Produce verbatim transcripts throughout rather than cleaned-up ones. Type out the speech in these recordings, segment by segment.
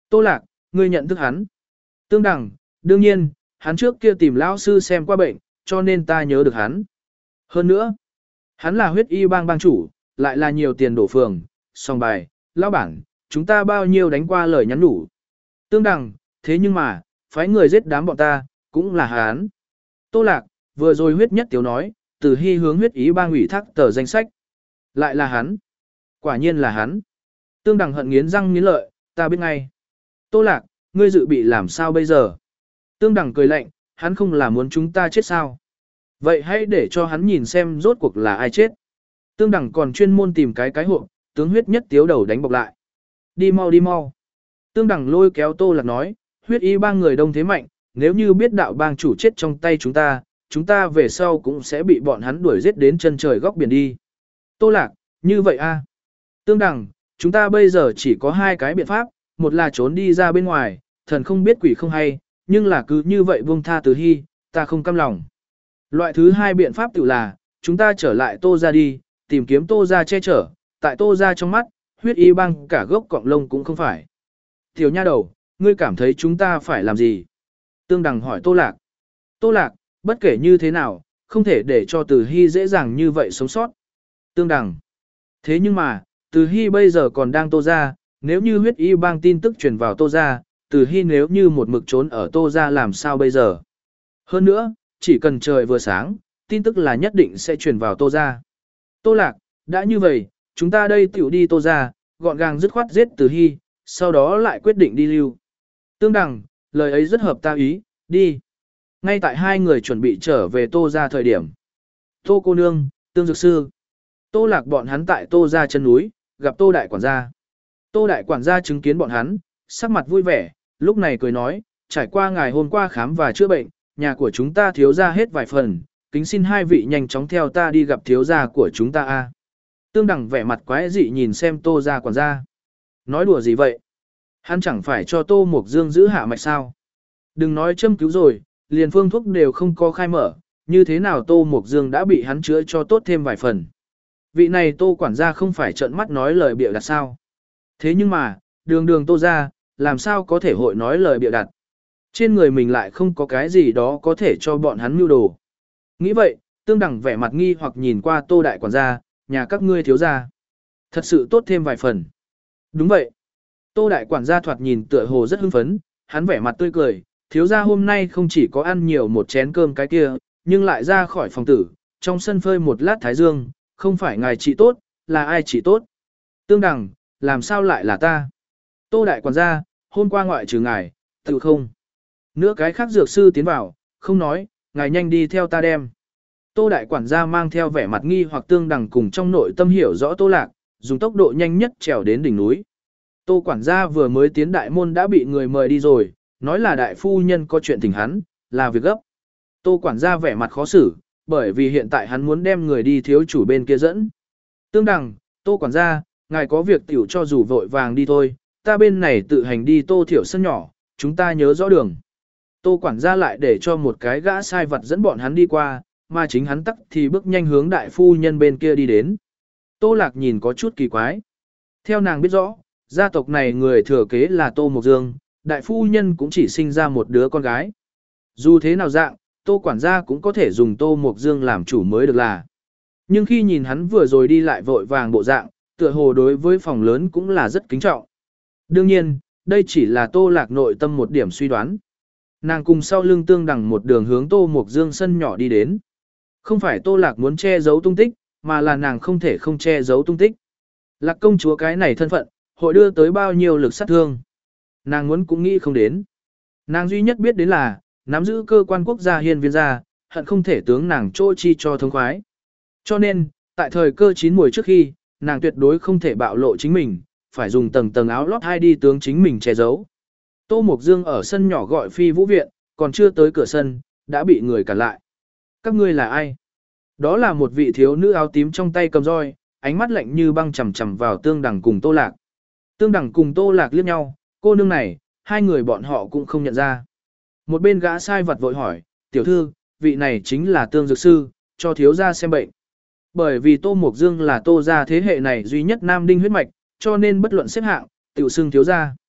Tô Lạc, ngươi nhận thức hắn. Tương Đằng, đương nhiên, hắn trước kia tìm lão sư xem qua bệnh, cho nên ta nhớ được hắn. Hơn nữa, hắn là huyết y bang bang chủ, lại là nhiều tiền đổ phường, song bài, lão bản, chúng ta bao nhiêu đánh qua lời nhắn đủ. Tương Đằng, thế nhưng mà, phái người giết đám bọn ta, cũng là hắn. Tô Lạc, vừa rồi huyết nhất tiếu nói, từ hy hướng huyết ý bang ủy thác tờ danh sách. Lại là hắn. Quả nhiên là hắn. Tương Đằng hận nghiến răng nghiến lợi, ta biết ngay. Tô Lạc, ngươi dự bị làm sao bây giờ? Tương Đằng cười lạnh, hắn không là muốn chúng ta chết sao? Vậy hãy để cho hắn nhìn xem rốt cuộc là ai chết. Tương Đằng còn chuyên môn tìm cái cái hộp, tướng huyết nhất tiếu đầu đánh bọc lại. Đi mau đi mau. Tương Đằng lôi kéo Tô Lạc nói, huyết y bang người đông thế mạnh, nếu như biết đạo bang chủ chết trong tay chúng ta, chúng ta về sau cũng sẽ bị bọn hắn đuổi giết đến chân trời góc biển đi. Tô Lạc, như vậy a? Tương Đằng, chúng ta bây giờ chỉ có hai cái biện pháp, một là trốn đi ra bên ngoài, thần không biết quỷ không hay, nhưng là cứ như vậy buông tha Từ Hy, ta không cam lòng. Loại thứ hai biện pháp tự là, chúng ta trở lại Tô ra đi, tìm kiếm Tô ra che chở, tại Tô ra trong mắt, huyết y bang cả gốc cọng lông cũng không phải. Tiểu nha đầu, ngươi cảm thấy chúng ta phải làm gì? Tương Đằng hỏi Tô Lạc. Tô Lạc, bất kể như thế nào, không thể để cho Từ Hy dễ dàng như vậy sống sót. Tương Đằng. Thế nhưng mà, Từ Hy bây giờ còn đang Tô ra, nếu như huyết y bang tin tức truyền vào Tô ra, Từ Hy nếu như một mực trốn ở Tô ra làm sao bây giờ? Hơn nữa, chỉ cần trời vừa sáng, tin tức là nhất định sẽ truyền vào Tô ra. Tô Lạc, đã như vậy, chúng ta đây tiểu đi Tô ra, gọn gàng dứt khoát giết Từ Hy, sau đó lại quyết định đi lưu. Tương Đằng, lời ấy rất hợp ta ý, đi. Ngay tại hai người chuẩn bị trở về Tô ra thời điểm. Tô cô nương, Tương dược sư. Tô Lạc bọn hắn tại Tô ra chân núi, gặp Tô đại quản gia. Tô đại quản gia chứng kiến bọn hắn, sắc mặt vui vẻ, lúc này cười nói, trải qua ngày hôm qua khám và chữa bệnh, nhà của chúng ta thiếu ra hết vài phần, kính xin hai vị nhanh chóng theo ta đi gặp thiếu gia của chúng ta a. Tương Đằng vẻ mặt quái dị nhìn xem Tô gia quản gia. Nói đùa gì vậy? Hắn chẳng phải cho Tô Mộc Dương giữ hạ mạch sao? Đừng nói châm cứu rồi, liền phương thuốc đều không có khai mở, như thế nào Tô Mộc Dương đã bị hắn chữa cho tốt thêm vài phần. Vị này Tô quản gia không phải trợn mắt nói lời bịa đặt sao? Thế nhưng mà, đường đường Tô gia, làm sao có thể hội nói lời bịa đặt? Trên người mình lại không có cái gì đó có thể cho bọn hắn mưu đồ. Nghĩ vậy, Tương Đằng vẻ mặt nghi hoặc nhìn qua Tô đại quản gia, nhà các ngươi thiếu gia. Thật sự tốt thêm vài phần. Đúng vậy. Tô đại quản gia thoạt nhìn tựa hồ rất hưng phấn, hắn vẻ mặt tươi cười, thiếu gia hôm nay không chỉ có ăn nhiều một chén cơm cái kia, nhưng lại ra khỏi phòng tử, trong sân phơi một lát thái dương, không phải ngài trị tốt, là ai trị tốt. Tương Đằng, làm sao lại là ta? Tô đại quản gia, hôm qua ngoại trừ ngài, tự không. Nữa cái khác dược sư tiến vào, không nói, ngài nhanh đi theo ta đem. Tô đại quản gia mang theo vẻ mặt nghi hoặc Tương Đằng cùng trong nội tâm hiểu rõ Tô Lạc, dùng tốc độ nhanh nhất trèo đến đỉnh núi. Tô quản gia vừa mới tiến đại môn đã bị người mời đi rồi, nói là đại phu nhân có chuyện thỉnh hắn, là việc gấp. Tô quản gia vẻ mặt khó xử, bởi vì hiện tại hắn muốn đem người đi thiếu chủ bên kia dẫn. Tương Đằng, Tô quản gia, ngài có việc tiểu cho dù vội vàng đi thôi, ta bên này tự hành đi Tô thiểu sân nhỏ, chúng ta nhớ rõ đường. Tô quản gia lại để cho một cái gã sai vật dẫn bọn hắn đi qua, mà chính hắn tắc thì bước nhanh hướng đại phu nhân bên kia đi đến. Tô Lạc nhìn có chút kỳ quái. Theo nàng biết rõ, gia tộc này người thừa kế là Tô Mộc Dương, đại phu nhân cũng chỉ sinh ra một đứa con gái. Dù thế nào dạng, Tô quản gia cũng có thể dùng Tô Mộc Dương làm chủ mới được là. Nhưng khi nhìn hắn vừa rồi đi lại vội vàng bộ dạng, tựa hồ đối với phòng lớn cũng là rất kính trọng. Đương nhiên, đây chỉ là Tô Lạc nội tâm một điểm suy đoán. Nàng cùng sau lưng Tương Đằng một đường hướng Tô Mộc Dương sân nhỏ đi đến. Không phải Tô Lạc muốn che giấu tung tích, mà là nàng không thể không che giấu tung tích. Lạc công chúa cái này thân phận, hội đưa tới bao nhiêu lực sát thương. Nàng muốn cũng nghĩ không đến. Nàng duy nhất biết đến là, nắm giữ cơ quan quốc gia hiên viên gia, hận không thể tướng nàng trô chi cho thông khoái. Cho nên, tại thời cơ chín muồi trước khi, nàng tuyệt đối không thể bạo lộ chính mình, phải dùng tầng tầng áo lót hai đi tướng chính mình che giấu. Tô Mộc Dương ở sân nhỏ gọi phi vũ viện, còn chưa tới cửa sân, đã bị người cản lại. Các ngươi là ai? Đó là một vị thiếu nữ áo tím trong tay cầm roi, ánh mắt lạnh như băng chằm chằm vào Tương Đằng cùng Tô Lạc. Tương Đằng cùng Tô Lạc liếc nhau, cô nương này, hai người bọn họ cũng không nhận ra. Một bên gã sai vật vội hỏi, tiểu thư, vị này chính là Tương dược sư, cho thiếu gia xem bệnh. Bởi vì Tô Mộc Dương là Tô gia thế hệ này duy nhất nam đinh huyết mạch, cho nên bất luận xếp hạng, tiểu xưng thiếu gia.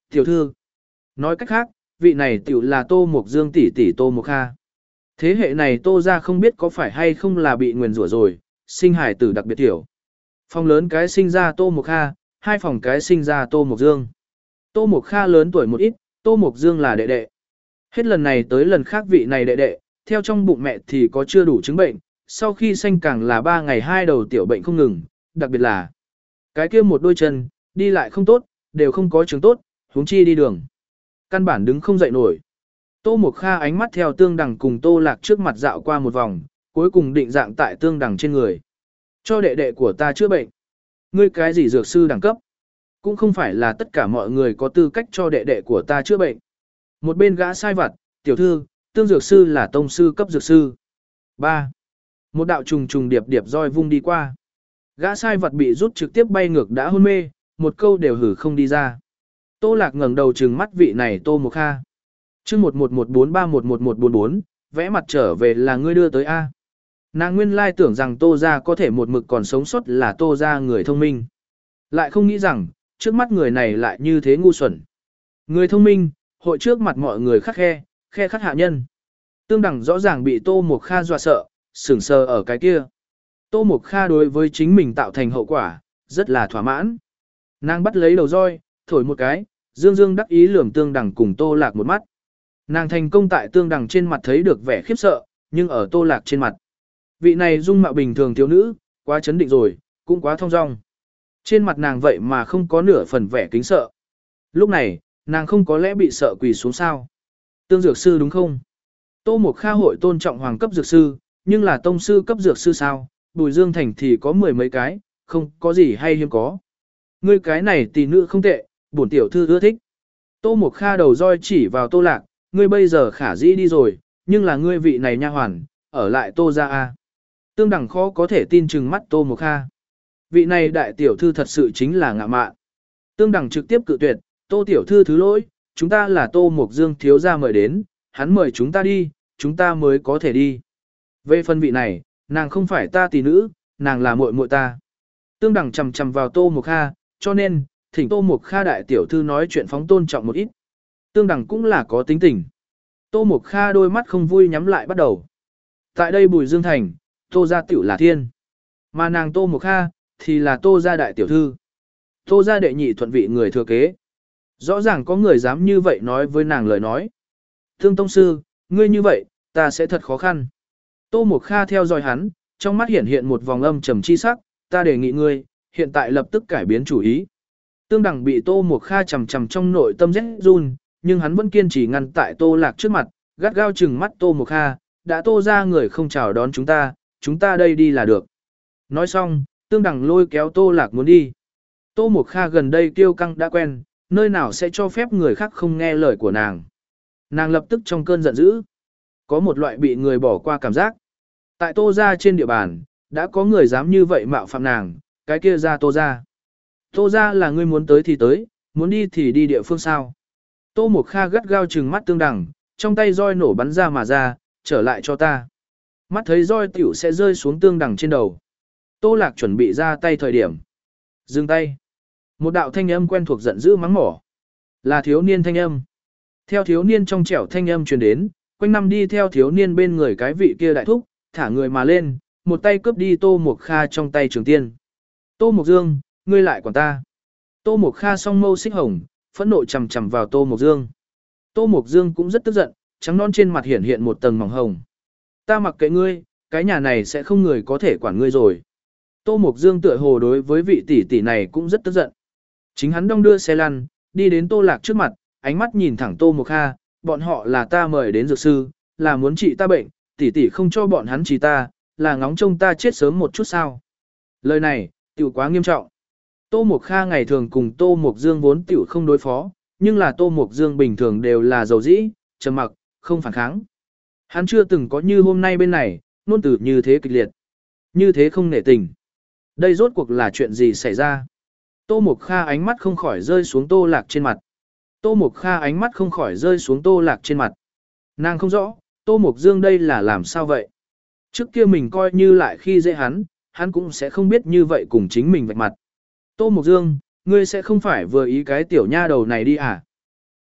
Tiểu thư, nói cách khác, vị này tiểu là Tô Mộc Dương tỷ tỷ Tô Mộc Kha. Thế hệ này Tô ra không biết có phải hay không là bị nguyền rủa rồi, sinh hải tử đặc biệt tiểu. Phòng lớn cái sinh ra Tô Mộc Kha, hai phòng cái sinh ra Tô Mộc Dương. Tô Mộc Kha lớn tuổi một ít, Tô Mộc Dương là đệ đệ. Hết lần này tới lần khác vị này đệ đệ, theo trong bụng mẹ thì có chưa đủ chứng bệnh, sau khi sanh càng là ba ngày hai đầu tiểu bệnh không ngừng, đặc biệt là cái kia một đôi chân, đi lại không tốt, đều không có chứng tốt, huống chi đi đường. Căn bản đứng không dậy nổi. Tô Mộc Kha ánh mắt theo Tương Đằng cùng Tô Lạc trước mặt dạo qua một vòng, cuối cùng định dạng tại Tương Đằng trên người. Cho đệ đệ của ta chữa bệnh. Ngươi cái gì dược sư đẳng cấp? Cũng không phải là tất cả mọi người có tư cách cho đệ đệ của ta chữa bệnh. Một bên gã sai vặt, tiểu thư, Tương dược sư là tông sư cấp dược sư. ba. Một đạo trùng trùng điệp điệp roi vung đi qua. Gã sai vặt bị rút trực tiếp bay ngược đã hôn mê, một câu đều hử không đi ra. Tô Lạc ngẩng đầu trừng mắt vị này Tô Mộc Kha. Chương một một một bốn ba một một một bốn bốn, vẽ mặt trở về là ngươi đưa tới A. Nàng nguyên lai tưởng rằng Tô gia có thể một mực còn sống sót là Tô gia người thông minh. Lại không nghĩ rằng, trước mắt người này lại như thế ngu xuẩn. Người thông minh, hội trước mặt mọi người khắc khe, khe khắc hạ nhân. Tương Đằng rõ ràng bị Tô Mộc Kha dọa sợ, sững sờ ở cái kia. Tô Mộc Kha đối với chính mình tạo thành hậu quả, rất là thỏa mãn. Nàng bắt lấy đầu roi, thổi một cái, dương dương đắc ý lườm Tương Đằng cùng Tô Lạc một mắt. Nàng thành công tại Tương Đằng trên mặt thấy được vẻ khiếp sợ, nhưng ở Tô Lạc trên mặt. Vị này dung mạo bình thường thiếu nữ, quá chấn định rồi, cũng quá thong dong. Trên mặt nàng vậy mà không có nửa phần vẻ kính sợ. Lúc này, nàng không có lẽ bị sợ quỳ xuống sao. Tương dược sư đúng không? Tô Mộc Kha hội tôn trọng hoàng cấp dược sư, nhưng là tông sư cấp dược sư sao? Bùi Dương Thành thì có mười mấy cái, không có gì hay hiếm có. Ngươi cái này tỷ nữ không tệ, bổn tiểu thư ưa thích. Tô Mộc Kha đầu roi chỉ vào Tô Lạc, ngươi bây giờ khả dĩ đi rồi, nhưng là ngươi vị này nha hoàn, ở lại Tô gia a. Tương Đằng khó có thể tin chừng mắt Tô Mộc Kha. Vị này đại tiểu thư thật sự chính là ngạ mạn. Tương Đằng trực tiếp cự tuyệt, Tô tiểu thư thứ lỗi, chúng ta là Tô Mộc Dương thiếu gia mời đến, hắn mời chúng ta đi, chúng ta mới có thể đi. Về phần vị này, nàng không phải ta tỷ nữ, nàng là muội muội ta. Tương Đằng chầm chầm vào Tô Mộc Kha, cho nên, thỉnh Tô Mộc Kha đại tiểu thư nói chuyện phóng tôn trọng một ít. Tương Đằng cũng là có tính tình. Tô Mộc Kha đôi mắt không vui nhắm lại bắt đầu. Tại đây Bùi Dương Thành, Tô gia tiểu là thiên. Mà nàng Tô Mộc Kha, thì là Tô gia đại tiểu thư. Tô gia đệ nhị thuận vị người thừa kế. Rõ ràng có người dám như vậy nói với nàng lời nói. Thương tông sư, ngươi như vậy, ta sẽ thật khó khăn. Tô Mộc Kha theo dõi hắn, trong mắt hiện hiện một vòng âm trầm chi sắc, ta đề nghị ngươi, hiện tại lập tức cải biến chủ ý. Tương Đằng bị Tô Mộc Kha chầm chầm trong nội tâm rét run, nhưng hắn vẫn kiên trì ngăn tại Tô Lạc trước mặt, gắt gao chừng mắt Tô Mộc Kha, đã Tô ra người không chào đón chúng ta, chúng ta đây đi là được. Nói xong, Tương Đằng lôi kéo Tô Lạc muốn đi. Tô Mộc Kha gần đây kiêu căng đã quen, nơi nào sẽ cho phép người khác không nghe lời của nàng. Nàng lập tức trong cơn giận dữ. Có một loại bị người bỏ qua cảm giác. Tại Tô gia trên địa bàn, đã có người dám như vậy mạo phạm nàng, cái kia ra Tô gia. Tô gia là ngươi muốn tới thì tới, muốn đi thì đi địa phương sao. Tô Mộc Kha gắt gao trừng mắt Tương Đằng, trong tay roi nổ bắn ra mà ra, trở lại cho ta. Mắt thấy roi tiểu sẽ rơi xuống Tương Đằng trên đầu. Tô Lạc chuẩn bị ra tay thời điểm. Dừng tay. Một đạo thanh âm quen thuộc giận dữ mắng mỏ. Là thiếu niên thanh âm. Theo thiếu niên trong trẻo thanh âm truyền đến, quanh năm đi theo thiếu niên bên người cái vị kia đại thúc, thả người mà lên, một tay cướp đi Tô Mộc Kha trong tay Trường Tiên. Tô Mộc Dương, ngươi lại quản ta. Tô Mộc Kha song mâu xích hồng, phẫn nộ chầm chầm vào Tô Mộc Dương. Tô Mộc Dương cũng rất tức giận, trắng non trên mặt hiện hiện một tầng mỏng hồng. Ta mặc kệ ngươi, cái nhà này sẽ không người có thể quản ngươi rồi. Tô Mộc Dương tựa hồ đối với vị tỷ tỷ này cũng rất tức giận. Chính hắn đong đưa xe lăn, đi đến Tô Lạc trước mặt, ánh mắt nhìn thẳng Tô Mộc Kha, bọn họ là ta mời đến dược sư, là muốn trị ta bệnh, tỷ tỷ không cho bọn hắn trị ta, là ngóng trông ta chết sớm một chút sao. Lời này, tiểu quá nghiêm trọng. Tô Mộc Kha ngày thường cùng Tô Mộc Dương vốn tiểu không đối phó, nhưng là Tô Mộc Dương bình thường đều là dầu dĩ, trầm mặc, không phản kháng. Hắn chưa từng có như hôm nay bên này, nôn tử như thế kịch liệt, như thế không nể tình. Đây rốt cuộc là chuyện gì xảy ra? Tô Mộc Kha ánh mắt không khỏi rơi xuống Tô Lạc trên mặt. Tô Mộc Kha ánh mắt không khỏi rơi xuống Tô Lạc trên mặt. Nàng không rõ, Tô Mộc Dương đây là làm sao vậy? Trước kia mình coi như lại khi dễ hắn, hắn cũng sẽ không biết như vậy cùng chính mình vạch mặt. Tô Mộc Dương, ngươi sẽ không phải vừa ý cái tiểu nha đầu này đi à?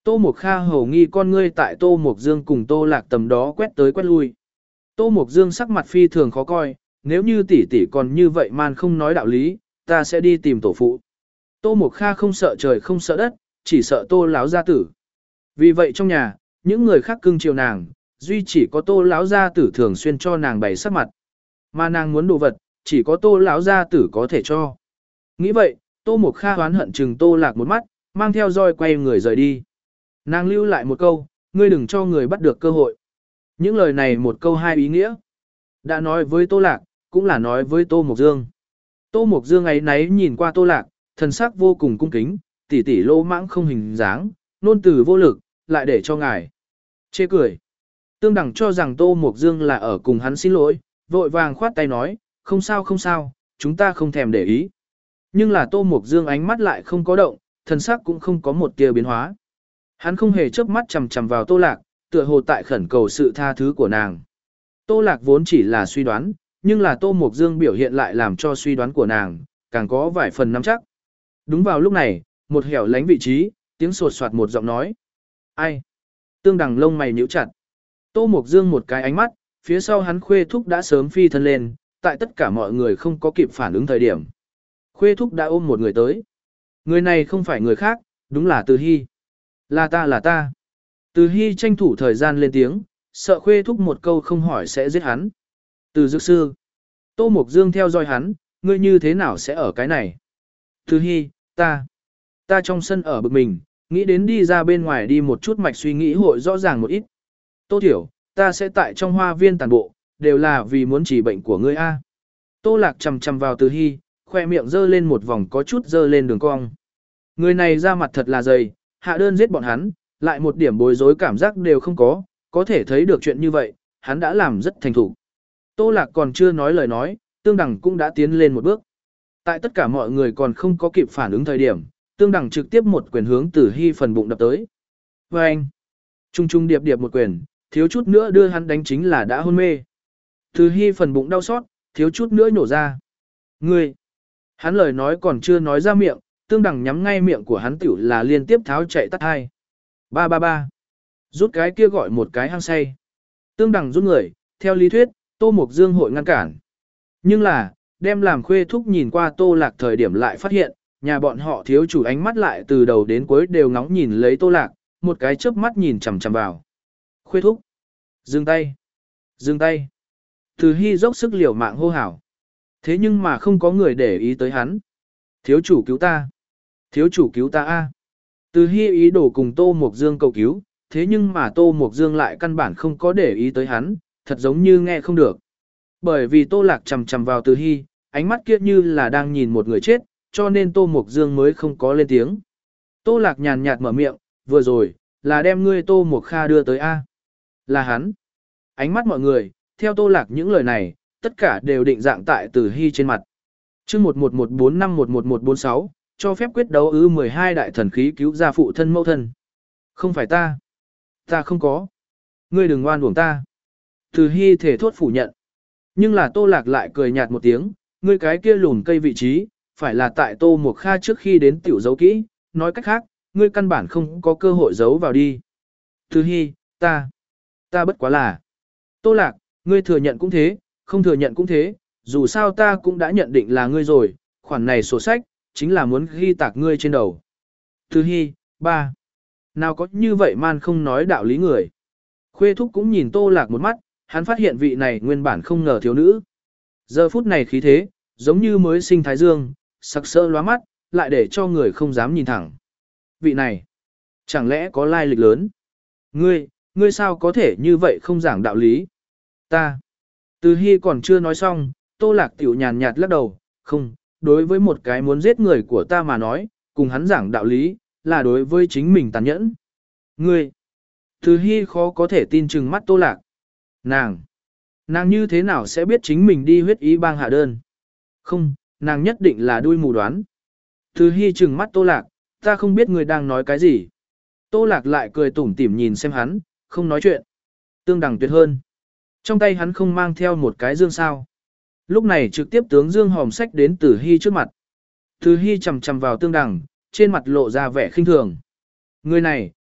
Tô Mộc Kha hầu nghi con ngươi tại Tô Mộc Dương cùng Tô Lạc tầm đó quét tới quét lui. Tô Mộc Dương sắc mặt phi thường khó coi, nếu như tỷ tỷ còn như vậy man không nói đạo lý, ta sẽ đi tìm tổ phụ. Tô Mộc Kha không sợ trời không sợ đất, chỉ sợ Tô láo gia tử. Vì vậy trong nhà, những người khác cưng chiều nàng, duy chỉ có Tô láo gia tử thường xuyên cho nàng bày sắc mặt. Mà nàng muốn đồ vật, chỉ có Tô láo gia tử có thể cho. Nghĩ vậy, Tô Mộc Kha oán hận chừng Tô Lạc một mắt, mang theo roi quay người rời đi. Nàng lưu lại một câu, ngươi đừng cho người bắt được cơ hội. Những lời này một câu hai ý nghĩa. Đã nói với Tô Lạc, cũng là nói với Tô Mộc Dương. Tô Mộc Dương ấy náy nhìn qua Tô Lạc, thần sắc vô cùng cung kính, tỉ tỉ lô mãng không hình dáng, nôn từ vô lực, lại để cho ngài. Chê cười. Tương Đằng cho rằng Tô Mộc Dương là ở cùng hắn xin lỗi, vội vàng khoát tay nói, không sao không sao, chúng ta không thèm để ý. Nhưng là Tô Mộc Dương ánh mắt lại không có động, thần sắc cũng không có một tia biến hóa. Hắn không hề chớp mắt chằm chằm vào Tô Lạc, tựa hồ tại khẩn cầu sự tha thứ của nàng. Tô Lạc vốn chỉ là suy đoán, nhưng là Tô Mộc Dương biểu hiện lại làm cho suy đoán của nàng, càng có vài phần nắm chắc. Đúng vào lúc này, một hẻo lánh vị trí, tiếng sột soạt một giọng nói. Ai? Tương Đằng lông mày nhíu chặt. Tô Mộc Dương một cái ánh mắt, phía sau hắn Khuê Thúc đã sớm phi thân lên, tại tất cả mọi người không có kịp phản ứng thời điểm. Khuê Thúc đã ôm một người tới. Người này không phải người khác, đúng là Từ Hy. Là ta là ta. Từ Hy tranh thủ thời gian lên tiếng, sợ Khuê Thúc một câu không hỏi sẽ giết hắn. Từ Dược Sư. Tô Mộc Dương theo dõi hắn, ngươi như thế nào sẽ ở cái này? Từ Hy, ta. Ta trong sân ở bực mình, nghĩ đến đi ra bên ngoài đi một chút mạch suy nghĩ hội rõ ràng một ít. Tô Tiểu, ta sẽ tại trong hoa viên tàn bộ, đều là vì muốn chỉ bệnh của ngươi a. Tô Lạc chầm chầm vào Từ Hy, khoe miệng dơ lên một vòng có chút dơ lên đường cong. Người này ra mặt thật là dày, hạ đơn giết bọn hắn, lại một điểm bối rối cảm giác đều không có, có thể thấy được chuyện như vậy, hắn đã làm rất thành thủ. Tô Lạc còn chưa nói lời nói, Tương Đằng cũng đã tiến lên một bước. Tại tất cả mọi người còn không có kịp phản ứng thời điểm, Tương Đằng trực tiếp một quyền hướng Tử Hy phần bụng đập tới. Và anh, trung trung điệp điệp một quyền, thiếu chút nữa đưa hắn đánh chính là đã hôn mê. Tử Hy phần bụng đau xót, thiếu chút nữa nổ ra. Ngươi, hắn lời nói còn chưa nói ra miệng, Tương Đằng nhắm ngay miệng của hắn tiểu là liên tiếp tháo chạy tắt hai. Ba ba ba. Rút cái kia gọi một cái hăng say. Tương Đằng rút người, theo lý thuyết, Tô Mộc Dương hội ngăn cản. Nhưng là, đem làm Khuê Thúc nhìn qua Tô Lạc thời điểm lại phát hiện, nhà bọn họ thiếu chủ ánh mắt lại từ đầu đến cuối đều ngóng nhìn lấy Tô Lạc, một cái chớp mắt nhìn chằm chằm vào. Khuê Thúc. Dừng tay. Dừng tay. Từ Hy dốc sức liều mạng hô hào. Thế nhưng mà không có người để ý tới hắn. Thiếu chủ cứu ta. Thiếu chủ cứu ta a. Từ Hy ý đồ cùng Tô Mộc Dương cầu cứu, thế nhưng mà Tô Mộc Dương lại căn bản không có để ý tới hắn, thật giống như nghe không được. Bởi vì Tô Lạc chầm chầm vào Từ Hy, ánh mắt kia như là đang nhìn một người chết, cho nên Tô Mộc Dương mới không có lên tiếng. Tô Lạc nhàn nhạt mở miệng, vừa rồi, là đem ngươi Tô Mộc Kha đưa tới A. Là hắn. Ánh mắt mọi người, theo Tô Lạc những lời này, tất cả đều định dạng tại Từ Hy trên mặt. chương một một một bốn năm một một một bốn sáu, cho phép quyết đấu ư mười hai đại thần khí cứu ra phụ thân mẫu thân. Không phải ta. Ta không có. Ngươi đừng oan uổng ta. Từ Hy thể thốt phủ nhận. Nhưng là Tô Lạc lại cười nhạt một tiếng, ngươi cái kia lùn cây vị trí, phải là tại Tô Mộc Kha trước khi đến tiểu giấu kỹ, nói cách khác, ngươi căn bản không có cơ hội giấu vào đi. Từ Hy, ta, ta bất quá là. Tô Lạc, ngươi thừa nhận cũng thế, không thừa nhận cũng thế, dù sao ta cũng đã nhận định là ngươi rồi, khoản này sổ sách, chính là muốn ghi tạc ngươi trên đầu. Từ Hy, ba. Nào có như vậy man không nói đạo lý người. Khuê Thúc cũng nhìn Tô Lạc một mắt, hắn phát hiện vị này nguyên bản không ngờ thiếu nữ. Giờ phút này khí thế, giống như mới sinh thái dương, sặc sỡ lóa mắt, lại để cho người không dám nhìn thẳng. Vị này, chẳng lẽ có lai lịch lớn? Ngươi, ngươi sao có thể như vậy không giảng đạo lý? Ta. Từ Hy còn chưa nói xong, Tô Lạc tiểu nhàn nhạt lắc đầu, không, đối với một cái muốn giết người của ta mà nói, cùng hắn giảng đạo lý, là đối với chính mình tàn nhẫn. Ngươi. Từ Hy khó có thể tin chừng mắt Tô Lạc. Nàng. Nàng như thế nào sẽ biết chính mình đi huyết ý bang hạ đơn? Không, nàng nhất định là đuôi mù đoán. Từ Hy chừng mắt Tô Lạc, ta không biết người đang nói cái gì. Tô Lạc lại cười tủm tỉm nhìn xem hắn, không nói chuyện. Tương Đằng tuyệt hơn. Trong tay hắn không mang theo một cái dương sao. Lúc này trực tiếp tướng dương hòm sách đến Từ Hy trước mặt. Từ Hy chầm chầm vào Tương Đằng, trên mặt lộ ra vẻ khinh thường. Người này,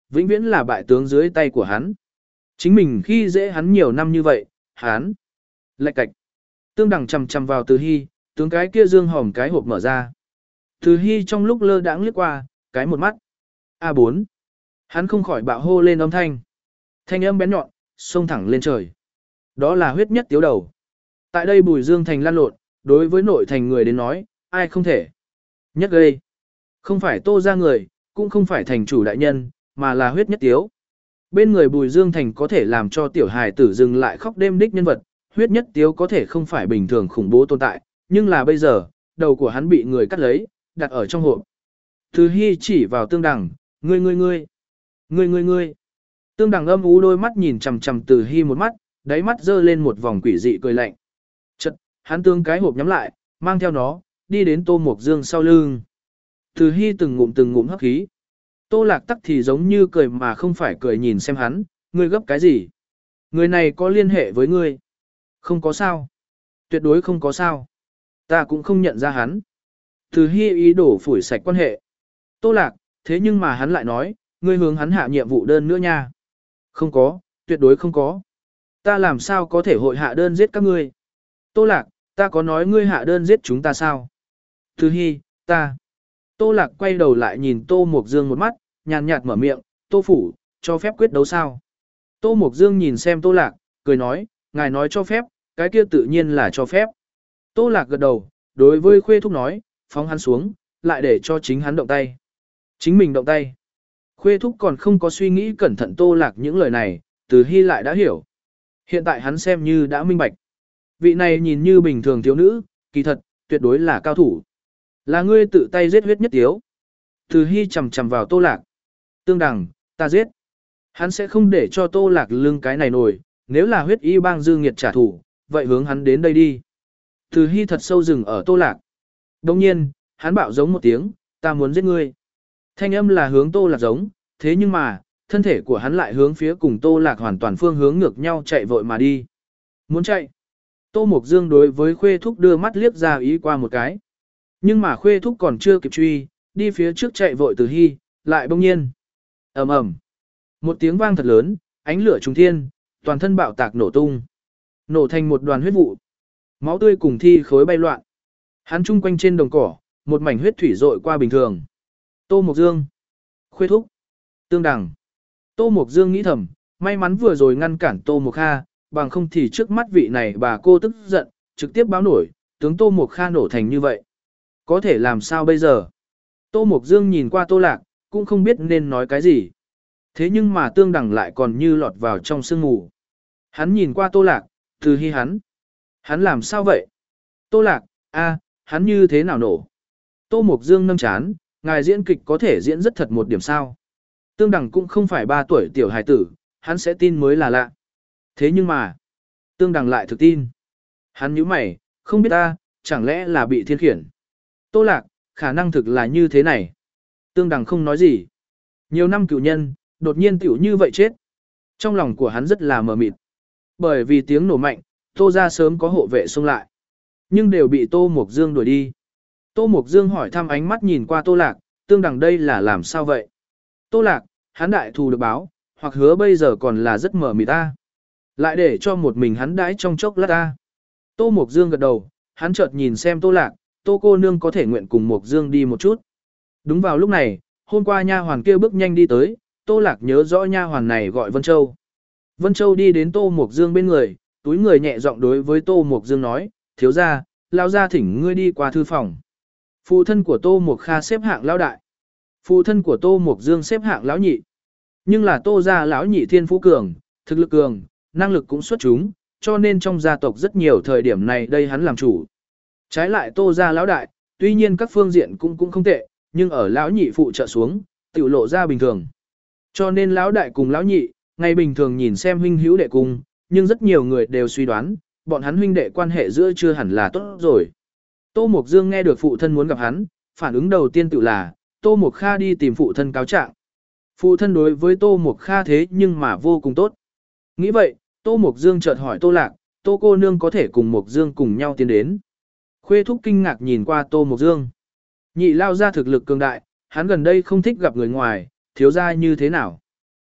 vĩnh viễn là bại tướng dưới tay của hắn. Chính mình khi dễ hắn nhiều năm như vậy, hắn lạch cạch. Tương Đằng chằm chằm vào Từ Hy, tướng cái kia dương hòm cái hộp mở ra. Từ Hy trong lúc lơ đãng liếc qua, cái một mắt. a bốn. Hắn không khỏi bạo hô lên âm thanh. Thanh âm bén nhọn, xông thẳng lên trời. Đó là huyết nhất tiếu đầu. Tại đây Bùi Dương thành lan lộn, đối với nội thành người đến nói, ai không thể. Nhất gây. Không phải Tô ra người, cũng không phải thành chủ đại nhân, mà là huyết nhất tiếu. Bên người Bùi Dương thành có thể làm cho tiểu hài tử dừng lại khóc đêm đích nhân vật, huyết nhất tiếu có thể không phải bình thường khủng bố tồn tại, nhưng là bây giờ, đầu của hắn bị người cắt lấy, đặt ở trong hộp. Từ Hy chỉ vào Tương Đằng, ngươi ngươi ngươi, ngươi ngươi ngươi. Tương Đằng âm ú đôi mắt nhìn chằm chằm Từ Hy một mắt, đáy mắt dơ lên một vòng quỷ dị cười lạnh. Chật, hắn tương cái hộp nhắm lại, mang theo nó, đi đến Tô Mộc Dương sau lưng. Từ Hy từng ngụm từng ngụm hấp khí. Tô Lạc Tắc thì giống như cười mà không phải cười nhìn xem hắn, ngươi gấp cái gì? Người này có liên hệ với ngươi? Không có sao. Tuyệt đối không có sao. Ta cũng không nhận ra hắn. Từ Hy ý đổ phủi sạch quan hệ. Tô Lạc, thế nhưng mà hắn lại nói, ngươi hướng hắn hạ nhiệm vụ đơn nữa nha. Không có, tuyệt đối không có. Ta làm sao có thể hội hạ đơn giết các ngươi? Tô Lạc, ta có nói ngươi hạ đơn giết chúng ta sao? Từ Hy, ta. Tô Lạc quay đầu lại nhìn Tô Mộc Dương một mắt, nhàn nhạt mở miệng, Tô Phủ, cho phép quyết đấu sao? Tô Mộc Dương nhìn xem Tô Lạc, cười nói, ngài nói cho phép, cái kia tự nhiên là cho phép. Tô Lạc gật đầu, đối với Khuê Thúc nói, phóng hắn xuống, lại để cho chính hắn động tay. Chính mình động tay. Khuê Thúc còn không có suy nghĩ cẩn thận Tô Lạc những lời này, Từ Hy lại đã hiểu. Hiện tại hắn xem như đã minh bạch. Vị này nhìn như bình thường thiếu nữ, kỳ thật, tuyệt đối là cao thủ. Là ngươi tự tay giết huyết nhất tiếu. Từ Hy chầm chầm vào Tô Lạc. Tương Đằng, ta giết. Hắn sẽ không để cho Tô Lạc lưng cái này nổi, nếu là huyết y bang dư nghiệt trả thù, vậy hướng hắn đến đây đi. Từ Hy thật sâu rừng ở Tô Lạc. Đồng nhiên, hắn bạo giống một tiếng, ta muốn giết ngươi. Thanh âm là hướng Tô Lạc giống, thế nhưng mà, thân thể của hắn lại hướng phía cùng Tô Lạc hoàn toàn phương hướng ngược nhau chạy vội mà đi. Muốn chạy. Tô Mộc Dương đối với Khuê Thúc đưa mắt liếc ra ý qua một cái. Nhưng mà Khuê Thúc còn chưa kịp truy, đi phía trước chạy vội Từ Hy, lại bỗng nhiên. Ầm ầm. Một tiếng vang thật lớn, ánh lửa trùng thiên, toàn thân bạo tạc nổ tung. Nổ thành một đoàn huyết vụ. Máu tươi cùng thi khối bay loạn. Hắn chung quanh trên đồng cỏ, một mảnh huyết thủy rội qua bình thường. Tô Mộc Dương. Khuê Thúc. Tương Đằng. Tô Mộc Dương nghĩ thầm, may mắn vừa rồi ngăn cản Tô Mộc Kha, bằng không thì trước mắt vị này bà cô tức giận, trực tiếp báo nổi, tướng Tô Mộc Kha nổ thành như vậy. Có thể làm sao bây giờ? Tô Mộc Dương nhìn qua Tô Lạc, cũng không biết nên nói cái gì. Thế nhưng mà Tương Đằng lại còn như lọt vào trong sương mù. Hắn nhìn qua Tô Lạc, Từ Hy hắn. Hắn làm sao vậy? Tô Lạc, a, hắn như thế nào nổ? Tô Mộc Dương nâng chán, ngài diễn kịch có thể diễn rất thật một điểm sao. Tương Đằng cũng không phải ba tuổi tiểu hài tử, hắn sẽ tin mới là lạ. Thế nhưng mà, Tương Đằng lại thực tin. Hắn nhíu mày, không biết ta, chẳng lẽ là bị thiên khiển. Tô Lạc, khả năng thực là như thế này. Tương Đằng không nói gì. Nhiều năm cựu nhân, đột nhiên tiểu như vậy chết. Trong lòng của hắn rất là mờ mịt. Bởi vì tiếng nổ mạnh, Tô ra sớm có hộ vệ xông lại. Nhưng đều bị Tô Mộc Dương đuổi đi. Tô Mộc Dương hỏi thăm ánh mắt nhìn qua Tô Lạc, Tương Đằng đây là làm sao vậy? Tô Lạc, hắn đại thù được báo, hoặc hứa bây giờ còn là rất mờ mịt ta. Lại để cho một mình hắn đãi trong chốc lát ta. Tô Mộc Dương gật đầu, hắn chợt nhìn xem Tô Lạc, Tô cô nương có thể nguyện cùng Mộc Dương đi một chút. Đúng vào lúc này, hôm qua nha hoàn kia bước nhanh đi tới, Tô Lạc nhớ rõ nha hoàn này gọi Vân Châu. Vân Châu đi đến Tô Mộc Dương bên người, túi người nhẹ giọng đối với Tô Mộc Dương nói, thiếu gia, lao ra thỉnh ngươi đi qua thư phòng. Phụ thân của Tô Mộc Kha xếp hạng lão đại. Phụ thân của Tô Mộc Dương xếp hạng lão nhị. Nhưng là Tô gia lão nhị thiên phú cường, thực lực cường, năng lực cũng xuất chúng, cho nên trong gia tộc rất nhiều thời điểm này đây hắn làm chủ. Trái lại Tô gia lão đại, tuy nhiên các phương diện cũng cũng không tệ, nhưng ở lão nhị phụ trợ xuống, tiểu lộ ra bình thường. Cho nên lão đại cùng lão nhị, ngày bình thường nhìn xem huynh hữu đệ cùng, nhưng rất nhiều người đều suy đoán, bọn hắn huynh đệ quan hệ giữa chưa hẳn là tốt rồi. Tô Mộc Dương nghe được phụ thân muốn gặp hắn, phản ứng đầu tiên tự là, Tô Mộc Kha đi tìm phụ thân cáo trạng. Phụ thân đối với Tô Mộc Kha thế nhưng mà vô cùng tốt. Nghĩ vậy, Tô Mộc Dương chợt hỏi Tô Lạc, Tô cô nương có thể cùng Mộc Dương cùng nhau tiến đến. Khuê Thúc kinh ngạc nhìn qua Tô Mộc Dương. Nhị lao ra thực lực cường đại, hắn gần đây không thích gặp người ngoài, thiếu gia như thế nào.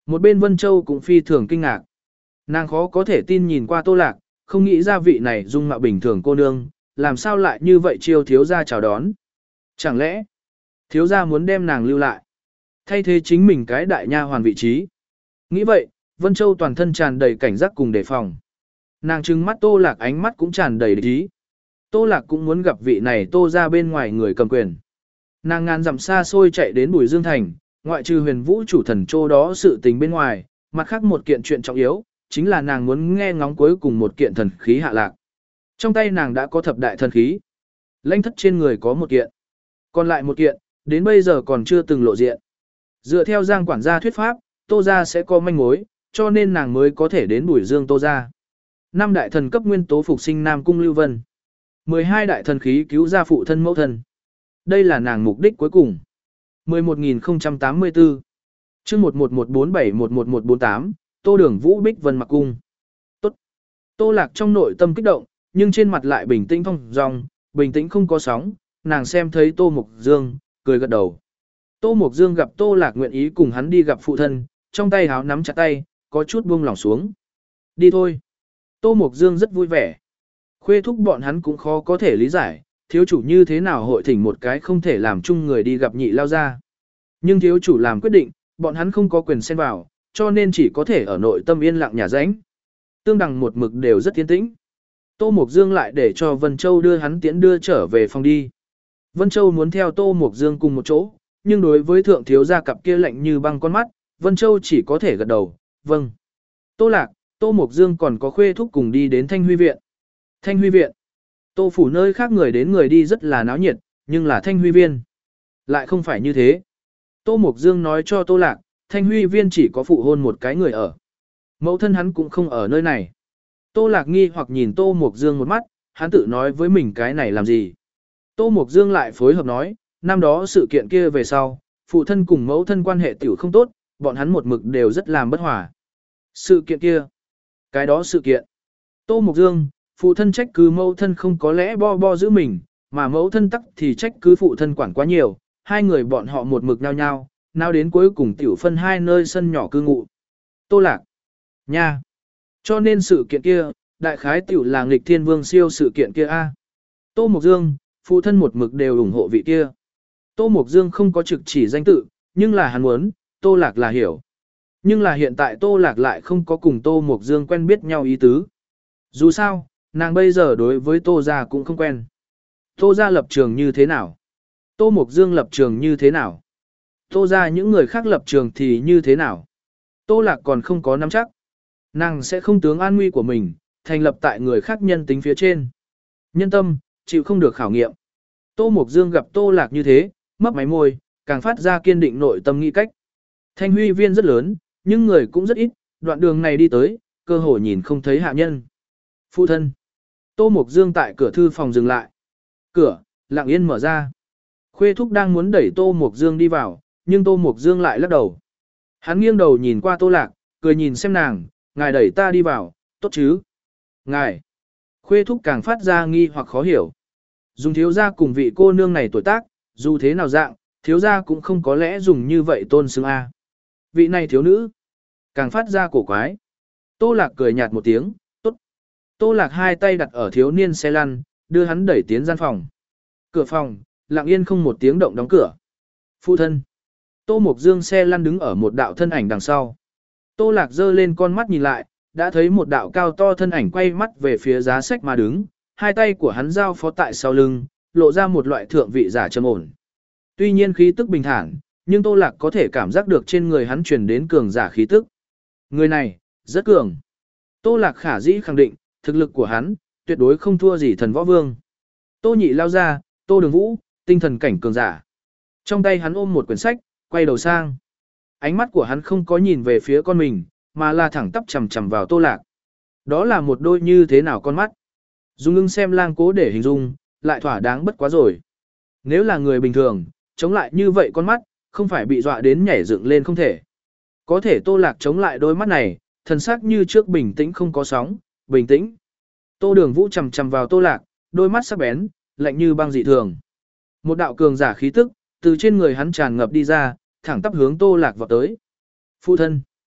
Một bên Vân Châu cũng phi thường kinh ngạc. Nàng khó có thể tin nhìn qua Tô Lạc, không nghĩ ra vị này dung mạo bình thường cô nương, làm sao lại như vậy chiêu thiếu gia chào đón. Chẳng lẽ, thiếu gia muốn đem nàng lưu lại, thay thế chính mình cái đại nha hoàn vị trí. Nghĩ vậy, Vân Châu toàn thân tràn đầy cảnh giác cùng đề phòng. Nàng trừng mắt Tô Lạc ánh mắt cũng tràn đầy địch ý. Tô Lạc cũng muốn gặp vị này Tô ra bên ngoài người cầm quyền. Nàng ngàn dặm xa xôi chạy đến Bùi Dương Thành, ngoại trừ huyền vũ chủ thần châu đó sự tình bên ngoài, mặt khác một kiện chuyện trọng yếu, chính là nàng muốn nghe ngóng cuối cùng một kiện thần khí hạ lạc. Trong tay nàng đã có thập đại thần khí. Lãnh thất trên người có một kiện. Còn lại một kiện, đến bây giờ còn chưa từng lộ diện. Dựa theo Giang quản gia thuyết pháp, Tô gia sẽ có manh mối, cho nên nàng mới có thể đến Bùi Dương Tô gia. Năm đại thần cấp nguyên tố phục sinh Nam Cung Lưu Vân. mười hai đại thần khí cứu ra phụ thân mẫu thân. Đây là nàng mục đích cuối cùng. mười một nghìn không trăm tám mươi tư chương một một một bốn bảy một một một bốn tám, Tô Đường Vũ Bích Vân Mặc Cung. Tốt. Tô Lạc trong nội tâm kích động, nhưng trên mặt lại bình tĩnh thong dong, bình tĩnh không có sóng, nàng xem thấy Tô Mục Dương, cười gật đầu. Tô Mục Dương gặp Tô Lạc nguyện ý cùng hắn đi gặp phụ thân, trong tay háo nắm chặt tay, có chút buông lỏng xuống. Đi thôi. Tô Mục Dương rất vui vẻ. Khuê thúc bọn hắn cũng khó có thể lý giải, thiếu chủ như thế nào hội thỉnh một cái không thể làm chung người đi gặp nhị lao ra. Nhưng thiếu chủ làm quyết định, bọn hắn không có quyền xen vào, cho nên chỉ có thể ở nội tâm yên lặng nhà ránh. Tương đằng một mực đều rất tiến tĩnh. Tô Mục Dương lại để cho Vân Châu đưa hắn tiễn đưa trở về phòng đi. Vân Châu muốn theo Tô Mục Dương cùng một chỗ, nhưng đối với thượng thiếu gia cặp kia lạnh như băng con mắt, Vân Châu chỉ có thể gật đầu, vâng. Tô Lạc, Tô Mục Dương còn có Khuê thúc cùng đi đến Thanh Huy Viện. Thanh Huy Viện. Tô phủ nơi khác người đến người đi rất là náo nhiệt, nhưng là Thanh Huy Viên. Lại không phải như thế. Tô Mục Dương nói cho Tô Lạc, Thanh Huy Viên chỉ có phụ hôn một cái người ở. Mẫu thân hắn cũng không ở nơi này. Tô Lạc nghi hoặc nhìn Tô Mục Dương một mắt, hắn tự nói với mình cái này làm gì. Tô Mục Dương lại phối hợp nói, năm đó sự kiện kia về sau, phụ thân cùng mẫu thân quan hệ tiểu không tốt, bọn hắn một mực đều rất làm bất hòa. Sự kiện kia. Cái đó sự kiện. Tô Mục Dương, phụ thân trách cứ mẫu thân không có lẽ bo bo giữ mình, mà mẫu thân tắc thì trách cứ phụ thân quản quá nhiều, hai người bọn họ một mực nhau nhau, nào đến cuối cùng tiểu phân hai nơi sân nhỏ cư ngụ. Tô Lạc. Nha. Cho nên sự kiện kia, đại khái tiểu là nghịch thiên vương siêu sự kiện kia a. Tô Mục Dương, phụ thân một mực đều ủng hộ vị kia. Tô Mục Dương không có trực chỉ danh tự, nhưng là hắn muốn, Tô Lạc là hiểu. Nhưng là hiện tại Tô Lạc lại không có cùng Tô Mục Dương quen biết nhau ý tứ. Dù sao, nàng bây giờ đối với Tô gia cũng không quen. Tô gia lập trường như thế nào? Tô Mục Dương lập trường như thế nào? Tô gia những người khác lập trường thì như thế nào? Tô Lạc còn không có nắm chắc. Nàng sẽ không tướng an nguy của mình, thành lập tại người khác nhân tính phía trên. Nhân tâm, chịu không được khảo nghiệm. Tô Mục Dương gặp Tô Lạc như thế, mấp máy môi, càng phát ra kiên định nội tâm nghĩ cách. Thanh Huy Viên rất lớn, nhưng người cũng rất ít, đoạn đường này đi tới, cơ hội nhìn không thấy hạ nhân. Phụ thân. Tô Mục Dương tại cửa thư phòng dừng lại. Cửa, lặng yên mở ra. Khuê thúc đang muốn đẩy Tô Mục Dương đi vào, nhưng Tô Mục Dương lại lắc đầu. Hắn nghiêng đầu nhìn qua Tô Lạc, cười nhìn xem nàng, ngài đẩy ta đi vào, tốt chứ? Ngài. Khuê thúc càng phát ra nghi hoặc khó hiểu. Dùng thiếu gia cùng vị cô nương này tuổi tác, dù thế nào dạng, thiếu gia cũng không có lẽ dùng như vậy tôn xưng A. Vị này thiếu nữ, càng phát ra cổ quái. Tô Lạc cười nhạt một tiếng, tốt. Tô Lạc hai tay đặt ở thiếu niên xe lăn, đưa hắn đẩy tiến gian phòng. Cửa phòng, lặng yên không một tiếng động đóng cửa. Phụ thân. Tô Mục Dương xe lăn đứng ở một đạo thân ảnh đằng sau. Tô Lạc giơ lên con mắt nhìn lại, đã thấy một đạo cao to thân ảnh quay mắt về phía giá sách mà đứng, hai tay của hắn giao phó tại sau lưng, lộ ra một loại thượng vị giả trầm ổn. Tuy nhiên khí tức bình thản, nhưng Tô Lạc có thể cảm giác được trên người hắn truyền đến cường giả khí tức. Người này, rất cường. Tô Lạc khả dĩ khẳng định, thực lực của hắn, tuyệt đối không thua gì thần võ vương. Tô Nhị lao ra, Tô Đường Vũ, tinh thần cảnh cường giả. Trong tay hắn ôm một quyển sách, quay đầu sang. Ánh mắt của hắn không có nhìn về phía con mình, mà là thẳng tắp chằm chằm vào Tô Lạc. Đó là một đôi như thế nào con mắt. Dùng ngưng xem lang cố để hình dung, lại thỏa đáng bất quá rồi. Nếu là người bình thường, chống lại như vậy con mắt, không phải bị dọa đến nhảy dựng lên không thể. Có thể Tô Lạc chống lại đôi mắt này, thần sắc như trước bình tĩnh không có sóng, bình tĩnh. Tô Đường Vũ chằm chằm vào Tô Lạc, đôi mắt sắc bén, lạnh như băng dị thường. Một đạo cường giả khí tức, từ trên người hắn tràn ngập đi ra, thẳng tắp hướng Tô Lạc vào tới. Phụ thân.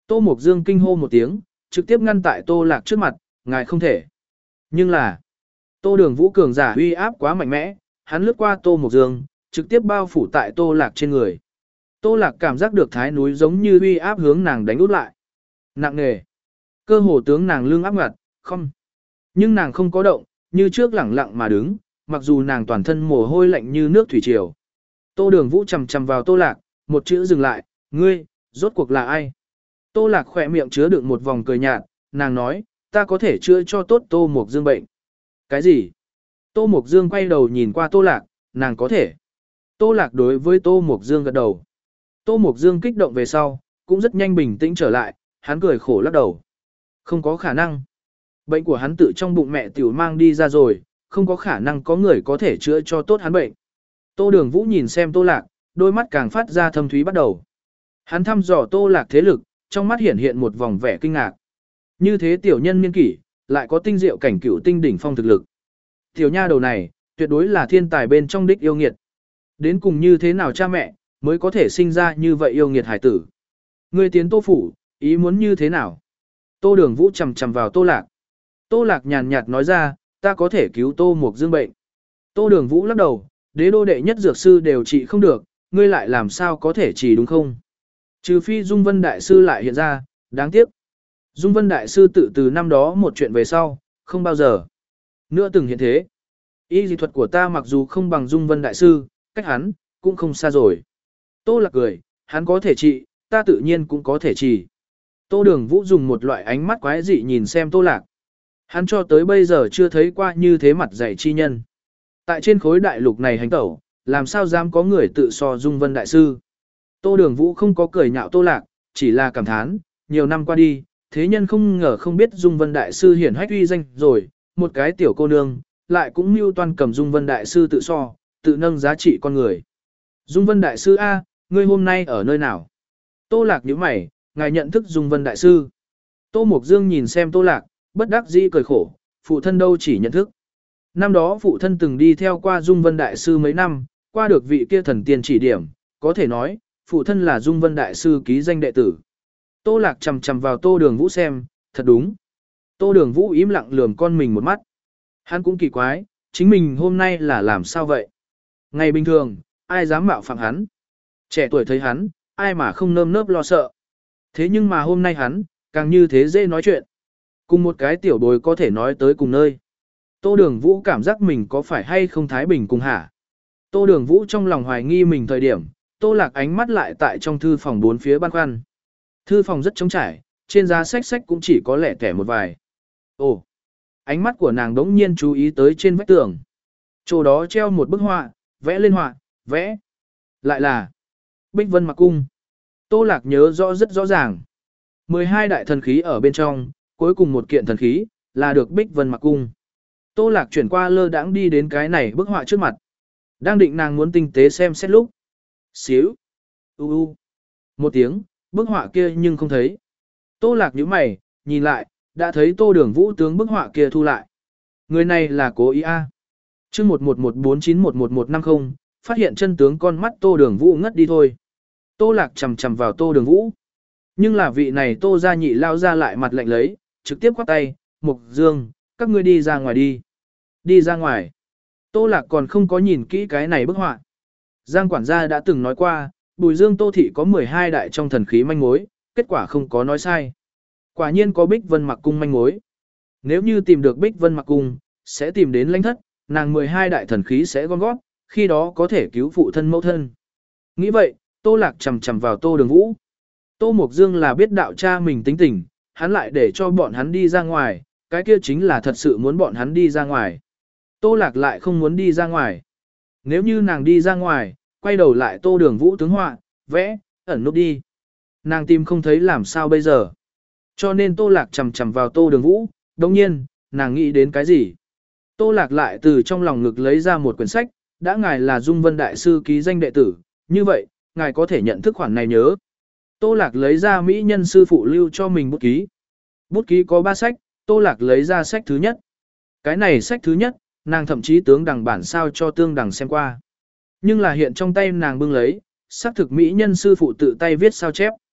Tô Mộc Dương kinh hô một tiếng, trực tiếp ngăn tại Tô Lạc trước mặt, ngài không thể. Nhưng là, Tô Đường Vũ cường giả uy áp quá mạnh mẽ, hắn lướt qua Tô Mộc Dương, trực tiếp bao phủ tại Tô Lạc trên người. Tô Lạc cảm giác được thái núi giống như uy áp hướng nàng đánh út lại. Nặng nề. Cơ hồ tướng nàng lưng áp ngặt, không. Nhưng nàng không có động, như trước lẳng lặng mà đứng, mặc dù nàng toàn thân mồ hôi lạnh như nước thủy triều. Tô Đường Vũ chầm chầm vào Tô Lạc, một chữ dừng lại, ngươi, rốt cuộc là ai? Tô Lạc khỏe miệng chứa đựng một vòng cười nhạt, nàng nói, ta có thể chữa cho tốt Tô Mộc Dương bệnh. Cái gì? Tô Mộc Dương quay đầu nhìn qua Tô Lạc, nàng có thể. Tô Lạc đối với Tô Mộc Dương gật đầu. Tô Mộc Dương kích động về sau, cũng rất nhanh bình tĩnh trở lại, hắn cười khổ lắc đầu. Không có khả năng. Bệnh của hắn tự trong bụng mẹ tiểu mang đi ra rồi, không có khả năng có người có thể chữa cho tốt hắn bệnh. Tô Đường Vũ nhìn xem Tô Lạc, đôi mắt càng phát ra thâm thúy bắt đầu. Hắn thăm dò Tô Lạc thế lực, trong mắt hiện hiện một vòng vẻ kinh ngạc. Như thế tiểu nhân niên kỷ, lại có tinh diệu cảnh cửu tinh đỉnh phong thực lực. Tiểu nha đầu này, tuyệt đối là thiên tài bên trong đích yêu nghiệt. Đến cùng như thế nào cha mẹ, mới có thể sinh ra như vậy yêu nghiệt hải tử. Ngươi tiến Tô phủ, ý muốn như thế nào? Tô Đường Vũ chầm chầm vào Tô Lạc. Tô Lạc nhàn nhạt nói ra, ta có thể cứu Tô Mộc Dương bệnh. Tô Đường Vũ lắc đầu, đế đô đệ nhất dược sư đều trị không được, ngươi lại làm sao có thể trị đúng không? Trừ phi Dung Vân Đại Sư lại hiện ra, đáng tiếc. Dung Vân Đại Sư tự từ năm đó một chuyện về sau, không bao giờ nữa từng hiện thế. Y dị thuật của ta mặc dù không bằng Dung Vân Đại Sư, cách hắn, cũng không xa rồi. Tô Lạc cười, hắn có thể trị, ta tự nhiên cũng có thể trị. Tô Đường Vũ dùng một loại ánh mắt quái dị nhìn xem Tô Lạc. Hắn cho tới bây giờ chưa thấy qua như thế mặt dạy chi nhân. Tại trên khối đại lục này hành tẩu, làm sao dám có người tự so Dung Vân Đại Sư. Tô Đường Vũ không có cười nhạo Tô Lạc, chỉ là cảm thán, nhiều năm qua đi, thế nhân không ngờ không biết Dung Vân Đại Sư hiển hách uy danh rồi, một cái tiểu cô nương, lại cũng mưu toan cầm Dung Vân Đại Sư tự so, tự nâng giá trị con người. Dung Vân Đại Sư A, ngươi hôm nay ở nơi nào? Tô Lạc nhíu mày, ngài nhận thức Dung Vân Đại Sư. Tô Mộc Dương nhìn xem Tô Lạc, bất đắc dĩ cười khổ, phụ thân đâu chỉ nhận thức. Năm đó phụ thân từng đi theo qua Dung Vân Đại Sư mấy năm, qua được vị kia thần tiên chỉ điểm, có thể nói, phụ thân là Dung Vân Đại Sư ký danh đệ tử. Tô Lạc chầm chầm vào Tô Đường Vũ xem, thật đúng. Tô Đường Vũ im lặng lườm con mình một mắt. Hắn cũng kỳ quái, chính mình hôm nay là làm sao vậy? Ngày bình thường, ai dám mạo phạm hắn? Trẻ tuổi thấy hắn, ai mà không nơm nớp lo sợ. Thế nhưng mà hôm nay hắn, càng như thế dễ nói chuyện. Cùng một cái tiểu bối có thể nói tới cùng nơi. Tô Đường Vũ cảm giác mình có phải hay không thái bình cùng hả? Tô Đường Vũ trong lòng hoài nghi mình thời điểm, Tô Lạc ánh mắt lại tại trong thư phòng bốn phía băn khoăn. Thư phòng rất trống trải, trên giá sách sách cũng chỉ có lẻ tẻ một vài. Ồ! Ánh mắt của nàng đống nhiên chú ý tới trên vách tường. Chỗ đó treo một bức họa, vẽ lên họa, vẽ. Lại là Bích Vân Mặc Cung. Tô Lạc nhớ rõ rất rõ ràng. mười hai đại thần khí ở bên trong, cuối cùng một kiện thần khí, là được Bích Vân Mặc Cung. Tô Lạc chuyển qua lơ đãng đi đến cái này bức họa trước mặt. Đang định nàng muốn tinh tế xem xét lúc. Xíu. U u. Một tiếng, bức họa kia nhưng không thấy. Tô Lạc nhíu mày, nhìn lại, đã thấy Tô Đường Vũ tướng bức họa kia thu lại. Người này là cố ý a. Chương một một một bốn chín một một một năm không, phát hiện chân tướng con mắt Tô Đường Vũ ngất đi thôi. Tô Lạc chầm chầm vào Tô Đường Vũ. Nhưng là vị này Tô gia nhị lao ra lại mặt lạnh lấy, trực tiếp quát tay, Mộc Dương, các ngươi đi ra ngoài đi. Đi ra ngoài. Tô Lạc còn không có nhìn kỹ cái này bức họa. Giang quản gia đã từng nói qua, Bùi Dương Tô thị có mười hai đại trong thần khí manh mối, kết quả không có nói sai. Quả nhiên có Bích Vân Mặc Cung manh mối. Nếu như tìm được Bích Vân Mặc Cung, sẽ tìm đến lãnh thất, nàng mười hai đại thần khí sẽ gom gót, khi đó có thể cứu phụ thân mẫu thân. Nghĩ vậy, Tô Lạc chầm chầm vào Tô Đường Vũ. Tô Mộc Dương là biết đạo cha mình tính tình, hắn lại để cho bọn hắn đi ra ngoài, cái kia chính là thật sự muốn bọn hắn đi ra ngoài. Tô Lạc lại không muốn đi ra ngoài. Nếu như nàng đi ra ngoài, quay đầu lại Tô Đường Vũ tướng họa, vẽ, ẩn núp đi. Nàng tìm không thấy làm sao bây giờ. Cho nên Tô Lạc chầm chầm vào Tô Đường Vũ, đồng nhiên, nàng nghĩ đến cái gì. Tô Lạc lại từ trong lòng ngực lấy ra một quyển sách, đã ngài là Dung Vân Đại Sư ký danh đệ tử, như vậy, ngài có thể nhận thức khoản này nhớ. Tô Lạc lấy ra mỹ nhân sư phụ lưu cho mình bút ký. Bút ký có ba sách, Tô Lạc lấy ra sách thứ nhất. Cái này sách thứ nhất, nàng thậm chí tướng đằng bản sao cho tương đằng xem qua. Nhưng là hiện trong tay nàng bưng lấy, xác thực mỹ nhân sư phụ tự tay viết sao chép.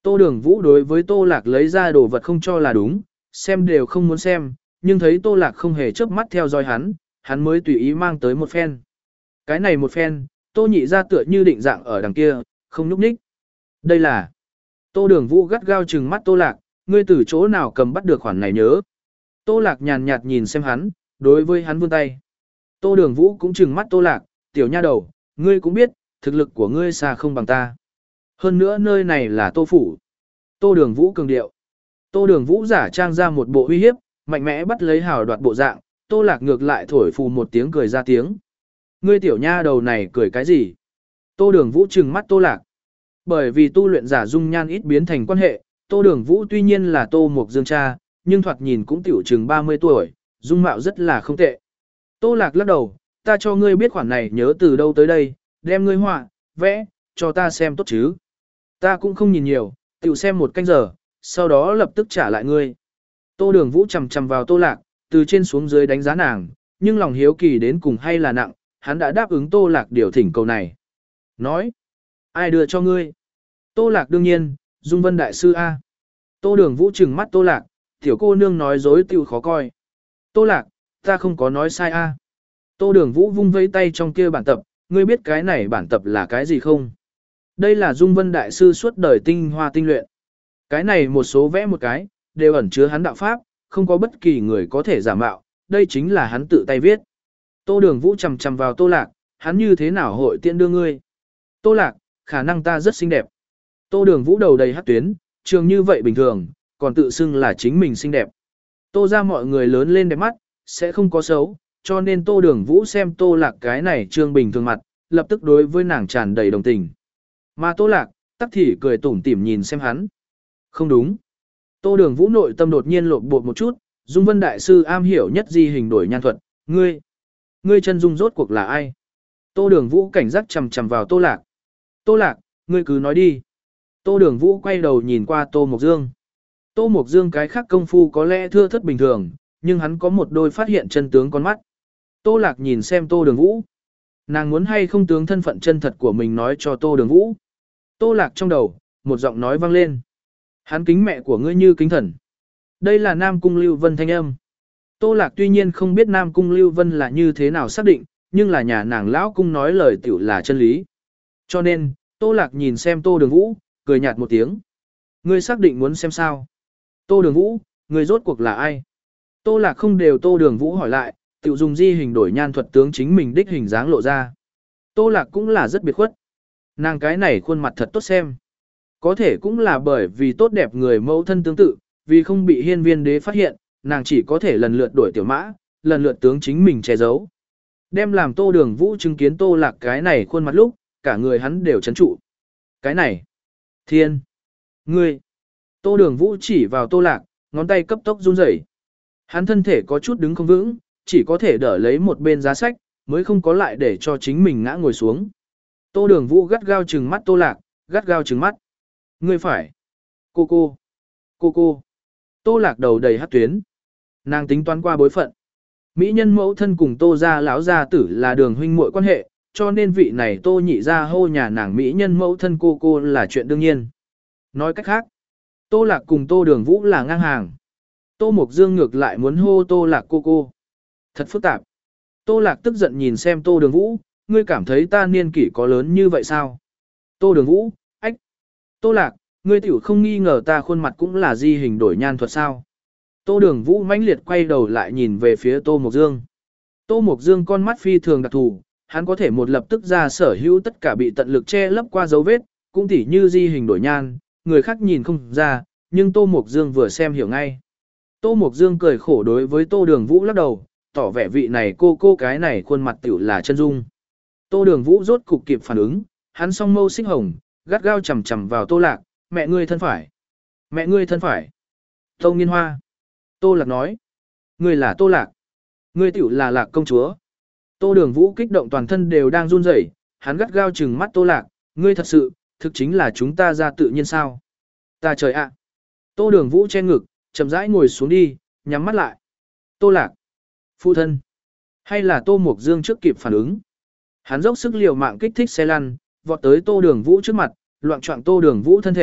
Tô Đường Vũ đối với Tô Lạc lấy ra đồ vật không cho là đúng, xem đều không muốn xem, nhưng thấy Tô Lạc không hề chớp mắt theo dõi hắn, hắn mới tùy ý mang tới một phen. Cái này một phen, Tô Nhị ra tựa như định dạng ở đằng kia, không nhúc nhích. Đây là Tô Đường Vũ gắt gao trừng mắt Tô Lạc, ngươi từ chỗ nào cầm bắt được khoản này nhớ. Tô Lạc nhàn nhạt nhìn xem hắn, đối với hắn vươn tay. Tô Đường Vũ cũng trừng mắt Tô Lạc, tiểu nha đầu, ngươi cũng biết, thực lực của ngươi xa không bằng ta. Hơn nữa nơi này là Tô Phủ. Tô Đường Vũ cường điệu. Tô Đường Vũ giả trang ra một bộ uy hiếp, mạnh mẽ bắt lấy hào đoạt bộ dạng, Tô Lạc ngược lại thổi phù một tiếng cười ra tiếng. Ngươi tiểu nha đầu này cười cái gì? Tô Đường Vũ trừng mắt Tô Lạc. Bởi vì tu luyện giả dung nhan ít biến thành quan hệ, Tô Đường Vũ tuy nhiên là Tô Mục Dương cha, nhưng thoạt nhìn cũng tiểu chừng ba mươi tuổi, dung mạo rất là không tệ. Tô Lạc lắc đầu, ta cho ngươi biết khoản này nhớ từ đâu tới đây, đem ngươi họa, vẽ, cho ta xem tốt chứ. Ta cũng không nhìn nhiều, tiểu xem một canh giờ, sau đó lập tức trả lại ngươi. Tô Đường Vũ chầm chầm vào Tô Lạc, từ trên xuống dưới đánh giá nàng, nhưng lòng hiếu kỳ đến cùng hay là nặng, hắn đã đáp ứng Tô Lạc điều thỉnh cầu này. Nói, ai đưa cho ngươi? Tô Lạc đương nhiên, Dung Vân Đại Sư A. Tô Đường Vũ trừng mắt Tô Lạc, tiểu cô nương nói dối tiêu khó coi. Tô Lạc, ta không có nói sai A. Tô Đường Vũ vung vây tay trong kia bản tập, ngươi biết cái này bản tập là cái gì không? Đây là Dung Vân Đại Sư suốt đời tinh hoa tinh luyện. Cái này một số vẽ một cái, đều ẩn chứa hắn đạo pháp, không có bất kỳ người có thể giả mạo, đây chính là hắn tự tay viết. Tô Đường Vũ chầm chầm vào Tô Lạc, hắn như thế nào hội tiện đưa ngươi? Tô Lạc, khả năng ta rất xinh đẹp. Tô Đường Vũ đầu đầy hắc tuyến, trường như vậy bình thường, còn tự xưng là chính mình xinh đẹp. Tô ra mọi người lớn lên đẹp mắt, sẽ không có xấu, cho nên Tô Đường Vũ xem Tô Lạc cái này trương bình thường mặt, lập tức đối với nàng tràn đầy đồng tình. Mà Tô Lạc, tắc thì cười tủm tỉm nhìn xem hắn. Không đúng. Tô Đường Vũ nội tâm đột nhiên lộn bột một chút, Dung Vân Đại Sư am hiểu nhất di hình đổi nhan thuật, ngươi. Ngươi chân dung rốt cuộc là ai? Tô Đường Vũ cảnh giác chầm chầm vào Tô Lạc. Tô Lạc, ngươi cứ nói đi. Tô Đường Vũ quay đầu nhìn qua Tô Mộc Dương. Tô Mộc Dương cái khác công phu có lẽ thưa thất bình thường, nhưng hắn có một đôi phát hiện chân tướng con mắt. Tô Lạc nhìn xem Tô Đường Vũ. Nàng muốn hay không tướng thân phận chân thật của mình nói cho Tô Đường Vũ. Tô Lạc trong đầu, một giọng nói vang lên. Hắn kính mẹ của ngươi như kính thần. Đây là Nam Cung Lưu Vân thanh âm. Tô Lạc tuy nhiên không biết Nam Cung Lưu Vân là như thế nào xác định, nhưng là nhà nàng lão cung nói lời tiểu là chân lý. Cho nên, Tô Lạc nhìn xem Tô Đường Vũ, cười nhạt một tiếng. Ngươi xác định muốn xem sao? Tô Đường Vũ, ngươi rốt cuộc là ai? Tô Lạc không đều Tô Đường Vũ hỏi lại, tiểu dùng di hình đổi nhan thuật tướng chính mình đích hình dáng lộ ra. Tô Lạc cũng là rất biệt khuất. Nàng cái này khuôn mặt thật tốt xem. Có thể cũng là bởi vì tốt đẹp người mẫu thân tương tự, vì không bị hiên viên đế phát hiện, nàng chỉ có thể lần lượt đổi tiểu mã, lần lượt tướng chính mình che giấu. Đem làm Tô Đường Vũ chứng kiến Tô Lạc cái này khuôn mặt lúc, cả người hắn đều chấn trụ. Cái này, thiên, ngươi, Tô Đường Vũ chỉ vào Tô Lạc, ngón tay cấp tốc run rẩy. Hắn thân thể có chút đứng không vững, chỉ có thể đỡ lấy một bên giá sách, mới không có lại để cho chính mình ngã ngồi xuống. Tô Đường Vũ gắt gao trừng mắt Tô Lạc, gắt gao trừng mắt. Ngươi phải. Cô cô. Cô cô. Tô Lạc đầu đầy hắc tuyến. Nàng tính toán qua bối phận. Mỹ nhân mẫu thân cùng Tô gia lão gia tử là đường huynh muội quan hệ, cho nên vị này Tô nhị gia hô nhà nàng Mỹ nhân mẫu thân cô cô là chuyện đương nhiên. Nói cách khác, Tô Lạc cùng Tô Đường Vũ là ngang hàng. Tô Mộc Dương ngược lại muốn hô Tô Lạc cô cô. Thật phức tạp. Tô Lạc tức giận nhìn xem Tô Đường Vũ, ngươi cảm thấy ta niên kỷ có lớn như vậy sao? Tô Đường Vũ, ách. Tô Lạc, ngươi tiểu không nghi ngờ ta khuôn mặt cũng là di hình đổi nhan thuật sao? Tô Đường Vũ mãnh liệt quay đầu lại nhìn về phía Tô Mộc Dương. Tô Mộc Dương con mắt phi thường đặc thù, hắn có thể một lập tức ra sở hữu tất cả bị tận lực che lấp qua dấu vết, cũng tỉ như di hình đổi nhan, người khác nhìn không ra, nhưng Tô Mộc Dương vừa xem hiểu ngay. Tô Mộc Dương cười khổ đối với Tô Đường Vũ lắc đầu, tỏ vẻ vị này cô cô cái này khuôn mặt tiểu là chân dung. Tô Đường Vũ rốt cục kịp phản ứng, hắn song mâu xích hồng, gắt gao chầm chầm vào Tô Lạc, mẹ ngươi thân phải. Mẹ ngươi thân phải. Tô Nghiên Hoa. Tô Lạc nói. Ngươi là Tô Lạc. Ngươi tiểu là Lạc công chúa. Tô Đường Vũ kích động toàn thân đều đang run rẩy, hắn gắt gao trừng mắt Tô Lạc, ngươi thật sự, thực chính là chúng ta ra tự nhiên sao? Ta trời ạ. Tô Đường Vũ che ngực, chậm rãi ngồi xuống đi, nhắm mắt lại. Tô Lạc. Phụ thân. Hay là Tô Mộc Dương trước kịp phản ứng. Hắn dốc sức liều mạng kích thích xe lăn, vọt tới Tô Đường Vũ trước mặt, loạn choạng Tô Đường Vũ thân thể,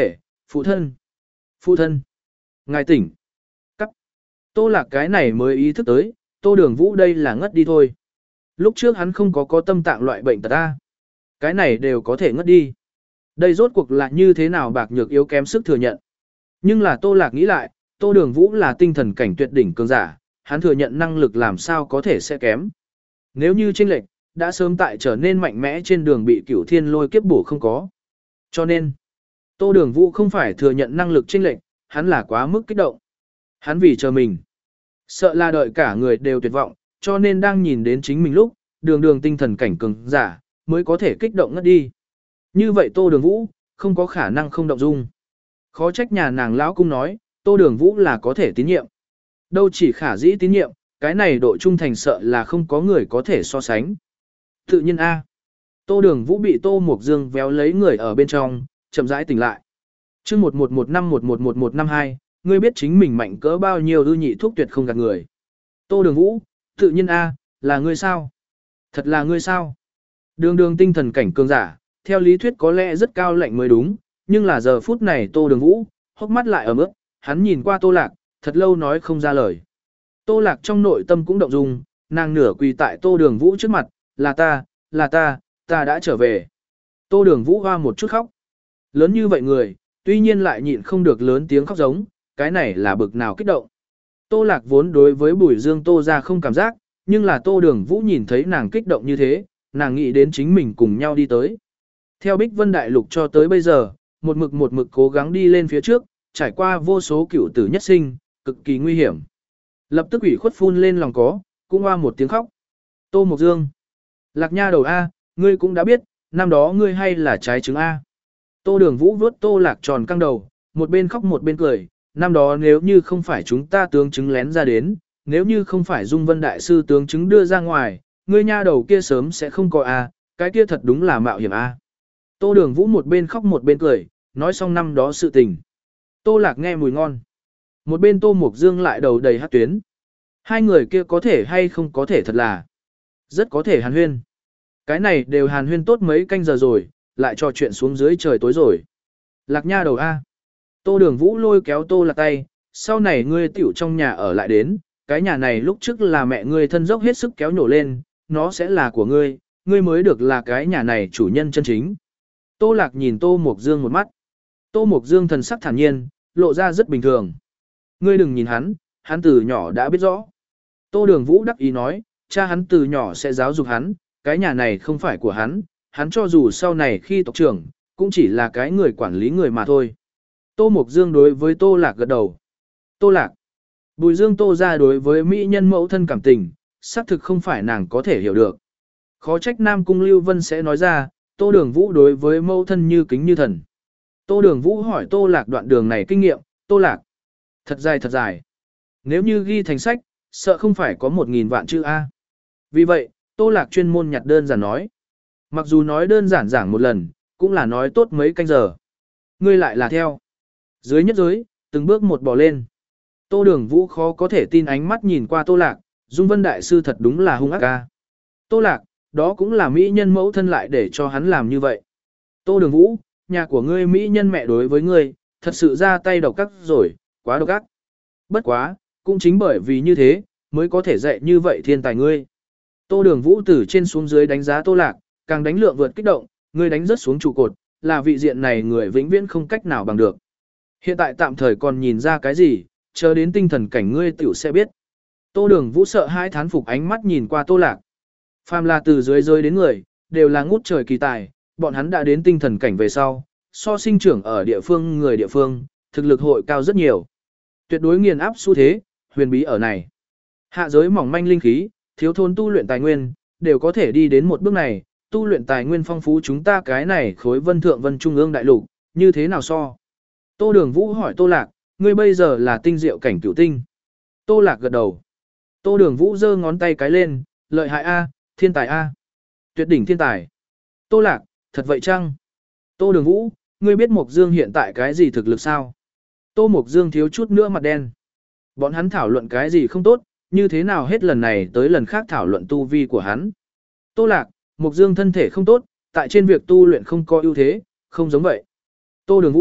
Phụ thân. Phụ thân. Ngài tỉnh. Cắt. Tô Lạc cái này mới ý thức tới, Tô Đường Vũ đây là ngất đi thôi. Lúc trước hắn không có có tâm tạng loại bệnh tật ta. Cái này đều có thể ngất đi. Đây rốt cuộc là như thế nào bạc nhược yếu kém sức thừa nhận. Nhưng là Tô Lạc nghĩ lại, Tô Đường Vũ là tinh thần cảnh tuyệt đỉnh cường giả, hắn thừa nhận năng lực làm sao có thể sẽ kém. Nếu như chênh lệch, đã sớm tại trở nên mạnh mẽ trên đường bị Cửu Thiên Lôi kiếp bổ không có. Cho nên, Tô Đường Vũ không phải thừa nhận năng lực chênh lệch, hắn là quá mức kích động. Hắn vì chờ mình, sợ là đợi cả người đều tuyệt vọng, cho nên đang nhìn đến chính mình lúc, đường đường tinh thần cảnh cường giả, mới có thể kích động ngất đi. Như vậy Tô Đường Vũ, không có khả năng không động dung. Khó trách nhà nàng lão cung nói, Tô Đường Vũ là có thể tín nhiệm. Đâu chỉ khả dĩ tín nhiệm, cái này độ trung thành sợ là không có người có thể so sánh. Tự nhiên A. Tô Đường Vũ bị Tô Mộc Dương véo lấy người ở bên trong, chậm rãi tỉnh lại. chương một một một năm một một một một năm hai, ngươi biết chính mình mạnh cỡ bao nhiêu ư nhị thuốc tuyệt không gạt người. Tô Đường Vũ, tự nhiên A, là ngươi sao? Thật là ngươi sao? Đường đường tinh thần cảnh cường giả, theo lý thuyết có lẽ rất cao lạnh mới đúng, nhưng là giờ phút này Tô Đường Vũ, hốc mắt lại ẩm ướt, hắn nhìn qua Tô Lạc, thật lâu nói không ra lời. Tô Lạc trong nội tâm cũng động dung, nàng nửa quỳ tại Tô Đường Vũ trước mặt, là ta, là ta, ta đã trở về. Tô Đường Vũ hoa một chút khóc. Lớn như vậy người, tuy nhiên lại nhịn không được lớn tiếng khóc giống, cái này là bực nào kích động. Tô Lạc vốn đối với Bùi Dương Tô ra không cảm giác, nhưng là Tô Đường Vũ nhìn thấy nàng kích động như thế, nàng nghĩ đến chính mình cùng nhau đi tới. Theo Bích Vân Đại Lục cho tới bây giờ, một mực một mực cố gắng đi lên phía trước, trải qua vô số cựu tử nhất sinh, cực kỳ nguy hiểm. Lập tức ủy khuất phun lên lòng có, cũng hoa một tiếng khóc. Tô Mộc Dương. Lạc nha đầu A, ngươi cũng đã biết, năm đó ngươi hay là trái trứng A. Tô Đường Vũ vuốt Tô Lạc tròn căng đầu, một bên khóc một bên cười, năm đó nếu như không phải chúng ta tướng chứng lén ra đến, nếu như không phải Dung Vân Đại Sư tướng chứng đưa ra ngoài, ngươi nha đầu kia sớm sẽ không có A, cái kia thật đúng là mạo hiểm A. Tô Đường Vũ một bên khóc một bên cười, nói xong năm đó sự tình. Tô Lạc nghe mùi ngon. Một bên Tô Mộc Dương lại đầu đầy hát tuyến. Hai người kia có thể hay không có thể thật là rất có thể hàn huyên. Cái này đều hàn huyên tốt mấy canh giờ rồi, lại trò chuyện xuống dưới trời tối rồi. Lạc nha đầu A. Tô Đường Vũ lôi kéo Tô Lạc tay, sau này ngươi tiểu trong nhà ở lại đến, cái nhà này lúc trước là mẹ ngươi thân dốc hết sức kéo nhổ lên, nó sẽ là của ngươi, ngươi mới được là cái nhà này chủ nhân chân chính. Tô Lạc nhìn Tô Mộc Dương một mắt. Tô Mộc Dương thần sắc thản nhiên, lộ ra rất bình thường. Ngươi đừng nhìn hắn, hắn từ nhỏ đã biết rõ. Tô Đường Vũ đắc ý nói, cha hắn từ nhỏ sẽ giáo dục hắn, cái nhà này không phải của hắn, hắn cho dù sau này khi tộc trưởng, cũng chỉ là cái người quản lý người mà thôi. Tô Mộc Dương đối với Tô Lạc gật đầu. Tô Lạc. Bùi Dương Tô ra đối với mỹ nhân mẫu thân cảm tình, xác thực không phải nàng có thể hiểu được. Khó trách Nam Cung Lưu Vân sẽ nói ra, Tô Đường Vũ đối với mẫu thân như kính như thần. Tô Đường Vũ hỏi Tô Lạc đoạn đường này kinh nghiệm, Tô Lạc. Thật dài thật dài. Nếu như ghi thành sách, sợ không phải có một nghìn vạn chữ A. Vì vậy, Tô Lạc chuyên môn nhặt đơn giản nói. Mặc dù nói đơn giản giảng một lần, cũng là nói tốt mấy canh giờ. Ngươi lại là theo. Dưới nhất giới, từng bước một bỏ lên. Tô Đường Vũ khó có thể tin ánh mắt nhìn qua Tô Lạc, Dung Vân Đại Sư thật đúng là hung ác ca. Tô Lạc, đó cũng là mỹ nhân mẫu thân lại để cho hắn làm như vậy. Tô Đường Vũ, nhà của ngươi mỹ nhân mẹ đối với ngươi, thật sự ra tay độc ác rồi, quá độc ác. Bất quá, cũng chính bởi vì như thế, mới có thể dạy như vậy thiên tài ngươi. Tô Đường Vũ từ trên xuống dưới đánh giá Tô Lạc, càng đánh lượng vượt kích động, ngươi đánh rất xuống trụ cột, là vị diện này người vĩnh viễn không cách nào bằng được. Hiện tại tạm thời còn nhìn ra cái gì, chờ đến tinh thần cảnh ngươi tiểu sẽ biết. Tô Đường Vũ sợ hãi thán phục ánh mắt nhìn qua Tô Lạc. Phàm là từ dưới rơi đến người, đều là ngút trời kỳ tài, bọn hắn đã đến tinh thần cảnh về sau, so sinh trưởng ở địa phương người địa phương, thực lực hội cao rất nhiều. Tuyệt đối nghiền áp xu thế, huyền bí ở này. Hạ giới mỏng manh linh khí, thiếu thốn tu luyện tài nguyên, đều có thể đi đến một bước này, tu luyện tài nguyên phong phú chúng ta cái này khối vân thượng vân trung ương đại lục, như thế nào so? Tô Đường Vũ hỏi Tô Lạc, ngươi bây giờ là tinh diệu cảnh cửu tinh. Tô Lạc gật đầu. Tô Đường Vũ giơ ngón tay cái lên, lợi hại A, thiên tài A. Tuyệt đỉnh thiên tài. Tô Lạc, thật vậy chăng? Tô Đường Vũ, ngươi biết Mộc Dương hiện tại cái gì thực lực sao? Tô Mộc Dương thiếu chút nữa mặt đen. Bọn hắn thảo luận cái gì không tốt, như thế nào hết lần này tới lần khác thảo luận tu vi của hắn. Tô Lạc, Mộc Dương thân thể không tốt, tại trên việc tu luyện không có ưu thế, không giống vậy. Tô Đường Vũ,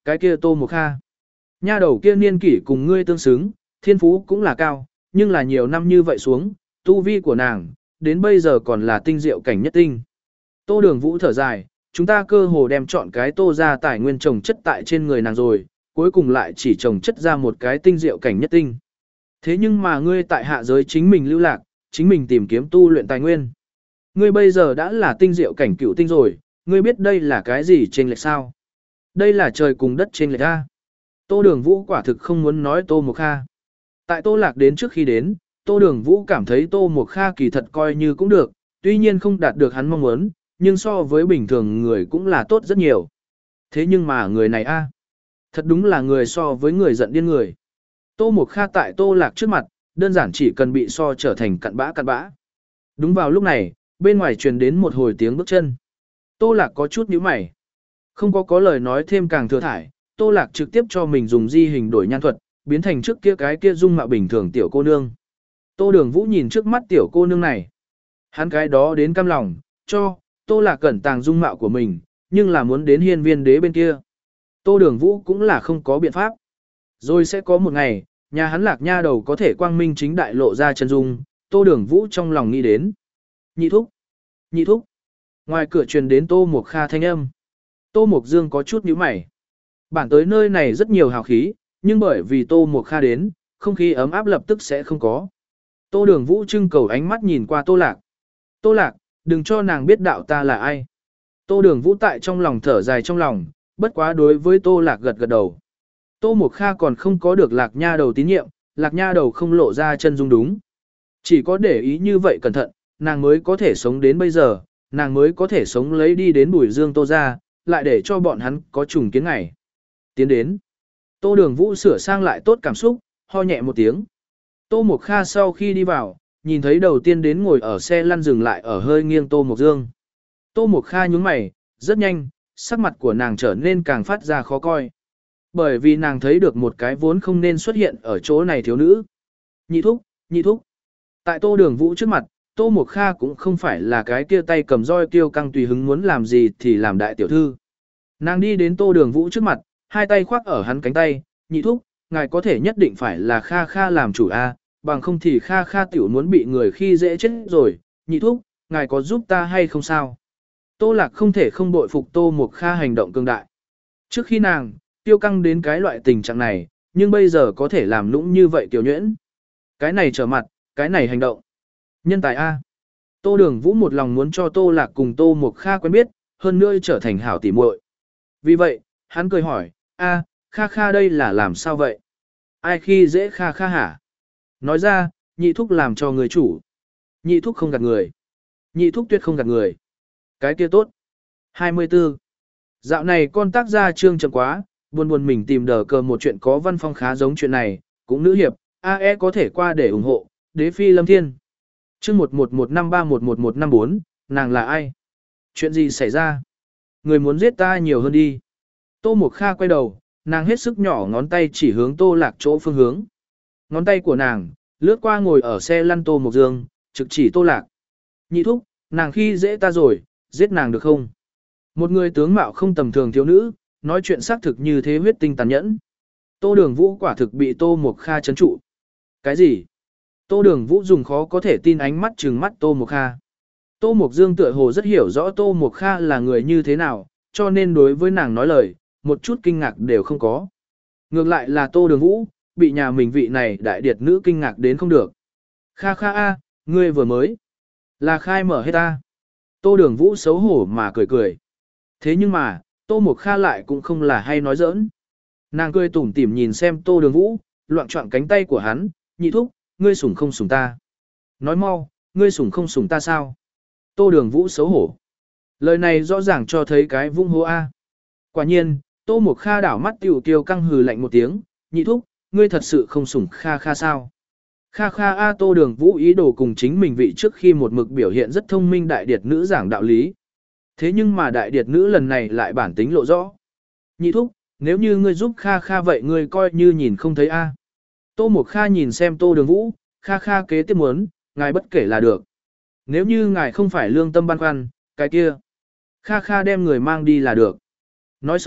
Cái kia Tô Mộc Kha. Nha đầu kia niên kỷ cùng ngươi tương xứng, thiên phú cũng là cao, nhưng là nhiều năm như vậy xuống, tu vi của nàng, đến bây giờ còn là tinh diệu cảnh nhất tinh. Tô Đường Vũ thở dài, chúng ta cơ hồ đem chọn cái Tô ra tài nguyên trồng chất tại trên người nàng rồi, cuối cùng lại chỉ trồng chất ra một cái tinh diệu cảnh nhất tinh. Thế nhưng mà ngươi tại hạ giới chính mình lưu lạc, chính mình tìm kiếm tu luyện tài nguyên. Ngươi bây giờ đã là tinh diệu cảnh cửu tinh rồi, ngươi biết đây là cái gì trên lệch sao? Đây là trời cùng đất trên lệch a. Tô Đường Vũ quả thực không muốn nói Tô Mộc Kha. Tại Tô Lạc đến trước khi đến, Tô Đường Vũ cảm thấy Tô Mộc Kha kỳ thật coi như cũng được, tuy nhiên không đạt được hắn mong muốn, nhưng so với bình thường người cũng là tốt rất nhiều. Thế nhưng mà người này a, thật đúng là người so với người giận điên người. Tô Mộc Kha tại Tô Lạc trước mặt, đơn giản chỉ cần bị so trở thành cặn bã cặn bã. Đúng vào lúc này, bên ngoài truyền đến một hồi tiếng bước chân. Tô Lạc có chút nhíu mày. Không có có lời nói thêm càng thừa thải, Tô Lạc trực tiếp cho mình dùng di hình đổi nhan thuật, biến thành trước kia cái kia dung mạo bình thường tiểu cô nương. Tô Đường Vũ nhìn trước mắt tiểu cô nương này. Hắn cái đó đến cam lòng, cho, Tô Lạc cẩn tàng dung mạo của mình, nhưng là muốn đến hiên viên đế bên kia. Tô Đường Vũ cũng là không có biện pháp. Rồi sẽ có một ngày, nhà hắn Lạc nha đầu có thể quang minh chính đại lộ ra chân dung, Tô Đường Vũ trong lòng nghĩ đến. Nhị thúc, nhị thúc. Ngoài cửa truyền đến Tô Mộc Kha thanh âm. Tô Mộc Dương có chút nhíu mày. Bản tới nơi này rất nhiều hào khí, nhưng bởi vì Tô Mộc Kha đến, không khí ấm áp lập tức sẽ không có. Tô Đường Vũ trưng cầu ánh mắt nhìn qua Tô Lạc. Tô Lạc, đừng cho nàng biết đạo ta là ai. Tô Đường Vũ tại trong lòng thở dài trong lòng, bất quá đối với Tô Lạc gật gật đầu. Tô Mộc Kha còn không có được Lạc nha đầu tín nhiệm, Lạc nha đầu không lộ ra chân dung đúng. Chỉ có để ý như vậy cẩn thận, nàng mới có thể sống đến bây giờ, nàng mới có thể sống lấy đi đến Bùi Dương Tô ra, lại để cho bọn hắn có trùng kiến ngày. Tiến đến. Tô Đường Vũ sửa sang lại tốt cảm xúc, ho nhẹ một tiếng. Tô Mộc Kha sau khi đi vào, nhìn thấy đầu tiên đến ngồi ở xe lăn dừng lại ở hơi nghiêng Tô Mộc Dương. Tô Mộc Kha nhướng mày, rất nhanh, sắc mặt của nàng trở nên càng phát ra khó coi. Bởi vì nàng thấy được một cái vốn không nên xuất hiện ở chỗ này thiếu nữ. Nhị thúc, nhị thúc. Tại Tô Đường Vũ trước mặt, Tô Mộc Kha cũng không phải là cái kia tay cầm roi kiêu căng tùy hứng muốn làm gì thì làm đại tiểu thư. Nàng đi đến Tô Đường Vũ trước mặt, hai tay khoác ở hắn cánh tay, nhị thúc, ngài có thể nhất định phải là Kha Kha làm chủ a, bằng không thì Kha Kha tiểu muốn bị người khi dễ chết rồi, nhị thúc, ngài có giúp ta hay không sao? Tô Lạc không thể không bội phục Tô Mộc Kha hành động cường đại. Trước khi nàng, tiêu căng đến cái loại tình trạng này, nhưng bây giờ có thể làm nũng như vậy tiểu nhuyễn. Cái này trở mặt, cái này hành động. Nhân tài A. Tô Đường Vũ một lòng muốn cho Tô Lạc cùng Tô Mộc Kha quen biết, hơn nữa trở thành hảo tỉ muội. Vì vậy, hắn cười hỏi, a, Kha Kha đây là làm sao vậy? Ai khi dễ Kha Kha hả? Nói ra, nhị thúc làm cho người chủ. Nhị thúc không gạt người. Nhị thúc tuyệt không gạt người. Cái kia tốt. hai mươi tư. Dạo này con tác gia trương chậm quá, buồn buồn mình tìm đờ cờ một chuyện có văn phong khá giống chuyện này, cũng nữ hiệp, a e có thể qua để ủng hộ, đế phi lâm thiên. Chương một một một năm ba một một một năm bốn, nàng là ai? Chuyện gì xảy ra? Người muốn giết ta nhiều hơn đi. Tô Mộc Kha quay đầu, nàng hết sức nhỏ ngón tay chỉ hướng Tô Lạc chỗ phương hướng. Ngón tay của nàng, lướt qua ngồi ở xe lăn Tô Mộc Dương, trực chỉ Tô Lạc. Nhị thúc, nàng khi dễ ta rồi, giết nàng được không? Một người tướng mạo không tầm thường thiếu nữ, nói chuyện xác thực như thế huyết tinh tàn nhẫn. Tô Đường Vũ quả thực bị Tô Mộc Kha trấn trụ. Cái gì? Tô Đường Vũ dùng khó có thể tin ánh mắt trừng mắt Tô Mộc Kha. Tô Mộc Dương tựa hồ rất hiểu rõ Tô Mộc Kha là người như thế nào, cho nên đối với nàng nói lời, một chút kinh ngạc đều không có. Ngược lại là Tô Đường Vũ, bị nhà mình vị này đại điệt nữ kinh ngạc đến không được. Kha Kha a, ngươi vừa mới là khai mở hết ta. Tô Đường Vũ xấu hổ mà cười cười. Thế nhưng mà, Tô Mộc Kha lại cũng không là hay nói giỡn. Nàng cười tủm tỉm nhìn xem Tô Đường Vũ, loạn choạng cánh tay của hắn, nhị thúc, ngươi sủng không sủng ta. Nói mau, ngươi sủng không sủng ta sao? Tô Đường Vũ xấu hổ. Lời này rõ ràng cho thấy cái vung hô A. Quả nhiên, Tô Mộc Kha đảo mắt tiểu tiêu căng hừ lạnh một tiếng, nhị thúc, ngươi thật sự không sủng Kha Kha sao? Kha Kha A. Tô Đường Vũ ý đồ cùng chính mình vị trước khi một mực biểu hiện rất thông minh đại điệt nữ giảng đạo lý. Thế nhưng mà đại điệt nữ lần này lại bản tính lộ rõ. Nhị thúc, nếu như ngươi giúp Kha Kha vậy ngươi coi như nhìn không thấy A. Tô Mộc Kha nhìn xem Tô Đường Vũ, Kha Kha kế tiếp muốn, ngài bất kể là được. Nếu như ngài không phải lương tâm băn khoăn, cái kia. Kha Kha đem người mang đi là được. Nói xong,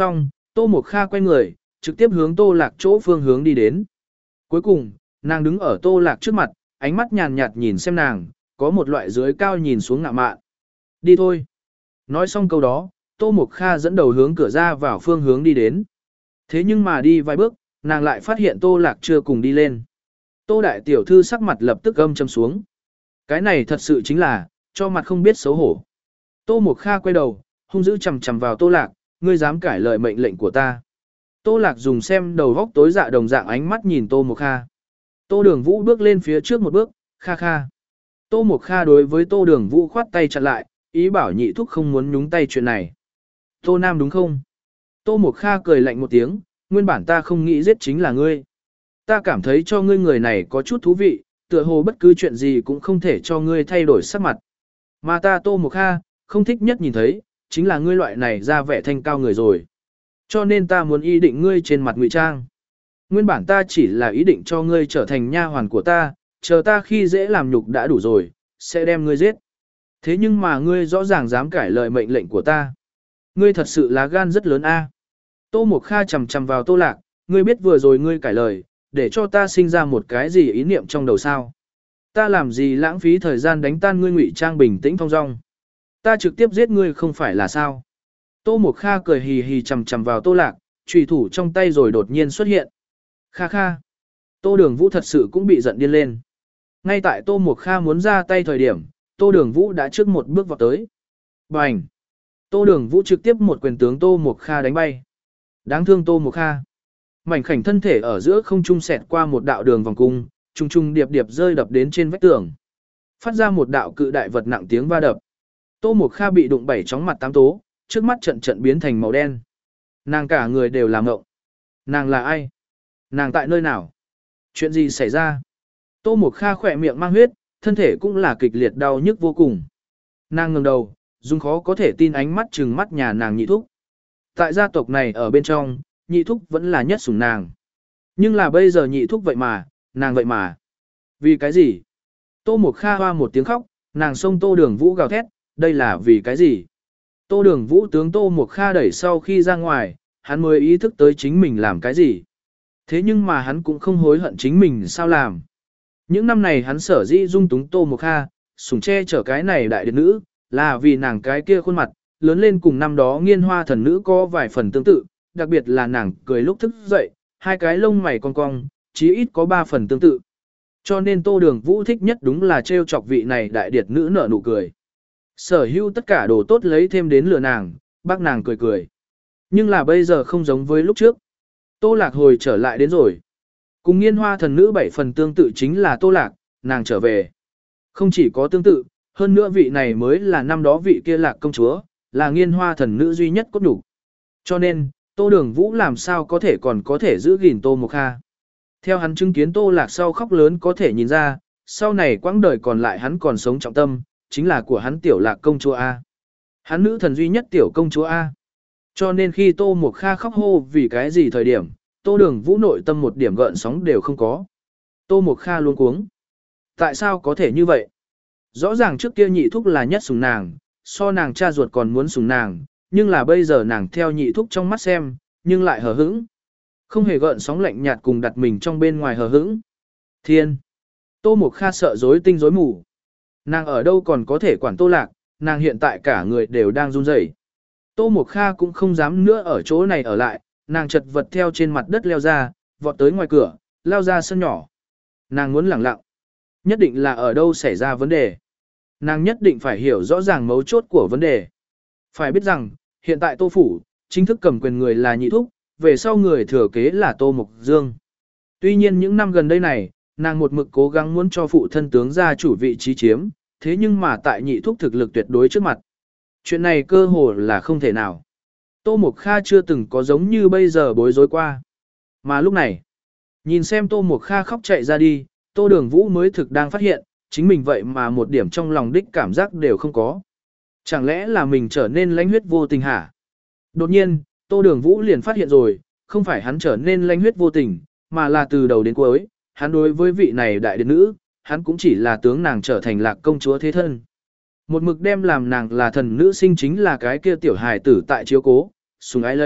Tô Mộc Kha quay người, trực tiếp hướng Tô Lạc chỗ phương hướng đi đến. Cuối cùng, nàng đứng ở Tô Lạc trước mặt, ánh mắt nhàn nhạt nhìn xem nàng, có một loại dưới cao nhìn xuống ngạ mạn. Đi thôi. Nói xong câu đó, Tô Mộc Kha dẫn đầu hướng cửa ra vào phương hướng đi đến. Thế nhưng mà đi vài bước, nàng lại phát hiện Tô Lạc chưa cùng đi lên. Tô đại tiểu thư sắc mặt lập tức gâm châm xuống. Cái này thật sự chính là, cho mặt không biết xấu hổ. Tô Mộc Kha quay đầu, hung dữ chầm chầm vào Tô Lạc, ngươi dám cãi lời mệnh lệnh của ta. Tô Lạc dùng xem đầu góc tối dạ đồng dạng ánh mắt nhìn Tô Mộc Kha. Tô Đường Vũ bước lên phía trước một bước, kha kha. Tô Mộc Kha đối với Tô Đường Vũ khoát tay chặn lại, ý bảo nhị thúc không muốn nhúng tay chuyện này. Tô Nam đúng không? Tô Mộc Kha cười lạnh một tiếng, nguyên bản ta không nghĩ giết chính là ngươi. Ta cảm thấy cho ngươi người này có chút thú vị, tựa hồ bất cứ chuyện gì cũng không thể cho ngươi thay đổi sắc mặt. Mà ta Tô Mộc Kha, không thích nhất nhìn thấy, chính là ngươi loại này ra vẻ thanh cao người rồi. Cho nên ta muốn ý định ngươi trên mặt ngụy trang. Nguyên bản ta chỉ là ý định cho ngươi trở thành nha hoàn của ta, chờ ta khi dễ làm nhục đã đủ rồi, sẽ đem ngươi giết. Thế nhưng mà ngươi rõ ràng dám cãi lời mệnh lệnh của ta. Ngươi thật sự là gan rất lớn a. Tô Mộc Kha chầm chầm vào Tô Lạc, ngươi biết vừa rồi ngươi cãi lời, để cho ta sinh ra một cái gì ý niệm trong đầu sao. Ta làm gì lãng phí thời gian đánh tan ngươi ngụy trang bình tĩnh thong dong. Ta trực tiếp giết ngươi không phải là sao. Tô Mộc Kha cười hì hì chầm chầm vào Tô Lạc, chùy thủ trong tay rồi đột nhiên xuất hiện. Kha kha. Tô Đường Vũ thật sự cũng bị giận điên lên. Ngay tại Tô Mộc Kha muốn ra tay thời điểm, Tô Đường Vũ đã trước một bước vào tới. Bành! Tô Đường Vũ trực tiếp một quyền tướng Tô Mộc Kha đánh bay. Đáng thương Tô Mộc Kha. Mảnh khảnh thân thể ở giữa không trung xẹt qua một đạo đường vòng cung, trung trung điệp điệp rơi đập đến trên vách tường. Phát ra một đạo cự đại vật nặng tiếng va đập. Tô Mộc Kha bị đụng bảy chóng mặt tám tố, trước mắt trận trận biến thành màu đen. Nàng cả người đều làm ngộng. Nàng là ai? Nàng tại nơi nào? Chuyện gì xảy ra? Tô Mộc Kha khỏe miệng mang huyết, thân thể cũng là kịch liệt đau nhức vô cùng. Nàng ngẩng đầu, dùng khó có thể tin ánh mắt trừng mắt nhà nàng nhị thúc. Tại gia tộc này ở bên trong, nhị thúc vẫn là nhất sủng nàng. Nhưng là bây giờ nhị thúc vậy mà, nàng vậy mà. Vì cái gì? Tô Mộc Kha hoa một tiếng khóc, nàng xông Tô Đường Vũ gào thét, đây là vì cái gì? Tô Đường Vũ tướng Tô Mộc Kha đẩy sau khi ra ngoài, hắn mới ý thức tới chính mình làm cái gì. Thế nhưng mà hắn cũng không hối hận chính mình sao làm. Những năm này hắn sở dĩ dung túng Tô Mộc Kha, sủng che chở cái này đại điệt nữ, là vì nàng cái kia khuôn mặt, lớn lên cùng năm đó nghiên hoa thần nữ có vài phần tương tự, đặc biệt là nàng cười lúc thức dậy, hai cái lông mày cong cong, chí ít có ba phần tương tự. Cho nên Tô Đường Vũ thích nhất đúng là trêu chọc vị này đại điệt nữ nở nụ cười. Sở hữu tất cả đồ tốt lấy thêm đến lừa nàng, bác nàng cười cười. Nhưng là bây giờ không giống với lúc trước. Tô Lạc hồi trở lại đến rồi. Cùng nghiên hoa thần nữ bảy phần tương tự chính là Tô Lạc, nàng trở về. Không chỉ có tương tự, hơn nữa vị này mới là năm đó vị kia Lạc công chúa, là nghiên hoa thần nữ duy nhất cốt đủ. Cho nên, Tô Đường Vũ làm sao có thể còn có thể giữ gìn Tô Mộc Kha. Theo hắn chứng kiến Tô Lạc sau khóc lớn có thể nhìn ra, sau này quãng đời còn lại hắn còn sống trọng tâm, chính là của hắn tiểu Lạc công chúa A. Hắn nữ thần duy nhất tiểu công chúa A. Cho nên khi Tô Mộc Kha khóc hô vì cái gì thời điểm, Tô Đường Vũ nội tâm một điểm gợn sóng đều không có. Tô Mộc Kha luống cuống. Tại sao có thể như vậy? Rõ ràng trước kia nhị thúc là nhất sủng nàng, so nàng cha ruột còn muốn sủng nàng, nhưng là bây giờ nàng theo nhị thúc trong mắt xem, nhưng lại hờ hững. Không hề gợn sóng lạnh nhạt cùng đặt mình trong bên ngoài hờ hững. Thiên! Tô Mộc Kha sợ rối tinh rối mù. Nàng ở đâu còn có thể quản Tô Lạc, nàng hiện tại cả người đều đang run rẩy. Tô Mộc Kha cũng không dám nữa ở chỗ này ở lại, nàng chật vật theo trên mặt đất leo ra, vọt tới ngoài cửa, lao ra sân nhỏ. Nàng muốn lẳng lặng. Nhất định là ở đâu xảy ra vấn đề. Nàng nhất định phải hiểu rõ ràng mấu chốt của vấn đề. Phải biết rằng, hiện tại Tô Phủ, chính thức cầm quyền người là nhị thúc, về sau người thừa kế là Tô Mộc Dương. Tuy nhiên những năm gần đây này, nàng một mực cố gắng muốn cho phụ thân tướng gia chủ vị trí chiếm, thế nhưng mà tại nhị thúc thực lực tuyệt đối trước mặt. Chuyện này cơ hồ là không thể nào. Tô Mộc Kha chưa từng có giống như bây giờ bối rối qua. Mà lúc này, nhìn xem Tô Mộc Kha khóc chạy ra đi, Tô Đường Vũ mới thực đang phát hiện, chính mình vậy mà một điểm trong lòng đích cảm giác đều không có. Chẳng lẽ là mình trở nên lãnh huyết vô tình hả? Đột nhiên, Tô Đường Vũ liền phát hiện rồi, không phải hắn trở nên lãnh huyết vô tình, mà là từ đầu đến cuối, hắn đối với vị này đại điệt nữ, hắn cũng chỉ là tướng nàng trở thành Lạc công chúa thế thân. Một mực đem làm nàng là thần nữ sinh chính là cái kia tiểu hài tử tại chiếu cố, sùng ái lấy,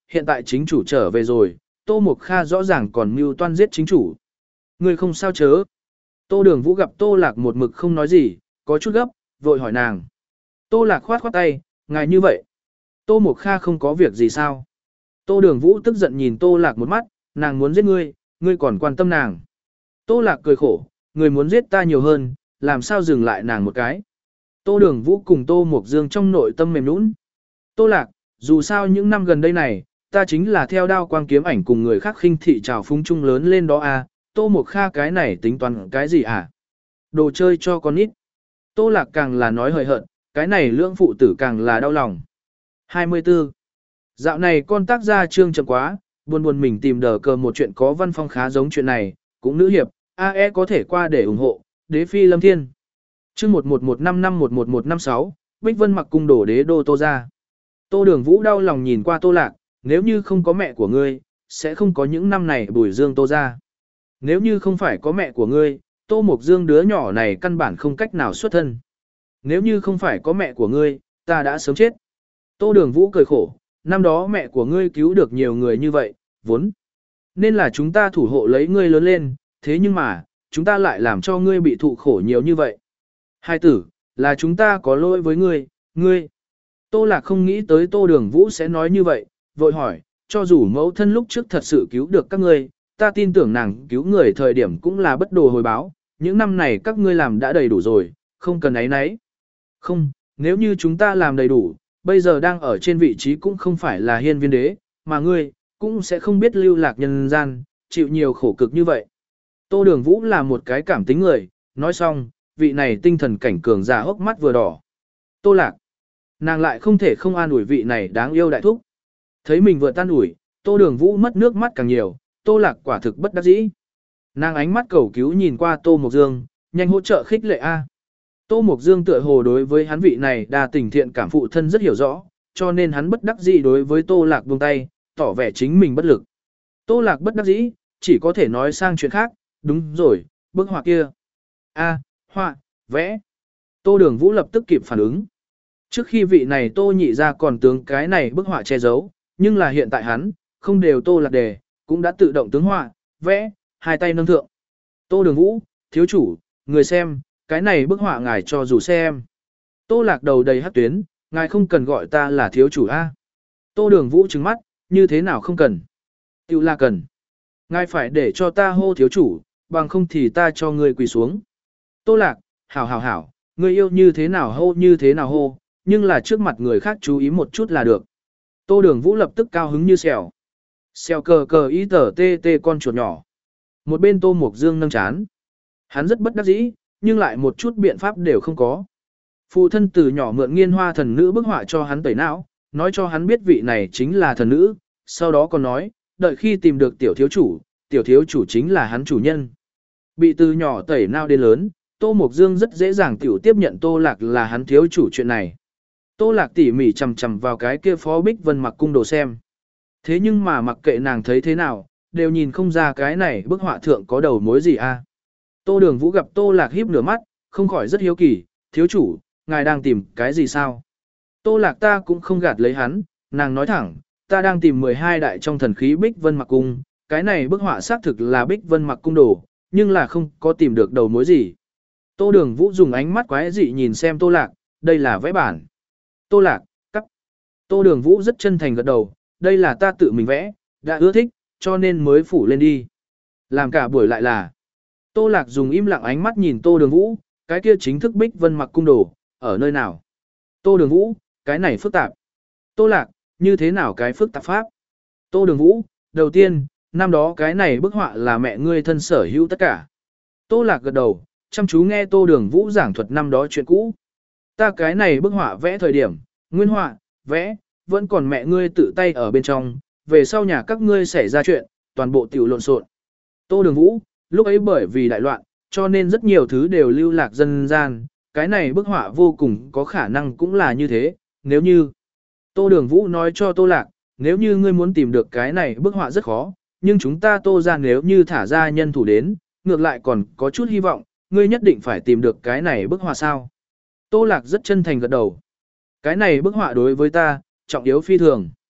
hiện tại chính chủ trở về rồi, Tô Mộc Kha rõ ràng còn mưu toan giết chính chủ. Ngươi không sao chớ. Tô Đường Vũ gặp Tô Lạc một mực không nói gì, có chút gấp, vội hỏi nàng. Tô Lạc khoát khoát tay, ngài như vậy. Tô Mộc Kha không có việc gì sao? Tô Đường Vũ tức giận nhìn Tô Lạc một mắt, nàng muốn giết ngươi, ngươi còn quan tâm nàng. Tô Lạc cười khổ, người muốn giết ta nhiều hơn, làm sao dừng lại nàng một cái. Tô Đường Vũ cùng Tô Mộc Dương trong nội tâm mềm nũng. Tô Lạc, dù sao những năm gần đây này, ta chính là theo đao quang kiếm ảnh cùng người khác khinh thị trào phúng chung lớn lên đó à, Tô Mộc Kha cái này tính toán cái gì à? Đồ chơi cho con ít. Tô Lạc càng là nói hời hợt, cái này lưỡng phụ tử càng là đau lòng. hai mươi tư. Dạo này con tác gia trương chậm quá, buồn buồn mình tìm đờ cờ một chuyện có văn phong khá giống chuyện này, cũng nữ hiệp, a e có thể qua để ủng hộ, đế phi lâm thiên. Chương một một một năm năm một một một năm sáu, Bích Vân mặc cung đổ đế đô Tô ra. Tô Đường Vũ đau lòng nhìn qua Tô Lạc, nếu như không có mẹ của ngươi, sẽ không có những năm này Bùi Dương Tô ra. Nếu như không phải có mẹ của ngươi, Tô Mộc Dương đứa nhỏ này căn bản không cách nào xuất thân. Nếu như không phải có mẹ của ngươi, ta đã sớm chết. Tô Đường Vũ cười khổ, năm đó mẹ của ngươi cứu được nhiều người như vậy, vốn nên là chúng ta thủ hộ lấy ngươi lớn lên, thế nhưng mà, chúng ta lại làm cho ngươi bị thụ khổ nhiều như vậy. Hai tử, là chúng ta có lỗi với ngươi, ngươi. Tô Lạc không nghĩ tới Tô Đường Vũ sẽ nói như vậy, vội hỏi, cho dù mẫu thân lúc trước thật sự cứu được các ngươi, ta tin tưởng nàng cứu người thời điểm cũng là bất đồ hồi báo, những năm này các ngươi làm đã đầy đủ rồi, không cần ấy nấy. Không, nếu như chúng ta làm đầy đủ, bây giờ đang ở trên vị trí cũng không phải là hiên viên đế, mà ngươi, cũng sẽ không biết lưu lạc nhân gian, chịu nhiều khổ cực như vậy. Tô Đường Vũ là một cái cảm tính người, nói xong, vị này tinh thần cảnh cường giả hốc mắt vừa đỏ. Tô Lạc, nàng lại không thể không an ủi vị này đáng yêu đại thúc. Thấy mình vừa tan ủi, Tô Đường Vũ mất nước mắt càng nhiều, Tô Lạc quả thực bất đắc dĩ. Nàng ánh mắt cầu cứu nhìn qua Tô Mộc Dương, nhanh hỗ trợ khích lệ A. Tô Mộc Dương tựa hồ đối với hắn vị này đa tình thiện cảm phụ thân rất hiểu rõ, cho nên hắn bất đắc dĩ đối với Tô Lạc buông tay, tỏ vẻ chính mình bất lực. Tô Lạc bất đắc dĩ, chỉ có thể nói sang chuyện khác, đúng rồi, bức họa kia. A, họa, vẽ. Tô Đường Vũ lập tức kịp phản ứng. Trước khi vị này Tô nhị ra còn tướng cái này bức họa che giấu, nhưng là hiện tại hắn, không đều Tô Lạc đề, cũng đã tự động tướng họa, vẽ, hai tay nâng thượng. Tô Đường Vũ, thiếu chủ, người xem, cái này bức họa ngài cho dù xem. Tô Lạc đầu đầy hắc tuyến, ngài không cần gọi ta là thiếu chủ A. Tô Đường Vũ trừng mắt, như thế nào không cần? Tiểu là cần. Ngài phải để cho ta hô thiếu chủ, bằng không thì ta cho ngươi quỳ xuống. Tô Lạc, hảo hảo hảo, ngươi yêu như thế nào hô như thế nào hô, nhưng là trước mặt người khác chú ý một chút là được. Tô Đường Vũ lập tức cao hứng như xèo. Xèo cờ cờ ý tờ tê tê con chuột nhỏ. Một bên Tô Mộc Dương nâng chán. Hắn rất bất đắc dĩ, nhưng lại một chút biện pháp đều không có. Phụ thân từ nhỏ mượn nghiên hoa thần nữ bức họa cho hắn tẩy não, nói cho hắn biết vị này chính là thần nữ, sau đó còn nói, đợi khi tìm được tiểu thiếu chủ, tiểu thiếu chủ chính là hắn chủ nhân. Bị từ nhỏ tẩy não đến lớn, Tô Mộc Dương rất dễ dàng tiểu tiếp nhận Tô Lạc là hắn thiếu chủ chuyện này. Tô Lạc tỉ mỉ chằm chằm vào cái kia Phó Bích Vân mặc cung đồ xem. Thế nhưng mà mặc kệ nàng thấy thế nào, đều nhìn không ra cái này bức họa thượng có đầu mối gì a. Tô Đường Vũ gặp Tô Lạc híp nửa mắt, không khỏi rất hiếu kỳ, thiếu chủ, ngài đang tìm cái gì sao? Tô Lạc ta cũng không gạt lấy hắn, nàng nói thẳng, ta đang tìm mười hai đại trong thần khí Bích Vân mặc cung, cái này bức họa xác thực là Bích Vân mặc cung đồ, nhưng là không có tìm được đầu mối gì. Tô Đường Vũ dùng ánh mắt quái dị nhìn xem Tô Lạc, đây là vẽ bản. Tô Lạc, cắt. Tô Đường Vũ rất chân thành gật đầu, đây là ta tự mình vẽ, đã ưa thích, cho nên mới phủ lên đi. Làm cả buổi lại là. Tô Lạc dùng im lặng ánh mắt nhìn Tô Đường Vũ, cái kia chính thức Bích Vân mặc cung đồ, ở nơi nào? Tô Đường Vũ, cái này phức tạp. Tô Lạc, như thế nào cái phức tạp pháp? Tô Đường Vũ, đầu tiên, năm đó cái này bức họa là mẹ ngươi thân sở hữu tất cả. Tô Lạc gật đầu, chăm chú nghe Tô Đường Vũ giảng thuật năm đó chuyện cũ. Ta cái này bức họa vẽ thời điểm, nguyên họa, vẽ, vẫn còn mẹ ngươi tự tay ở bên trong, về sau nhà các ngươi xảy ra chuyện, toàn bộ tiểu lộn xộn. Tô Đường Vũ, lúc ấy bởi vì đại loạn, cho nên rất nhiều thứ đều lưu lạc dân gian, cái này bức họa vô cùng có khả năng cũng là như thế, nếu như. Tô Đường Vũ nói cho Tô Lạc, nếu như ngươi muốn tìm được cái này bức họa rất khó, nhưng chúng ta Tô ra nếu như thả ra nhân thủ đến, ngược lại còn có chút hy vọng, ngươi nhất định phải tìm được cái này bức họa sao. Tô Lạc rất chân thành gật đầu. Cái này bức họa đối với ta, trọng yếu phi thường.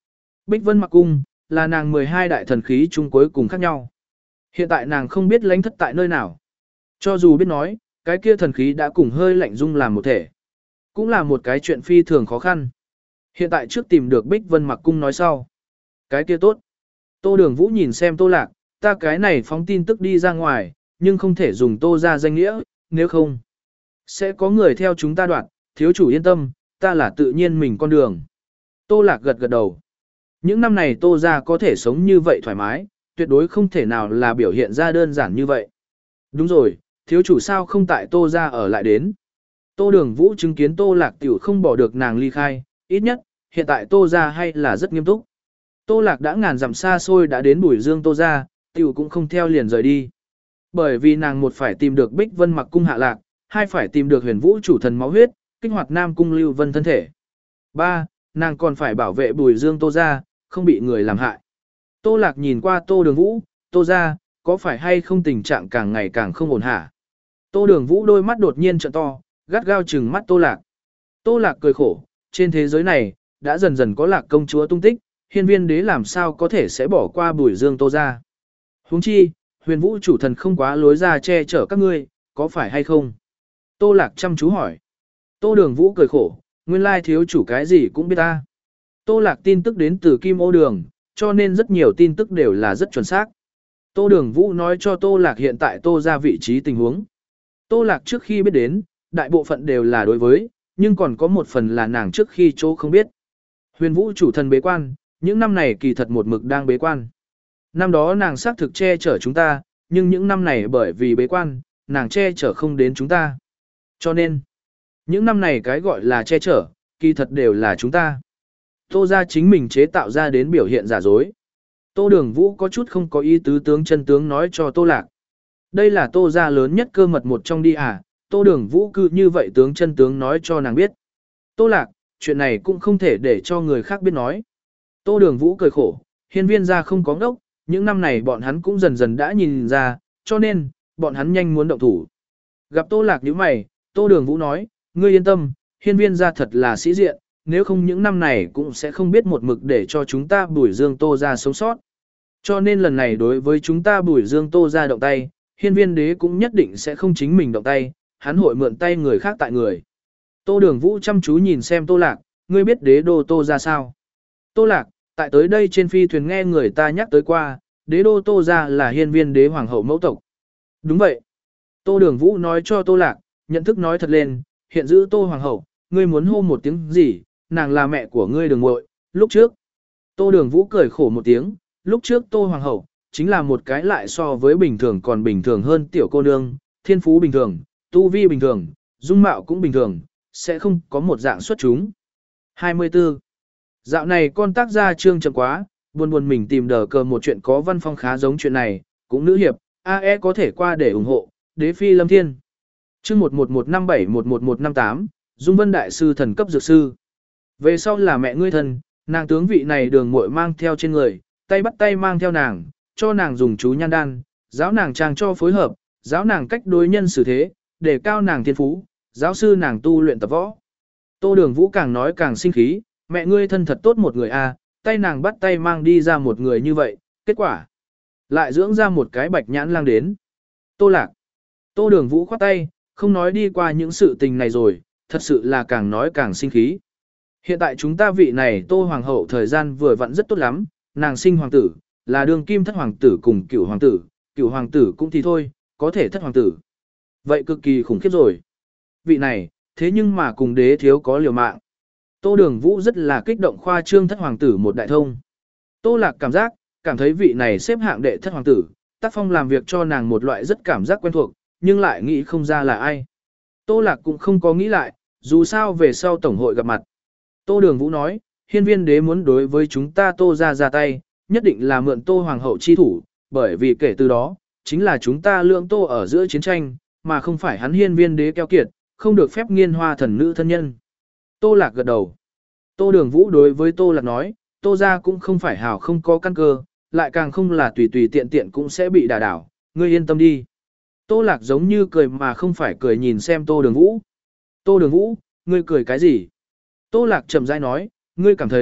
Bích Vân Mặc Cung, là nàng mười hai đại thần khí chung cuối cùng khác nhau. Hiện tại nàng không biết lãnh thất tại nơi nào. Cho dù biết nói, cái kia thần khí đã cùng hơi lạnh dung làm một thể. Cũng là một cái chuyện phi thường khó khăn. Hiện tại trước tìm được Bích Vân Mặc Cung nói sau. Cái kia tốt. Tô Đường Vũ nhìn xem Tô Lạc, ta cái này phóng tin tức đi ra ngoài, nhưng không thể dùng Tô ra danh nghĩa, nếu không. Sẽ có người theo chúng ta đoạn, thiếu chủ yên tâm, ta là tự nhiên mình con đường. Tô Lạc gật gật đầu. Những năm này Tô ra có thể sống như vậy thoải mái, tuyệt đối không thể nào là biểu hiện ra đơn giản như vậy. Đúng rồi, thiếu chủ sao không tại Tô ra ở lại đến. Tô Đường Vũ chứng kiến Tô Lạc tiểu không bỏ được nàng ly khai, ít nhất, hiện tại Tô ra hay là rất nghiêm túc. Tô Lạc đã ngàn dặm xa xôi đã đến Bùi Dương Tô ra, tiểu cũng không theo liền rời đi. Bởi vì nàng một phải tìm được Bích Vân Mặc Cung hạ lạc, hai phải tìm được Huyền Vũ chủ thần máu huyết, kích hoạt Nam Cung Lưu Vân thân thể. Ba, nàng còn phải bảo vệ Bùi Dương Tô ra, không bị người làm hại. Tô Lạc nhìn qua Tô Đường Vũ, Tô ra, có phải hay không tình trạng càng ngày càng không ổn hả? Tô Đường Vũ đôi mắt đột nhiên trợn to, gắt gao trừng mắt Tô Lạc. Tô Lạc cười khổ, trên thế giới này, đã dần dần có Lạc công chúa tung tích, hiên viên đế làm sao có thể sẽ bỏ qua Bùi Dương Tô ra. Huống chi, Huyền Vũ chủ thần không quá lối ra che chở các ngươi, có phải hay không? Tô Lạc chăm chú hỏi. Tô Đường Vũ cười khổ, nguyên lai thiếu chủ cái gì cũng biết ta. Tô Lạc tin tức đến từ Kim Ô Đường, cho nên rất nhiều tin tức đều là rất chuẩn xác. Tô Đường Vũ nói cho Tô Lạc hiện tại Tô ra vị trí tình huống. Tô Lạc trước khi biết đến, đại bộ phận đều là đối với, nhưng còn có một phần là nàng trước khi chỗ không biết. Huyền Vũ chủ thần bế quan, những năm này kỳ thật một mực đang bế quan. Năm đó nàng xác thực che chở chúng ta, nhưng những năm này bởi vì bế quan, nàng che chở không đến chúng ta. Cho nên, những năm này cái gọi là che chở, kỳ thật đều là chúng ta. Tô ra chính mình chế tạo ra đến biểu hiện giả dối. Tô Đường Vũ có chút không có ý tứ tướng chân tướng nói cho Tô Lạc. Đây là Tô ra lớn nhất cơ mật một trong đi à, Tô Đường Vũ cứ như vậy tướng chân tướng nói cho nàng biết. Tô Lạc, chuyện này cũng không thể để cho người khác biết nói. Tô Đường Vũ cười khổ, hiên viên ra không có ngốc, những năm này bọn hắn cũng dần dần đã nhìn ra, cho nên, bọn hắn nhanh muốn động thủ. Gặp Tô Lạc nhíu mày, Tô Đường Vũ nói, ngươi yên tâm, hiên viên ra thật là sĩ diện, nếu không những năm này cũng sẽ không biết một mực để cho chúng ta Bùi Dương Tô ra sống sót. Cho nên lần này đối với chúng ta Bùi Dương Tô ra động tay, hiên viên đế cũng nhất định sẽ không chính mình động tay, hắn hội mượn tay người khác tại người. Tô Đường Vũ chăm chú nhìn xem Tô Lạc, ngươi biết đế đô Tô ra sao? Tô Lạc, tại tới đây trên phi thuyền nghe người ta nhắc tới qua, đế đô Tô ra là hiên viên đế hoàng hậu mẫu tộc. Đúng vậy. Tô Đường Vũ nói cho Tô Lạc, nhận thức nói thật lên, hiện giữ Tô hoàng hậu, ngươi muốn hô một tiếng gì, nàng là mẹ của ngươi Đường muội. Lúc trước. Tô Đường Vũ cười khổ một tiếng, lúc trước Tô hoàng hậu, chính là một cái lại so với bình thường còn bình thường hơn tiểu cô nương, thiên phú bình thường, tu vi bình thường, dung mạo cũng bình thường, sẽ không có một dạng xuất chúng. hai mươi tư. Dạo này con tác gia trương chậm quá, buồn buồn mình tìm đờ cờ một chuyện có văn phong khá giống chuyện này, cũng nữ hiệp, a e có thể qua để ủng hộ, đế phi lâm thiên. Chương một một một năm bảy một một một năm tám, Dung Vân Đại Sư thần cấp dược sư. Về sau là mẹ ngươi thân, nàng tướng vị này Đường muội mang theo trên người, tay bắt tay mang theo nàng, cho nàng dùng chú nhan đan, giáo nàng trang cho phối hợp, giáo nàng cách đối nhân xử thế, để cao nàng thiên phú, giáo sư nàng tu luyện tập võ. Tô Đường Vũ càng nói càng sinh khí, mẹ ngươi thân thật tốt một người a, tay nàng bắt tay mang đi ra một người như vậy, kết quả lại dưỡng ra một cái bạch nhãn lang đến. Tô Lạc. Tô Đường Vũ khoát tay, không nói đi qua những sự tình này rồi, thật sự là càng nói càng sinh khí. Hiện tại chúng ta vị này Tô hoàng hậu thời gian vừa vặn rất tốt lắm, nàng sinh hoàng tử, là đường kim thất hoàng tử cùng cửu hoàng tử, cửu hoàng tử cũng thì thôi, có thể thất hoàng tử. Vậy cực kỳ khủng khiếp rồi. Vị này, thế nhưng mà cùng đế thiếu có liều mạng. Tô Đường Vũ rất là kích động khoa trương thất hoàng tử một đại thông. Tô Lạc cảm giác, cảm thấy vị này xếp hạng đệ thất hoàng tử, tác phong làm việc cho nàng một loại rất cảm giác quen thuộc, nhưng lại nghĩ không ra là ai. Tô Lạc cũng không có nghĩ lại, dù sao về sau tổng hội gặp mặt. Tô Đường Vũ nói, hiên viên đế muốn đối với chúng ta Tô ra ra tay, nhất định là mượn Tô hoàng hậu chi thủ, bởi vì kể từ đó, chính là chúng ta lượng Tô ở giữa chiến tranh, mà không phải hắn hiên viên đế keo kiệt, không được phép nghiên hoa thần nữ thân nhân. Tô Lạc gật đầu. Tô Đường Vũ đối với Tô Lạc nói, Tô ra cũng không phải hảo không có căn cơ, lại càng không là tùy tùy tiện tiện cũng sẽ bị đả đảo, ngươi yên tâm đi. Tô Lạc giống như cười mà không phải cười nhìn xem Tô Đường Vũ. Tô Đường Vũ, ngươi cười cái gì? Tô Lạc chậm rãi nói, ngươi cảm thấy,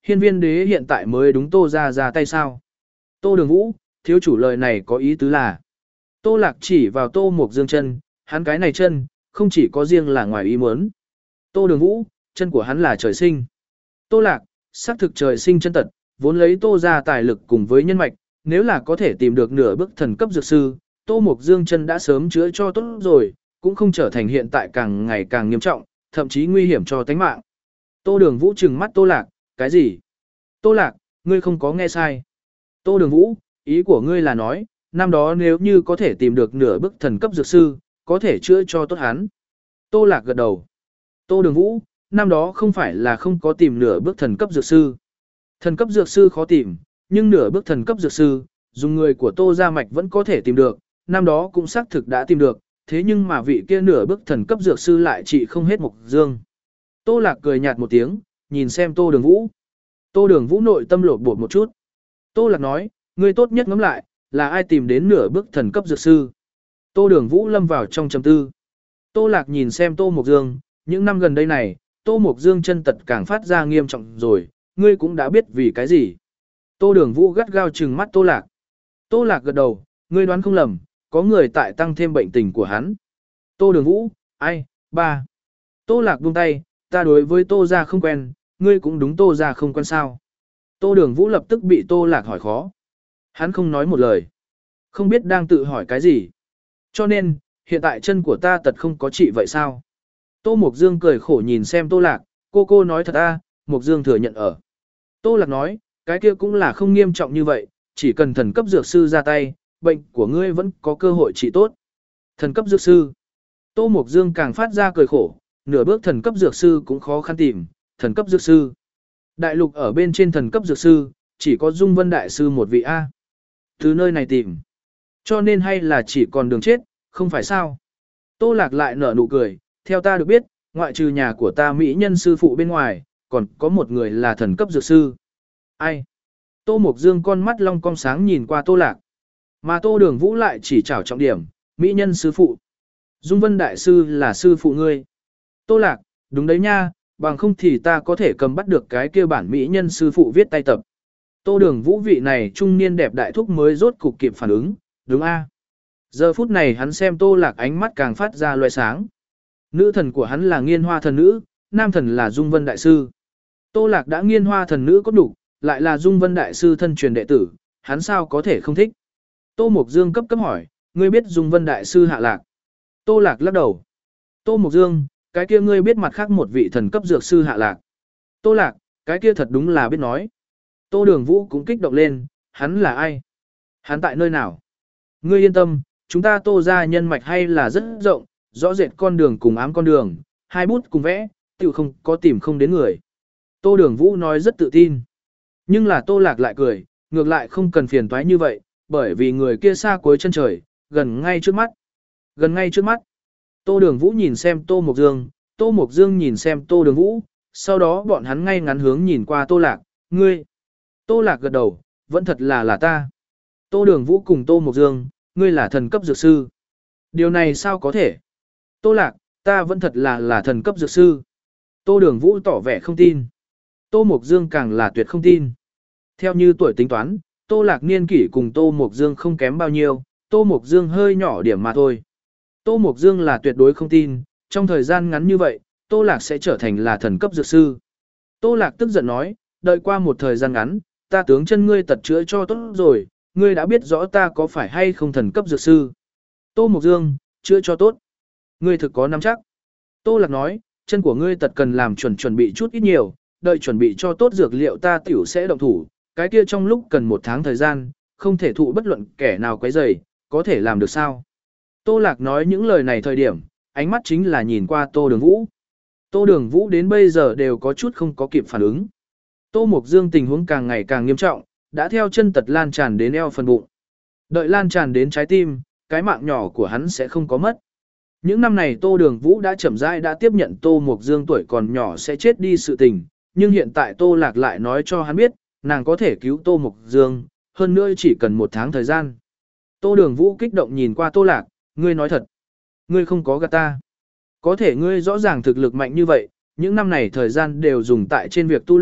hiên viên đế hiện tại mới đúng Tô ra ra tay sao. Tô Đường Vũ, thiếu chủ lời này có ý tứ là. Tô Lạc chỉ vào Tô Mộc Dương chân, hắn cái này chân, không chỉ có riêng là ngoài ý muốn. Tô Đường Vũ, chân của hắn là trời sinh. Tô Lạc, xác thực trời sinh chân tật, vốn lấy Tô ra tài lực cùng với nhân mạch, nếu là có thể tìm được nửa bước thần cấp dược sư, Tô Mộc Dương chân đã sớm chữa cho tốt rồi, cũng không trở thành hiện tại càng ngày càng nghiêm trọng, thậm chí nguy hiểm cho tánh mạng. Tô Đường Vũ trừng mắt Tô Lạc, cái gì? Tô Lạc, ngươi không có nghe sai. Tô Đường Vũ, ý của ngươi là nói, năm đó nếu như có thể tìm được nửa bước thần cấp dược sư, có thể chữa cho tốt hắn. Tô Lạc gật đầu. Tô Đường Vũ, năm đó không phải là không có tìm nửa bước thần cấp dược sư. Thần cấp dược sư khó tìm, nhưng nửa bước thần cấp dược sư, dùng người của Tô gia mạch vẫn có thể tìm được, năm đó cũng xác thực đã tìm được, thế nhưng mà vị kia nửa bước thần cấp dược sư lại trị không hết Mộc Dương. Tô Lạc cười nhạt một tiếng, nhìn xem Tô Đường Vũ. Tô Đường Vũ nội tâm lột bột một chút. Tô Lạc nói, ngươi tốt nhất ngẫm lại, là ai tìm đến nửa bước thần cấp dược sư. Tô Đường Vũ lâm vào trong trầm tư. Tô Lạc nhìn xem Tô Mộc Dương, những năm gần đây này, Tô Mộc Dương chân tật càng phát ra nghiêm trọng rồi, ngươi cũng đã biết vì cái gì. Tô Đường Vũ gắt gao trừng mắt Tô Lạc. Tô Lạc gật đầu, ngươi đoán không lầm, có người tại tăng thêm bệnh tình của hắn. Tô Đường Vũ, ai, ba. Tô Lạc buông tay, ta đối với Tô gia không quen, ngươi cũng đúng Tô gia không quen sao. Tô Đường Vũ lập tức bị Tô Lạc hỏi khó. Hắn không nói một lời. Không biết đang tự hỏi cái gì. Cho nên, hiện tại chân của ta tật không có trị vậy sao? Tô Mộc Dương cười khổ nhìn xem Tô Lạc, cô cô nói thật a, Mộc Dương thừa nhận ở. Tô Lạc nói, cái kia cũng là không nghiêm trọng như vậy, chỉ cần thần cấp dược sư ra tay, bệnh của ngươi vẫn có cơ hội trị tốt. Thần cấp dược sư. Tô Mộc Dương càng phát ra cười khổ, nửa bước thần cấp dược sư cũng khó khăn tìm, thần cấp dược sư. Đại lục ở bên trên thần cấp dược sư, chỉ có Dung Vân Đại Sư một vị A. Từ nơi này tìm. Cho nên hay là chỉ còn đường chết, không phải sao. Tô Lạc lại nở nụ cười, theo ta được biết, ngoại trừ nhà của ta mỹ nhân sư phụ bên ngoài, còn có một người là thần cấp dược sư. Ai? Tô Mộc Dương con mắt long cong sáng nhìn qua Tô Lạc. Mà Tô Đường Vũ lại chỉ trảo trọng điểm, mỹ nhân sư phụ. Dung Vân Đại Sư là sư phụ ngươi. Tô Lạc, đúng đấy nha, bằng không thì ta có thể cầm bắt được cái kia bản mỹ nhân sư phụ viết tay tập. Tô Đường Vũ vị này trung niên đẹp đại thúc mới rốt cục kịp phản ứng, đúng a? Giờ phút này hắn xem Tô Lạc ánh mắt càng phát ra loé sáng. Nữ thần của hắn là Nghiên Hoa thần nữ, nam thần là Dung Vân Đại Sư. Tô Lạc đã Nghiên Hoa thần nữ có đủ, lại là Dung Vân Đại Sư thân truyền đệ tử, hắn sao có thể không thích. Tô Mộc Dương cấp cấp hỏi, ngươi biết Dung Vân Đại Sư hạ lạc? Tô Lạc lắc đầu. Tô Mộc Dương, cái kia ngươi biết mặt khác một vị thần cấp dược sư hạ lạc. Tô Lạc, cái kia thật đúng là biết nói. Tô Đường Vũ cũng kích động lên, hắn là ai? Hắn tại nơi nào? Ngươi yên tâm, chúng ta Tô gia nhân mạch hay là rất rộng, rõ rệt con đường cùng ám con đường, hai bút cùng vẽ, tự không có tìm không đến người. Tô Đường Vũ nói rất tự tin. Nhưng là Tô Lạc lại cười, ngược lại không cần phiền toái như vậy, bởi vì người kia xa cuối chân trời, gần ngay trước mắt. Gần ngay trước mắt. Tô Đường Vũ nhìn xem Tô Mộc Dương, Tô Mộc Dương nhìn xem Tô Đường Vũ, sau đó bọn hắn ngay ngắn hướng nhìn qua Tô Lạc, ngươi. Tô Lạc gật đầu, vẫn thật là là ta. Tô Đường Vũ cùng Tô Mộc Dương, ngươi là thần cấp dược sư. Điều này sao có thể? Tô Lạc, ta vẫn thật là là thần cấp dược sư. Tô Đường Vũ tỏ vẻ không tin. Tô Mộc Dương càng là tuyệt không tin. Theo như tuổi tính toán, Tô Lạc niên kỷ cùng Tô Mộc Dương không kém bao nhiêu, Tô Mộc Dương hơi nhỏ điểm mà thôi. Tô Mộc Dương là tuyệt đối không tin, trong thời gian ngắn như vậy, Tô Lạc sẽ trở thành là thần cấp dược sư. Tô Lạc tức giận nói, đợi qua một thời gian ngắn, ta tướng chân ngươi tật chữa cho tốt rồi, ngươi đã biết rõ ta có phải hay không thần cấp dược sư. Tô Mộc Dương, chữa cho tốt. Ngươi thực có nắm chắc. Tô Lạc nói, chân của ngươi tật cần làm chuẩn chuẩn bị chút ít nhiều, đợi chuẩn bị cho tốt dược liệu ta tiểu sẽ động thủ, cái kia trong lúc cần một tháng thời gian, không thể thụ bất luận kẻ nào quấy rầy, có thể làm được sao? Tô Lạc nói những lời này thời điểm, ánh mắt chính là nhìn qua Tô Đường Vũ. Tô Đường Vũ đến bây giờ đều có chút không có kịp phản ứng. Tô Mộc Dương tình huống càng ngày càng nghiêm trọng, đã theo chân tật lan tràn đến eo phần bụng. Đợi lan tràn đến trái tim, cái mạng nhỏ của hắn sẽ không có mất. Những năm này Tô Đường Vũ đã chậm rãi đã tiếp nhận Tô Mộc Dương tuổi còn nhỏ sẽ chết đi sự tình, nhưng hiện tại Tô Lạc lại nói cho hắn biết, nàng có thể cứu Tô Mộc Dương, hơn nữa chỉ cần một tháng thời gian. Tô Đường Vũ kích động nhìn qua Tô Lạc, ngươi nói thật. Ngươi không có gạt ta. Có thể ngươi rõ ràng thực lực mạnh như vậy, những năm này thời gian đều dùng tại trên việc tu luyện,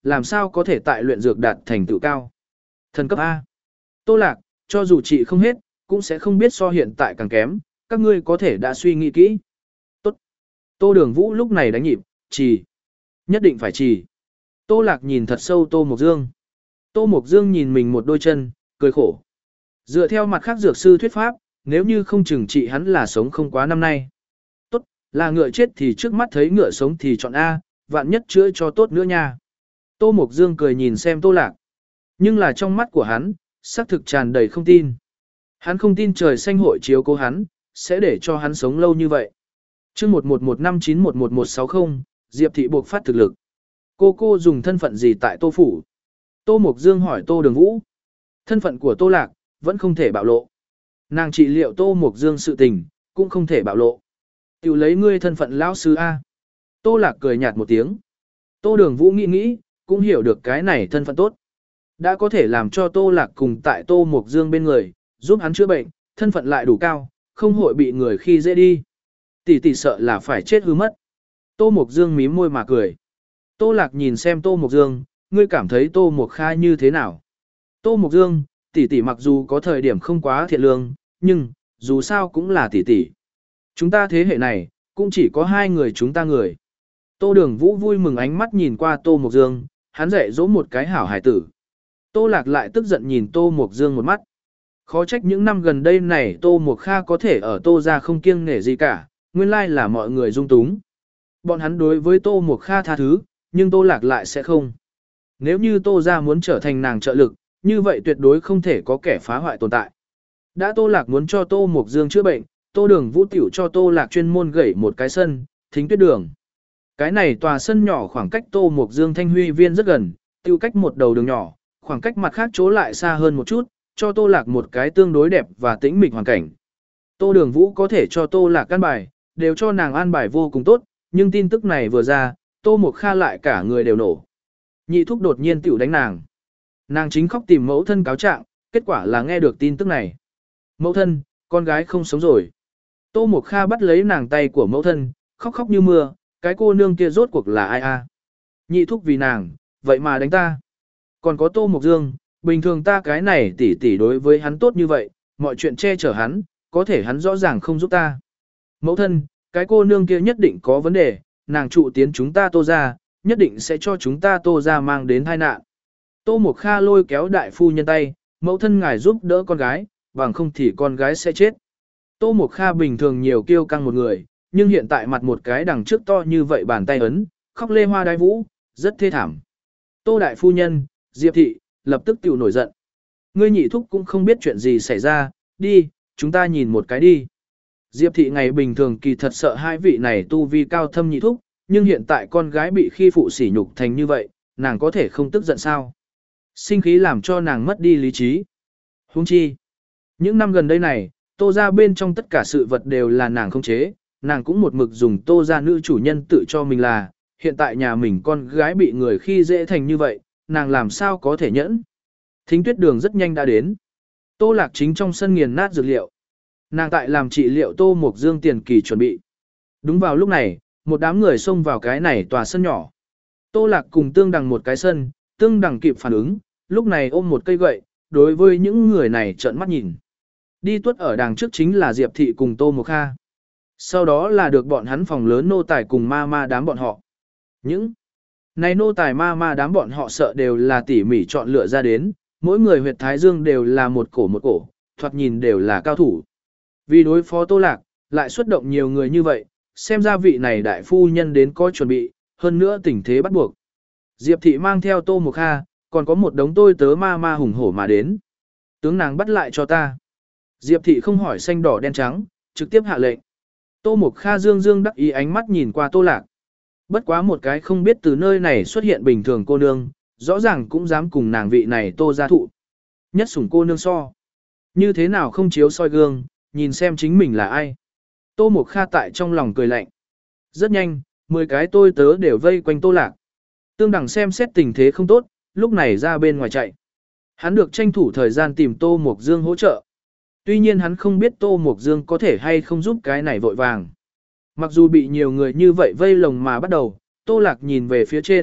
làm sao có thể tại luyện dược đạt thành tựu cao. Thần cấp A. Tô Lạc, cho dù trị không hết, cũng sẽ không biết so hiện tại càng kém, các ngươi có thể đã suy nghĩ kỹ. Tốt. Tô Đường Vũ lúc này đánh nhịp, trì. Nhất định phải trì. Tô Lạc nhìn thật sâu Tô Mộc Dương. Tô Mộc Dương nhìn mình một đôi chân, cười khổ. Dựa theo mặt khác dược sư thuyết pháp, nếu như không chừng trị hắn là sống không quá năm nay. Tốt, là ngựa chết thì trước mắt thấy ngựa sống thì chọn A, vạn nhất chữa cho tốt nữa nha. Tô Mộc Dương cười nhìn xem Tô Lạc. Nhưng là trong mắt của hắn, xác thực tràn đầy không tin. Hắn không tin trời xanh hội chiếu cố hắn, sẽ để cho hắn sống lâu như vậy. Chương một một một năm chín một một một sáu không, Diệp Thị buộc phát thực lực. Cô cô dùng thân phận gì tại Tô Phủ? Tô Mộc Dương hỏi Tô Đường Vũ. Thân phận của Tô Lạc, vẫn không thể bạo lộ. Nàng trị liệu Tô Mộc Dương sự tình, cũng không thể bạo lộ. Tiểu lấy ngươi thân phận lão sư A. Tô Lạc cười nhạt một tiếng. Tô Đường Vũ nghĩ nghĩ, cũng hiểu được cái này thân phận tốt. Đã có thể làm cho Tô Lạc cùng tại Tô Mộc Dương bên người, giúp hắn chữa bệnh, thân phận lại đủ cao, không hội bị người khi dễ đi. Tỷ tỷ sợ là phải chết hư mất. Tô Mộc Dương mím môi mà cười. Tô Lạc nhìn xem Tô Mộc Dương, ngươi cảm thấy Tô Mộc Kha như thế nào? Tô Mộc Dương, tỷ tỷ mặc dù có thời điểm không quá thiện lương, nhưng, dù sao cũng là tỷ tỷ. Chúng ta thế hệ này, cũng chỉ có hai người chúng ta người. Tô Đường Vũ vui mừng ánh mắt nhìn qua Tô Mộc Dương, hắn dạy dỗ một cái hảo hải tử. Tô Lạc lại tức giận nhìn Tô Mộc Dương một mắt. Khó trách những năm gần đây này Tô Mộc Kha có thể ở Tô ra không kiêng nể gì cả, nguyên lai là mọi người dung túng. Bọn hắn đối với Tô Mộc Kha tha thứ, nhưng Tô Lạc lại sẽ không. Nếu như Tô ra muốn trở thành nàng trợ lực, như vậy tuyệt đối không thể có kẻ phá hoại tồn tại. Đã Tô Lạc muốn cho Tô Mộc Dương chữa bệnh, Tô Đường Vũ tiểu cho Tô Lạc chuyên môn gẩy một cái sân, Thính Tuyết Đường. Cái này tòa sân nhỏ khoảng cách Tô Mộc Dương Thanh Huy Viên rất gần, tiêu cách một đầu đường nhỏ, khoảng cách mặt khác chỗ lại xa hơn một chút, cho Tô Lạc một cái tương đối đẹp và tĩnh mịch hoàn cảnh. Tô Đường Vũ có thể cho Tô Lạc an bài, đều cho nàng an bài vô cùng tốt, nhưng tin tức này vừa ra, Tô Mộc Kha lại cả người đều nổ. Nhị thúc đột nhiên tiểu đánh nàng. Nàng chính khóc tìm mẫu thân cáo trạng, kết quả là nghe được tin tức này. Mẫu thân, con gái không sống rồi. Tô Mộc Kha bắt lấy nàng tay của mẫu thân, khóc khóc như mưa, cái cô nương kia rốt cuộc là ai a? Nhị thúc vì nàng, vậy mà đánh ta. Còn có Tô Mộc Dương, bình thường ta cái này tỉ tỉ đối với hắn tốt như vậy, mọi chuyện che chở hắn, có thể hắn rõ ràng không giúp ta. Mẫu thân, cái cô nương kia nhất định có vấn đề, nàng trụ tiến chúng ta Tô ra, nhất định sẽ cho chúng ta Tô ra mang đến tai nạn. Tô Mộc Kha lôi kéo đại phu nhân tay, mẫu thân ngài giúp đỡ con gái, bằng không thì con gái sẽ chết. Tô Mộc Kha bình thường nhiều kiêu căng một người, nhưng hiện tại mặt một cái đằng trước to như vậy bàn tay ấn, khóc lê hoa đái vũ, rất thê thảm. Tô đại phu nhân, Diệp Thị, lập tức tiểu nổi giận. Ngươi nhị thúc cũng không biết chuyện gì xảy ra, đi, chúng ta nhìn một cái đi. Diệp Thị ngày bình thường kỳ thật sợ hai vị này tu vi cao thâm nhị thúc, nhưng hiện tại con gái bị khi phụ sỉ nhục thành như vậy, nàng có thể không tức giận sao? Sinh khí làm cho nàng mất đi lý trí. Huống chi, những năm gần đây này, Tô ra bên trong tất cả sự vật đều là nàng không chế, nàng cũng một mực dùng Tô ra nữ chủ nhân tự cho mình là, hiện tại nhà mình con gái bị người khi dễ thành như vậy, nàng làm sao có thể nhẫn. Thính Tuyết Đường rất nhanh đã đến. Tô Lạc chính trong sân nghiền nát dược liệu. Nàng tại làm trị liệu Tô Mộc Dương tiền kỳ chuẩn bị. Đúng vào lúc này, một đám người xông vào cái này tòa sân nhỏ. Tô Lạc cùng Tương Đằng một cái sân, Tương Đằng kịp phản ứng, lúc này ôm một cây gậy, đối với những người này trợn mắt nhìn. Đi tuất ở đằng trước chính là Diệp Thị cùng Tô Mộc Kha. Sau đó là được bọn hắn phòng lớn nô tài cùng ma ma đám bọn họ. Những này nô tài ma ma đám bọn họ sợ đều là tỉ mỉ chọn lựa ra đến, mỗi người huyệt thái dương đều là một cổ một cổ, thoạt nhìn đều là cao thủ. Vì đối phó Tô Lạc, lại xuất động nhiều người như vậy, xem ra vị này đại phu nhân đến có chuẩn bị, hơn nữa tình thế bắt buộc. Diệp Thị mang theo Tô Mộc Kha, còn có một đống tôi tớ ma ma hùng hổ mà đến. Tướng nàng bắt lại cho ta. Diệp Thị không hỏi xanh đỏ đen trắng, trực tiếp hạ lệnh. Tô Mộc Kha dương dương đắc ý ánh mắt nhìn qua Tô Lạc. Bất quá một cái không biết từ nơi này xuất hiện bình thường cô nương, rõ ràng cũng dám cùng nàng vị này Tô gia thụ. Nhất sủng cô nương so. Như thế nào không chiếu soi gương, nhìn xem chính mình là ai. Tô Mộc Kha tại trong lòng cười lạnh. Rất nhanh, mười cái tôi tớ đều vây quanh Tô Lạc. Tương Đằng xem xét tình thế không tốt, lúc này ra bên ngoài chạy. Hắn được tranh thủ thời gian tìm Tô Mộc Dương hỗ trợ. Tuy nhiên hắn không biết Tô Mộc Dương có thể hay không giúp cái này vội vàng. Mặc dù bị nhiều người như vậy vây lồng mà bắt đầu, Tô Lạc nhìn về phía trên,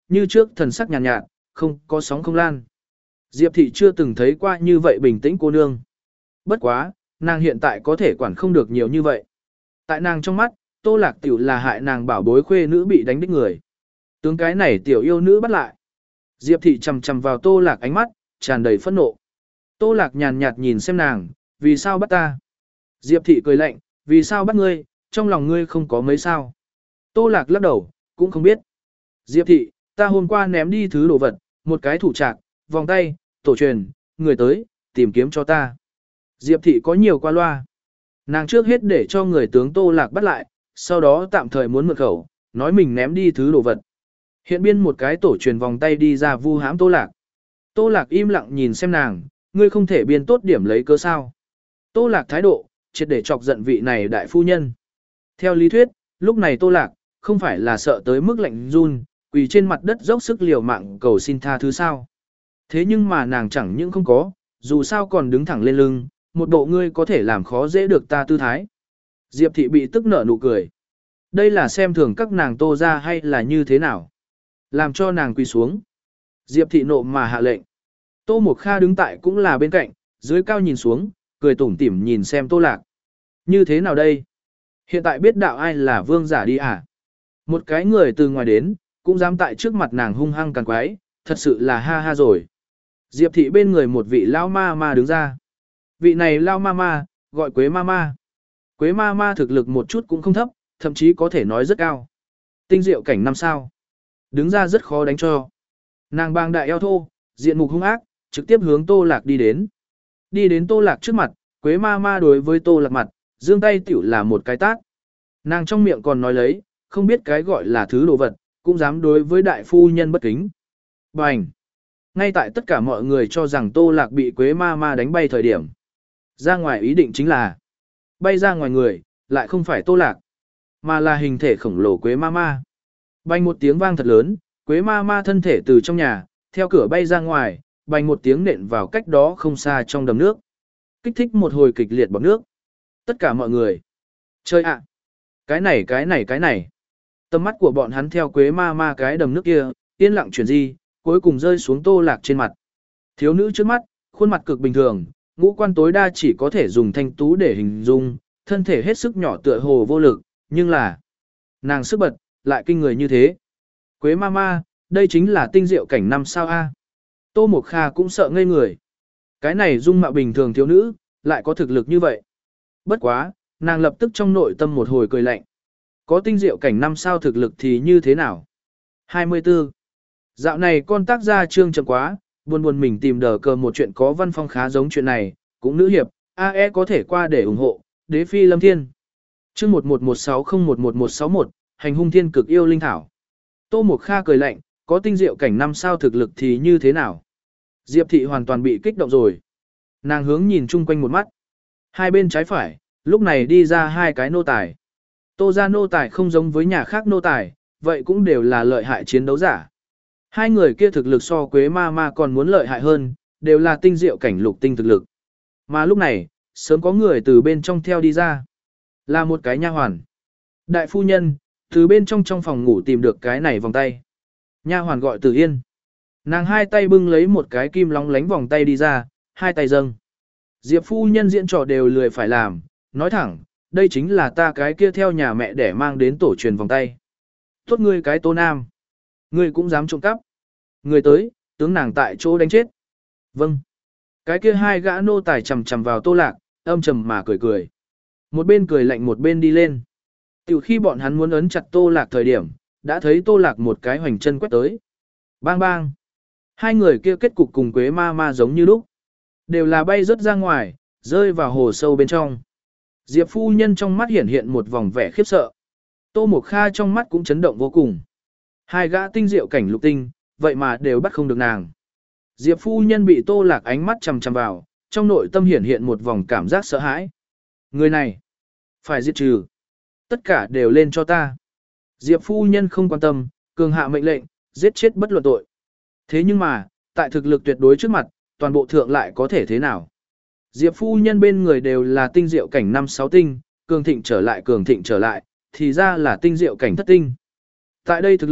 như trước thần sắc nhàn nhạt, nhạt, không có sóng không lan. Diệp thị chưa từng thấy qua như vậy bình tĩnh cô nương. Bất quá, nàng hiện tại có thể quản không được nhiều như vậy. Tại nàng trong mắt, Tô Lạc tiểu là hại nàng bảo bối khuê nữ bị đánh đích người. Tướng cái này tiểu yêu nữ bắt lại. Diệp thị chầm chầm vào Tô Lạc ánh mắt, tràn đầy phẫn nộ. Tô Lạc nhàn nhạt nhìn xem nàng, vì sao bắt ta? Diệp thị cười lạnh, vì sao bắt ngươi, trong lòng ngươi không có mấy sao. Tô Lạc lắc đầu, cũng không biết. Diệp thị, ta hôm qua ném đi thứ đồ vật, một cái thủ trạc, vòng tay, tổ truyền, người tới, tìm kiếm cho ta. Diệp thị có nhiều qua loa. Nàng trước hết để cho người tướng Tô Lạc bắt lại, sau đó tạm thời muốn mượn khẩu, nói mình ném đi thứ đồ vật. Hiện biên một cái tổ truyền vòng tay đi ra vu hãm Tô Lạc. Tô Lạc im lặng nhìn xem nàng, ngươi không thể biên tốt điểm lấy cớ sao. Tô Lạc thái độ, triệt để chọc giận vị này đại phu nhân. Theo lý thuyết, lúc này Tô Lạc, không phải là sợ tới mức lạnh run, quỳ trên mặt đất dốc sức liều mạng cầu xin tha thứ sao. Thế nhưng mà nàng chẳng những không có, dù sao còn đứng thẳng lên lưng, một bộ ngươi có thể làm khó dễ được ta tư thái. Diệp thị bị tức nở nụ cười. Đây là xem thường các nàng Tô ra hay là như thế nào. Làm cho nàng quỳ xuống. Diệp thị nộ mà hạ lệnh. Tô Mộc Kha đứng tại cũng là bên cạnh, dưới cao nhìn xuống, cười tủm tỉm nhìn xem Tô Lạc. Như thế nào đây? Hiện tại biết đạo ai là vương giả đi à? Một cái người từ ngoài đến, cũng dám tại trước mặt nàng hung hăng càng quái, thật sự là ha ha rồi. Diệp thị bên người một vị lao ma ma đứng ra. Vị này lao ma ma, gọi Quế ma ma. Quế ma ma thực lực một chút cũng không thấp, thậm chí có thể nói rất cao. Tinh diệu cảnh năm sao. Đứng ra rất khó đánh cho. Nàng bang đại eo thô, diện mục hung ác, trực tiếp hướng Tô Lạc đi đến. Đi đến Tô Lạc trước mặt, Quế ma ma đối với Tô Lạc mặt, giương tay tiểu là một cái tát. Nàng trong miệng còn nói lấy, không biết cái gọi là thứ đồ vật, cũng dám đối với đại phu nhân bất kính. Bành! Ngay tại tất cả mọi người cho rằng Tô Lạc bị Quế ma ma đánh bay thời điểm. Ra ngoài ý định chính là bay ra ngoài người, lại không phải Tô Lạc, mà là hình thể khổng lồ Quế ma ma. Bành một tiếng vang thật lớn, Quế ma ma thân thể từ trong nhà, theo cửa bay ra ngoài, bành một tiếng nện vào cách đó không xa trong đầm nước. Kích thích một hồi kịch liệt bọt nước. Tất cả mọi người. Chơi ạ! Cái này cái này cái này. Tầm mắt của bọn hắn theo Quế ma ma cái đầm nước kia, yên lặng chuyển di, cuối cùng rơi xuống Tô Lạc trên mặt. Thiếu nữ trước mắt, khuôn mặt cực bình thường, ngũ quan tối đa chỉ có thể dùng thanh tú để hình dung, thân thể hết sức nhỏ tựa hồ vô lực, nhưng là nàng sức bật, lại kinh người như thế. Quế ma ma, đây chính là tinh diệu cảnh năm sao a. Tô Mộc Kha cũng sợ ngây người. Cái này dung mạo bình thường thiếu nữ, lại có thực lực như vậy. Bất quá, nàng lập tức trong nội tâm một hồi cười lạnh. Có tinh diệu cảnh năm sao thực lực thì như thế nào? hai mươi tư. Dạo này con tác gia trương chậm quá, buồn buồn mình tìm đờ cờ một chuyện có văn phong khá giống chuyện này, cũng nữ hiệp, a e có thể qua để ủng hộ, đế phi lâm thiên. Chương một một một sáu không một một một sáu một, hành hung thiên cực yêu linh thảo. Tô Mộc Kha cười lạnh, có tinh diệu cảnh năm sao thực lực thì như thế nào? Diệp thị hoàn toàn bị kích động rồi. Nàng hướng nhìn chung quanh một mắt. Hai bên trái phải, lúc này đi ra hai cái nô tài. Tô ra nô tài không giống với nhà khác nô tài, vậy cũng đều là lợi hại chiến đấu giả. Hai người kia thực lực so Quế ma ma còn muốn lợi hại hơn, đều là tinh diệu cảnh lục tinh thực lực. Mà lúc này, sớm có người từ bên trong theo đi ra. Là một cái nha hoàn. Đại phu nhân, từ bên trong trong phòng ngủ tìm được cái này vòng tay. Nha hoàn gọi Tử Yên. Nàng hai tay bưng lấy một cái kim lóng lánh vòng tay đi ra, hai tay dâng. Diệp phu nhân diễn trò đều lười phải làm, nói thẳng, đây chính là ta cái kia theo nhà mẹ để mang đến tổ truyền vòng tay. Tốt ngươi cái Tô Nam. Ngươi cũng dám trộm cắp. Người tới, tướng nàng tại chỗ đánh chết. Vâng. Cái kia hai gã nô tài chầm chầm vào Tô Lạc, âm trầm mà cười cười. Một bên cười lạnh một bên đi lên. Từ khi bọn hắn muốn ấn chặt Tô Lạc thời điểm, đã thấy Tô Lạc một cái hoành chân quét tới. Bang bang. Hai người kia kết cục cùng Quế ma ma giống như lúc. Đều là bay rớt ra ngoài, rơi vào hồ sâu bên trong. Diệp phu nhân trong mắt hiển hiện một vòng vẻ khiếp sợ. Tô Mộc Kha trong mắt cũng chấn động vô cùng. Hai gã tinh diệu cảnh lục tinh, vậy mà đều bắt không được nàng. Diệp phu nhân bị Tô Lạc ánh mắt chằm chằm vào, trong nội tâm hiển hiện một vòng cảm giác sợ hãi. Người này, phải giết trừ. Tất cả đều lên cho ta. Diệp phu nhân không quan tâm, cường hạ mệnh lệnh, giết chết bất luận tội. Thế nhưng mà, tại thực lực tuyệt đối trước mặt, toàn bộ thượng lại có thể thế nào? Diệp phu nhân bên người đều là tinh diệu cảnh năm sáu tinh, cường thịnh trở lại cường thịnh trở lại, thì ra là tinh diệu cảnh thất tinh. Tại đây thực lực,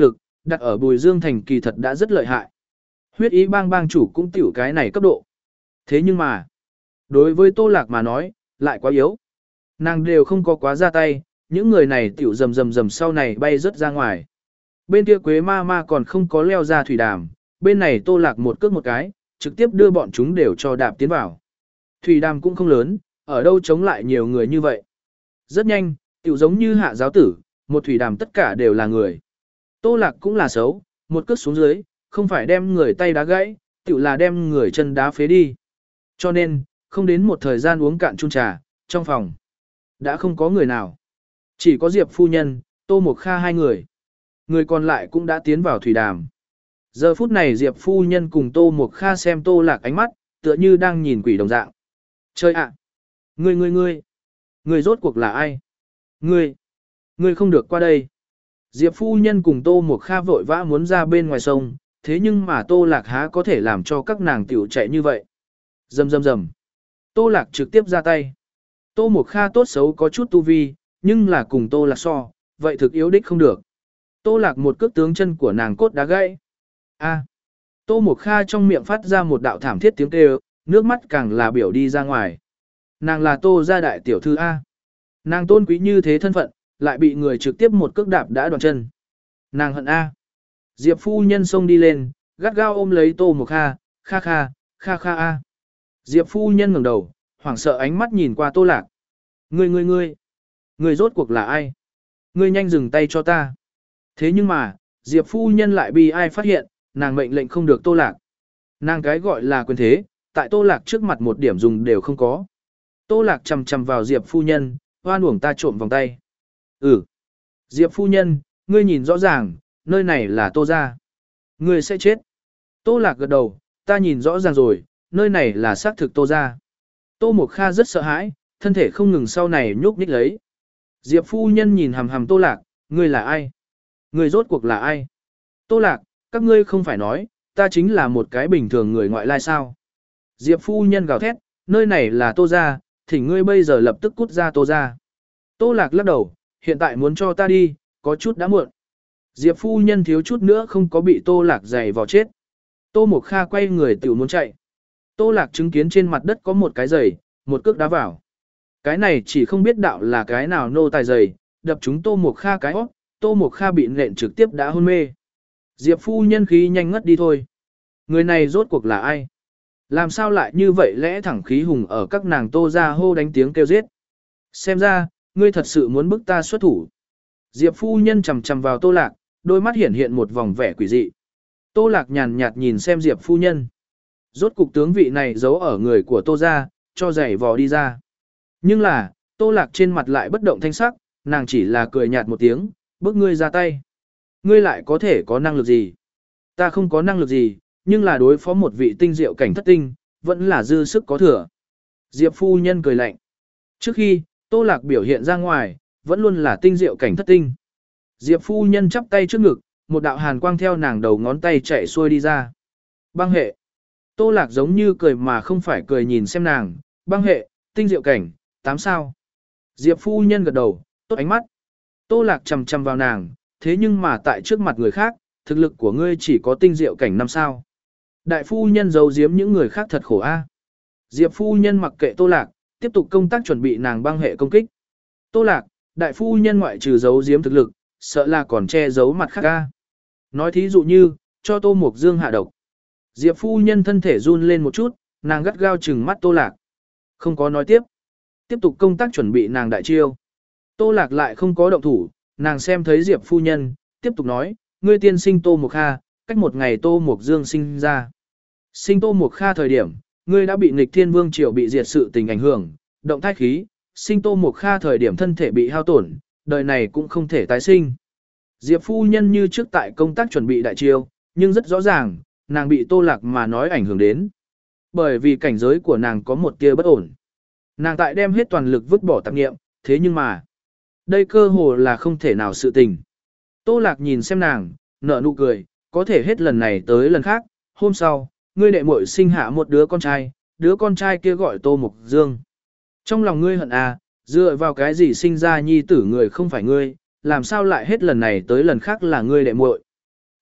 Đặt ở Bùi Dương Thành kỳ thật đã rất lợi hại. Huyết ý bang bang chủ cũng tiểu cái này cấp độ. Thế nhưng mà, đối với Tô Lạc mà nói, lại quá yếu. Nàng đều không có quá ra tay, những người này tiểu rầm rầm rầm sau này bay rất ra ngoài. Bên kia Quế ma ma còn không có leo ra thủy đàm, bên này Tô Lạc một cước một cái, trực tiếp đưa bọn chúng đều cho đạp tiến vào. Thủy đàm cũng không lớn, ở đâu chống lại nhiều người như vậy. Rất nhanh, tiểu giống như hạ giáo tử, một thủy đàm tất cả đều là người. Tô Lạc cũng là xấu, một cước xuống dưới, không phải đem người tay đá gãy, tiểu là đem người chân đá phế đi. Cho nên, không đến một thời gian uống cạn chung trà, trong phòng đã không có người nào. Chỉ có Diệp phu nhân, Tô Mộc Kha hai người. Người còn lại cũng đã tiến vào thủy đàm. Giờ phút này Diệp phu nhân cùng Tô Mộc Kha xem Tô Lạc ánh mắt, tựa như đang nhìn quỷ đồng dạng. Chơi ạ! Ngươi ngươi ngươi! Ngươi rốt cuộc là ai? Ngươi! Ngươi không được qua đây! Diệp phu nhân cùng Tô Mộc Kha vội vã muốn ra bên ngoài sông, thế nhưng mà Tô Lạc há có thể làm cho các nàng tiểu chạy như vậy. Rầm rầm rầm. Tô Lạc trực tiếp ra tay. Tô Mộc Kha tốt xấu có chút tu vi, nhưng là cùng Tô Lạc so, vậy thực yếu đích không được. Tô Lạc một cước tướng chân của nàng cốt đá gãy. A. Tô Mộc Kha trong miệng phát ra một đạo thảm thiết tiếng kêu, nước mắt càng là biểu đi ra ngoài. Nàng là Tô gia đại tiểu thư A. Nàng tôn quý như thế thân phận, lại bị người trực tiếp một cước đạp đã đoạn chân. Nàng hận A. Diệp phu nhân xông đi lên, gắt gao ôm lấy Tô Mộc Kha, kha kha, kha kha A. Diệp phu nhân ngẩng đầu, hoảng sợ ánh mắt nhìn qua Tô Lạc. Ngươi ngươi ngươi, ngươi rốt cuộc là ai? Ngươi nhanh dừng tay cho ta. Thế nhưng mà, Diệp phu nhân lại bị ai phát hiện, nàng mệnh lệnh không được Tô Lạc. Nàng cái gọi là quyền thế, tại Tô Lạc trước mặt một điểm dùng đều không có. Tô Lạc chầm chầm vào Diệp phu nhân, hoan uổng ta trộm vòng tay. Ừ. Diệp phu nhân, ngươi nhìn rõ ràng, nơi này là Tô gia. Ngươi sẽ chết. Tô Lạc gật đầu, ta nhìn rõ ràng rồi, nơi này là xác thực Tô gia. Tô Mộc Kha rất sợ hãi, thân thể không ngừng sau này nhúc nhích lấy. Diệp phu nhân nhìn hằm hằm Tô Lạc, ngươi là ai? Ngươi rốt cuộc là ai? Tô Lạc, các ngươi không phải nói, ta chính là một cái bình thường người ngoại lai sao? Diệp phu nhân gào thét, nơi này là Tô gia, thỉnh ngươi bây giờ lập tức cút ra Tô gia. Tô Lạc lắc đầu, hiện tại muốn cho ta đi, có chút đã muộn. Diệp phu nhân thiếu chút nữa không có bị Tô Lạc giày vào chết. Tô Mộc Kha quay người tiểu muốn chạy. Tô Lạc chứng kiến trên mặt đất có một cái giày, một cước đá vào. Cái này chỉ không biết đạo là cái nào nô tài giày, đập chúng Tô Mộc Kha cái hót, Tô Mộc Kha bị nện trực tiếp đã hôn mê. Diệp phu nhân khí nhanh ngất đi thôi. Người này rốt cuộc là ai? Làm sao lại như vậy lẽ thẳng khí hùng ở các nàng Tô gia hô đánh tiếng kêu giết. Xem ra, ngươi thật sự muốn bức ta xuất thủ. Diệp phu nhân chầm chầm vào Tô Lạc, đôi mắt hiển hiện một vòng vẻ quỷ dị. Tô Lạc nhàn nhạt nhìn xem Diệp phu nhân. Rốt cục tướng vị này giấu ở người của Tô gia, cho giày vò đi ra. Nhưng là, Tô Lạc trên mặt lại bất động thanh sắc, nàng chỉ là cười nhạt một tiếng, bức ngươi ra tay. Ngươi lại có thể có năng lực gì? Ta không có năng lực gì, nhưng là đối phó một vị tinh diệu cảnh thất tinh, vẫn là dư sức có thừa. Diệp phu nhân cười lạnh. Trước khi, Tô Lạc biểu hiện ra ngoài, vẫn luôn là tinh diệu cảnh thất tinh. Diệp phu nhân chắp tay trước ngực, một đạo hàn quang theo nàng đầu ngón tay chạy xuôi đi ra. Băng hệ. Tô Lạc giống như cười mà không phải cười nhìn xem nàng, băng hệ, tinh diệu cảnh, tám sao. Diệp phu nhân gật đầu, tốt ánh mắt. Tô Lạc chầm chầm vào nàng, thế nhưng mà tại trước mặt người khác, thực lực của ngươi chỉ có tinh diệu cảnh năm sao. Đại phu nhân giấu giếm những người khác thật khổ a. Diệp phu nhân mặc kệ Tô Lạc, tiếp tục công tác chuẩn bị nàng băng hệ công kích. Tô Lạc, đại phu nhân ngoại trừ giấu giếm thực lực, sợ là còn che giấu mặt khác a. Nói thí dụ như, cho Tô Mộc Dương hạ độc. Diệp phu nhân thân thể run lên một chút, nàng gắt gao trừng mắt Tô Lạc. Không có nói tiếp. Tiếp tục công tác chuẩn bị nàng đại chiêu. Tô Lạc lại không có động thủ, nàng xem thấy Diệp phu nhân, tiếp tục nói, ngươi tiên sinh Tô Mộc Kha, cách một ngày Tô Mộc Dương sinh ra. Sinh Tô Mộc Kha thời điểm, ngươi đã bị nghịch thiên vương triều bị diệt sự tình ảnh hưởng, động thai khí, sinh Tô Mộc Kha thời điểm thân thể bị hao tổn, đời này cũng không thể tái sinh. Diệp phu nhân như trước tại công tác chuẩn bị đại chiêu, nhưng rất rõ ràng, nàng bị Tô Lạc mà nói ảnh hưởng đến. Bởi vì cảnh giới của nàng có một tia bất ổn. Nàng tại đem hết toàn lực vứt bỏ tạp nghiệm, thế nhưng mà, đây cơ hồ là không thể nào sự tình. Tô Lạc nhìn xem nàng, nở nụ cười, có thể hết lần này tới lần khác, hôm sau, ngươi đệ muội sinh hạ một đứa con trai, đứa con trai kia gọi Tô Mộc Dương. Trong lòng ngươi hận à, dựa vào cái gì sinh ra nhi tử người không phải ngươi, làm sao lại hết lần này tới lần khác là ngươi đệ muội.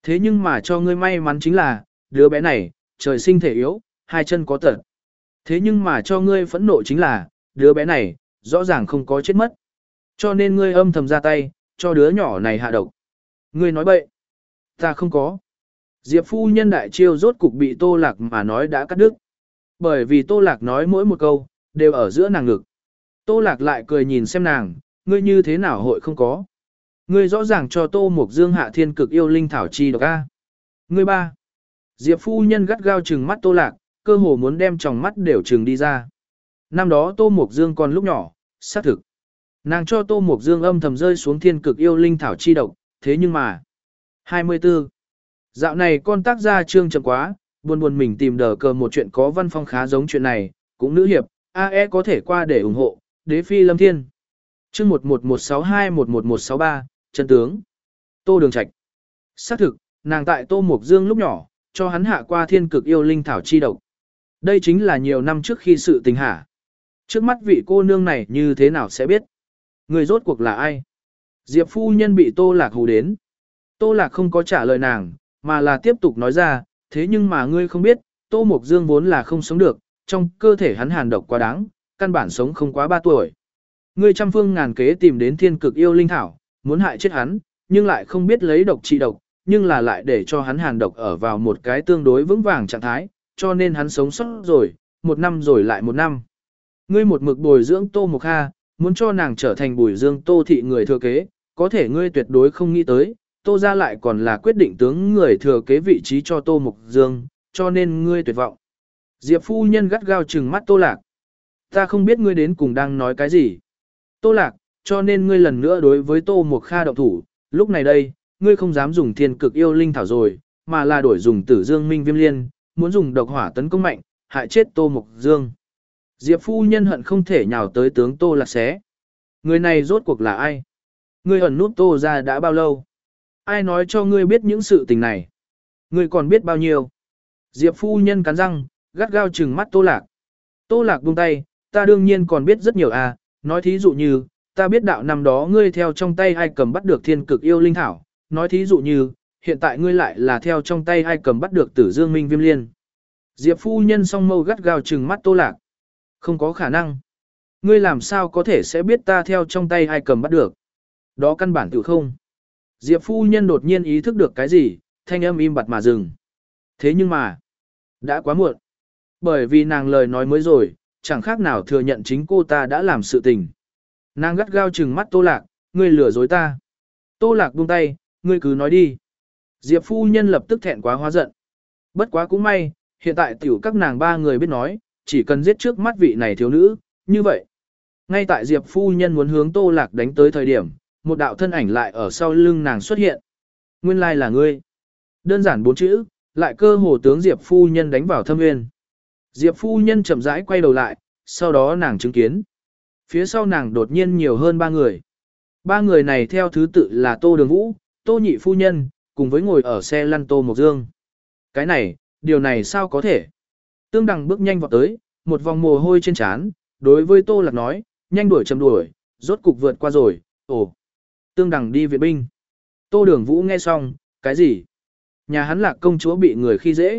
Thế nhưng mà cho ngươi may mắn chính là, đứa bé này, trời sinh thể yếu, hai chân có tật. Thế nhưng mà cho ngươi phẫn nộ chính là, đứa bé này, rõ ràng không có chết mất. Cho nên ngươi âm thầm ra tay, cho đứa nhỏ này hạ độc. Ngươi nói bậy. Ta không có. Diệp phu nhân đại chiêu rốt cục bị Tô Lạc mà nói đã cắt đứt. Bởi vì Tô Lạc nói mỗi một câu, đều ở giữa nàng ngực. Tô Lạc lại cười nhìn xem nàng, ngươi như thế nào hội không có. Ngươi rõ ràng cho Tô Mục Dương hạ thiên cực yêu linh thảo chi độc a. Ngươi ba. Diệp phu nhân gắt gao trừng mắt Tô Lạc, cơ hồ muốn đem tròng mắt đều trừng đi ra. Năm đó Tô Mục Dương còn lúc nhỏ, xác thực. Nàng cho Tô Mục Dương âm thầm rơi xuống thiên cực yêu linh thảo chi độc, thế nhưng mà. hai mươi tư. Dạo này con tác gia trương chậm quá, buồn buồn mình tìm đờ cờ một chuyện có văn phong khá giống chuyện này, cũng nữ hiệp, a e có thể qua để ủng hộ, đế phi lâm thiên. Chương một một một sáu hai một một một sáu ba, chân tướng. Tô Đường Trạch. Xác thực, nàng tại Tô Mục Dương lúc nhỏ, cho hắn hạ qua thiên cực yêu linh thảo chi độc. Đây chính là nhiều năm trước khi sự tình hạ. Trước mắt vị cô nương này như thế nào sẽ biết? Người rốt cuộc là ai? Diệp phu nhân bị Tô Lạc hù đến. Tô Lạc không có trả lời nàng, mà là tiếp tục nói ra, thế nhưng mà ngươi không biết, Tô Mục Dương vốn là không sống được, trong cơ thể hắn hàn độc quá đáng, căn bản sống không quá ba tuổi. Ngươi trăm phương ngàn kế tìm đến thiên cực yêu linh thảo, muốn hại chết hắn, nhưng lại không biết lấy độc trị độc, nhưng là lại để cho hắn hàn độc ở vào một cái tương đối vững vàng trạng thái, cho nên hắn sống sót rồi, một năm rồi lại một năm. Ngươi một mực bồi dưỡng Tô Mục Kha, muốn cho nàng trở thành Bùi Dương Tô thị người thừa kế, có thể ngươi tuyệt đối không nghĩ tới, Tô gia lại còn là quyết định tướng người thừa kế vị trí cho Tô Mục Dương, cho nên ngươi tuyệt vọng. Diệp phu nhân gắt gao trừng mắt Tô Lạc. Ta không biết ngươi đến cùng đang nói cái gì. Tô Lạc, cho nên ngươi lần nữa đối với Tô Mục Kha động thủ, lúc này đây, ngươi không dám dùng thiên cực yêu linh thảo rồi, mà là đổi dùng tử dương minh viêm liên, muốn dùng độc hỏa tấn công mạnh, hại chết Tô Mục Dương. Diệp phu nhân hận không thể nhào tới tướng Tô Lạc xé. Người này rốt cuộc là ai? Ngươi ẩn nút Tô ra đã bao lâu? Ai nói cho ngươi biết những sự tình này? Ngươi còn biết bao nhiêu? Diệp phu nhân cắn răng, gắt gao trừng mắt Tô Lạc. Tô Lạc buông tay, ta đương nhiên còn biết rất nhiều à, nói thí dụ như, ta biết đạo năm đó ngươi theo trong tay ai cầm bắt được thiên cực yêu linh thảo, nói thí dụ như, hiện tại ngươi lại là theo trong tay ai cầm bắt được tử dương minh viêm liên. Diệp phu nhân song mâu gắt gao trừng mắt Tô Lạc. Không có khả năng. Ngươi làm sao có thể sẽ biết ta theo trong tay ai cầm bắt được? Đó căn bản tự không. Diệp phu nhân đột nhiên ý thức được cái gì, thanh âm im bặt mà dừng. Thế nhưng mà, đã quá muộn. Bởi vì nàng lời nói mới rồi, chẳng khác nào thừa nhận chính cô ta đã làm sự tình. Nàng gắt gao trừng mắt Tô Lạc, ngươi lừa dối ta. Tô Lạc buông tay, ngươi cứ nói đi. Diệp phu nhân lập tức thẹn quá hóa giận. Bất quá cũng may, hiện tại tiểu các nàng ba người biết nói, chỉ cần giết trước mắt vị này thiếu nữ, như vậy. Ngay tại Diệp phu nhân muốn hướng Tô Lạc đánh tới thời điểm, một đạo thân ảnh lại ở sau lưng nàng xuất hiện. Nguyên lai là ngươi. Đơn giản bốn chữ, lại cơ hồ tướng Diệp phu nhân đánh vào thâm nguyên. Diệp phu nhân chậm rãi quay đầu lại, sau đó nàng chứng kiến. Phía sau nàng đột nhiên nhiều hơn ba người. Ba người này theo thứ tự là Tô Đường Vũ, Tô Nhị phu nhân, cùng với ngồi ở xe lăn Tô Mộc Dương. Cái này, điều này sao có thể? Tương Đằng bước nhanh vào tới, một vòng mồ hôi trên trán, đối với Tô Lạc nói, nhanh đuổi chậm đuổi, rốt cục vượt qua rồi, ồ. Tương Đằng đi viện binh. Tô Đường Vũ nghe xong, cái gì? Nhà hắn Lạc công chúa bị người khi dễ.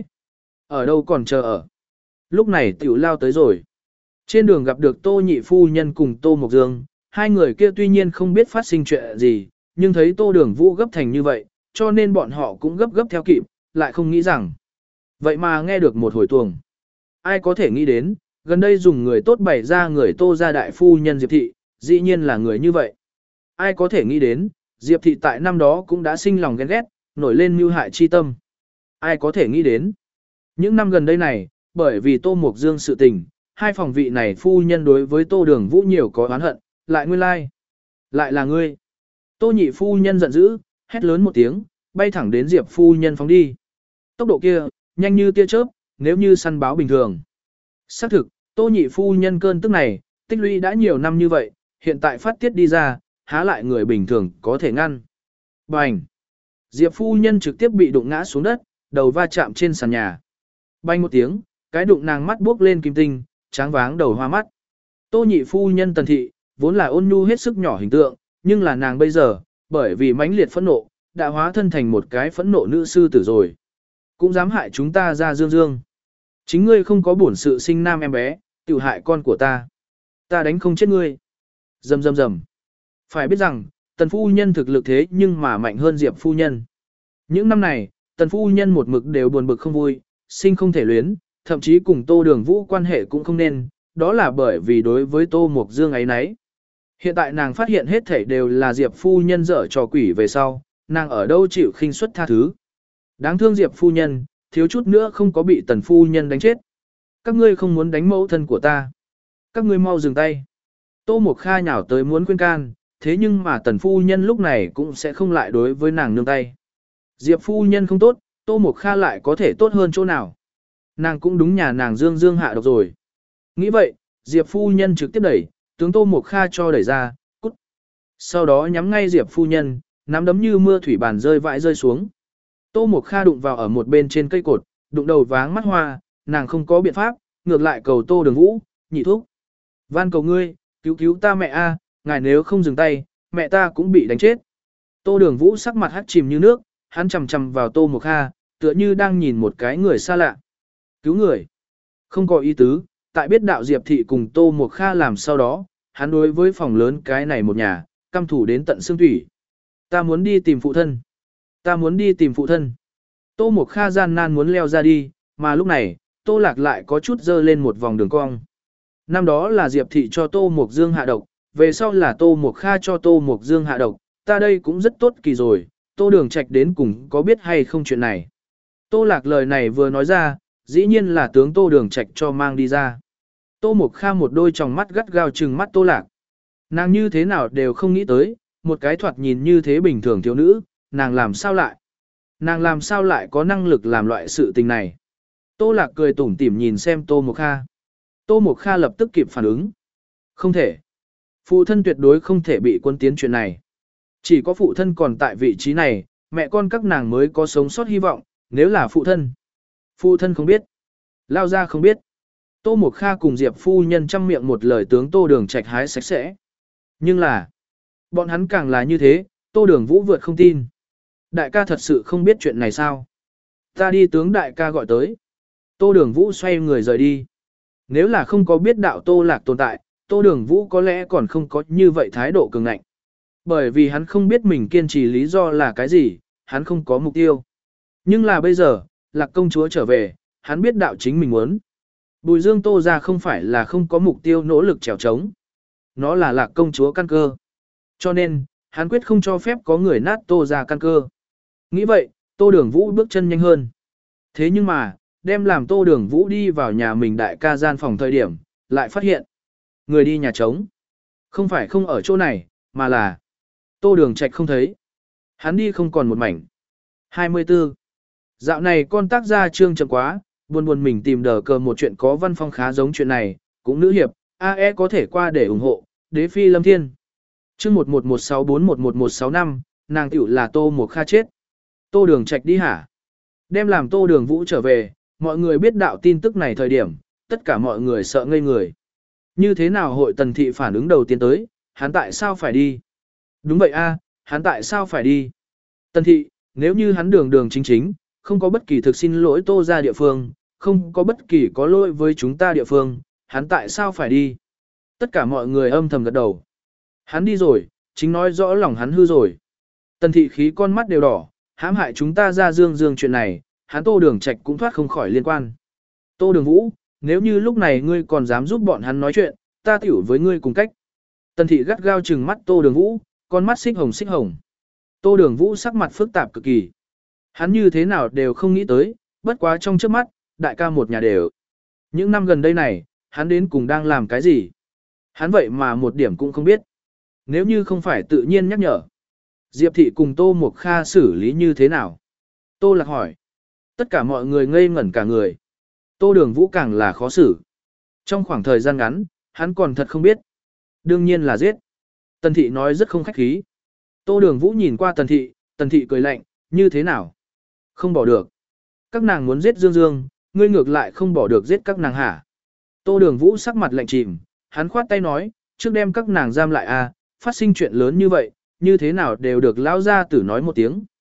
Ở đâu còn chờ ở? Lúc này tiểu lao tới rồi. Trên đường gặp được Tô Nhị phu nhân cùng Tô Mộc Dương, hai người kia tuy nhiên không biết phát sinh chuyện gì, nhưng thấy Tô Đường Vũ gấp thành như vậy, cho nên bọn họ cũng gấp gấp theo kịp, lại không nghĩ rằng. Vậy mà nghe được một hồi tuồng. Ai có thể nghĩ đến, gần đây dùng người tốt bày ra người Tô gia đại phu nhân Diệp Thị, dĩ nhiên là người như vậy. Ai có thể nghĩ đến, Diệp Thị tại năm đó cũng đã sinh lòng ghen ghét, nổi lên mưu hại chi tâm. Ai có thể nghĩ đến. Những năm gần đây này, bởi vì Tô Mộc Dương sự tình, hai phòng vị này phu nhân đối với Tô Đường Vũ nhiều có oán hận, lại nguyên lai. Lại là ngươi. Tô Nhị phu nhân giận dữ, hét lớn một tiếng, bay thẳng đến Diệp phu nhân phóng đi. Tốc độ kia, nhanh như tia chớp, nếu như săn báo bình thường. Xác thực, Tô Nhị phu nhân cơn tức này, tích lũy đã nhiều năm như vậy, hiện tại phát tiết đi ra, há lại người bình thường có thể ngăn. Bành! Diệp phu nhân trực tiếp bị đụng ngã xuống đất, đầu va chạm trên sàn nhà. Bành một tiếng, cái đụng nàng mắt buốc lên kim tinh, tráng váng đầu hoa mắt. Tô Nhị phu nhân Tần Thị, vốn là ôn nhu hết sức nhỏ hình tượng, nhưng là nàng bây giờ, bởi vì mãnh liệt phẫn nộ, đã hóa thân thành một cái phẫn nộ nữ sư tử rồi. Cũng dám hại chúng ta ra dương dương. Chính ngươi không có bổn sự sinh nam em bé, tiểu hại con của ta. Ta đánh không chết ngươi. Rầm rầm rầm. Phải biết rằng, tần phu nhân thực lực thế nhưng mà mạnh hơn Diệp phu nhân. Những năm này, tần phu nhân một mực đều buồn bực không vui, sinh không thể luyến, thậm chí cùng Tô Đường Vũ quan hệ cũng không nên, đó là bởi vì đối với Tô Mộc Dương ấy nấy. Hiện tại nàng phát hiện hết thảy đều là Diệp phu nhân dở trò quỷ về sau, nàng ở đâu chịu khinh suất tha thứ. Đáng thương Diệp phu nhân, thiếu chút nữa không có bị tần phu nhân đánh chết. Các ngươi không muốn đánh mẫu thân của ta. Các ngươi mau dừng tay. Tô Mộc Kha nhào tới muốn khuyên can, thế nhưng mà tần phu nhân lúc này cũng sẽ không lại đối với nàng nương tay. Diệp phu nhân không tốt, Tô Mộc Kha lại có thể tốt hơn chỗ nào. Nàng cũng đúng nhà nàng dương dương hạ độc rồi. Nghĩ vậy, Diệp phu nhân trực tiếp đẩy, tướng Tô Mộc Kha cho đẩy ra, cút. Sau đó nhắm ngay Diệp phu nhân, nắm đấm như mưa thủy bàn rơi vãi rơi xuống. Tô Mộc Kha đụng vào ở một bên trên cây cột, đụng đầu váng mắt hoa, nàng không có biện pháp, ngược lại cầu Tô Đường Vũ, nhị thúc. Van cầu ngươi, cứu cứu ta mẹ a, ngài nếu không dừng tay, mẹ ta cũng bị đánh chết. Tô Đường Vũ sắc mặt hắt chìm như nước, hắn chầm chầm vào Tô Mộc Kha, tựa như đang nhìn một cái người xa lạ. Cứu người. Không có ý tứ, tại biết đạo Diệp Thị cùng Tô Mộc Kha làm sau đó, hắn đối với phòng lớn cái này một nhà, căm thủ đến tận xương thủy. Ta muốn đi tìm phụ thân. Ta muốn đi tìm phụ thân. Tô Mộc Kha gian nan muốn leo ra đi, mà lúc này, Tô Lạc lại có chút dơ lên một vòng đường cong. Năm đó là Diệp Thị cho Tô Mộc Dương hạ độc, về sau là Tô Mộc Kha cho Tô Mộc Dương hạ độc, ta đây cũng rất tốt kỳ rồi, Tô Đường Trạch đến cùng có biết hay không chuyện này. Tô Lạc lời này vừa nói ra, dĩ nhiên là tướng Tô Đường Trạch cho mang đi ra. Tô Mộc Kha một đôi tròng mắt gắt gao trừng mắt Tô Lạc. Nàng như thế nào đều không nghĩ tới, một cái thoạt nhìn như thế bình thường thiếu nữ, nàng làm sao lại? Nàng làm sao lại có năng lực làm loại sự tình này? Tô Lạc cười tủm tỉm nhìn xem Tô Mộc Kha. Tô Mộc Kha lập tức kịp phản ứng. Không thể. Phụ thân tuyệt đối không thể bị quân tiến chuyện này. Chỉ có phụ thân còn tại vị trí này, mẹ con các nàng mới có sống sót hy vọng, nếu là phụ thân. Phụ thân không biết. Lao ra không biết. Tô Mộc Kha cùng Diệp phu nhân chăm miệng một lời tướng Tô Đường Trạch hái sạch sẽ. Nhưng là, bọn hắn càng là như thế, Tô Đường Vũ vượt không tin. Đại ca thật sự không biết chuyện này sao? Ta đi tướng đại ca gọi tới. Tô Đường Vũ xoay người rời đi. Nếu là không có biết đạo Tô Lạc tồn tại, Tô Đường Vũ có lẽ còn không có như vậy thái độ cường ngạnh. Bởi vì hắn không biết mình kiên trì lý do là cái gì, hắn không có mục tiêu. Nhưng là bây giờ, Lạc công chúa trở về, hắn biết đạo chính mình muốn. Bùi Dương Tô ra không phải là không có mục tiêu nỗ lực trèo trống. Nó là Lạc công chúa căn cơ. Cho nên, hắn quyết không cho phép có người nát Tô ra căn cơ. Nghĩ vậy, Tô Đường Vũ bước chân nhanh hơn. Thế nhưng mà, đem làm Tô Đường Vũ đi vào nhà mình đại ca gian phòng thời điểm, lại phát hiện. Người đi nhà trống. Không phải không ở chỗ này, mà là Tô Đường Trạch không thấy. Hắn đi không còn một mảnh. hai mươi tư. Dạo này con tác gia trương chậm quá, buồn buồn mình tìm đờ cờ một chuyện có văn phong khá giống chuyện này, cũng nữ hiệp, a e có thể qua để ủng hộ, đế phi lâm thiên. Chương một một một sáu bốn một một một sáu năm, nàng tiểu là Tô Mộc Kha chết. Tô Đường Trạch đi hả? Đem làm Tô Đường Vũ trở về, mọi người biết đạo tin tức này thời điểm, tất cả mọi người sợ ngây người. Như thế nào hội Tần Thị phản ứng đầu tiên tới, hắn tại sao phải đi? Đúng vậy a, hắn tại sao phải đi? Tần Thị, nếu như hắn đường đường chính chính, không có bất kỳ thực xin lỗi Tô ra địa phương, không có bất kỳ có lỗi với chúng ta địa phương, hắn tại sao phải đi? Tất cả mọi người âm thầm gật đầu. Hắn đi rồi, chính nói rõ lòng hắn hư rồi. Tần Thị khí con mắt đều đỏ, hãm hại chúng ta ra dương dương chuyện này, hắn Tô Đường Trạch cũng thoát không khỏi liên quan. Tô Đường Vũ, nếu như lúc này ngươi còn dám giúp bọn hắn nói chuyện, ta tiểu với ngươi cùng cách. Tần Thị gắt gao trừng mắt Tô Đường Vũ, con mắt xích hồng xích hồng. Tô Đường Vũ sắc mặt phức tạp cực kỳ. Hắn như thế nào đều không nghĩ tới, bất quá trong trước mắt, đại ca một nhà đều. Những năm gần đây này, hắn đến cùng đang làm cái gì? Hắn vậy mà một điểm cũng không biết. Nếu như không phải tự nhiên nhắc nhở, Diệp Thị cùng Tô Mộc Kha xử lý như thế nào? Tô Lạc hỏi. Tất cả mọi người ngây ngẩn cả người. Tô Đường Vũ càng là khó xử. Trong khoảng thời gian ngắn, hắn còn thật không biết. Đương nhiên là giết. Tần Thị nói rất không khách khí. Tô Đường Vũ nhìn qua Tần Thị, Tần Thị cười lạnh, như thế nào? Không bỏ được. Các nàng muốn giết Dương Dương, ngươi ngược lại không bỏ được giết các nàng hả? Tô Đường Vũ sắc mặt lạnh chìm, hắn khoát tay nói, trước đem các nàng giam lại à, phát sinh chuyện lớn như vậy, như thế nào đều được lão gia tử nói một tiếng.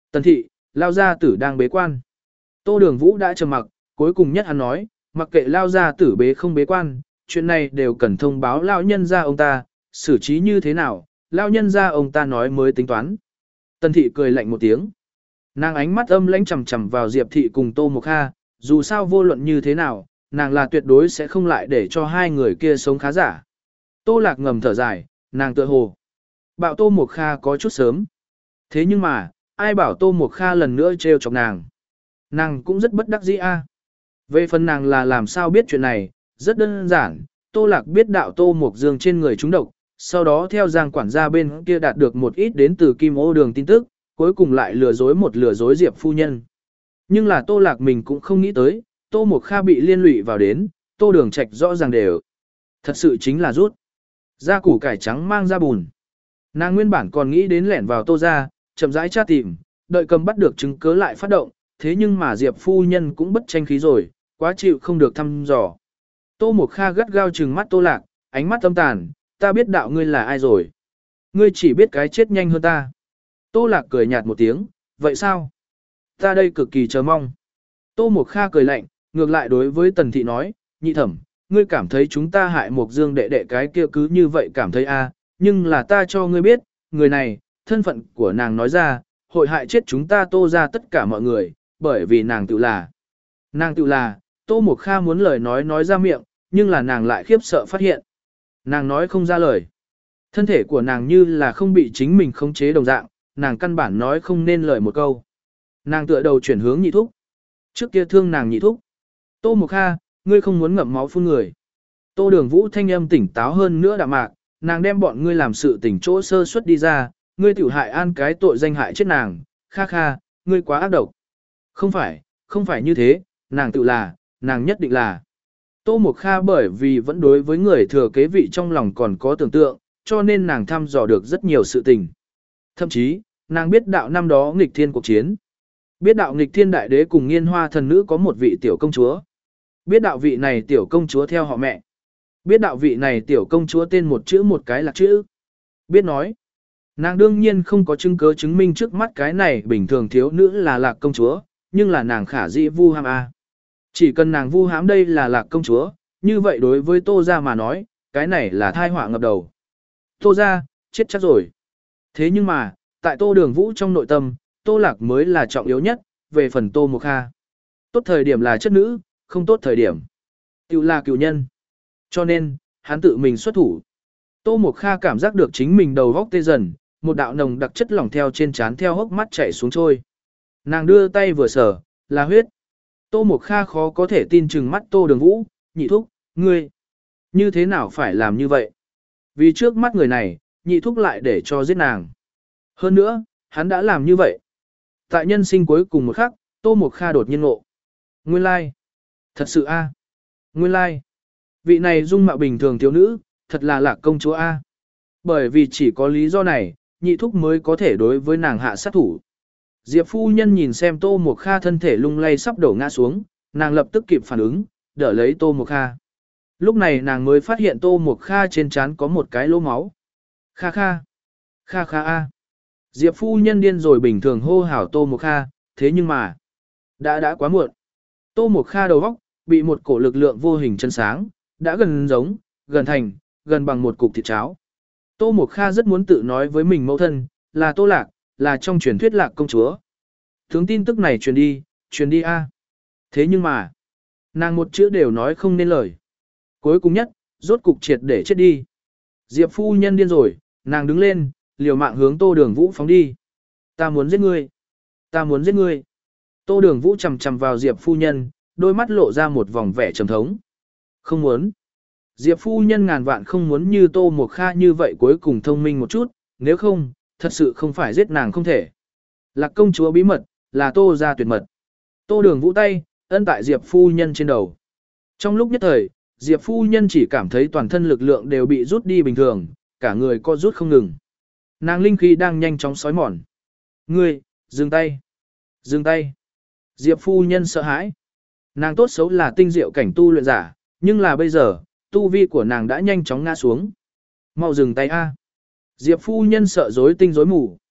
Tần thị, lao gia tử đang bế quan. Tô Đường Vũ đã trầm mặc, cuối cùng nhất hắn nói, mặc kệ lao gia tử bế không bế quan, chuyện này đều cần thông báo lao nhân gia ông ta, xử trí như thế nào, lao nhân gia ông ta nói mới tính toán. Tần thị cười lạnh một tiếng. Nàng ánh mắt âm lãnh chằm chằm vào Diệp thị cùng Tô Mộc Kha, dù sao vô luận như thế nào, nàng là tuyệt đối sẽ không lại để cho hai người kia sống khá giả. Tô Lạc ngầm thở dài, nàng tựa hồ. Bạo Tô Mộc Kha có chút sớm. Thế nhưng mà, ai bảo Tô Mộc Kha lần nữa trêu chọc nàng. Nàng cũng rất bất đắc dĩ a. Về phần nàng là làm sao biết chuyện này, rất đơn giản, Tô Lạc biết đạo Tô Mộc Dương trên người trúng độc, sau đó theo Giang quản gia bên kia đạt được một ít đến từ Kim Ô Đường tin tức, cuối cùng lại lừa dối một lừa dối Diệp phu nhân. Nhưng là Tô Lạc mình cũng không nghĩ tới, Tô Mộc Kha bị liên lụy vào đến, Tô Đường Trạch rõ ràng đều. Thật sự chính là rút ra củ cải trắng mang ra bùn. Nàng nguyên bản còn nghĩ đến lẻn vào Tô ra, chậm rãi tra tìm, đợi cầm bắt được chứng cứ lại phát động, thế nhưng mà Diệp phu nhân cũng bất tranh khí rồi, quá chịu không được thăm dò. Tô Mộc Kha gắt gao trừng mắt Tô Lạc, ánh mắt âm tàn, ta biết đạo ngươi là ai rồi. Ngươi chỉ biết cái chết nhanh hơn ta. Tô Lạc cười nhạt một tiếng, vậy sao? Ta đây cực kỳ chờ mong. Tô Mộc Kha cười lạnh, ngược lại đối với Tần Thị nói, nhị thẩm, ngươi cảm thấy chúng ta hại Mộc Dương đệ đệ cái kia cứ như vậy cảm thấy a, nhưng là ta cho ngươi biết, người này, thân phận của nàng nói ra, hội hại chết chúng ta Tô ra tất cả mọi người, bởi vì nàng tự là. Nàng tự là, Tô Mộc Kha muốn lời nói nói ra miệng, nhưng là nàng lại khiếp sợ phát hiện. Nàng nói không ra lời. Thân thể của nàng như là không bị chính mình khống chế đồng dạng, nàng căn bản nói không nên lời một câu. Nàng tựa đầu chuyển hướng nhị thúc. Trước kia thương nàng nhị thúc. Tô Mộc Kha, ngươi không muốn ngậm máu phun người. Tô Đường Vũ thanh âm tỉnh táo hơn nữa đạm mạc, nàng đem bọn ngươi làm sự tỉnh chỗ sơ suất đi ra, ngươi tiểu hại an cái tội danh hại chết nàng, Kha Kha, ngươi quá ác độc. Không phải, không phải như thế, nàng tự là, nàng nhất định là. Tô Mộc Kha bởi vì vẫn đối với người thừa kế vị trong lòng còn có tưởng tượng, cho nên nàng thăm dò được rất nhiều sự tình. Thậm chí, nàng biết đạo năm đó nghịch thiên cuộc chiến. Biết đạo nghịch thiên đại đế cùng nghiên hoa thần nữ có một vị tiểu công chúa. Biết đạo vị này tiểu công chúa theo họ mẹ. Biết đạo vị này tiểu công chúa tên một chữ một cái lạc chữ. Biết nói. Nàng đương nhiên không có chứng cứ chứng minh trước mắt cái này bình thường thiếu nữ là lạc công chúa, nhưng là nàng khả dĩ vu hãm a. Chỉ cần nàng vu hãm đây là lạc công chúa, như vậy đối với Tô gia mà nói, cái này là thai họa ngập đầu. Tô gia, chết chắc rồi. Thế nhưng mà, tại Tô Đường Vũ trong nội tâm, Tô Lạc mới là trọng yếu nhất, về phần Tô Mộc Kha. Tốt thời điểm là chất nữ, không tốt thời điểm. Cựu là cựu nhân. Cho nên, hắn tự mình xuất thủ. Tô Mộc Kha cảm giác được chính mình đầu góc tê dần, một đạo nồng đặc chất lỏng theo trên trán theo hốc mắt chảy xuống trôi. Nàng đưa tay vừa sờ, là huyết. Tô Mộc Kha khó có thể tin chừng mắt Tô Đường Vũ, nhị thúc, ngươi. Như thế nào phải làm như vậy? Vì trước mắt người này, nhị thúc lại để cho giết nàng. Hơn nữa, hắn đã làm như vậy. Tại nhân sinh cuối cùng một khắc, Tô Mộc Kha đột nhiên ngộ. Nguyên lai. Thật sự a. Nguyên lai. Vị này dung mạo bình thường thiếu nữ, thật là lạc công chúa a. Bởi vì chỉ có lý do này, nhị thúc mới có thể đối với nàng hạ sát thủ. Diệp phu nhân nhìn xem Tô Mộc Kha thân thể lung lay sắp đổ ngã xuống, nàng lập tức kịp phản ứng, đỡ lấy Tô Mộc Kha. Lúc này nàng mới phát hiện Tô Mộc Kha trên trán có một cái lỗ máu. Kha Kha. Kha Kha a. Diệp phu nhân điên rồi bình thường hô hào Tô Mộc Kha, thế nhưng mà, đã đã quá muộn. Tô Mộc Kha đầu óc bị một cổ lực lượng vô hình chân sáng, đã gần giống, gần thành, gần bằng một cục thịt cháo. Tô Mộc Kha rất muốn tự nói với mình mẫu thân, là Tô Lạc, là trong truyền thuyết Lạc công chúa. Tướng tin tức này truyền đi, truyền đi a. Thế nhưng mà, nàng một chữ đều nói không nên lời. Cuối cùng nhất, rốt cục triệt để chết đi. Diệp phu nhân điên rồi, nàng đứng lên, liều mạng hướng Tô Đường Vũ phóng đi. Ta muốn giết ngươi. Ta muốn giết ngươi. Tô Đường Vũ chầm chầm vào Diệp phu nhân, đôi mắt lộ ra một vòng vẻ trầm thống. Không muốn. Diệp phu nhân ngàn vạn không muốn như Tô Mộc Kha như vậy cuối cùng thông minh một chút, nếu không, thật sự không phải giết nàng không thể. Lạc công chúa bí mật, là Tô gia tuyệt mật. Tô Đường Vũ tay, ân tại Diệp phu nhân trên đầu. Trong lúc nhất thời, Diệp phu nhân chỉ cảm thấy toàn thân lực lượng đều bị rút đi bình thường, cả người co rút không ngừng. Nàng linh khí đang nhanh chóng xói mòn. Ngươi, dừng tay. Dừng tay. Diệp phu nhân sợ hãi. Nàng tốt xấu là tinh diệu cảnh tu luyện giả, nhưng là bây giờ, tu vi của nàng đã nhanh chóng ngã xuống. Mau dừng tay a. Diệp phu nhân sợ rối tinh rối mù.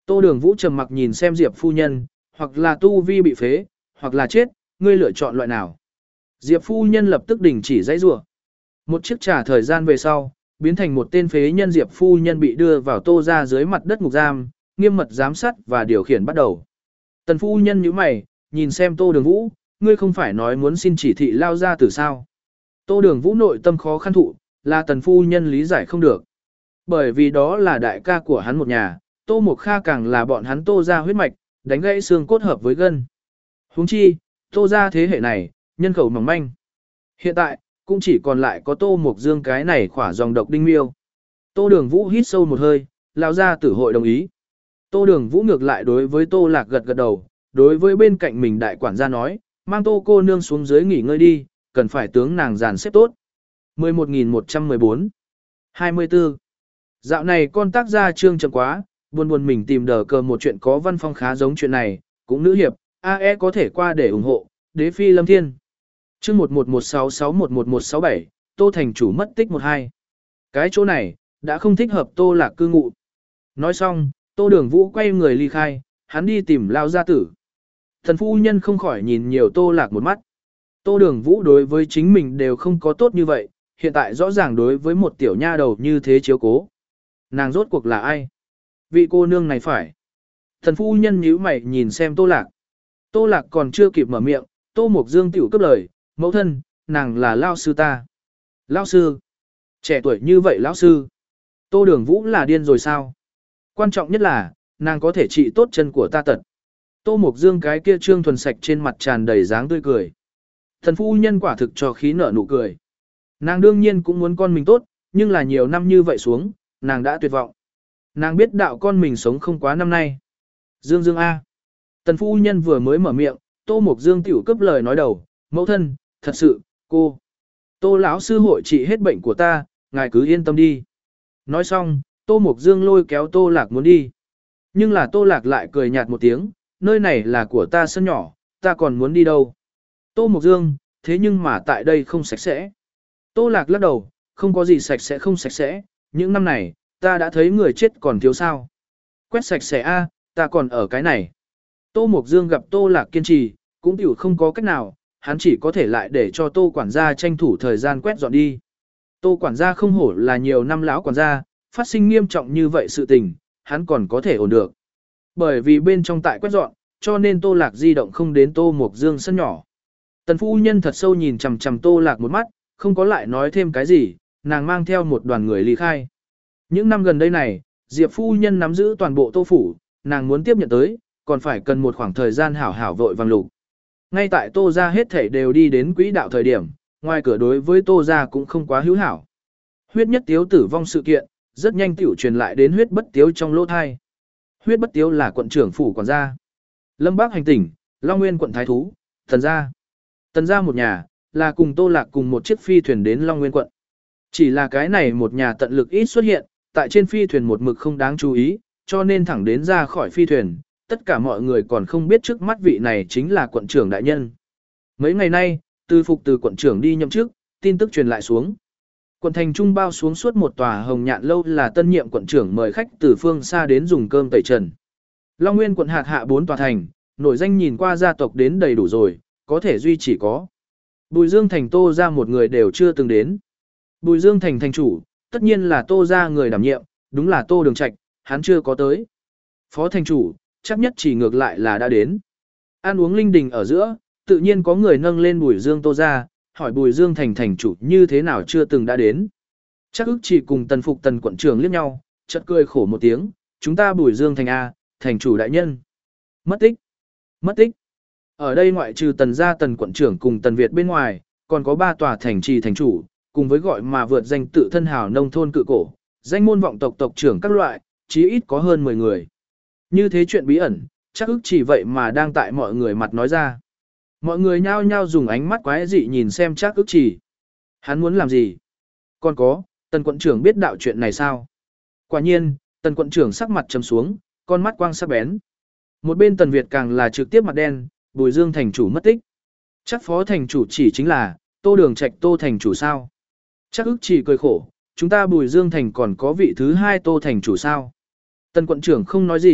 Tô Đường Vũ trầm mặc nhìn xem Diệp phu nhân, hoặc là tu vi bị phế, hoặc là chết, ngươi lựa chọn loại nào. Diệp phu nhân lập tức đình chỉ dãy rủa. Một chiếc trà thời gian về sau, biến thành một tên phế nhân Diệp phu nhân bị đưa vào Tô ra dưới mặt đất ngục giam, nghiêm mật giám sát và điều khiển bắt đầu. Tần phu nhân nhíu mày, nhìn xem Tô Đường Vũ, ngươi không phải nói muốn xin chỉ thị lao ra từ sao. Tô Đường Vũ nội tâm khó khăn thụ, là tần phu nhân lý giải không được. Bởi vì đó là đại ca của hắn một nhà, Tô Mộc Kha càng là bọn hắn Tô ra huyết mạch, đánh gãy xương cốt hợp với gân. Huống chi, Tô ra thế hệ này, nhân khẩu mỏng manh. Hiện tại, cũng chỉ còn lại có Tô Mộc Dương cái này khỏa dòng độc đinh miêu. Tô Đường Vũ hít sâu một hơi, lao ra tử hội đồng ý. Tô Đường Vũ ngược lại đối với Tô Lạc gật gật đầu, đối với bên cạnh mình đại quản gia nói, mang Tô cô nương xuống dưới nghỉ ngơi đi, cần phải tướng nàng dàn xếp tốt. mười một nghìn một trăm mười bốn hai mươi tư Dạo này con tác gia trương chậm quá, buồn buồn mình tìm đờ cờ một chuyện có văn phong khá giống chuyện này, cũng nữ hiệp, a e có thể qua để ủng hộ, đế phi lâm thiên. Chương một một một sáu sáu một một một sáu bảy, Tô thành chủ mất tích một hai. Cái chỗ này, đã không thích hợp Tô Lạc cư ngụ. Nói xong, Tô Đường Vũ quay người ly khai, hắn đi tìm lao gia tử. Thần phu nhân không khỏi nhìn nhiều Tô Lạc một mắt. Tô Đường Vũ đối với chính mình đều không có tốt như vậy, hiện tại rõ ràng đối với một tiểu nha đầu như thế chiếu cố. Nàng rốt cuộc là ai? Vị cô nương này phải. Thần phu nhân nhíu mày nhìn xem Tô Lạc. Tô Lạc còn chưa kịp mở miệng, Tô Mộc Dương tiểu cấp lời, mẫu thân, nàng là lao sư ta. Lao sư? Trẻ tuổi như vậy lão sư? Tô Đường Vũ là điên rồi sao? Quan trọng nhất là, nàng có thể trị tốt chân của ta tật. Tô Mộc Dương cái kia trương thuần sạch trên mặt tràn đầy dáng tươi cười. Thần phu nhân quả thực cho khí nở nụ cười. Nàng đương nhiên cũng muốn con mình tốt, nhưng là nhiều năm như vậy xuống, nàng đã tuyệt vọng. Nàng biết đạo con mình sống không quá năm nay. Dương Dương A. Tần phu nhân vừa mới mở miệng, Tô Mộc Dương tiểu cấp lời nói đầu, mẫu thân, thật sự, cô. Tô lão sư hội trị hết bệnh của ta, ngài cứ yên tâm đi. Nói xong, Tô Mộc Dương lôi kéo Tô Lạc muốn đi. Nhưng là Tô Lạc lại cười nhạt một tiếng, nơi này là của ta sân nhỏ, ta còn muốn đi đâu. Tô Mộc Dương, thế nhưng mà tại đây không sạch sẽ. Tô Lạc lắc đầu, không có gì sạch sẽ không sạch sẽ, những năm này, ta đã thấy người chết còn thiếu sao. Quét sạch sẽ a, ta còn ở cái này. Tô Mộc Dương gặp Tô Lạc kiên trì, cũng tiểu không có cách nào, hắn chỉ có thể lại để cho Tô quản gia tranh thủ thời gian quét dọn đi. Tô quản gia không hổ là nhiều năm lão quản gia, phát sinh nghiêm trọng như vậy sự tình, hắn còn có thể ổn được. Bởi vì bên trong tại quét dọn, cho nên Tô Lạc di động không đến Tô Mộc Dương sân nhỏ. Tần phu nhân thật sâu nhìn chằm chằm Tô Lạc một mắt, không có lại nói thêm cái gì, nàng mang theo một đoàn người ly khai. Những năm gần đây này, Diệp phu nhân nắm giữ toàn bộ Tô phủ, nàng muốn tiếp nhận tới, còn phải cần một khoảng thời gian hảo hảo vội vàng lục. Ngay tại Tô gia hết thảy đều đi đến quỹ đạo thời điểm, ngoài cửa đối với Tô gia cũng không quá hữu hảo. Huyết nhất tiếu tử vong sự kiện, rất nhanh tiểu truyền lại đến huyết bất tiếu trong lỗ thai. Huyết bất tiếu là quận trưởng phủ quản gia. Lâm Bắc hành tỉnh, Long Nguyên quận thái thú, Tần gia. Tần gia một nhà, là cùng Tô Lạc cùng một chiếc phi thuyền đến Long Nguyên quận. Chỉ là cái này một nhà tận lực ít xuất hiện, tại trên phi thuyền một mực không đáng chú ý, cho nên thẳng đến ra khỏi phi thuyền, tất cả mọi người còn không biết trước mắt vị này chính là quận trưởng đại nhân. Mấy ngày nay, từ phục từ quận trưởng đi nhậm chức, tin tức truyền lại xuống. Quận thành trung bao xuống suốt một tòa hồng nhạn lâu là tân nhiệm quận trưởng mời khách từ phương xa đến dùng cơm tẩy trần. Long Nguyên quận hạt hạ bốn tòa thành, nổi danh nhìn qua gia tộc đến đầy đủ rồi, có thể duy chỉ có. Bùi Dương thành Tô ra một người đều chưa từng đến. Bùi Dương thành thành chủ, tất nhiên là Tô ra người đảm nhiệm, đúng là Tô Đường Trạch, hắn chưa có tới. Phó thành chủ, chắc nhất chỉ ngược lại là đã đến. Ăn uống linh đình ở giữa, tự nhiên có người nâng lên Bùi Dương Tô ra, hỏi Bùi Dương thành thành chủ như thế nào chưa từng đã đến. Chắc ức chỉ cùng tần phục tần quận trưởng liếc nhau, chợt cười khổ một tiếng, chúng ta Bùi Dương thành A, thành chủ đại nhân. Mất tích, mất tích. Ở đây ngoại trừ tần gia tần quận trưởng cùng tần Việt bên ngoài, còn có ba tòa thành trì thành chủ, cùng với gọi mà vượt danh tự thân hào nông thôn cự cổ, danh môn vọng tộc tộc trưởng các loại, chí ít có hơn mười người. Như thế chuyện bí ẩn, chắc ức chỉ vậy mà đang tại mọi người mặt nói ra. Mọi người nhao nhao dùng ánh mắt quái dị nhìn xem chắc ức chỉ. Hắn muốn làm gì? Còn có, tần quận trưởng biết đạo chuyện này sao? Quả nhiên, tần quận trưởng sắc mặt trầm xuống, con mắt quang sắc bén. Một bên tần Việt càng là trực tiếp mặt đen, Bùi Dương thành chủ mất tích. Chắc phó thành chủ chỉ chính là, Tô Đường Trạch Tô thành chủ sao? Chắc ức chỉ cười khổ, chúng ta Bùi Dương thành còn có vị thứ hai Tô thành chủ sao? Tần quận trưởng không nói gì,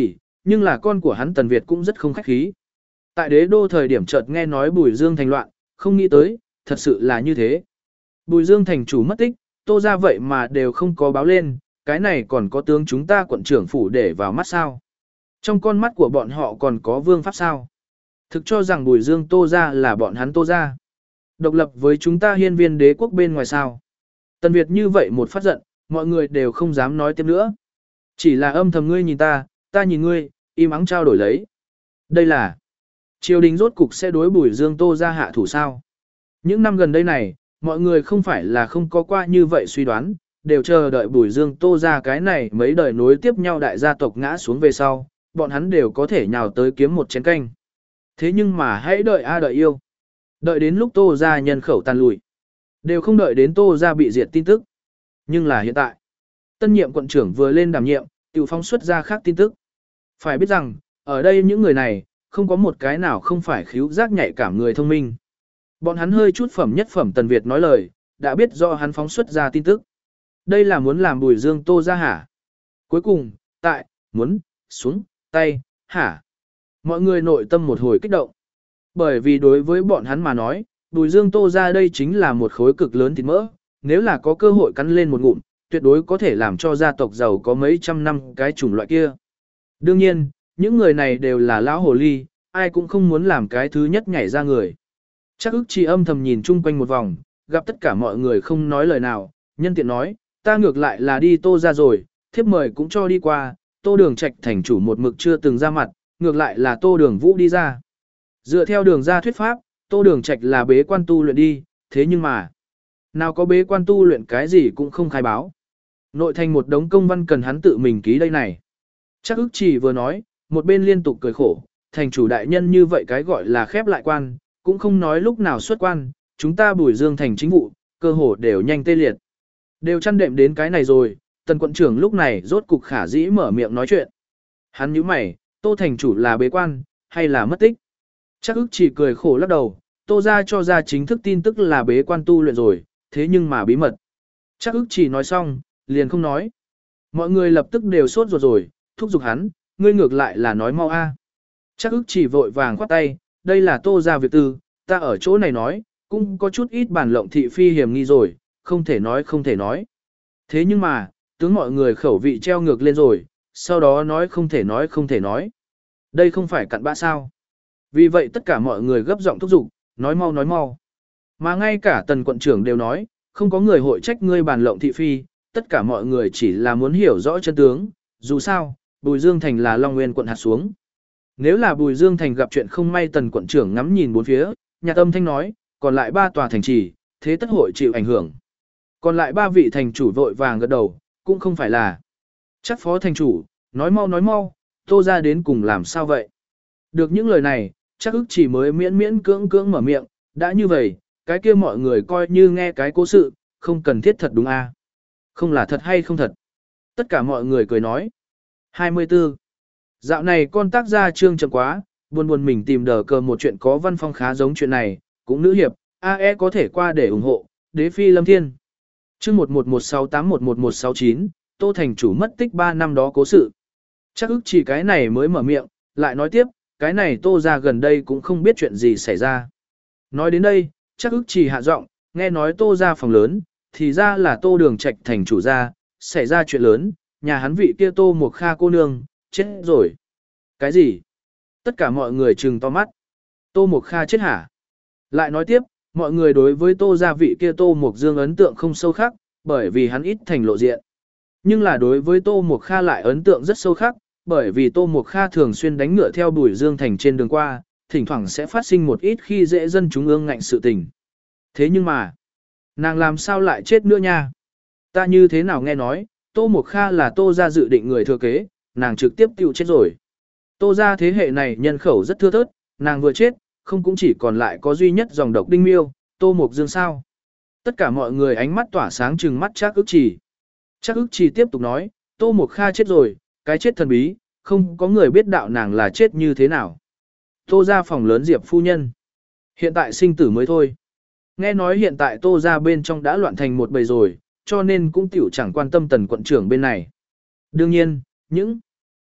nhưng là con của hắn Tần Việt cũng rất không khách khí. Tại đế đô thời điểm chợt nghe nói Bùi Dương thành loạn, không nghĩ tới, thật sự là như thế. Bùi Dương thành chủ mất tích, Tô ra vậy mà đều không có báo lên, cái này còn có tướng chúng ta quận trưởng phủ để vào mắt sao. Trong con mắt của bọn họ còn có vương pháp sao. Thực cho rằng Bùi Dương Tô ra là bọn hắn Tô ra. Độc lập với chúng ta hiên viên đế quốc bên ngoài sao. Tần Việt như vậy một phát giận, mọi người đều không dám nói tiếp nữa. Chỉ là âm thầm ngươi nhìn ta, ta nhìn ngươi, im ắng trao đổi lấy. Đây là triều đình rốt cục sẽ đối Bùi Dương Tô ra hạ thủ sao. Những năm gần đây này, mọi người không phải là không có qua như vậy suy đoán, đều chờ đợi Bùi Dương Tô ra cái này mấy đời nối tiếp nhau đại gia tộc ngã xuống về sau, bọn hắn đều có thể nhào tới kiếm một chén canh. Thế nhưng mà hãy đợi a đợi yêu. Đợi đến lúc Tô ra nhân khẩu tàn lùi. Đều không đợi đến Tô ra bị diệt tin tức. Nhưng là hiện tại, tân nhiệm quận trưởng vừa lên đảm nhiệm, tiểu phóng xuất ra khác tin tức. Phải biết rằng, ở đây những người này, không có một cái nào không phải khíu giác nhạy cảm người thông minh. Bọn hắn hơi chút phẩm nhất phẩm Tần Việt nói lời, đã biết do hắn phóng xuất ra tin tức. Đây là muốn làm Bùi Dương Tô ra hả? Cuối cùng, tại, muốn, xuống, tay, hả? Mọi người nội tâm một hồi kích động. Bởi vì đối với bọn hắn mà nói, Bùi Dương Tô ra đây chính là một khối cực lớn thịt mỡ, nếu là có cơ hội cắn lên một ngụm, tuyệt đối có thể làm cho gia tộc giàu có mấy trăm năm cái chủng loại kia. Đương nhiên, những người này đều là lão hồ ly, ai cũng không muốn làm cái thứ nhất nhảy ra người. Chắc ức chỉ âm thầm nhìn chung quanh một vòng, gặp tất cả mọi người không nói lời nào, nhân tiện nói, ta ngược lại là đi Tô ra rồi, thiếp mời cũng cho đi qua, Tô Đường Trạch thành chủ một mực chưa từng ra mặt, ngược lại là Tô Đường Vũ đi ra. Dựa theo đường ra thuyết pháp, Tô Đường Trạch là bế quan tu luyện đi, thế nhưng mà, nào có bế quan tu luyện cái gì cũng không khai báo. Nội thành một đống công văn cần hắn tự mình ký đây này. Chắc ức chỉ vừa nói, một bên liên tục cười khổ, thành chủ đại nhân như vậy cái gọi là khép lại quan, cũng không nói lúc nào xuất quan, chúng ta Bùi Dương thành chính vụ, cơ hồ đều nhanh tê liệt. Đều chăn đệm đến cái này rồi, tần quận trưởng lúc này rốt cục khả dĩ mở miệng nói chuyện. Hắn nhíu mày, Tô thành chủ là bế quan, hay là mất tích? Chắc ức chỉ cười khổ lắc đầu, Tô ra cho ra chính thức tin tức là bế quan tu luyện rồi, thế nhưng mà bí mật. Chắc ức chỉ nói xong, liền không nói. Mọi người lập tức đều sốt ruột rồi, thúc giục hắn, ngươi ngược lại là nói mau a. Chắc ức chỉ vội vàng khoát tay, đây là Tô ra việc tư, ta ở chỗ này nói, cũng có chút ít bản lộng thị phi hiểm nghi rồi, không thể nói không thể nói. Thế nhưng mà, tướng mọi người khẩu vị treo ngược lên rồi, sau đó nói không thể nói không thể nói. Đây không phải cặn bã sao. Vì vậy tất cả mọi người gấp giọng thúc giục, nói mau nói mau. Mà ngay cả tần quận trưởng đều nói, không có người hội trách ngươi bản lộng thị phi, tất cả mọi người chỉ là muốn hiểu rõ chân tướng, dù sao, Bùi Dương Thành là Long Nguyên quận hạt xuống. Nếu là Bùi Dương Thành gặp chuyện không may tần quận trưởng ngắm nhìn bốn phía, nhà tâm thanh nói, còn lại ba tòa thành trì, thế tất hội chịu ảnh hưởng. Còn lại ba vị thành chủ vội vàng gật đầu, cũng không phải là. Chắc phó thành chủ, nói mau nói mau, Tô ra đến cùng làm sao vậy? Được những lời này, chắc ức chỉ mới miễn miễn cưỡng cưỡng mở miệng, đã như vậy, cái kia mọi người coi như nghe cái cố sự, không cần thiết thật đúng a? À? Không là thật hay không thật? Tất cả mọi người cười nói. hai mươi tư. Dạo này con tác gia trương chậm quá, buồn buồn mình tìm đờ cờ một chuyện có văn phong khá giống chuyện này, cũng nữ hiệp, a e có thể qua để ủng hộ, đế phi lâm thiên. Chương một một một sáu tám một một một sáu chín, Tô thành chủ mất tích ba năm đó cố sự. Chắc ức chỉ cái này mới mở miệng, lại nói tiếp, cái này Tô ra gần đây cũng không biết chuyện gì xảy ra. Nói đến đây, chắc ức chỉ hạ giọng, nghe nói Tô ra phòng lớn, thì ra là Tô Đường Trạch thành chủ ra, xảy ra chuyện lớn, nhà hắn vị kia Tô Mộc Kha cô nương, chết rồi. Cái gì? Tất cả mọi người trừng to mắt. Tô Mộc Kha chết hả? Lại nói tiếp, mọi người đối với Tô gia vị kia Tô Mộc Dương ấn tượng không sâu khác, bởi vì hắn ít thành lộ diện. Nhưng là đối với Tô Mộc Kha lại ấn tượng rất sâu khác, bởi vì Tô Mộc Kha thường xuyên đánh ngựa theo Bùi Dương thành trên đường qua, thỉnh thoảng sẽ phát sinh một ít khi dễ dân chúng ương ngạnh sự tình. Thế nhưng mà, nàng làm sao lại chết nữa nha? Ta như thế nào nghe nói, Tô Mộc Kha là Tô gia dự định người thừa kế, nàng trực tiếp tiêu chết rồi. Tô gia thế hệ này nhân khẩu rất thưa thớt, nàng vừa chết, không cũng chỉ còn lại có duy nhất dòng độc đinh miêu, Tô Mộc Dương sao. Tất cả mọi người ánh mắt tỏa sáng trừng mắt Trác ức chỉ. Trác ức chỉ tiếp tục nói, Tô Mộc Kha chết rồi, cái chết thần bí, không có người biết đạo nàng là chết như thế nào. Tô gia phòng lớn Diệp phu nhân. Hiện tại sinh tử mới thôi. Nghe nói hiện tại Tô gia bên trong đã loạn thành một bầy rồi, cho nên cũng tiểu chẳng quan tâm tần quận trưởng bên này. Đương nhiên, những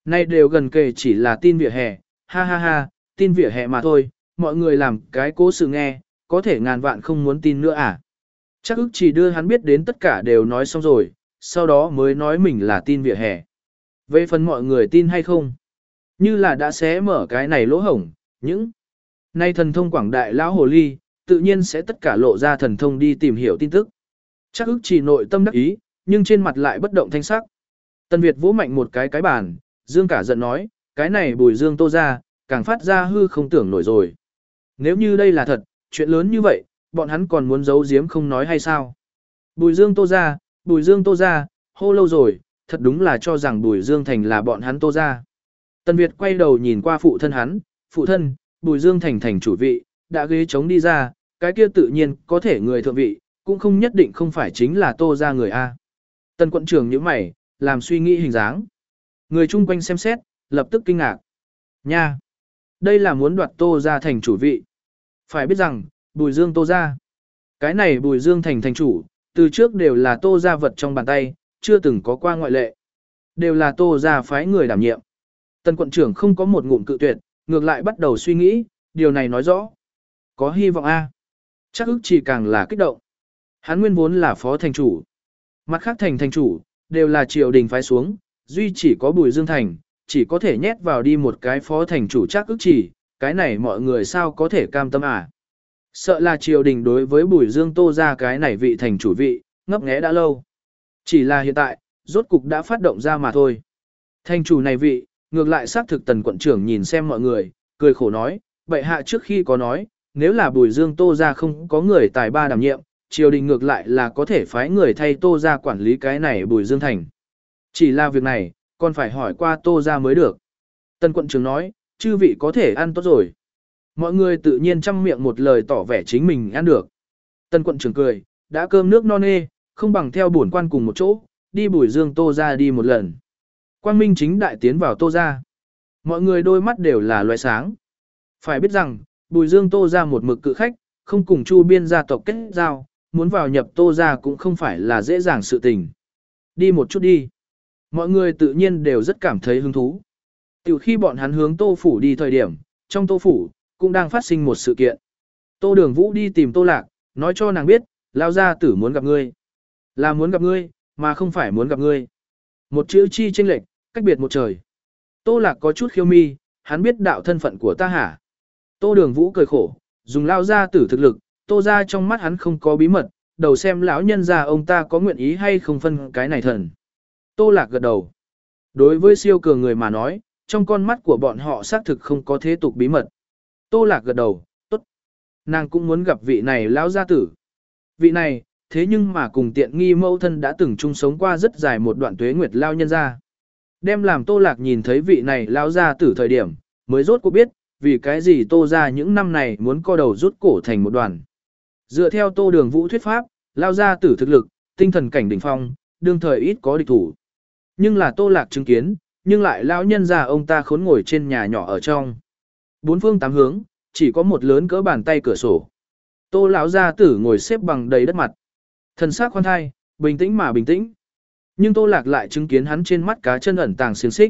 Nay đều gần kề chỉ là tin vỉa hè, ha ha ha, tin vỉa hè mà thôi, mọi người làm cái cố sự nghe, có thể ngàn vạn không muốn tin nữa à. Chắc ức chỉ đưa hắn biết đến tất cả đều nói xong rồi, sau đó mới nói mình là tin vỉa hè. Về phần mọi người tin hay không, như là đã xé mở cái này lỗ hổng, những nay thần thông quảng đại lão hồ ly, tự nhiên sẽ tất cả lộ ra thần thông đi tìm hiểu tin tức. Chắc ức chỉ nội tâm đắc ý, nhưng trên mặt lại bất động thanh sắc. Tân Việt vỗ mạnh một cái cái bàn, Dương cả giận nói, cái này Bùi Dương Tô ra, càng phát ra hư không tưởng nổi rồi. Nếu như đây là thật, chuyện lớn như vậy, bọn hắn còn muốn giấu giếm không nói hay sao? Bùi Dương Tô ra, Bùi Dương Tô ra, hô lâu rồi, thật đúng là cho rằng Bùi Dương Thành là bọn hắn Tô ra. Tân Việt quay đầu nhìn qua phụ thân hắn, phụ thân, Bùi Dương Thành thành chủ vị, đã ghế chống đi ra, cái kia tự nhiên có thể người thượng vị, cũng không nhất định không phải chính là Tô ra người A. Tân quận trưởng như mày, làm suy nghĩ hình dáng. Người chung quanh xem xét, lập tức kinh ngạc. Nha! Đây là muốn đoạt Tô ra thành chủ vị. Phải biết rằng, Bùi Dương Tô ra. Cái này Bùi Dương thành thành chủ, từ trước đều là Tô ra vật trong bàn tay, chưa từng có qua ngoại lệ. Đều là Tô ra phái người đảm nhiệm. Tân quận trưởng không có một ngụm cự tuyệt, ngược lại bắt đầu suy nghĩ, điều này nói rõ. Có hy vọng A. Chắc ức chỉ càng là kích động. Hắn nguyên vốn là phó thành chủ. Mặt khác thành thành chủ, đều là triều đình phái xuống, duy chỉ có Bùi Dương Thành, chỉ có thể nhét vào đi một cái phó thành chủ chắc ức chỉ, cái này mọi người sao có thể cam tâm à. Sợ là triều đình đối với Bùi Dương Tô ra cái này vị thành chủ vị, ngấp nghé đã lâu. Chỉ là hiện tại, rốt cục đã phát động ra mà thôi. Thành chủ này vị, ngược lại xác thực Tần quận trưởng nhìn xem mọi người, cười khổ nói, bệ hạ trước khi có nói, nếu là Bùi Dương Tô ra không có người tài ba đảm nhiệm, triều đình ngược lại là có thể phái người thay Tô ra quản lý cái này Bùi Dương Thành. Chỉ là việc này, còn phải hỏi qua Tô ra mới được. Tần quận trưởng nói, chư vị có thể ăn tốt rồi. Mọi người tự nhiên chăm miệng một lời tỏ vẻ chính mình ăn được. Tần quận trưởng cười, đã cơm nước no nê, không bằng theo bổn quan cùng một chỗ, đi Bùi Dương Tô ra đi một lần. Quang Minh chính đại tiến vào Tô ra. Mọi người đôi mắt đều là loại sáng. Phải biết rằng, Bùi Dương Tô ra một mực cự khách, không cùng Chu Biên gia tộc kết giao, muốn vào nhập Tô ra cũng không phải là dễ dàng sự tình. Đi một chút đi. Mọi người tự nhiên đều rất cảm thấy hứng thú. Từ khi bọn hắn hướng Tô Phủ đi thời điểm, trong Tô Phủ, cũng đang phát sinh một sự kiện. Tô Đường Vũ đi tìm Tô Lạc, nói cho nàng biết, Lao gia tử muốn gặp ngươi. Là muốn gặp ngươi, mà không phải muốn gặp ngươi. Một chữ chi chênh lệch, cách biệt một trời. Tô Lạc có chút khiêu mi, hắn biết đạo thân phận của ta hả? Tô Đường Vũ cười khổ, dùng Lao gia tử thực lực, Tô ra trong mắt hắn không có bí mật, đầu xem lão nhân ra ông ta có nguyện ý hay không phân cái này thần. Tô Lạc gật đầu. Đối với siêu cường người mà nói, trong con mắt của bọn họ xác thực không có thế tục bí mật. Tô Lạc gật đầu, tốt. Nàng cũng muốn gặp vị này lão gia tử. Vị này, thế nhưng mà cùng tiện nghi mẫu thân đã từng chung sống qua rất dài một đoạn tuế nguyệt lao nhân ra. Đem làm Tô Lạc nhìn thấy vị này lão gia tử thời điểm, mới rốt cuộc biết, vì cái gì Tô ra những năm này muốn co đầu rút cổ thành một đoàn. Dựa theo Tô Đường Vũ thuyết pháp, lao gia tử thực lực, tinh thần cảnh đỉnh phong, đương thời ít có địch thủ. Nhưng là Tô Lạc chứng kiến, nhưng lại lão nhân già ông ta khốn ngồi trên nhà nhỏ ở trong. Bốn phương tám hướng, chỉ có một lớn cỡ bàn tay cửa sổ. Tô lão gia tử ngồi xếp bằng đầy đất mặt. Thần sắc khoan thai, bình tĩnh mà bình tĩnh. Nhưng Tô Lạc lại chứng kiến hắn trên mắt cá chân ẩn tàng xiềng xích.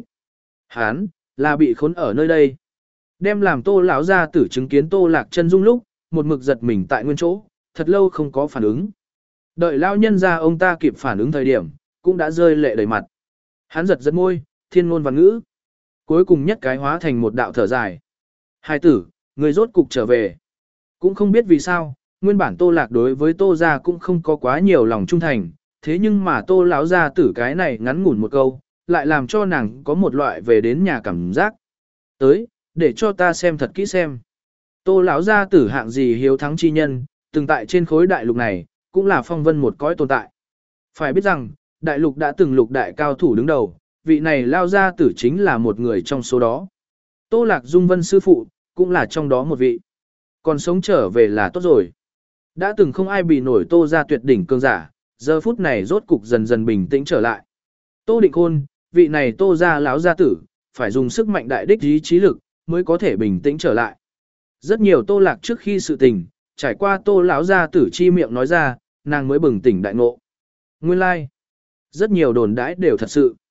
Hắn là bị khốn ở nơi đây. Đem làm Tô lão gia tử chứng kiến Tô Lạc chân dung lúc, một mực giật mình tại nguyên chỗ, thật lâu không có phản ứng. Đợi lão nhân ra ông ta kịp phản ứng thời điểm, cũng đã rơi lệ đầy mặt. Hắn giật giật môi, thiên ngôn và ngữ. Cuối cùng nhất cái hóa thành một đạo thở dài. Hai tử, người rốt cục trở về. Cũng không biết vì sao, nguyên bản Tô Lạc đối với Tô gia cũng không có quá nhiều lòng trung thành, thế nhưng mà Tô lão gia tử cái này ngắn ngủn một câu, lại làm cho nàng có một loại về đến nhà cảm giác. Tới, để cho ta xem thật kỹ xem. Tô lão gia tử hạng gì hiếu thắng chi nhân, từng tại trên khối đại lục này, cũng là phong vân một cõi tồn tại. Phải biết rằng, đại lục đã từng lục đại cao thủ đứng đầu, vị này lao gia tử chính là một người trong số đó. Tô Lạc Dung Vân sư phụ, cũng là trong đó một vị. Còn sống trở về là tốt rồi. Đã từng không ai bị nổi Tô gia tuyệt đỉnh cường giả, giờ phút này rốt cục dần dần bình tĩnh trở lại. Tô Định Khôn, vị này Tô gia lão gia tử, phải dùng sức mạnh đại đích ý chí lực, mới có thể bình tĩnh trở lại. Rất nhiều Tô Lạc trước khi sự tình, trải qua Tô lão gia tử chi miệng nói ra, nàng mới bừng tỉnh đại ngộ. Nguyên lai, like. Rất nhiều đồn đãi đều thật sự.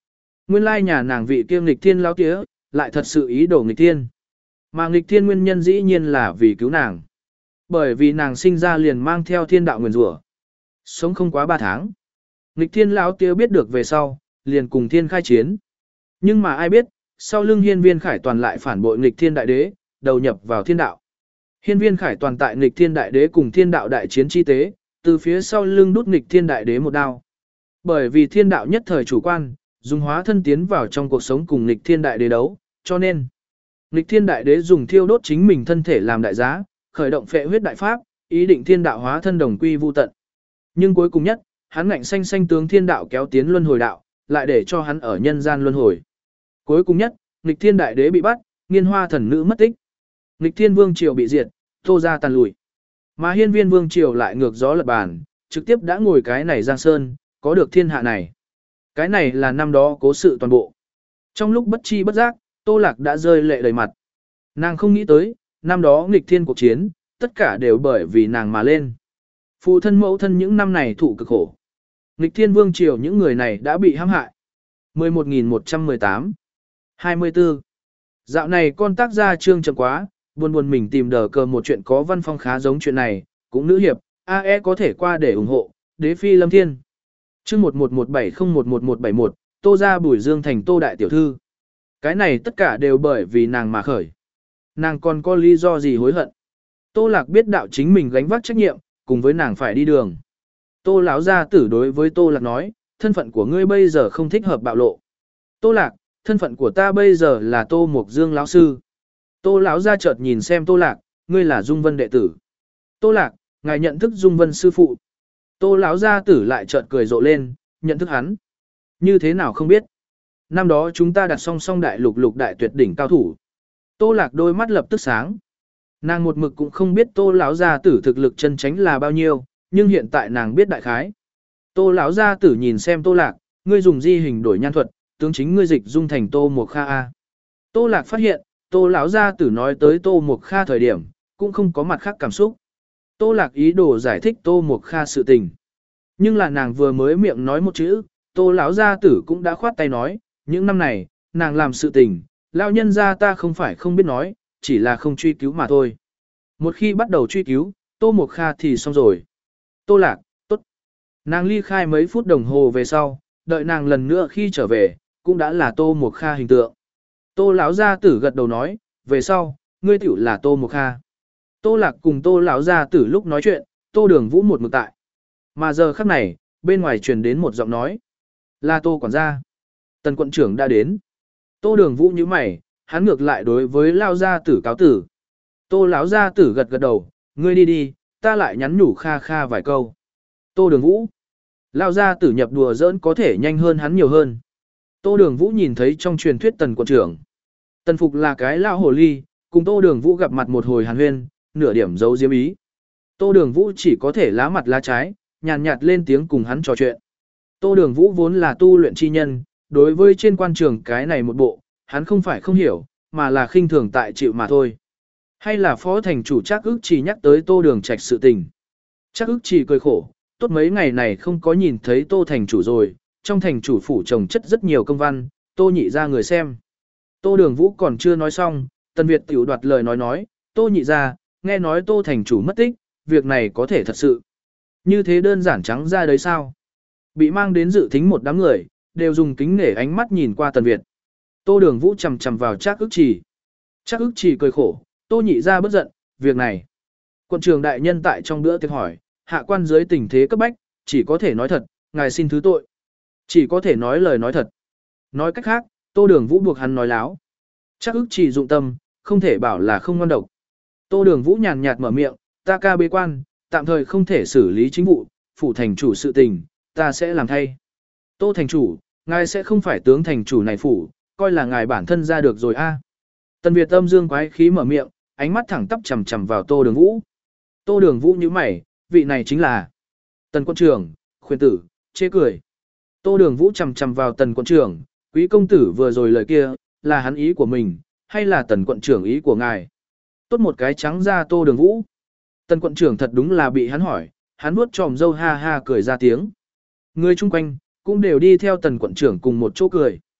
Nguyên lai nhà nàng vị kia nghịch thiên lão tía, lại thật sự ý đồ nghịch thiên. Mà nghịch thiên nguyên nhân dĩ nhiên là vì cứu nàng. Bởi vì nàng sinh ra liền mang theo thiên đạo nguyền rủa, sống không quá ba tháng. Nghịch thiên lão tía biết được về sau, liền cùng thiên khai chiến. Nhưng mà ai biết, sau lưng hiên viên khải toàn lại phản bội nghịch thiên đại đế, đầu nhập vào thiên đạo. Hiên viên khải toàn tại nghịch thiên đại đế cùng thiên đạo đại chiến chi tế, từ phía sau lưng đút nghịch thiên đại đế một đao. Bởi vì thiên đạo nhất thời chủ quan, dùng hóa thân tiến vào trong cuộc sống cùng nghịch thiên đại đế đấu, cho nên nghịch thiên đại đế dùng thiêu đốt chính mình thân thể làm đại giá, khởi động phệ huyết đại pháp, ý định thiên đạo hóa thân đồng quy vu tận. Nhưng cuối cùng nhất, hắn ngạnh xanh xanh tướng thiên đạo kéo tiến luân hồi đạo, lại để cho hắn ở nhân gian luân hồi. Cuối cùng nhất, nghịch thiên đại đế bị bắt, nghiên hoa thần nữ mất tích. Nghịch thiên vương triều bị diệt, Tô gia tàn lùi. Mà hiên viên vương triều lại ngược gió lật bàn, trực tiếp đã ngồi cái này giang sơn, có được thiên hạ này. Cái này là năm đó cố sự toàn bộ. Trong lúc bất chi bất giác, Tô Lạc đã rơi lệ đầy mặt. Nàng không nghĩ tới, năm đó nghịch thiên cuộc chiến, tất cả đều bởi vì nàng mà lên. Phụ thân mẫu thân những năm này thụ cực khổ. Nghịch thiên vương triều những người này đã bị hãm hại. mười một nghìn một trăm mười tám hai mươi tư Dạo này con tác gia trương chậm quá, buồn buồn mình tìm đờ cờ một chuyện có văn phong khá giống chuyện này, cũng nữ hiệp, a e có thể qua để ủng hộ, đế phi lâm thiên. Chương một một một bảy không một một một bảy một, Tô gia Bùi Dương thành Tô đại tiểu thư. Cái này tất cả đều bởi vì nàng mà khởi. Nàng còn có lý do gì hối hận? Tô Lạc biết đạo chính mình gánh vác trách nhiệm, cùng với nàng phải đi đường. Tô lão gia tử đối với Tô Lạc nói, thân phận của ngươi bây giờ không thích hợp bạo lộ. Tô Lạc, thân phận của ta bây giờ là Tô Mục Dương lão sư. Tô lão gia chợt nhìn xem Tô Lạc, ngươi là Dung Vân đệ tử. Tô Lạc, ngài nhận thức Dung Vân sư phụ. Tô lão gia tử lại chợt cười rộ lên, nhận thức hắn. Như thế nào không biết. Năm đó chúng ta đặt song song đại lục lục đại tuyệt đỉnh cao thủ. Tô Lạc đôi mắt lập tức sáng. Nàng một mực cũng không biết Tô lão gia tử thực lực chân chánh là bao nhiêu, nhưng hiện tại nàng biết đại khái. Tô lão gia tử nhìn xem Tô Lạc, ngươi dùng di hình đổi nhan thuật, tướng chính ngươi dịch dung thành Tô Mộc Kha a. Tô Lạc phát hiện, Tô lão gia tử nói tới Tô Mộc Kha thời điểm, cũng không có mặt khác cảm xúc. Tô Lạc ý đồ giải thích Tô Mộc Kha sự tình. Nhưng là nàng vừa mới miệng nói một chữ, Tô lão gia tử cũng đã khoát tay nói, những năm này, nàng làm sự tình, lão nhân gia ta không phải không biết nói, chỉ là không truy cứu mà thôi. Một khi bắt đầu truy cứu, Tô Mộc Kha thì xong rồi. Tô Lạc, tốt. Nàng ly khai mấy phút đồng hồ về sau, đợi nàng lần nữa khi trở về, cũng đã là Tô Mộc Kha hình tượng. Tô lão gia tử gật đầu nói, về sau, ngươi tiểu là Tô Mộc Kha. Tô Lạc cùng Tô lão gia tử lúc nói chuyện, Tô Đường Vũ một mực tại. Mà giờ khắc này, bên ngoài truyền đến một giọng nói, là Tô quản gia. Tần quận trưởng đã đến. Tô Đường Vũ nhíu mày, hắn ngược lại đối với lão gia tử cáo tử. Tô lão gia tử gật gật đầu, ngươi đi đi, ta lại nhắn nhủ Kha Kha vài câu. Tô Đường Vũ. Lão gia tử nhập đùa giỡn có thể nhanh hơn hắn nhiều hơn. Tô Đường Vũ nhìn thấy trong truyền thuyết Tần quận trưởng. Tần Phục là cái lão hồ ly, cùng Tô Đường Vũ gặp mặt một hồi hàn huyên, nửa điểm giấu diếm ý. Tô Đường Vũ chỉ có thể lá mặt lá trái, nhàn nhạt lên tiếng cùng hắn trò chuyện. Tô Đường Vũ vốn là tu luyện chi nhân, đối với trên quan trường cái này một bộ, hắn không phải không hiểu, mà là khinh thường tại chịu mà thôi. Hay là phó thành chủ Trác Ức chỉ nhắc tới Tô Đường Trạch sự tình. Trác Ức chỉ cười khổ, tốt mấy ngày này không có nhìn thấy Tô thành chủ rồi, trong thành chủ phủ trồng chất rất nhiều công văn, Tô nhị ra người xem. Tô Đường Vũ còn chưa nói xong, Tần Việt tiểu đoạt lời nói nói, Tô nhị ra, nghe nói Tô thành chủ mất tích, việc này có thể thật sự. Như thế đơn giản trắng ra đấy sao? Bị mang đến dự thính một đám người, đều dùng kính nể ánh mắt nhìn qua Tần Việt. Tô Đường Vũ chầm chầm vào Trác Ức Trì. Trác Ức Trì cười khổ, Tô nhị ra bất giận, việc này. Quận trường đại nhân tại trong bữa tiệc hỏi, hạ quan dưới tình thế cấp bách, chỉ có thể nói thật, ngài xin thứ tội. Chỉ có thể nói lời nói thật. Nói cách khác, Tô Đường Vũ buộc hắn nói láo. Trác Ức Trì dụng tâm, không thể bảo là không ngon độc. Tô Đường Vũ nhàn nhạt mở miệng, ta ca bế quan, tạm thời không thể xử lý chính vụ, phủ thành chủ sự tình, ta sẽ làm thay. Tô thành chủ, ngài sẽ không phải tướng thành chủ này phủ, coi là ngài bản thân ra được rồi a. Tần Việt âm dương quái khí mở miệng, ánh mắt thẳng tắp chằm chằm vào Tô Đường Vũ. Tô Đường Vũ nhíu mày, vị này chính là Tần quận trưởng, khuyên tử, chê cười. Tô Đường Vũ chằm chằm vào Tần quận trưởng, quý công tử vừa rồi lời kia, là hắn ý của mình, hay là Tần quận trưởng ý của ngài? Tốt một cái trắng ra Tô Đường Vũ. Tần quận trưởng thật đúng là bị hắn hỏi, hắn vuốt tròm râu ha ha cười ra tiếng. Người chung quanh, cũng đều đi theo Tần quận trưởng cùng một chỗ cười.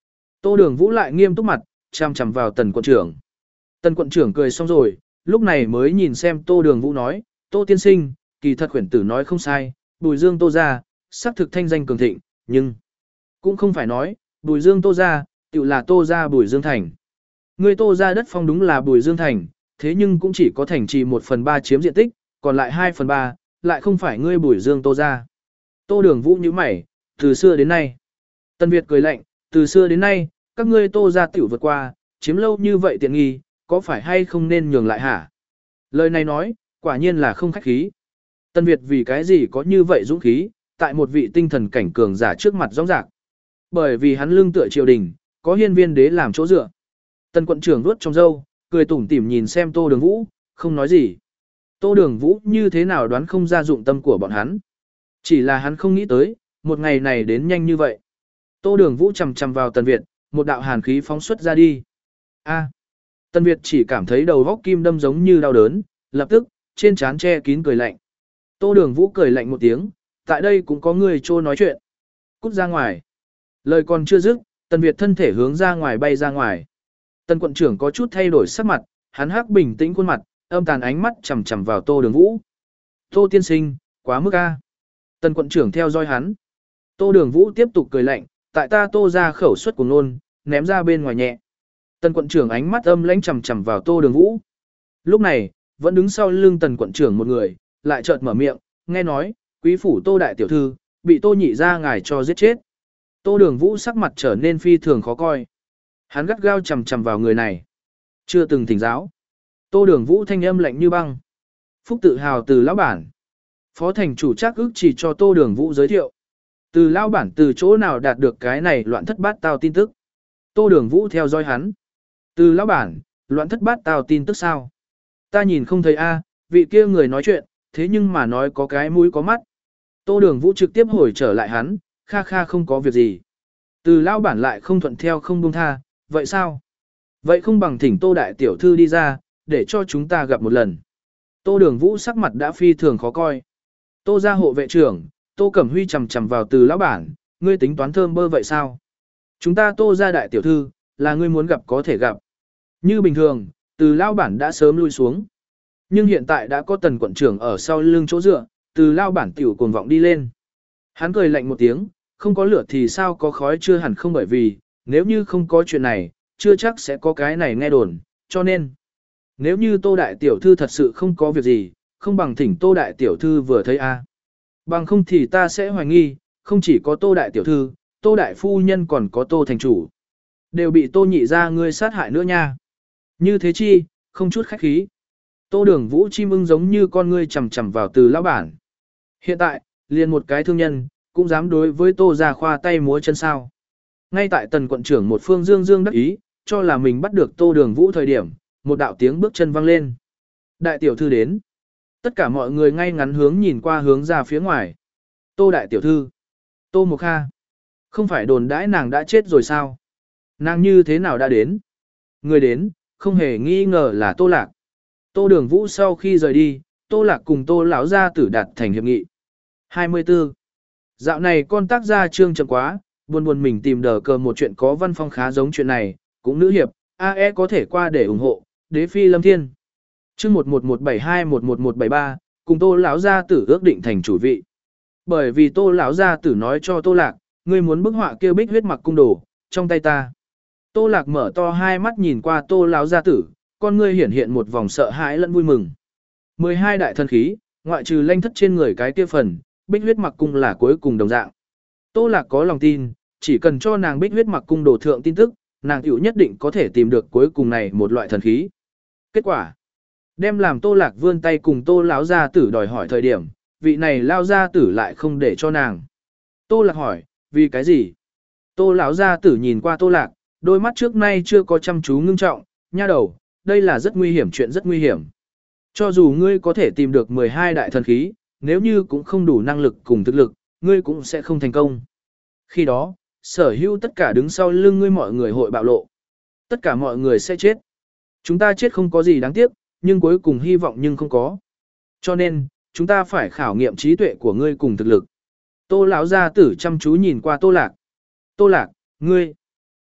Tô Đường Vũ lại nghiêm túc mặt, chằm chằm vào Tần quận trưởng. Tần quận trưởng cười xong rồi, lúc này mới nhìn xem Tô Đường Vũ nói, Tô tiên sinh, kỳ thật khuyển tử nói không sai, Bùi Dương Tô gia, xác thực thanh danh cường thịnh, nhưng cũng không phải nói, Bùi Dương Tô gia, tự là Tô gia Bùi Dương Thành. Người Tô gia đất phong đúng là Bùi Dương Thành, thế nhưng cũng chỉ có thành trì một phần ba chiếm diện tích, còn lại hai phần ba, lại không phải ngươi Bùi Dương Tô gia. Tô Đường Vũ nhíu mày, từ xưa đến nay. Tân Việt cười lạnh, từ xưa đến nay, các ngươi Tô gia tiểu vượt qua, chiếm lâu như vậy tiện nghi, có phải hay không nên nhường lại hả? Lời này nói, quả nhiên là không khách khí. Tân Việt vì cái gì có như vậy dũng khí, tại một vị tinh thần cảnh cường giả trước mặt rõ ràng. Bởi vì hắn lưng tựa triều đình, có hiên viên đế làm chỗ dựa. Tần quận trưởng vuốt trong râu, cười tủm tỉm nhìn xem Tô Đường Vũ, không nói gì. Tô Đường Vũ như thế nào đoán không ra dụng tâm của bọn hắn. Chỉ là hắn không nghĩ tới, một ngày này đến nhanh như vậy. Tô Đường Vũ chầm chầm vào Tần Việt, một đạo hàn khí phóng xuất ra đi. A. Tần Việt chỉ cảm thấy đầu góc kim đâm giống như đau đớn, lập tức, trên trán che kín cười lạnh. Tô Đường Vũ cười lạnh một tiếng, tại đây cũng có người trô nói chuyện. Cút ra ngoài. Lời còn chưa dứt, Tần Việt thân thể hướng ra ngoài bay ra ngoài. Tần quận trưởng có chút thay đổi sắc mặt, hắn hắc bình tĩnh khuôn mặt, âm tàn ánh mắt chằm chằm vào Tô Đường Vũ. Tô tiên sinh, quá mức a. Tần quận trưởng theo dõi hắn. Tô Đường Vũ tiếp tục cười lạnh, tại ta Tô ra khẩu suất của nôn, ném ra bên ngoài nhẹ. Tần quận trưởng ánh mắt âm lãnh chằm chằm vào Tô Đường Vũ. Lúc này, vẫn đứng sau lưng Tần quận trưởng một người, lại chợt mở miệng, nghe nói, quý phủ Tô đại tiểu thư, bị Tô nhị ra ngài cho giết chết. Tô Đường Vũ sắc mặt trở nên phi thường khó coi. Hắn gắt gao chằm chằm vào người này. Chưa từng thỉnh giáo. Tô Đường Vũ thanh âm lạnh như băng. Phúc tự hào từ lão bản. Phó thành chủ chắc ức chỉ cho Tô Đường Vũ giới thiệu. Từ lão bản từ chỗ nào đạt được cái này loạn thất bát tao tin tức. Tô Đường Vũ theo dõi hắn. Từ lão bản, loạn thất bát tao tin tức sao? Ta nhìn không thấy a, vị kia người nói chuyện, thế nhưng mà nói có cái mũi có mắt. Tô Đường Vũ trực tiếp hồi trở lại hắn, kha kha không có việc gì. Từ lão bản lại không thuận theo không buông tha, vậy sao? Vậy không bằng thỉnh Tô đại tiểu thư đi ra, để cho chúng ta gặp một lần. Tô Đường Vũ sắc mặt đã phi thường khó coi. Tô gia hộ vệ trưởng, Tô Cẩm Huy chầm chầm vào từ lão bản, ngươi tính toán thơm bơ vậy sao? Chúng ta Tô gia đại tiểu thư, là ngươi muốn gặp có thể gặp. Như bình thường, từ lão bản đã sớm lui xuống. Nhưng hiện tại đã có Tần quận trưởng ở sau lưng chỗ dựa, từ lão bản tiểu cuồng vọng đi lên. Hắn cười lạnh một tiếng, không có lửa thì sao có khói, chưa hẳn không, bởi vì, nếu như không có chuyện này, chưa chắc sẽ có cái này nghe đồn, cho nên, nếu như Tô đại tiểu thư thật sự không có việc gì, không bằng thỉnh Tô đại tiểu thư vừa thấy a. Bằng không thì ta sẽ hoài nghi, không chỉ có Tô đại tiểu thư, Tô đại phu nhân còn có Tô thành chủ, đều bị Tô nhị ra ngươi sát hại nữa nha. Như thế chi, không chút khách khí. Tô Đường Vũ chim ưng giống như con ngươi chầm chầm vào từ lão bản. Hiện tại, liền một cái thương nhân, cũng dám đối với Tô gia khoa tay múa chân sao. Ngay tại Tần quận trưởng một phương dương dương đắc ý, cho là mình bắt được Tô Đường Vũ thời điểm, một đạo tiếng bước chân vang lên. Đại tiểu thư đến. Tất cả mọi người ngay ngắn hướng nhìn qua hướng ra phía ngoài. Tô đại tiểu thư. Tô Mộc Kha. Không phải đồn đãi nàng đã chết rồi sao? Nàng như thế nào đã đến? Người đến, không hề nghi ngờ là Tô Lạc. Tô Đường Vũ sau khi rời đi, Tô Lạc cùng Tô lão gia tử đạt thành hiệp nghị. hai mươi tư. Dạo này con tác gia trương chậm quá, buồn buồn mình tìm đờ cờ một chuyện có văn phong khá giống chuyện này, cũng nữ hiệp, a e có thể qua để ủng hộ, đế phi lâm thiên. Chương một một một bảy hai một một một bảy ba, cùng Tô lão gia tử ước định thành chủ vị. Bởi vì Tô lão gia tử nói cho Tô Lạc, ngươi muốn bức họa kia bích huyết mặc cung đồ, trong tay ta. Tô Lạc mở to hai mắt nhìn qua Tô lão gia tử, con ngươi hiển hiện một vòng sợ hãi lẫn vui mừng. mười hai đại thần khí, ngoại trừ lanh thất trên người cái kia phần, bích huyết mặc cung là cuối cùng đồng dạng. Tô Lạc có lòng tin, chỉ cần cho nàng bích huyết mặc cung đồ thượng tin tức, nàng tiểu nhất định có thể tìm được cuối cùng này một loại thần khí. Kết quả, đem làm Tô Lạc vươn tay cùng Tô lão gia tử đòi hỏi thời điểm, vị này lao gia tử lại không để cho nàng. Tô Lạc hỏi, vì cái gì? Tô lão gia tử nhìn qua Tô Lạc, đôi mắt trước nay chưa có chăm chú ngưng trọng, nha đầu, đây là rất nguy hiểm, chuyện rất nguy hiểm. Cho dù ngươi có thể tìm được mười hai đại thần khí, nếu như cũng không đủ năng lực cùng thực lực, ngươi cũng sẽ không thành công. Khi đó, sở hữu tất cả đứng sau lưng ngươi mọi người hội bạo lộ. Tất cả mọi người sẽ chết. Chúng ta chết không có gì đáng tiếc, nhưng cuối cùng hy vọng nhưng không có. Cho nên, chúng ta phải khảo nghiệm trí tuệ của ngươi cùng thực lực. Tô lão gia tử chăm chú nhìn qua Tô Lạc. Tô Lạc, ngươi,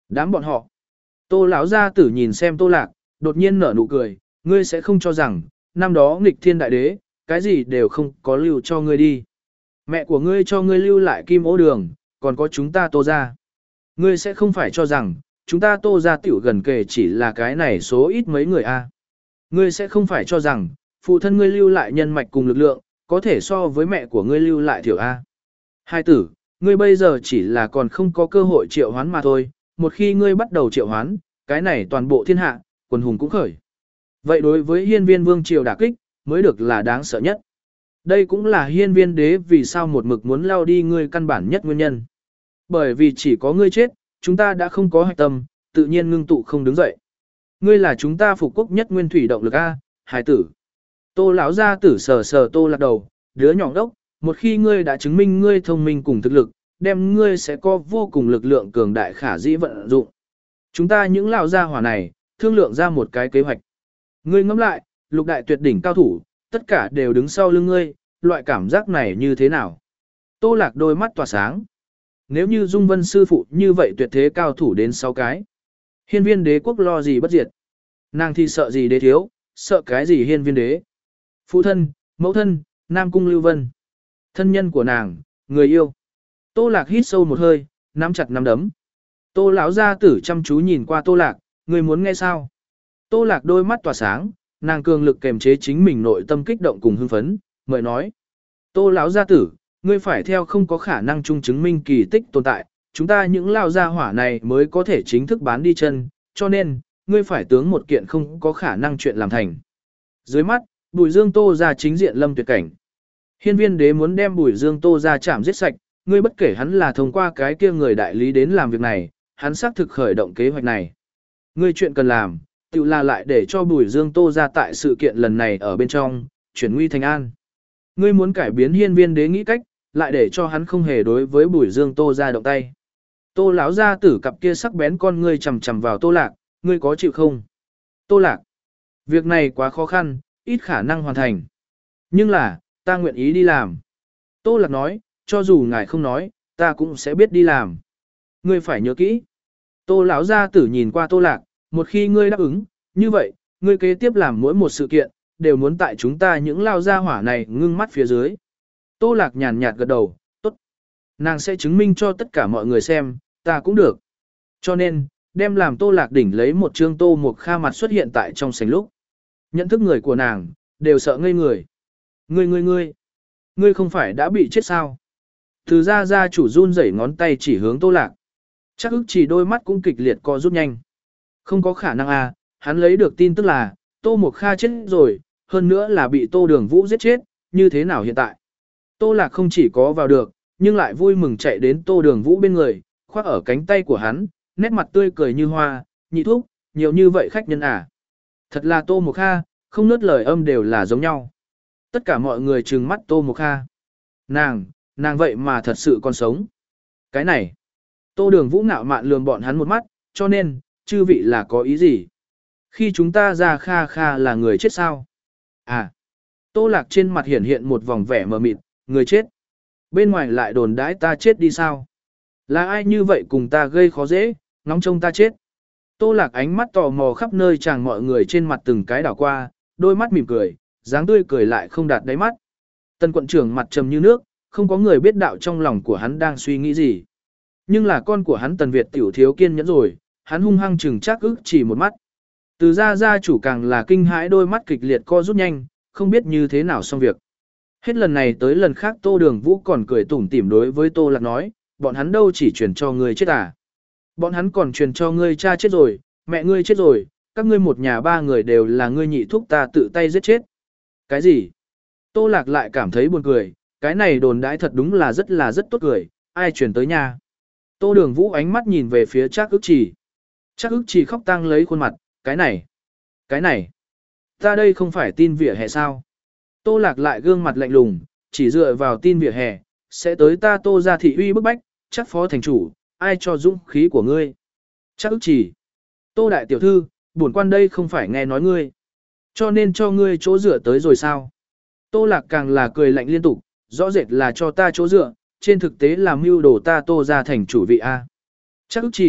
Đám bọn họ. Tô lão gia tử nhìn xem Tô Lạc, đột nhiên nở nụ cười, ngươi sẽ không cho rằng, năm đó nghịch thiên đại đế, cái gì đều không có lưu cho ngươi đi. Mẹ của ngươi cho ngươi lưu lại kim ô đường, còn có chúng ta Tô gia. Ngươi sẽ không phải cho rằng, chúng ta Tô gia tiểu gần kề chỉ là cái này số ít mấy người a. Ngươi sẽ không phải cho rằng, phụ thân ngươi lưu lại nhân mạch cùng lực lượng, có thể so với mẹ của ngươi lưu lại thiểu a. Hai tử, ngươi bây giờ chỉ là còn không có cơ hội triệu hoán mà thôi, một khi ngươi bắt đầu triệu hoán, cái này toàn bộ thiên hạ, quần hùng cũng khởi. Vậy đối với hiên viên vương triều đả kích, mới được là đáng sợ nhất. Đây cũng là hiên viên đế vì sao một mực muốn lao đi ngươi căn bản nhất nguyên nhân. Bởi vì chỉ có ngươi chết, chúng ta đã không có hạch tâm, tự nhiên ngưng tụ không đứng dậy. Ngươi là chúng ta phục quốc nhất nguyên thủy động lực A, hải tử. Tô lão gia tử sờ sờ Tô Lạc đầu, đứa nhỏ đốc, một khi ngươi đã chứng minh ngươi thông minh cùng thực lực, đem ngươi sẽ có vô cùng lực lượng cường đại khả dĩ vận dụng. Chúng ta những lão gia hỏa này, thương lượng ra một cái kế hoạch. Ngươi ngẫm lại, lục đại tuyệt đỉnh cao thủ, tất cả đều đứng sau lưng ngươi, loại cảm giác này như thế nào? Tô Lạc đôi mắt tỏa sáng. Nếu như Dung Vân sư phụ như vậy tuyệt thế cao thủ đến sáu cái. Hiên viên đế quốc lo gì bất diệt? Nàng thì sợ gì đế thiếu, sợ cái gì hiên viên đế? Phụ thân, mẫu thân, Nam Cung Lưu Vân. Thân nhân của nàng, người yêu. Tô Lạc hít sâu một hơi, nắm chặt nắm đấm. Tô lão gia tử chăm chú nhìn qua Tô Lạc, người muốn nghe sao? Tô Lạc đôi mắt tỏa sáng, nàng cường lực kềm chế chính mình nội tâm kích động cùng hưng phấn, mời nói. Tô lão gia tử, ngươi phải theo không có khả năng chung chứng minh kỳ tích tồn tại, chúng ta những lao gia hỏa này mới có thể chính thức bán đi chân, cho nên, ngươi phải tướng một kiện không có khả năng chuyện làm thành. Dưới mắt, Bùi Dương Tô ra chính diện lâm tuyệt cảnh. Hiên viên đế muốn đem Bùi Dương Tô ra chạm giết sạch, ngươi bất kể hắn là thông qua cái kia người đại lý đến làm việc này, hắn xác thực khởi động kế hoạch này. Ngươi chuyện cần làm, tự là lại để cho Bùi Dương Tô ra tại sự kiện lần này ở bên trong, chuyển nguy thành an. Ngươi muốn cải biến hiên viên đế nghĩ cách, lại để cho hắn không hề đối với Bùi Dương Tô ra động tay. Tô lão gia tử cặp kia sắc bén con ngươi chằm chằm vào Tô Lạc, ngươi có chịu không? Tô Lạc, việc này quá khó khăn, ít khả năng hoàn thành. Nhưng là, ta nguyện ý đi làm. Tô Lạc nói, cho dù ngài không nói, ta cũng sẽ biết đi làm. Ngươi phải nhớ kỹ. Tô lão gia tử nhìn qua Tô Lạc, một khi ngươi đáp ứng, như vậy, ngươi kế tiếp làm mỗi một sự kiện, đều muốn tại chúng ta những lao gia hỏa này ngưng mắt phía dưới. Tô Lạc nhàn nhạt gật đầu, tốt. Nàng sẽ chứng minh cho tất cả mọi người xem, ta cũng được. Cho nên, đem làm Tô Lạc đỉnh lấy một trương Tô Mộc Kha mặt xuất hiện tại trong sảnh lúc. Nhận thức người của nàng, đều sợ ngây người. Ngươi ngươi ngươi, ngươi không phải đã bị chết sao? Từ ra ra chủ run rẩy ngón tay chỉ hướng Tô Lạc. Chắc ức chỉ đôi mắt cũng kịch liệt co rút nhanh. Không có khả năng à, hắn lấy được tin tức là, Tô Mộc Kha chết rồi, hơn nữa là bị Tô Đường Vũ giết chết, như thế nào hiện tại? Tô Lạc không chỉ có vào được, nhưng lại vui mừng chạy đến Tô Đường Vũ bên người, khoác ở cánh tay của hắn, nét mặt tươi cười như hoa, nhị thúc, nhiều như vậy khách nhân à. Thật là Tô Mộc Kha, không nớt lời âm đều là giống nhau. Tất cả mọi người trừng mắt Tô Mộc Kha. Nàng, nàng vậy mà thật sự còn sống. Cái này, Tô Đường Vũ ngạo mạn lườm bọn hắn một mắt, cho nên, chư vị là có ý gì? Khi chúng ta ra Kha Kha là người chết sao? À, Tô Lạc trên mặt hiển hiện một vòng vẻ mờ mịt, người chết. Bên ngoài lại đồn đãi ta chết đi sao? Là ai như vậy cùng ta gây khó dễ, ngóng trông ta chết? Tô Lạc ánh mắt tò mò khắp nơi chàng mọi người trên mặt từng cái đảo qua, đôi mắt mỉm cười, dáng tươi cười lại không đạt đáy mắt. Tần quận trưởng mặt trầm như nước, không có người biết đạo trong lòng của hắn đang suy nghĩ gì. Nhưng là con của hắn Tần Việt tiểu thiếu kiên nhẫn rồi, hắn hung hăng chừng chắc ức chỉ một mắt. Từ ra gia chủ càng là kinh hãi đôi mắt kịch liệt co rút nhanh, không biết như thế nào xong việc. Hết lần này tới lần khác Tô Đường Vũ còn cười tủm tỉm đối với Tô Lạc nói, bọn hắn đâu chỉ truyền cho ngươi chết à. Bọn hắn còn truyền cho ngươi cha chết rồi, mẹ ngươi chết rồi, các ngươi một nhà ba người đều là ngươi nhị thúc ta tự tay giết chết. Cái gì? Tô Lạc lại cảm thấy buồn cười, cái này đồn đãi thật đúng là rất là rất tốt cười, ai truyền tới nhà. Tô Đường Vũ ánh mắt nhìn về phía Trác Ức Trì. Trác Ức Trì khóc tang lấy khuôn mặt, cái này, cái này, ta đây không phải tin vỉa hè sao? Tô Lạc lại gương mặt lạnh lùng, chỉ dựa vào tin vỉa hè, sẽ tới ta Tô ra thị uy bức bách, chắc phó thành chủ, ai cho dũng khí của ngươi? Trác Ức Trì. Tô đại tiểu thư, bổn quan đây không phải nghe nói ngươi, cho nên cho ngươi chỗ dựa tới rồi sao? Tô Lạc càng là cười lạnh liên tục, rõ rệt là cho ta chỗ dựa, trên thực tế là mưu đồ ta Tô ra thành chủ vị A. Trác Ức Trì,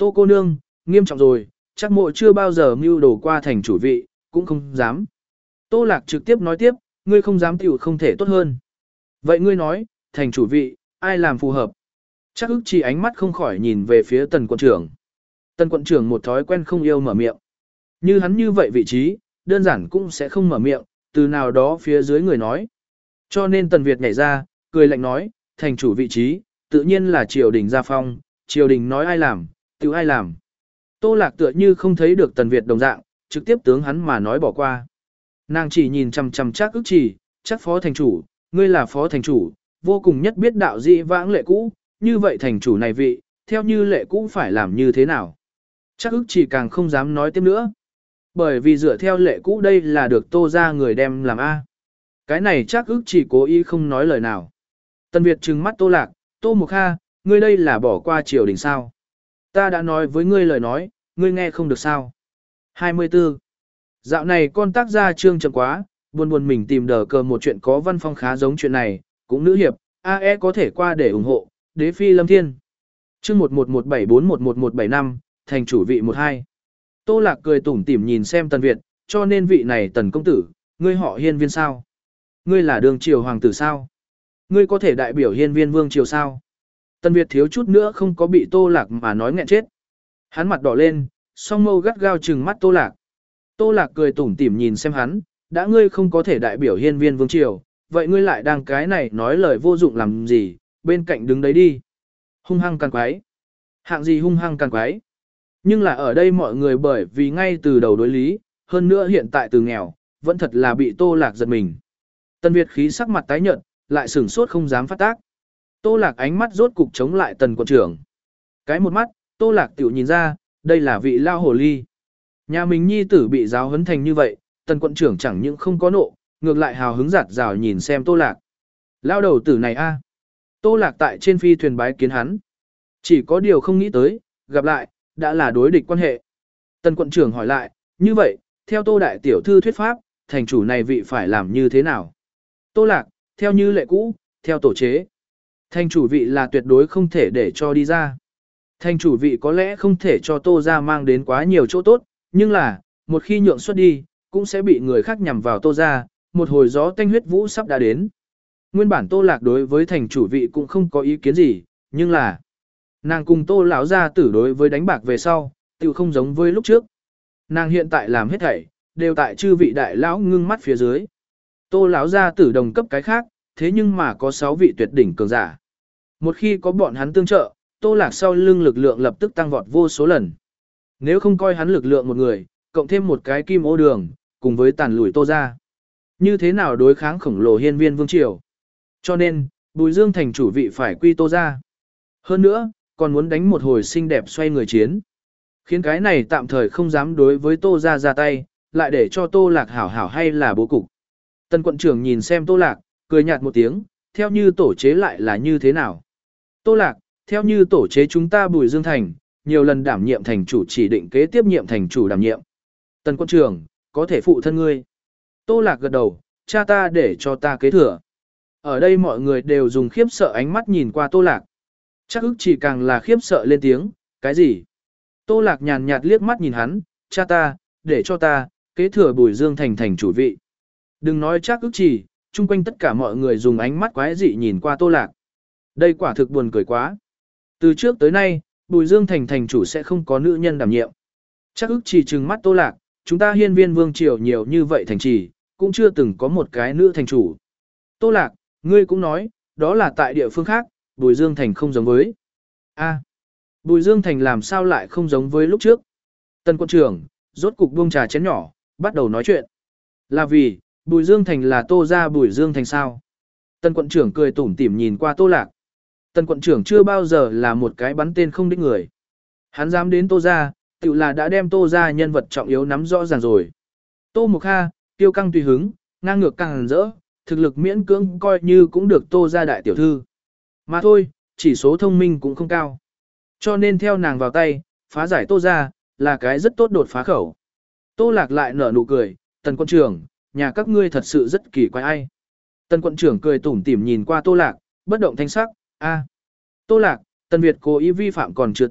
Tô cô nương, nghiêm trọng rồi, chắc mộ chưa bao giờ mưu đồ qua thành chủ vị, cũng không dám. Tô Lạc trực tiếp nói tiếp, ngươi không dám tiểu không thể tốt hơn. Vậy ngươi nói, thành chủ vị, ai làm phù hợp? Chắc ức chỉ ánh mắt không khỏi nhìn về phía tần quận trưởng. Tần quận trưởng một thói quen không yêu mở miệng. Như hắn như vậy vị trí, đơn giản cũng sẽ không mở miệng, từ nào đó phía dưới người nói. Cho nên tần Việt nhảy ra, cười lạnh nói, thành chủ vị trí, tự nhiên là triều đình gia phong, triều đình nói ai làm, tự ai làm. Tô Lạc tựa như không thấy được tần Việt đồng dạng, trực tiếp tướng hắn mà nói bỏ qua. Nàng chỉ nhìn chằm chằm chắc ức chỉ, chắc phó thành chủ, ngươi là phó thành chủ, vô cùng nhất biết đạo dị vãng lệ cũ, như vậy thành chủ này vị, theo như lệ cũ phải làm như thế nào. Chắc ức chỉ càng không dám nói tiếp nữa. Bởi vì dựa theo lệ cũ đây là được Tô ra người đem làm A. Cái này chắc ức chỉ cố ý không nói lời nào. Tần Việt trừng mắt Tô Lạc, Tô Mục Kha, ngươi đây là bỏ qua triều đình sao. Ta đã nói với ngươi lời nói, ngươi nghe không được sao. hai mươi tư. Dạo này con tác gia trương chậm quá, buồn buồn mình tìm đờ cờ một chuyện có văn phong khá giống chuyện này, cũng nữ hiệp, a e có thể qua để ủng hộ, đế phi lâm thiên. Chương một một một bảy bốn một một một bảy năm, thành chủ vị một hai. Tô Lạc cười tủm tỉm nhìn xem Tần Việt, cho nên vị này Tần công tử, ngươi họ Hiên Viên sao? Ngươi là đường triều hoàng tử sao? Ngươi có thể đại biểu Hiên Viên vương triều sao? Tần Việt thiếu chút nữa không có bị Tô Lạc mà nói nghẹn chết. Hắn mặt đỏ lên, song mâu gắt gao trừng mắt Tô Lạc. Tô Lạc cười tủm tỉm nhìn xem hắn, đã ngươi không có thể đại biểu Hiên Viên vương triều, vậy ngươi lại đang cái này nói lời vô dụng làm gì, bên cạnh đứng đấy đi. Hung hăng càng quái. Hạng gì hung hăng càng quái. Nhưng là ở đây mọi người bởi vì ngay từ đầu đối lý, hơn nữa hiện tại từ nghèo, vẫn thật là bị Tô Lạc giật mình. Tần Việt khí sắc mặt tái nhợt, lại sửng sốt không dám phát tác. Tô Lạc ánh mắt rốt cục chống lại Tần quận trưởng. Cái một mắt, Tô Lạc tiểu nhìn ra, đây là vị lao hồ ly. Nhà mình nhi tử bị giáo huấn thành như vậy, Tần quận trưởng chẳng những không có nộ, ngược lại hào hứng giạt rào nhìn xem Tô Lạc. Lao đầu tử này a. Tô Lạc tại trên phi thuyền bái kiến hắn. Chỉ có điều không nghĩ tới, gặp lại, đã là đối địch quan hệ. Tần quận trưởng hỏi lại, như vậy, theo Tô Đại Tiểu Thư thuyết pháp, thành chủ này vị phải làm như thế nào? Tô Lạc, theo như lệ cũ, theo tổ chế. Thành chủ vị là tuyệt đối không thể để cho đi ra. Thành chủ vị có lẽ không thể cho Tô ra mang đến quá nhiều chỗ tốt, nhưng là, một khi nhượng xuất đi, cũng sẽ bị người khác nhằm vào Tô ra, một hồi gió tanh huyết vũ sắp đã đến. Nguyên bản Tô Lạc đối với thành chủ vị cũng không có ý kiến gì, nhưng là nàng cùng Tô lão gia tử đối với đánh bạc về sau, tự không giống với lúc trước. Nàng hiện tại làm hết thảy, đều tại chư vị đại lão ngưng mắt phía dưới. Tô lão gia tử đồng cấp cái khác, thế nhưng mà có sáu vị tuyệt đỉnh cường giả. Một khi có bọn hắn tương trợ, Tô Lạc sau lưng lực lượng lập tức tăng vọt vô số lần. Nếu không coi hắn lực lượng một người, cộng thêm một cái kim ô đường, cùng với tàn lùi Tô ra. Như thế nào đối kháng khổng lồ Hiên Viên vương triều? Cho nên, Bùi Dương thành chủ vị phải quy Tô ra. Hơn nữa, còn muốn đánh một hồi xinh đẹp xoay người chiến. Khiến cái này tạm thời không dám đối với Tô ra ra tay, lại để cho Tô Lạc hảo hảo hay là bố cục. Tần quận trưởng nhìn xem Tô Lạc, cười nhạt một tiếng, theo như tổ chế lại là như thế nào? Tô Lạc, theo như tổ chế chúng ta Bùi Dương thành, nhiều lần đảm nhiệm thành chủ chỉ định kế tiếp nhiệm thành chủ đảm nhiệm. Tần quận trưởng, có thể phụ thân ngươi. Tô Lạc gật đầu, cha ta để cho ta kế thừa. Ở đây mọi người đều dùng khiếp sợ ánh mắt nhìn qua Tô Lạc. Chắc ức chỉ càng là khiếp sợ lên tiếng, cái gì? Tô Lạc nhàn nhạt liếc mắt nhìn hắn, cha ta, để cho ta, kế thừa Bùi Dương thành thành chủ vị. Đừng nói chắc ức chỉ, chung quanh tất cả mọi người dùng ánh mắt quái dị nhìn qua Tô Lạc. Đây quả thực buồn cười quá. Từ trước tới nay, Bùi Dương thành thành chủ sẽ không có nữ nhân đảm nhiệm. Chắc ức chỉ trừng mắt Tô Lạc, chúng ta Hiên Viên vương triều nhiều như vậy thành trì, cũng chưa từng có một cái nữ thành chủ. Tô Lạc, ngươi cũng nói, đó là tại địa phương khác, Bùi Dương thành không giống với. A, Bùi Dương thành làm sao lại không giống với lúc trước? Tần quận trưởng, rốt cục buông trà chén nhỏ, bắt đầu nói chuyện. Là vì, Bùi Dương thành là Tô ra Bùi Dương thành sao? Tần quận trưởng cười tủm tỉm nhìn qua Tô Lạc. Tần quận trưởng chưa bao giờ là một cái bắn tên không đích người. Hắn dám đến Tô ra, tự là đã đem Tô ra nhân vật trọng yếu nắm rõ ràng rồi. Tô Mục Kha, tiêu căng tùy hứng, ngang ngược càng hẳn rỡ, thực lực miễn cưỡng coi như cũng được Tô ra đại tiểu thư. Mà thôi, chỉ số thông minh cũng không cao. Cho nên theo nàng vào tay, phá giải Tô ra, là cái rất tốt đột phá khẩu. Tô Lạc lại nở nụ cười, Tần quận trưởng, nhà các ngươi thật sự rất kỳ quái ai. Tần quận trưởng cười tủm tỉm nhìn qua Tô Lạc, bất động thanh sắc, a. Tô Lạc, Tần Việt cố ý vi phạm còn chưa tính,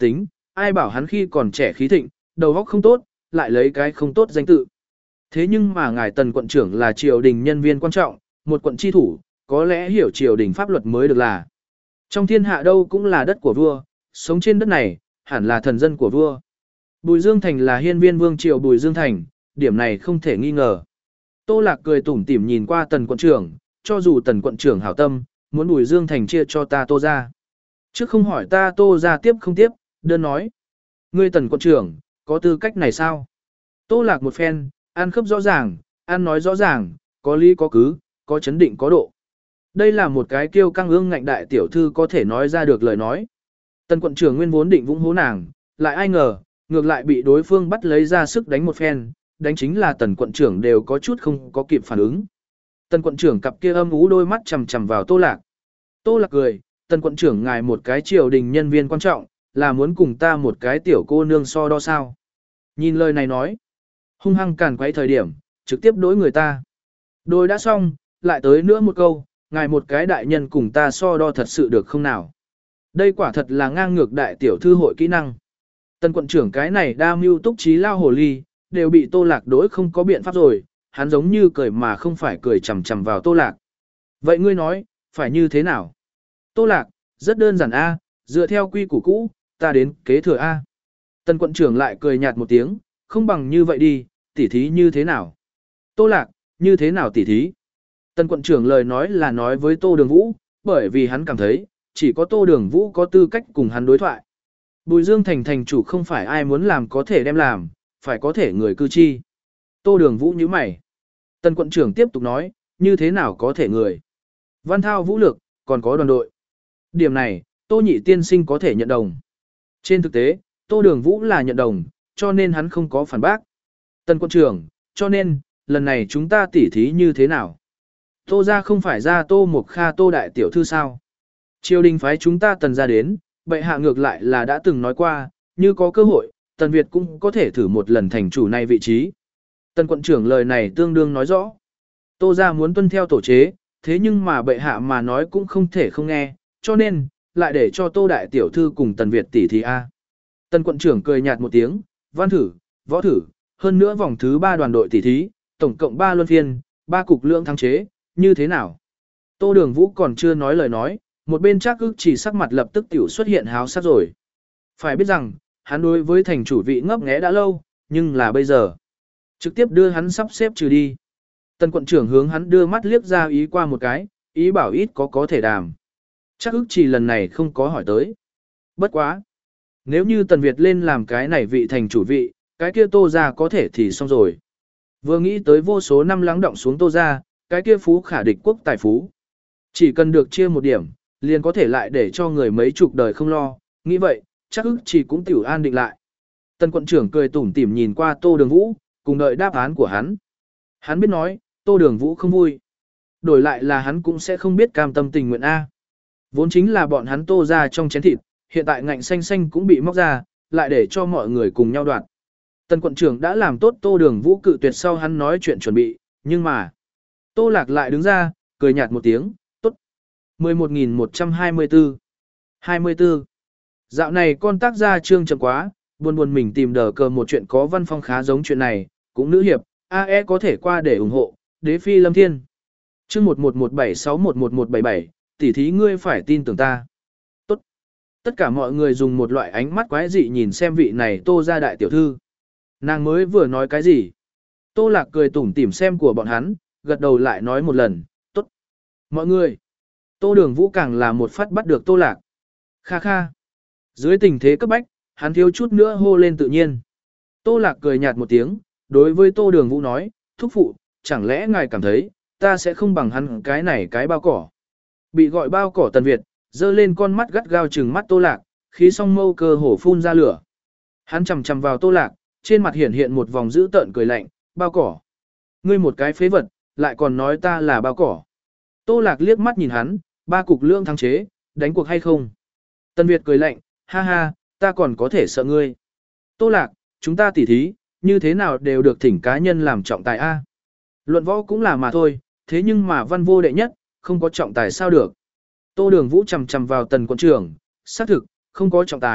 ai bảo hắn khi còn trẻ khí thịnh, đầu óc không tốt, lại lấy cái không tốt danh tự. Thế nhưng mà ngài Tần quận trưởng là triều đình nhân viên quan trọng, một quận chi thủ, có lẽ hiểu triều đình pháp luật mới được là. Trong thiên hạ đâu cũng là đất của vua, sống trên đất này, hẳn là thần dân của vua. Bùi Dương Thành là hiên viên vương triều Bùi Dương Thành, điểm này không thể nghi ngờ. Tô Lạc cười tủm tỉm nhìn qua Tần quận trưởng, cho dù Tần quận trưởng hảo tâm, muốn Bùi Dương Thành chia cho ta Tô ra. Trước không hỏi ta Tô ra tiếp không tiếp, đơn nói. Ngươi Tần quận trưởng, có tư cách này sao? Tô Lạc một phen, ăn khớp rõ ràng, ăn nói rõ ràng, có lý có cứ, có chấn định có độ. Đây là một cái kiêu căng ương ngạnh đại tiểu thư có thể nói ra được lời nói. Tần quận trưởng nguyên vốn định vũng hố nàng, lại ai ngờ, ngược lại bị đối phương bắt lấy ra sức đánh một phen, đánh chính là tần quận trưởng đều có chút không có kịp phản ứng. Tần quận trưởng cặp kia âm ú đôi mắt chằm chằm vào Tô Lạc. Tô Lạc cười, tần quận trưởng ngài một cái triều đình nhân viên quan trọng, là muốn cùng ta một cái tiểu cô nương so đo sao. Nhìn lời này nói, hung hăng càn quấy thời điểm, trực tiếp đối người ta. Đôi đã xong, lại tới nữa một câu, ngài một cái đại nhân cùng ta so đo thật sự được không nào. Đây quả thật là ngang ngược đại tiểu thư hội kỹ năng. Tần quận trưởng cái này đa mưu túc trí lao hồ ly, đều bị Tô Lạc đối không có biện pháp rồi, hắn giống như cười mà không phải cười chằm chằm vào Tô Lạc. Vậy ngươi nói, phải như thế nào? Tô Lạc, rất đơn giản a, dựa theo quy củ cũ, ta đến kế thừa a. Tần quận trưởng lại cười nhạt một tiếng, không bằng như vậy đi, tỉ thí như thế nào? Tô Lạc, như thế nào tỉ thí? Tần quận trưởng lời nói là nói với Tô Đường Vũ, bởi vì hắn cảm thấy, chỉ có Tô Đường Vũ có tư cách cùng hắn đối thoại. Bùi Dương Thành thành chủ không phải ai muốn làm có thể đem làm, phải có thể người cư chi. Tô Đường Vũ nhíu mày. Tần quận trưởng tiếp tục nói, như thế nào có thể người? Văn thao vũ lực, còn có đoàn đội. Điểm này, Tô Nhị tiên sinh có thể nhận đồng. Trên thực tế, Tô Đường Vũ là nhận đồng, cho nên hắn không có phản bác. Tần quận trưởng, cho nên, lần này chúng ta tỉ thí như thế nào? Tô ra không phải ra Tô Mộc Kha Tô Đại Tiểu Thư sao? Triều đình phái chúng ta tần ra đến, bệ hạ ngược lại là đã từng nói qua, như có cơ hội, tần Việt cũng có thể thử một lần thành chủ này vị trí. Tần quận trưởng lời này tương đương nói rõ. Tô ra muốn tuân theo tổ chế, thế nhưng mà bệ hạ mà nói cũng không thể không nghe, cho nên, lại để cho Tô Đại Tiểu Thư cùng tần Việt tỷ thí A. Tần quận trưởng cười nhạt một tiếng, văn thử, võ thử, hơn nữa vòng thứ ba đoàn đội tỷ thí, tổng cộng ba luân phiên, ba cục lượng thắng chế, như thế nào? Tô Đường Vũ còn chưa nói lời nói, một bên chắc ức chỉ sắc mặt lập tức tiểu xuất hiện háo sắc rồi. Phải biết rằng, hắn đối với thành chủ vị ngấp nghé đã lâu, nhưng là bây giờ. Trực tiếp đưa hắn sắp xếp trừ đi. Tần quận trưởng hướng hắn đưa mắt liếc ra ý qua một cái, ý bảo ít có có thể đàm. Chắc ức chỉ lần này không có hỏi tới. Bất quá. Nếu như Tần Việt lên làm cái này vị thành chủ vị, cái kia Tô ra có thể thì xong rồi. Vừa nghĩ tới vô số năm lắng động xuống Tô ra, cái kia phú khả địch quốc tài phú. Chỉ cần được chia một điểm, liền có thể lại để cho người mấy chục đời không lo, nghĩ vậy, chắc ức chỉ cũng tiểu an định lại. Tần quận trưởng cười tủm tỉm nhìn qua Tô Đường Vũ, cùng đợi đáp án của hắn. Hắn biết nói, Tô Đường Vũ không vui. Đổi lại là hắn cũng sẽ không biết cam tâm tình nguyện A. Vốn chính là bọn hắn Tô ra trong chén thịt, hiện tại ngạnh xanh xanh cũng bị móc ra, lại để cho mọi người cùng nhau đoạt. Tần quận trưởng đã làm tốt Tô Đường Vũ cự tuyệt sau hắn nói chuyện chuẩn bị, nhưng mà Tô Lạc lại đứng ra, cười nhạt một tiếng, tốt. mười một nghìn một trăm hai mươi tư. hai mươi tư. Dạo này con tác gia trương chậm quá, buồn buồn mình tìm đờ cờ một chuyện có văn phong khá giống chuyện này, cũng nữ hiệp, a e có thể qua để ủng hộ, đế phi lâm thiên. Chương một một một bảy sáu một một một bảy bảy, tỉ thí ngươi phải tin tưởng ta. Tốt. Tất cả mọi người dùng một loại ánh mắt quái dị nhìn xem vị này Tô gia đại tiểu thư. Nàng mới vừa nói cái gì? Tô Lạc cười tủm tỉm xem của bọn hắn, gật đầu lại nói một lần, tốt. Mọi người. Tô Đường Vũ càng là một phát bắt được Tô Lạc. Kha kha. Dưới tình thế cấp bách, hắn thiếu chút nữa hô lên tự nhiên. Tô Lạc cười nhạt một tiếng, đối với Tô Đường Vũ nói, thúc phụ, chẳng lẽ ngài cảm thấy, ta sẽ không bằng hắn cái này cái bao cỏ. Bị gọi bao cỏ Tần Việt, dơ lên con mắt gắt gao trừng mắt Tô Lạc, khí song mâu cơ hổ phun ra lửa. Hắn chầm chầm vào Tô Lạc, trên mặt hiện hiện một vòng dữ tợn cười lạnh, bao cỏ. Ngươi một cái phế vật, lại còn nói ta là bao cỏ. Tô Lạc liếc mắt nhìn hắn, ba cục lương thắng chế, đánh cuộc hay không? Tần Việt cười lạnh, ha ha, ta còn có thể sợ ngươi. Tô Lạc, chúng ta tỉ thí, như thế nào đều được thỉnh cá nhân làm trọng tài A. Luận võ cũng là mà thôi, thế nhưng mà văn vô đệ nhất, không có trọng tài sao được. Tô Đường Vũ chầm chầm vào Tần quận trưởng, xác thực, không có trọng tài,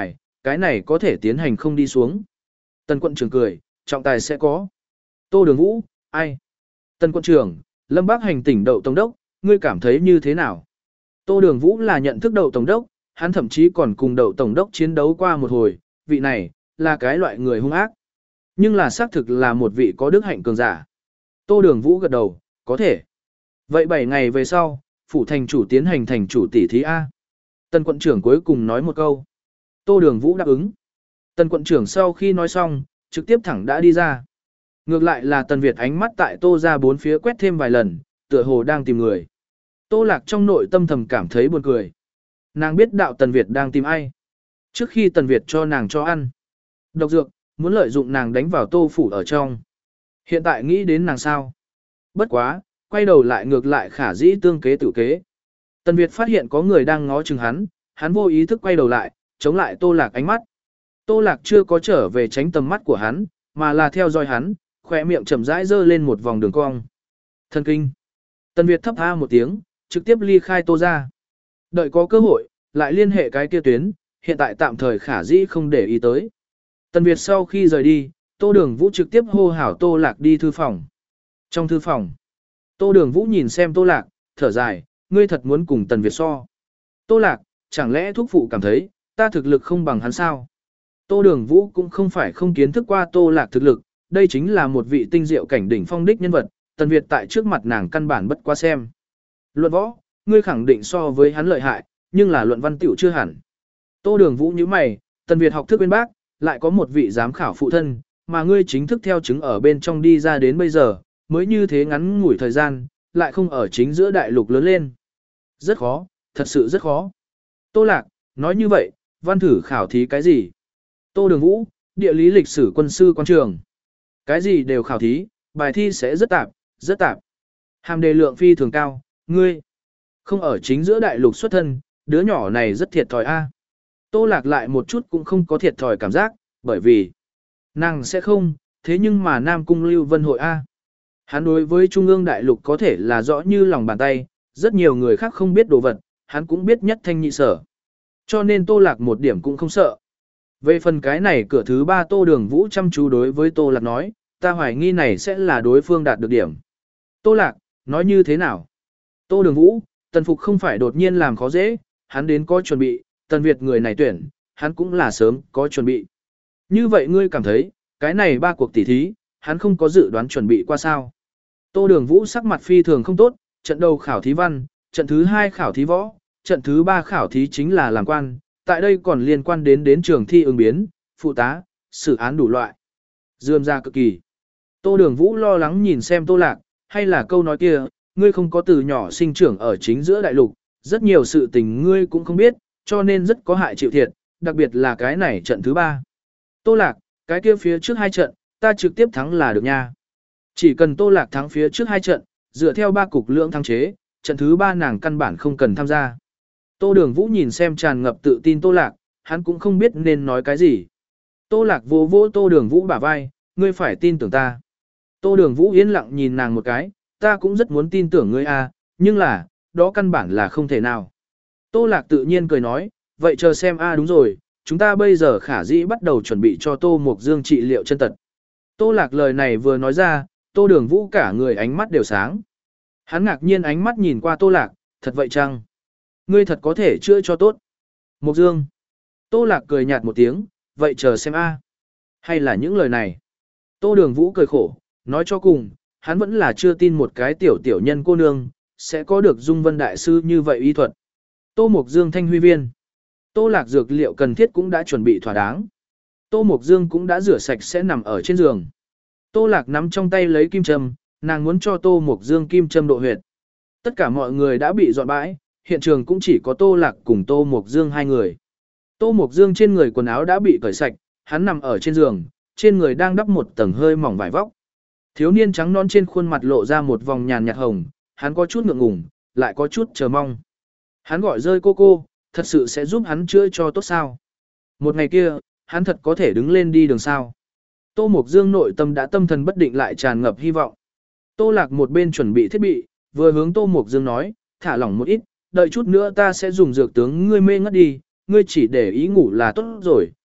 cái này có thể tiến hành không đi xuống. Tần quận trưởng cười, trọng tài sẽ có. Tô Đường Vũ, ai? Tần quận trưởng, Lâm Bắc hành tỉnh Đậu Tổng đốc, ngươi cảm thấy như thế nào? Tô Đường Vũ là nhận thức Đậu Tổng đốc, hắn thậm chí còn cùng Đậu Tổng đốc chiến đấu qua một hồi, vị này, là cái loại người hung ác. Nhưng là xác thực là một vị có đức hạnh cường giả. Tô Đường Vũ gật đầu, có thể. Vậy bảy ngày về sau, phủ thành chủ tiến hành thành chủ tỷ thí A. Tần quận trưởng cuối cùng nói một câu. Tô Đường Vũ đáp ứng. Tần quận trưởng sau khi nói xong, trực tiếp thẳng đã đi ra. Ngược lại là Tần Việt ánh mắt tại Tô ra bốn phía quét thêm vài lần, tựa hồ đang tìm người. Tô Lạc trong nội tâm thầm cảm thấy buồn cười. Nàng biết đạo Tần Việt đang tìm ai. Trước khi Tần Việt cho nàng cho ăn độc dược, muốn lợi dụng nàng đánh vào Tô phủ ở trong. Hiện tại nghĩ đến nàng sao? Bất quá, quay đầu lại ngược lại khả dĩ tương kế tự kế. Tần Việt phát hiện có người đang ngó chừng hắn, hắn vô ý thức quay đầu lại, chống lại Tô Lạc ánh mắt. Tô Lạc chưa có trở về tránh tầm mắt của hắn, mà là theo dõi hắn, khỏe miệng chậm rãi dơ lên một vòng đường cong. Thần kinh. Tần Việt thấp tha một tiếng, trực tiếp ly khai Tô ra. Đợi có cơ hội, lại liên hệ cái kia tuyến, hiện tại tạm thời khả dĩ không để ý tới. Tần Việt sau khi rời đi, Tô Đường Vũ trực tiếp hô hảo Tô Lạc đi thư phòng. Trong thư phòng, Tô Đường Vũ nhìn xem Tô Lạc, thở dài, ngươi thật muốn cùng Tần Việt so. Tô Lạc, chẳng lẽ thúc phụ cảm thấy, ta thực lực không bằng hắn sao? Tô Đường Vũ cũng không phải không kiến thức qua Tô Lạc thực lực, đây chính là một vị tinh diệu cảnh đỉnh phong đích nhân vật, Tần Việt tại trước mặt nàng căn bản bất quá xem. Luận võ, ngươi khẳng định so với hắn lợi hại, nhưng là luận văn tiểu chưa hẳn. Tô Đường Vũ như mày, Tần Việt học thức bên bác, lại có một vị giám khảo phụ thân, mà ngươi chính thức theo chứng ở bên trong đi ra đến bây giờ, mới như thế ngắn ngủi thời gian, lại không ở chính giữa đại lục lớn lên. Rất khó, thật sự rất khó. Tô Lạc, nói như vậy, văn thử khảo thí cái gì? Tô Đường Vũ, địa lý lịch sử quân sư quan trường. Cái gì đều khảo thí, bài thi sẽ rất tạp, rất tạp. Hàm đề lượng phi thường cao, ngươi không ở chính giữa đại lục xuất thân, đứa nhỏ này rất thiệt thòi a. Tô Lạc lại một chút cũng không có thiệt thòi cảm giác, bởi vì nàng sẽ không, thế nhưng mà Nam Cung Lưu Vân hội a. Hắn đối với Trung ương đại lục có thể là rõ như lòng bàn tay, rất nhiều người khác không biết đồ vật, hắn cũng biết nhất thanh nhị sở. Cho nên Tô Lạc một điểm cũng không sợ. Về phần cái này cửa thứ ba Tô Đường Vũ chăm chú đối với Tô Lạc nói, ta hoài nghi này sẽ là đối phương đạt được điểm. Tô Lạc, nói như thế nào? Tô Đường Vũ, Tần Phục không phải đột nhiên làm khó dễ, hắn đến có chuẩn bị, Tần Việt người này tuyển, hắn cũng là sớm có chuẩn bị. Như vậy ngươi cảm thấy, cái này ba cuộc tỉ thí, hắn không có dự đoán chuẩn bị qua sao? Tô Đường Vũ sắc mặt phi thường không tốt, trận đầu khảo thí văn, trận thứ hai khảo thí võ, trận thứ ba khảo thí chính là làm quan, tại đây còn liên quan đến đến trường thi ứng biến, phụ tá, xử án đủ loại. Dườm ra cực kỳ. Tô Đường Vũ lo lắng nhìn xem Tô Lạc, hay là câu nói kia, ngươi không có từ nhỏ sinh trưởng ở chính giữa đại lục, rất nhiều sự tình ngươi cũng không biết, cho nên rất có hại chịu thiệt, đặc biệt là cái này trận thứ ba. Tô Lạc, cái kia phía trước hai trận, ta trực tiếp thắng là được nha. Chỉ cần Tô Lạc thắng phía trước hai trận, dựa theo ba cục lượng thắng chế, trận thứ ba nàng căn bản không cần tham gia. Tô Đường Vũ nhìn xem tràn ngập tự tin Tô Lạc, hắn cũng không biết nên nói cái gì. Tô Lạc vô vỗ Tô Đường Vũ bả vai, ngươi phải tin tưởng ta. Tô Đường Vũ yên lặng nhìn nàng một cái, ta cũng rất muốn tin tưởng ngươi a, nhưng là, đó căn bản là không thể nào. Tô Lạc tự nhiên cười nói, vậy chờ xem a đúng rồi, chúng ta bây giờ khả dĩ bắt đầu chuẩn bị cho Tô Mộc Dương trị liệu chân tật. Tô Lạc lời này vừa nói ra, Tô Đường Vũ cả người ánh mắt đều sáng. Hắn ngạc nhiên ánh mắt nhìn qua Tô Lạc, thật vậy chăng? Ngươi thật có thể chữa cho tốt. Mộc Dương. Tô Lạc cười nhạt một tiếng, vậy chờ xem a. Hay là những lời này. Tô Đường Vũ cười khổ, nói cho cùng, hắn vẫn là chưa tin một cái tiểu tiểu nhân cô nương, sẽ có được Dung Vân Đại Sư như vậy y thuật. Tô Mộc Dương thanh huy viên. Tô Lạc dược liệu cần thiết cũng đã chuẩn bị thỏa đáng. Tô Mộc Dương cũng đã rửa sạch sẽ nằm ở trên giường. Tô Lạc nắm trong tay lấy kim châm, nàng muốn cho Tô Mộc Dương kim châm độ huyệt. Tất cả mọi người đã bị dọn bãi, hiện trường cũng chỉ có Tô Lạc cùng Tô Mộc Dương hai người. Tô Mộc Dương trên người quần áo đã bị cởi sạch, hắn nằm ở trên giường, trên người đang đắp một tầng hơi mỏng vải vóc. Thiếu niên trắng non trên khuôn mặt lộ ra một vòng nhàn nhạt hồng, hắn có chút ngượng ngùng, lại có chút chờ mong. Hắn gọi rơi cô cô, thật sự sẽ giúp hắn chữa cho tốt sao? Một ngày kia, hắn thật có thể đứng lên đi đường sao? Tô Mộc Dương nội tâm đã tâm thần bất định lại tràn ngập hy vọng. Tô Lạc một bên chuẩn bị thiết bị, vừa hướng Tô Mộc Dương nói, thả lỏng một ít, đợi chút nữa ta sẽ dùng dược tướng ngươi mê ngất đi, ngươi chỉ để ý ngủ là tốt rồi,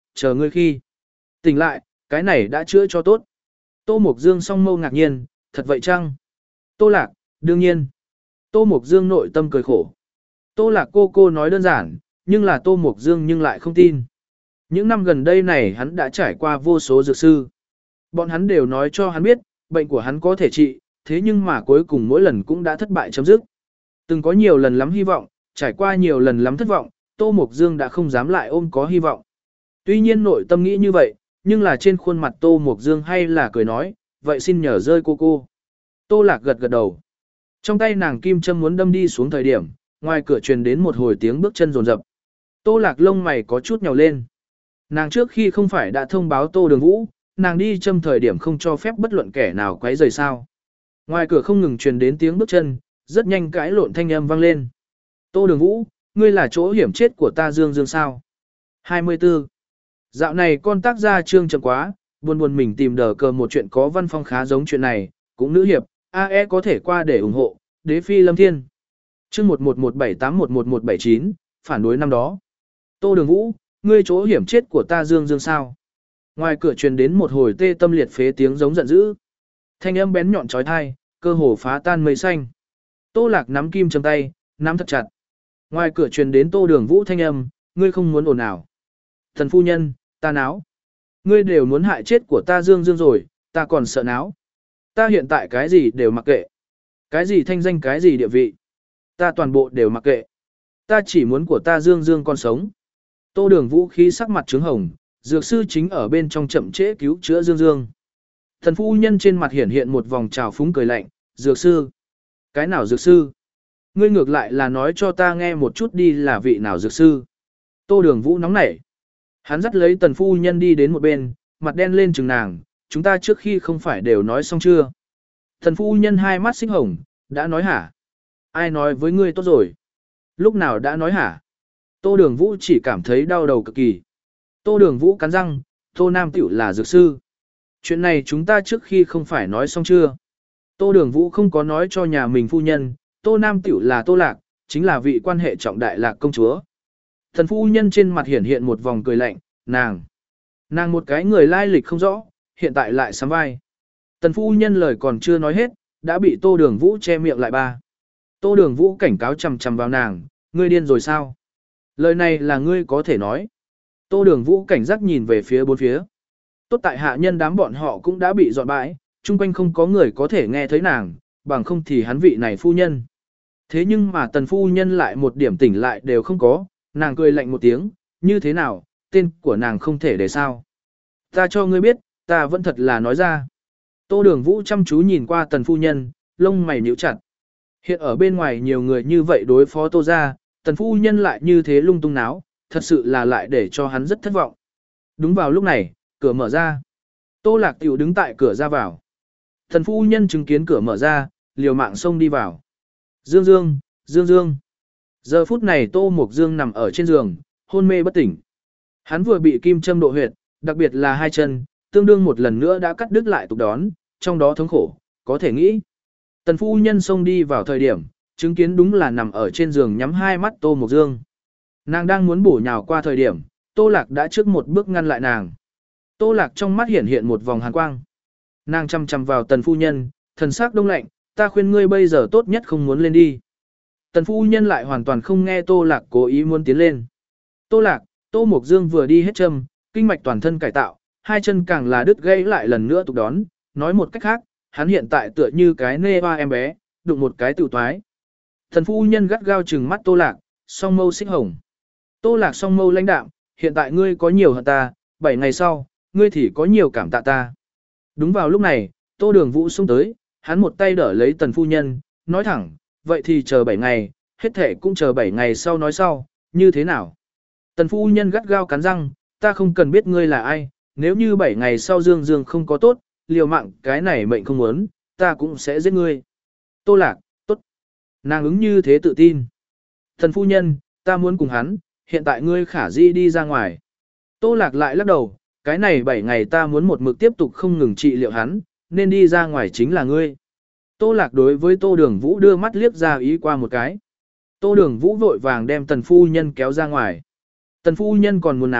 chờ ngươi khi tỉnh lại, cái này đã chữa cho tốt. Tô Mộc Dương song mâu ngạc nhiên, thật vậy chăng? Tô Lạc, đương nhiên. Tô Mộc Dương nội tâm cười khổ. Tô Lạc cô cô nói đơn giản, nhưng là Tô Mộc Dương nhưng lại không tin. Những năm gần đây này hắn đã trải qua vô số dược sư. Bọn hắn đều nói cho hắn biết, bệnh của hắn có thể trị, thế nhưng mà cuối cùng mỗi lần cũng đã thất bại chấm dứt. Từng có nhiều lần lắm hy vọng, trải qua nhiều lần lắm thất vọng, Tô Mộc Dương đã không dám lại ôm có hy vọng. Tuy nhiên nội tâm nghĩ như vậy, nhưng là trên khuôn mặt Tô Mộc Dương hay là cười nói, vậy xin nhờ rơi cô cô. Tô Lạc gật gật đầu. Trong tay nàng kim châm muốn đâm đi xuống thời điểm, ngoài cửa truyền đến một hồi tiếng bước chân rồn rập. Tô Lạc lông mày có chút nhào lên. Nàng trước khi không phải đã thông báo Tô Đường Vũ, nàng đi châm thời điểm không cho phép bất luận kẻ nào quấy rầy sao. Ngoài cửa không ngừng truyền đến tiếng bước chân, rất nhanh cãi lộn thanh âm vang lên. Tô Đường Vũ, ngươi là chỗ hiểm chết của ta Dương Dương sao? hai mươi tư. Dạo này con tác gia trương chậm quá, buồn buồn mình tìm đờ cờ một chuyện có văn phong khá giống chuyện này, cũng nữ hiệp, a e có thể qua để ủng hộ, đế phi lâm thiên. Chương một một một bảy tám một một một bảy chín, phản đối năm đó. Tô Đường Vũ, ngươi chỗ hiểm chết của ta Dương Dương sao? Ngoài cửa truyền đến một hồi tê tâm liệt phế tiếng giống giận dữ. Thanh âm bén nhọn chói tai, cơ hồ phá tan mây xanh. Tô Lạc nắm kim châm tay, nắm thật chặt. Ngoài cửa truyền đến Tô Đường Vũ thanh âm, ngươi không muốn ồn ào. Thần phu nhân, ta náo. Ngươi đều muốn hại chết của ta Dương Dương rồi, ta còn sợ náo. Ta hiện tại cái gì đều mặc kệ. Cái gì thanh danh cái gì địa vị. Ta toàn bộ đều mặc kệ. Ta chỉ muốn của ta Dương Dương còn sống. Tô Đường Vũ khí sắc mặt trướng hồng, dược sư chính ở bên trong chậm trễ cứu chữa Dương Dương. Thần phu nhân trên mặt hiển hiện một vòng trào phúng cười lạnh, dược sư. Cái nào dược sư? Ngươi ngược lại là nói cho ta nghe một chút đi là vị nào dược sư. Tô Đường Vũ nóng nảy. Hắn dắt lấy tần phu nhân đi đến một bên, mặt đen lên chừng nàng, chúng ta trước khi không phải đều nói xong chưa? Thần phu nhân hai mắt xích hồng, đã nói hả? Ai nói với ngươi tốt rồi? Lúc nào đã nói hả? Tô Đường Vũ chỉ cảm thấy đau đầu cực kỳ. Tô Đường Vũ cắn răng, Tô Nam Tiểu là dược sư. Chuyện này chúng ta trước khi không phải nói xong chưa? Tô Đường Vũ không có nói cho nhà mình phu nhân, Tô Nam Tiểu là Tô Lạc, chính là vị quan hệ trọng đại Lạc công chúa. Thần phu nhân trên mặt hiển hiện một vòng cười lạnh, nàng. Nàng một cái người lai lịch không rõ, hiện tại lại sắm vai. Tần phu nhân lời còn chưa nói hết, đã bị Tô Đường Vũ che miệng lại ba. Tô Đường Vũ cảnh cáo chằm chằm vào nàng, ngươi điên rồi sao? Lời này là ngươi có thể nói. Tô Đường Vũ cảnh giác nhìn về phía bốn phía. Tốt tại hạ nhân đám bọn họ cũng đã bị dọn bãi, chung quanh không có người có thể nghe thấy nàng, bằng không thì hắn vị này phu nhân. Thế nhưng mà tần phu nhân lại một điểm tỉnh lại đều không có, nàng cười lạnh một tiếng, như thế nào, tên của nàng không thể để sao. Ta cho ngươi biết, ta vẫn thật là nói ra. Tô Đường Vũ chăm chú nhìn qua tần phu nhân, lông mày nhíu chặt. Hiện ở bên ngoài nhiều người như vậy đối phó Tô ra, tần phu nhân lại như thế lung tung náo, thật sự là lại để cho hắn rất thất vọng. Đúng vào lúc này, cửa mở ra. Tô Lạc Tiểu đứng tại cửa ra vào. Tần phu nhân chứng kiến cửa mở ra, liều mạng xông đi vào. Dương Dương, Dương Dương. Giờ phút này Tô Mộc Dương nằm ở trên giường, hôn mê bất tỉnh. Hắn vừa bị kim châm độ huyệt, đặc biệt là hai chân, tương đương một lần nữa đã cắt đứt lại tục đón, trong đó thống khổ, có thể nghĩ. Tần phu nhân xông đi vào thời điểm, chứng kiến đúng là nằm ở trên giường nhắm hai mắt Tô Mộc Dương. Nàng đang muốn bổ nhào qua thời điểm, Tô Lạc đã trước một bước ngăn lại nàng. Tô Lạc trong mắt hiện hiện một vòng hàn quang. Nàng chăm chăm vào tần phu nhân, thần sắc đông lạnh, ta khuyên ngươi bây giờ tốt nhất không muốn lên đi. Tần phu nhân lại hoàn toàn không nghe Tô Lạc cố ý muốn tiến lên. Tô Lạc, Tô Mộc Dương vừa đi hết châm, kinh mạch toàn thân cải tạo, hai chân càng là đứt gãy lại lần nữa tục đón, nói một cách khác, hắn hiện tại tựa như cái nê hoa em bé, đụng một cái tự toái. Thần phu nhân gắt gao trừng mắt Tô Lạc, song mâu xích hồng. Tô Lạc song mâu lãnh đạm, hiện tại ngươi có nhiều hận ta, bảy ngày sau, ngươi thì có nhiều cảm tạ ta. Đúng vào lúc này, Tô Đường Vũ xông tới, hắn một tay đỡ lấy tần phu nhân, nói thẳng, vậy thì chờ bảy ngày, hết thể cũng chờ bảy ngày sau nói sau, như thế nào? Tần phu nhân gắt gao cắn răng, ta không cần biết ngươi là ai, nếu như bảy ngày sau Dương Dương không có tốt, liều mạng cái này mệnh không muốn, ta cũng sẽ giết ngươi. Tô Lạc, tốt. Nàng ứng như thế tự tin. Tần phu nhân, ta muốn cùng hắn, hiện tại ngươi khả di đi ra ngoài. Tô Lạc lại lắc đầu, cái này bảy ngày ta muốn một mực tiếp tục không ngừng trị liệu hắn, nên đi ra ngoài chính là ngươi. Tô Lạc đối với Tô Đường Vũ đưa mắt liếc ra ý qua một cái. Tô Đường Vũ vội vàng đem tần phu nhân kéo ra ngoài. Tần phu nhân còn muốn áo,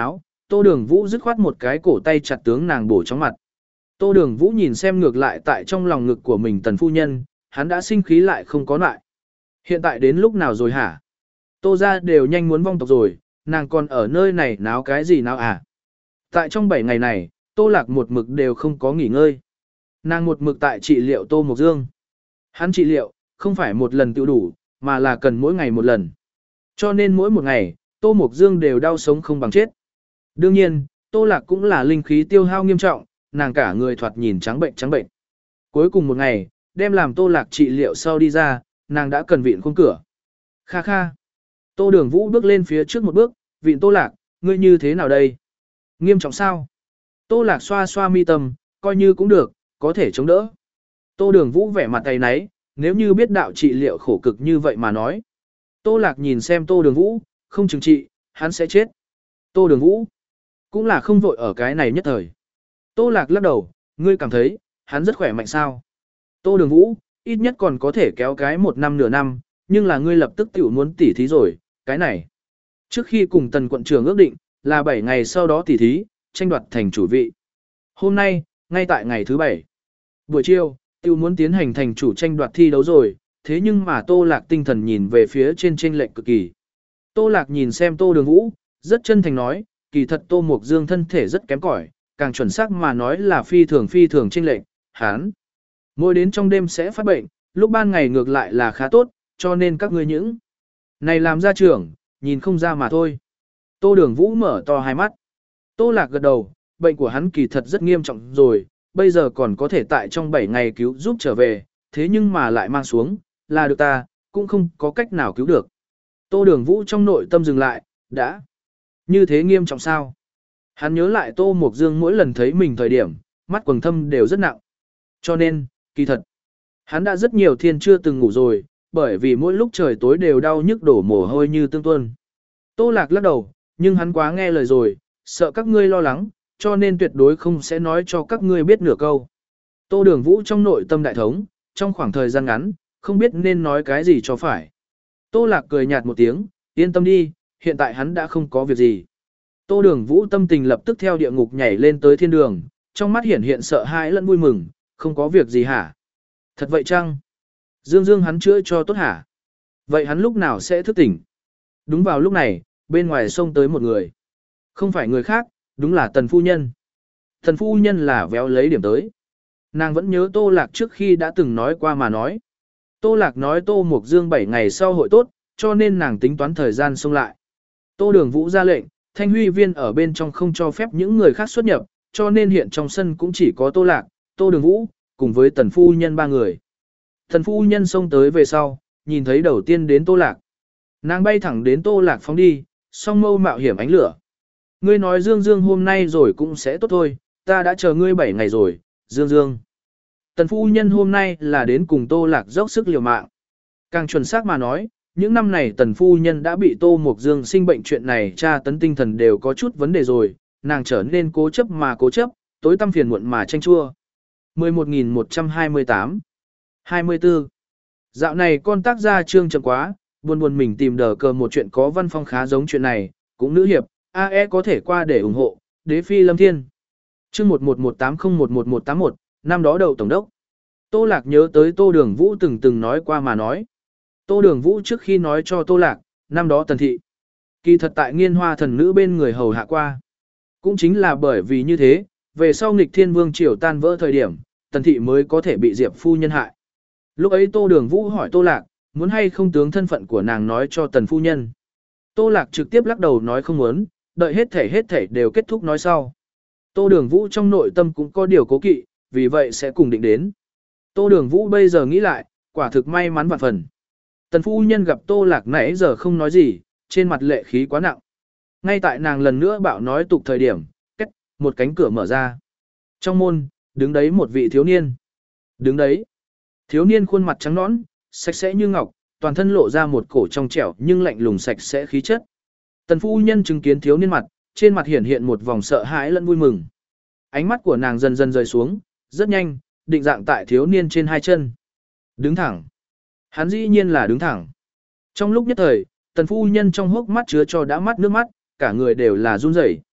Tô Đường Vũ dứt khoát một cái cổ tay chặt tướng nàng bổ trong mặt. Tô Đường Vũ nhìn xem ngược lại tại trong lòng ngực của mình tần phu nhân, hắn đã sinh khí lại không có lại. Hiện tại đến lúc nào rồi hả? Tô ra đều nhanh muốn vong tộc rồi, nàng còn ở nơi này náo cái gì nào à? Tại trong bảy ngày này, Tô Lạc một mực đều không có nghỉ ngơi. Nàng một mực tại trị liệu Tô Mộc Dương. Hắn trị liệu, không phải một lần tự đủ, mà là cần mỗi ngày một lần. Cho nên mỗi một ngày, Tô Mộc Dương đều đau sống không bằng chết. Đương nhiên, Tô Lạc cũng là linh khí tiêu hao nghiêm trọng, nàng cả người thoạt nhìn trắng bệnh trắng bệnh. Cuối cùng một ngày, đem làm Tô Lạc trị liệu sau đi ra, nàng đã cần vịn khung cửa. Kha kha. Tô Đường Vũ bước lên phía trước một bước, vịn Tô Lạc, ngươi như thế nào đây? Nghiêm trọng sao? Tô Lạc xoa xoa mi tâm, coi như cũng được, có thể chống đỡ. Tô Đường Vũ vẻ mặt tay náy, nếu như biết đạo trị liệu khổ cực như vậy mà nói. Tô Lạc nhìn xem Tô Đường Vũ, không chừng trị, hắn sẽ chết. Tô Đường Vũ cũng là không vội ở cái này nhất thời. Tô Lạc lắc đầu, ngươi cảm thấy, hắn rất khỏe mạnh sao? Tô Đường Vũ, ít nhất còn có thể kéo cái một năm nửa năm, nhưng là ngươi lập tức tiểu muốn tỉ thí rồi, cái này. Trước khi cùng tần quận trưởng ước định, là bảy ngày sau đó tỉ thí, tranh đoạt thành chủ vị. Hôm nay, ngay tại ngày thứ bảy, buổi chiều, tiểu muốn tiến hành thành chủ tranh đoạt thi đấu rồi, thế nhưng mà Tô Lạc tinh thần nhìn về phía trên chênh lệch cực kỳ. Tô Lạc nhìn xem Tô Đường Vũ, rất chân thành nói, kỳ thật Tô Mộc Dương thân thể rất kém cỏi, càng chuẩn xác mà nói là phi thường phi thường chênh lệch, hắn mỗi đến trong đêm sẽ phát bệnh, lúc ban ngày ngược lại là khá tốt, cho nên các ngươi những này làm gia trưởng, nhìn không ra mà thôi. Tô Đường Vũ mở to hai mắt. Tô Lạc gật đầu, bệnh của hắn kỳ thật rất nghiêm trọng rồi, bây giờ còn có thể tại trong bảy ngày cứu giúp trở về, thế nhưng mà lại mang xuống, là được ta, cũng không có cách nào cứu được. Tô Đường Vũ trong nội tâm dừng lại, đã như thế nghiêm trọng sao? Hắn nhớ lại Tô Mộc Dương mỗi lần thấy mình thời điểm, mắt quầng thâm đều rất nặng. Cho nên, kỳ thật, hắn đã rất nhiều thiên chưa từng ngủ rồi, bởi vì mỗi lúc trời tối đều đau nhức đổ mồ hôi như tương tuôn. Tô Lạc lắc đầu, nhưng hắn quá nghe lời rồi, sợ các ngươi lo lắng, cho nên tuyệt đối không sẽ nói cho các ngươi biết nửa câu. Tô Đường Vũ trong nội tâm đại thống, trong khoảng thời gian ngắn, không biết nên nói cái gì cho phải. Tô Lạc cười nhạt một tiếng, yên tâm đi, hiện tại hắn đã không có việc gì. Tô Đường Vũ tâm tình lập tức theo địa ngục nhảy lên tới thiên đường, trong mắt hiển hiện sợ hãi lẫn vui mừng, không có việc gì hả? Thật vậy chăng? Dương Dương hắn chữa cho tốt hả? Vậy hắn lúc nào sẽ thức tỉnh? Đúng vào lúc này, bên ngoài xông tới một người. Không phải người khác, đúng là Tần Phu Nhân. Tần Phu Nhân là véo lấy điểm tới. Nàng vẫn nhớ Tô Lạc trước khi đã từng nói qua mà nói. Tô Lạc nói Tô Mộc Dương bảy ngày sau hội tốt, cho nên nàng tính toán thời gian xông lại. Tô Đường Vũ ra lệnh, Thanh Huy Viên ở bên trong không cho phép những người khác xuất nhập, cho nên hiện trong sân cũng chỉ có Tô Lạc, Tô Đường Vũ, cùng với Tần Phu Nhân ba người. Tần Phu Nhân xông tới về sau, nhìn thấy đầu tiên đến Tô Lạc. Nàng bay thẳng đến Tô Lạc phóng đi, song mâu mạo hiểm ánh lửa. Ngươi nói Dương Dương hôm nay rồi cũng sẽ tốt thôi, ta đã chờ ngươi bảy ngày rồi, Dương Dương. Tần Phu Nhân hôm nay là đến cùng Tô Lạc dốc sức liều mạng. Càng chuẩn xác mà nói, những năm này Tần Phu Nhân đã bị Tô Mộc Dương sinh bệnh chuyện này tra tấn tinh thần đều có chút vấn đề rồi, nàng trở nên cố chấp mà cố chấp, tối tăm phiền muộn mà tranh chua. mười một nghìn một trăm hai mươi tám hai mươi tư Dạo này con tác gia trương chậm quá, buồn buồn mình tìm đờ cờ một chuyện có văn phong khá giống chuyện này, cũng nữ hiệp, a e có thể qua để ủng hộ, đế phi lâm thiên. Chương một một một tám không một một một tám một, năm đó đầu tổng đốc. Tô Lạc nhớ tới Tô Đường Vũ từng từng nói qua mà nói. Tô Đường Vũ trước khi nói cho Tô Lạc, năm đó Tần Thị. Kỳ thật tại Nghiên Hoa thần nữ bên người hầu hạ qua. Cũng chính là bởi vì như thế, về sau nghịch thiên vương triều tan vỡ thời điểm, Tần Thị mới có thể bị Diệp phu nhân hại. Lúc ấy Tô Đường Vũ hỏi Tô Lạc, muốn hay không tướng thân phận của nàng nói cho Tần phu nhân. Tô Lạc trực tiếp lắc đầu nói không muốn, đợi hết thể hết thể đều kết thúc nói sau. Tô Đường Vũ trong nội tâm cũng có điều cố kỵ, vì vậy sẽ cùng định đến. Tô Đường Vũ bây giờ nghĩ lại, quả thực may mắn vạn phần. Tần phu nhân gặp Tô Lạc nãy giờ không nói gì, trên mặt lệ khí quá nặng. Ngay tại nàng lần nữa bạo nói tục thời điểm, cách, một cánh cửa mở ra. Trong môn, đứng đấy một vị thiếu niên. Đứng đấy. Thiếu niên khuôn mặt trắng nõn, sạch sẽ như ngọc, toàn thân lộ ra một cổ trong trẻo nhưng lạnh lùng sạch sẽ khí chất. Tần phu nhân chứng kiến thiếu niên mặt, trên mặt hiển hiện một vòng sợ hãi lẫn vui mừng. Ánh mắt của nàng dần dần rời xuống, rất nhanh, định dạng tại thiếu niên trên hai chân. Đứng thẳng. Hắn dĩ nhiên là đứng thẳng. Trong lúc nhất thời, tần phu nhân trong hốc mắt chứa cho đã mắt nước mắt, cả người đều là run rẩy.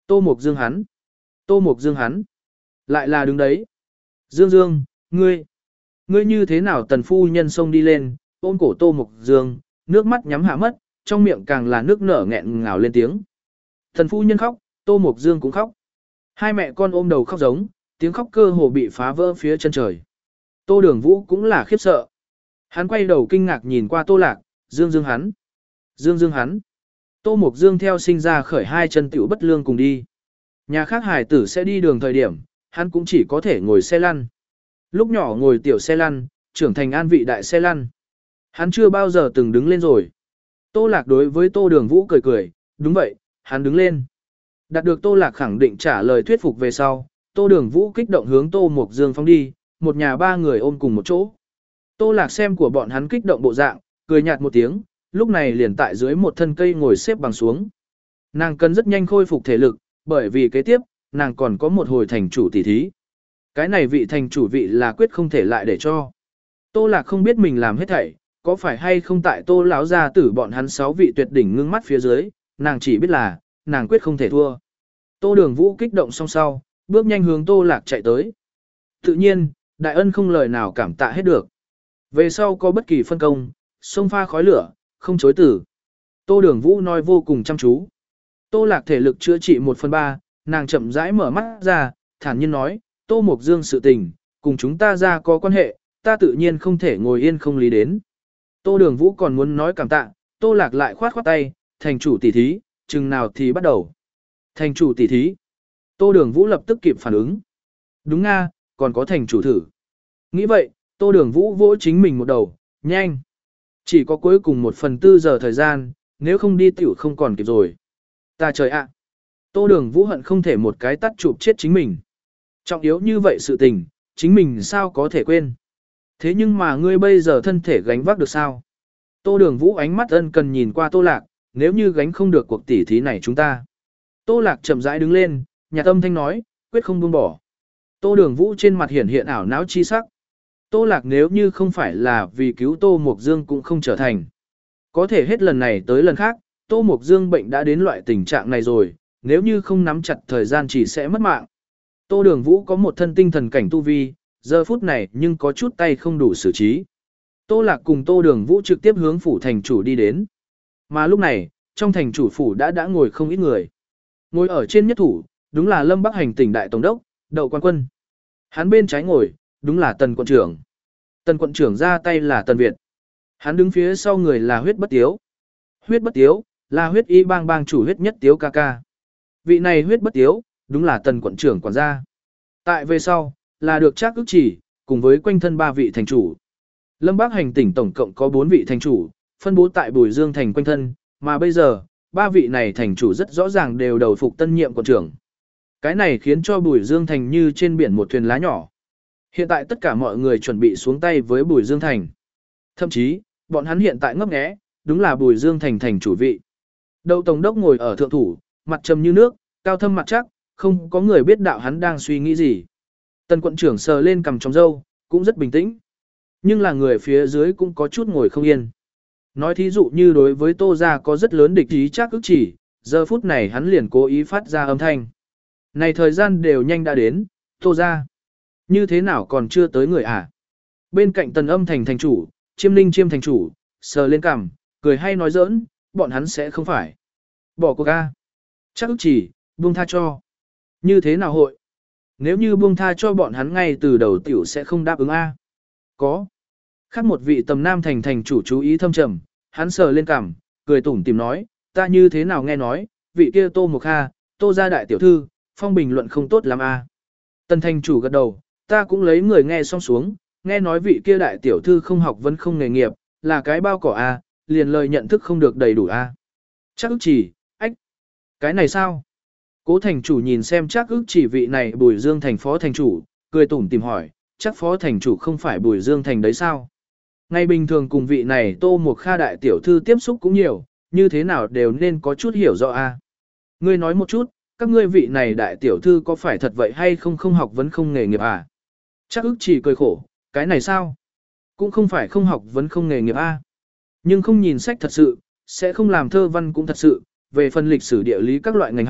Tô Mộc Dương hắn. Tô Mộc Dương hắn. Lại là đứng đấy. Dương Dương, ngươi. Ngươi như thế nào tần phu nhân xông đi lên, ôm cổ Tô Mộc Dương, nước mắt nhắm hạ mất, trong miệng càng là nước nở nghẹn ngào lên tiếng. Tần phu nhân khóc, Tô Mộc Dương cũng khóc. Hai mẹ con ôm đầu khóc giống, tiếng khóc cơ hồ bị phá vỡ phía chân trời. Tô Đường Vũ cũng là khiếp sợ. Hắn quay đầu kinh ngạc nhìn qua Tô Lạc, Dương Dương hắn. Dương Dương hắn. Tô Mộc Dương theo sinh ra khởi hai chân tiểu bất lương cùng đi. Nhà khác hải tử sẽ đi đường thời điểm, hắn cũng chỉ có thể ngồi xe lăn. Lúc nhỏ ngồi tiểu xe lăn, trưởng thành an vị đại xe lăn. Hắn chưa bao giờ từng đứng lên rồi. Tô Lạc đối với Tô Đường Vũ cười cười, đúng vậy, hắn đứng lên. Đạt được Tô Lạc khẳng định trả lời thuyết phục về sau, Tô Đường Vũ kích động hướng Tô Mộc Dương phóng đi, một nhà ba người ôm cùng một chỗ. Tô Lạc xem của bọn hắn kích động bộ dạng, cười nhạt một tiếng, lúc này liền tại dưới một thân cây ngồi xếp bằng xuống. Nàng cần rất nhanh khôi phục thể lực, bởi vì kế tiếp, nàng còn có một hồi thành chủ tỷ thí. Cái này vị thành chủ vị là quyết không thể lại để cho. Tô Lạc không biết mình làm hết thảy, có phải hay không tại Tô lão gia tử bọn hắn sáu vị tuyệt đỉnh ngưng mắt phía dưới, nàng chỉ biết là, nàng quyết không thể thua. Tô Đường Vũ kích động song sau, bước nhanh hướng Tô Lạc chạy tới. Tự nhiên, đại ân không lời nào cảm tạ hết được. Về sau có bất kỳ phân công, sông pha khói lửa, không chối từ. Tô Đường Vũ nói vô cùng chăm chú. Tô Lạc thể lực chữa trị một phần ba, nàng chậm rãi mở mắt ra, thản nhiên nói, Tô Mộc Dương sự tình, cùng chúng ta ra có quan hệ, ta tự nhiên không thể ngồi yên không lý đến. Tô Đường Vũ còn muốn nói cảm tạ, Tô Lạc lại khoát khoát tay, thành chủ tỷ thí, chừng nào thì bắt đầu. Thành chủ tỷ thí. Tô Đường Vũ lập tức kịp phản ứng. Đúng nga, còn có thành chủ thử. Nghĩ vậy, Tô Đường Vũ vỗ chính mình một đầu, nhanh. Chỉ có cuối cùng một phần tư giờ thời gian, nếu không đi tiểu không còn kịp rồi. Ta trời ạ. Tô Đường Vũ hận không thể một cái tắt chụp chết chính mình. Trọng yếu như vậy sự tình, chính mình sao có thể quên. Thế nhưng mà ngươi bây giờ thân thể gánh vác được sao? Tô Đường Vũ ánh mắt ân cần nhìn qua Tô Lạc, nếu như gánh không được cuộc tỉ thí này chúng ta. Tô Lạc chậm rãi đứng lên, nhà tâm thanh nói, quyết không buông bỏ. Tô Đường Vũ trên mặt hiển hiện ảo não chi sắc. Tô Lạc nếu như không phải là vì cứu Tô Mộc Dương cũng không trở thành. Có thể hết lần này tới lần khác, Tô Mộc Dương bệnh đã đến loại tình trạng này rồi, nếu như không nắm chặt thời gian chỉ sẽ mất mạng. Tô Đường Vũ có một thân tinh thần cảnh tu vi, giờ phút này nhưng có chút tay không đủ xử trí. Tô Lạc cùng Tô Đường Vũ trực tiếp hướng phủ thành chủ đi đến. Mà lúc này, trong thành chủ phủ đã đã ngồi không ít người. Ngồi ở trên nhất thủ, đúng là Lâm Bắc Hành tỉnh đại tổng đốc, Đậu Quan Quân. Hắn bên trái ngồi, đúng là Tần quận trưởng. Tần quận trưởng ra tay là Tần Việt. Hắn đứng phía sau người là Huyết Bất Tiếu. Huyết Bất Tiếu là Huyết Y bang bang chủ Huyết Nhất Tiếu ca ca. Vị này Huyết Bất Tiếu, đúng là Tần quận trưởng quản gia. Tại về sau, là được Trác Ức Chỉ, cùng với quanh thân ba vị thành chủ. Lâm Bắc Hành tỉnh tổng cộng có bốn vị thành chủ, phân bố tại Bùi Dương thành quanh thân, mà bây giờ, ba vị này thành chủ rất rõ ràng đều đầu phục tân nhiệm quận trưởng. Cái này khiến cho Bùi Dương thành như trên biển một thuyền lá nhỏ. Hiện tại tất cả mọi người chuẩn bị xuống tay với Bùi Dương thành. Thậm chí, bọn hắn hiện tại ngấp nghé, đúng là Bùi Dương thành thành chủ vị. Đậu tổng đốc ngồi ở thượng thủ, mặt trầm như nước, cao thâm mặt chắc, không có người biết đạo hắn đang suy nghĩ gì. Tần quận trưởng sờ lên cằm trong râu, cũng rất bình tĩnh. Nhưng là người phía dưới cũng có chút ngồi không yên. Nói thí dụ như đối với Tô gia có rất lớn địch ý Trác Ức Chỉ, giờ phút này hắn liền cố ý phát ra âm thanh. Này thời gian đều nhanh đã đến, Tô gia. Như thế nào còn chưa tới người à? Bên cạnh Tần Âm thành thành chủ, Chiêm Linh Chiêm thành chủ, sờ lên cằm, cười hay nói giỡn, bọn hắn sẽ không phải. Bỏ cuộc a. Trác Ức Chỉ, buông tha cho. Như thế nào hội? Nếu như buông tha cho bọn hắn ngay từ đầu tiểu sẽ không đáp ứng a. Có. Khác một vị tầm nam thành thành chủ chú ý thâm trầm, hắn sờ lên cằm, cười tủm tìm nói, ta như thế nào nghe nói, vị kia Tô Mộc Kha, Tô gia đại tiểu thư, phong bình luận không tốt lắm a. Tần thành chủ gật đầu, ta cũng lấy người nghe xong xuống, nghe nói vị kia đại tiểu thư không học vấn không nghề nghiệp, là cái bao cỏ a, liền lời nhận thức không được đầy đủ a. Trác Ức Chỉ, ách, cái này sao? Cố thành chủ nhìn xem Trác Ức Chỉ vị này Bùi Dương thành phó thành chủ, cười tủm tìm hỏi, chắc phó thành chủ không phải Bùi Dương thành đấy sao? Ngày bình thường cùng vị này Tô Mộc Kha đại tiểu thư tiếp xúc cũng nhiều, như thế nào đều nên có chút hiểu rõ a. Ngươi nói một chút, các ngươi vị này đại tiểu thư có phải thật vậy hay không không học vấn không nghề nghiệp à? Trác Ức Chỉ cười khổ, cái này sao? Cũng không phải không học vấn không nghề nghiệp a. Nhưng không nhìn sách thật sự, sẽ không làm thơ văn cũng thật sự, về phần lịch sử địa lý các loại ngành học,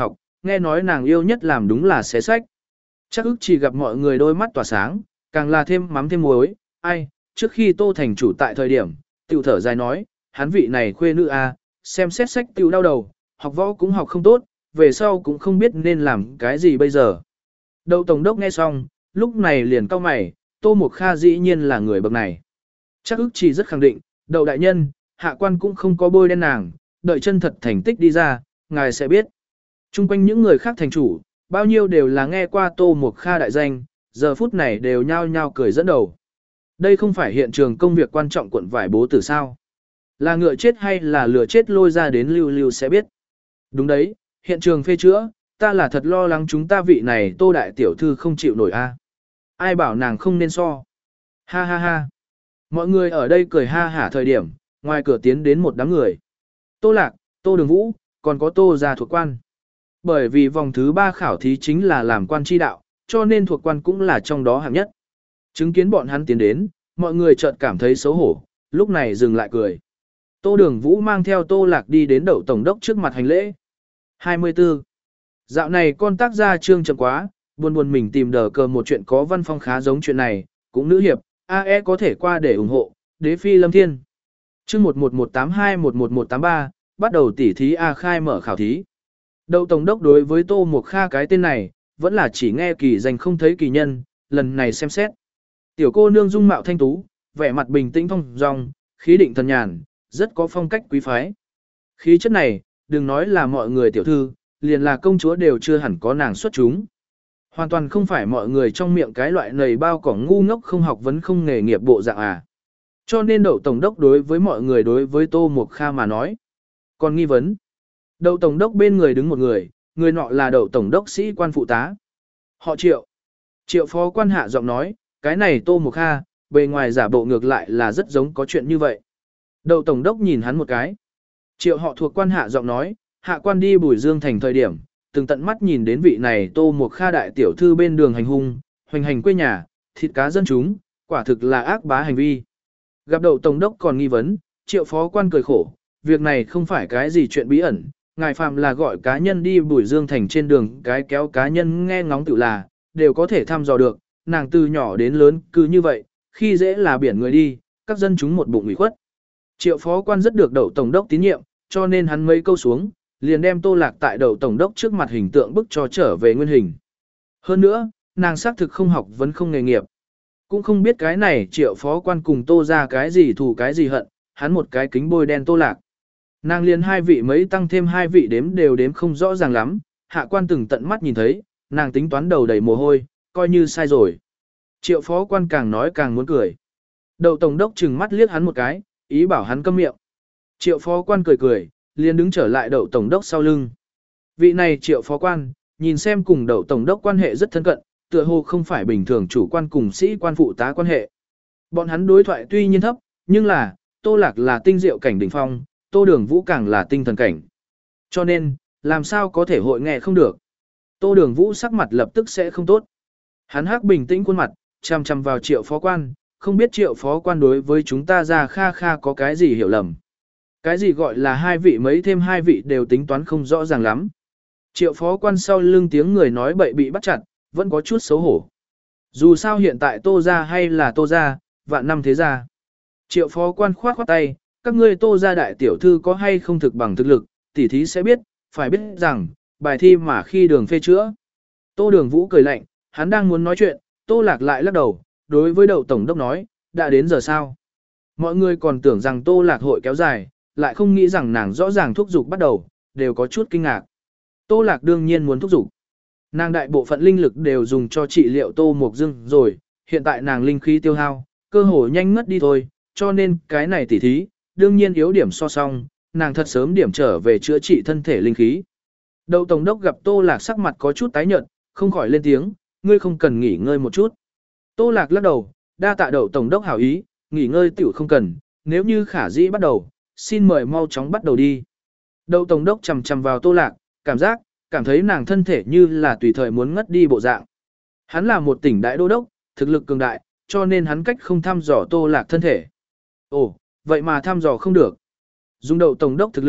nghe nói nàng yêu nhất làm đúng là xé sách. Chắc ức chỉ gặp mọi người đôi mắt tỏa sáng, càng là thêm mắm thêm muối, ai, trước khi Tô thành chủ tại thời điểm, tiểu thở dài nói, hắn vị này khuê nữ a, xem xét sách tiểu đau đầu, học võ cũng học không tốt, về sau cũng không biết nên làm cái gì bây giờ. Đậu tổng đốc nghe xong, lúc này liền cau mày, Tô Mộc Kha dĩ nhiên là người bậc này. Chắc ức chỉ rất khẳng định, đậu đại nhân, hạ quan cũng không có bôi đen nàng, đợi chân thật thành tích đi ra, ngài sẽ biết. Trung quanh những người khác thành chủ, bao nhiêu đều là nghe qua Tô Mộc Kha đại danh, giờ phút này đều nhao nhao cười dẫn đầu. Đây không phải hiện trường công việc quan trọng quận vải bố tử sao? Là ngựa chết hay là lửa chết lôi ra đến lưu lưu sẽ biết. Đúng đấy, hiện trường phê chữa, ta là thật lo lắng chúng ta vị này Tô đại tiểu thư không chịu nổi a. Ai bảo nàng không nên so. Ha ha ha. Mọi người ở đây cười ha hả thời điểm, ngoài cửa tiến đến một đám người. Tô Lạc, Tô Đường Vũ, còn có Tô gia thuộc quan. Bởi vì vòng thứ ba khảo thí chính là làm quan tri đạo, cho nên thuộc quan cũng là trong đó hạng nhất. Chứng kiến bọn hắn tiến đến, mọi người chợt cảm thấy xấu hổ, lúc này dừng lại cười. Tô Đường Vũ mang theo Tô Lạc đi đến đậu tổng đốc trước mặt hành lễ. hai mươi tư. Dạo này con tác gia trương chậm quá, buồn buồn mình tìm đờ cờ một chuyện có văn phong khá giống chuyện này, cũng nữ hiệp, a e có thể qua để ủng hộ, đế phi lâm thiên. Chương một một một tám hai một một một tám ba, bắt đầu tỉ thí A khai mở khảo thí. Đậu tổng đốc đối với Tô Mộc Kha cái tên này, vẫn là chỉ nghe kỳ danh không thấy kỳ nhân, lần này xem xét. Tiểu cô nương dung mạo thanh tú, vẻ mặt bình tĩnh thong dong, khí định thần nhàn, rất có phong cách quý phái. Khí chất này, đừng nói là mọi người tiểu thư, liền là công chúa đều chưa hẳn có nàng xuất chúng. Hoàn toàn không phải mọi người trong miệng cái loại nầy bao cỏng ngu ngốc không học vấn không nghề nghiệp bộ dạng à. Cho nên đậu tổng đốc đối với mọi người đối với Tô Mộc Kha mà nói. Còn nghi vấn. Đậu tổng đốc bên người đứng một người, người nọ là đậu tổng đốc sĩ quan phụ tá. Họ Triệu. Triệu phó quan hạ giọng nói, cái này Tô Mộc Kha, bề ngoài giả bộ ngược lại là rất giống có chuyện như vậy. Đậu tổng đốc nhìn hắn một cái. Triệu họ thuộc quan hạ giọng nói, hạ quan đi Bùi Dương thành thời điểm, từng tận mắt nhìn đến vị này Tô Mộc Kha đại tiểu thư bên đường hành hung, hoành hành quê nhà, thịt cá dân chúng, quả thực là ác bá hành vi. Gặp đậu tổng đốc còn nghi vấn, Triệu phó quan cười khổ, việc này không phải cái gì chuyện bí ẩn, ngài phạm là gọi cá nhân đi Bùi Dương thành trên đường cái kéo cá nhân nghe ngóng tự là, đều có thể thăm dò được, nàng từ nhỏ đến lớn cứ như vậy, khi dễ là biển người đi, các dân chúng một bụng ủy khuất. Triệu phó quan rất được đậu tổng đốc tín nhiệm, cho nên hắn mấy câu xuống, liền đem Tô Lạc tại đậu tổng đốc trước mặt hình tượng bức cho trở về nguyên hình. Hơn nữa, nàng xác thực không học vẫn không nghề nghiệp. Cũng không biết cái này Triệu phó quan cùng Tô ra cái gì thù cái gì hận, hắn một cái kính bôi đen Tô Lạc. Nàng liền hai vị mấy tăng thêm hai vị đếm đều đếm không rõ ràng lắm, hạ quan từng tận mắt nhìn thấy, nàng tính toán đầu đầy mồ hôi, coi như sai rồi. Triệu phó quan càng nói càng muốn cười. Đậu tổng đốc trừng mắt liếc hắn một cái, ý bảo hắn câm miệng. Triệu phó quan cười cười, liền đứng trở lại đậu tổng đốc sau lưng. Vị này triệu phó quan, nhìn xem cùng đậu tổng đốc quan hệ rất thân cận, tựa hồ không phải bình thường chủ quan cùng sĩ quan phụ tá quan hệ. Bọn hắn đối thoại tuy nhiên thấp, nhưng là, Tô Lạc là tinh diệu cảnh đỉnh phong, Tô Đường Vũ càng là tinh thần cảnh. Cho nên, làm sao có thể hội nghe không được. Tô Đường Vũ sắc mặt lập tức sẽ không tốt. Hắn hắc bình tĩnh khuôn mặt, chăm chăm vào triệu phó quan, không biết triệu phó quan đối với chúng ta ra kha kha có cái gì hiểu lầm. Cái gì gọi là hai vị mấy thêm hai vị đều tính toán không rõ ràng lắm. Triệu phó quan sau lưng tiếng người nói bậy bị bắt chặt, vẫn có chút xấu hổ. Dù sao hiện tại Tô ra hay là Tô ra, vạn năm thế ra. Triệu phó quan khoát khoát tay, các ngươi Tô ra đại tiểu thư có hay không thực bằng thực lực, tỉ thí sẽ biết, phải biết rằng, bài thi mà khi đường phê chữa. Tô Đường Vũ cười lạnh, hắn đang muốn nói chuyện, Tô Lạc lại lắc đầu, đối với đậu tổng đốc nói, đã đến giờ sao. Mọi người còn tưởng rằng Tô Lạc hội kéo dài, lại không nghĩ rằng nàng rõ ràng thúc giục bắt đầu, đều có chút kinh ngạc. Tô Lạc đương nhiên muốn thúc giục. Nàng đại bộ phận linh lực đều dùng cho trị liệu Tô Mộc Dương rồi, hiện tại nàng linh khí tiêu hao, cơ hồ nhanh ngất đi thôi, cho nên cái này tỉ thí, đương nhiên yếu điểm so song, nàng thật sớm điểm trở về chữa trị thân thể linh khí. Đậu tổng đốc gặp Tô Lạc sắc mặt có chút tái nhợt, không khỏi lên tiếng, ngươi không cần nghỉ ngơi một chút. Tô Lạc lắc đầu, đa tạ đậu tổng đốc hảo ý, nghỉ ngơi tiểu không cần, nếu như khả dĩ bắt đầu, xin mời mau chóng bắt đầu đi. Đậu tổng đốc chầm chầm vào Tô Lạc, cảm giác, cảm thấy nàng thân thể như là tùy thời muốn ngất đi bộ dạng. Hắn là một tỉnh đại đô đốc, thực lực cường đại, cho nên hắn cách không thăm dò Tô Lạc thân thể. Ồ, vậy mà thăm dò không được. Dùng đậu tổng đốc thực lực,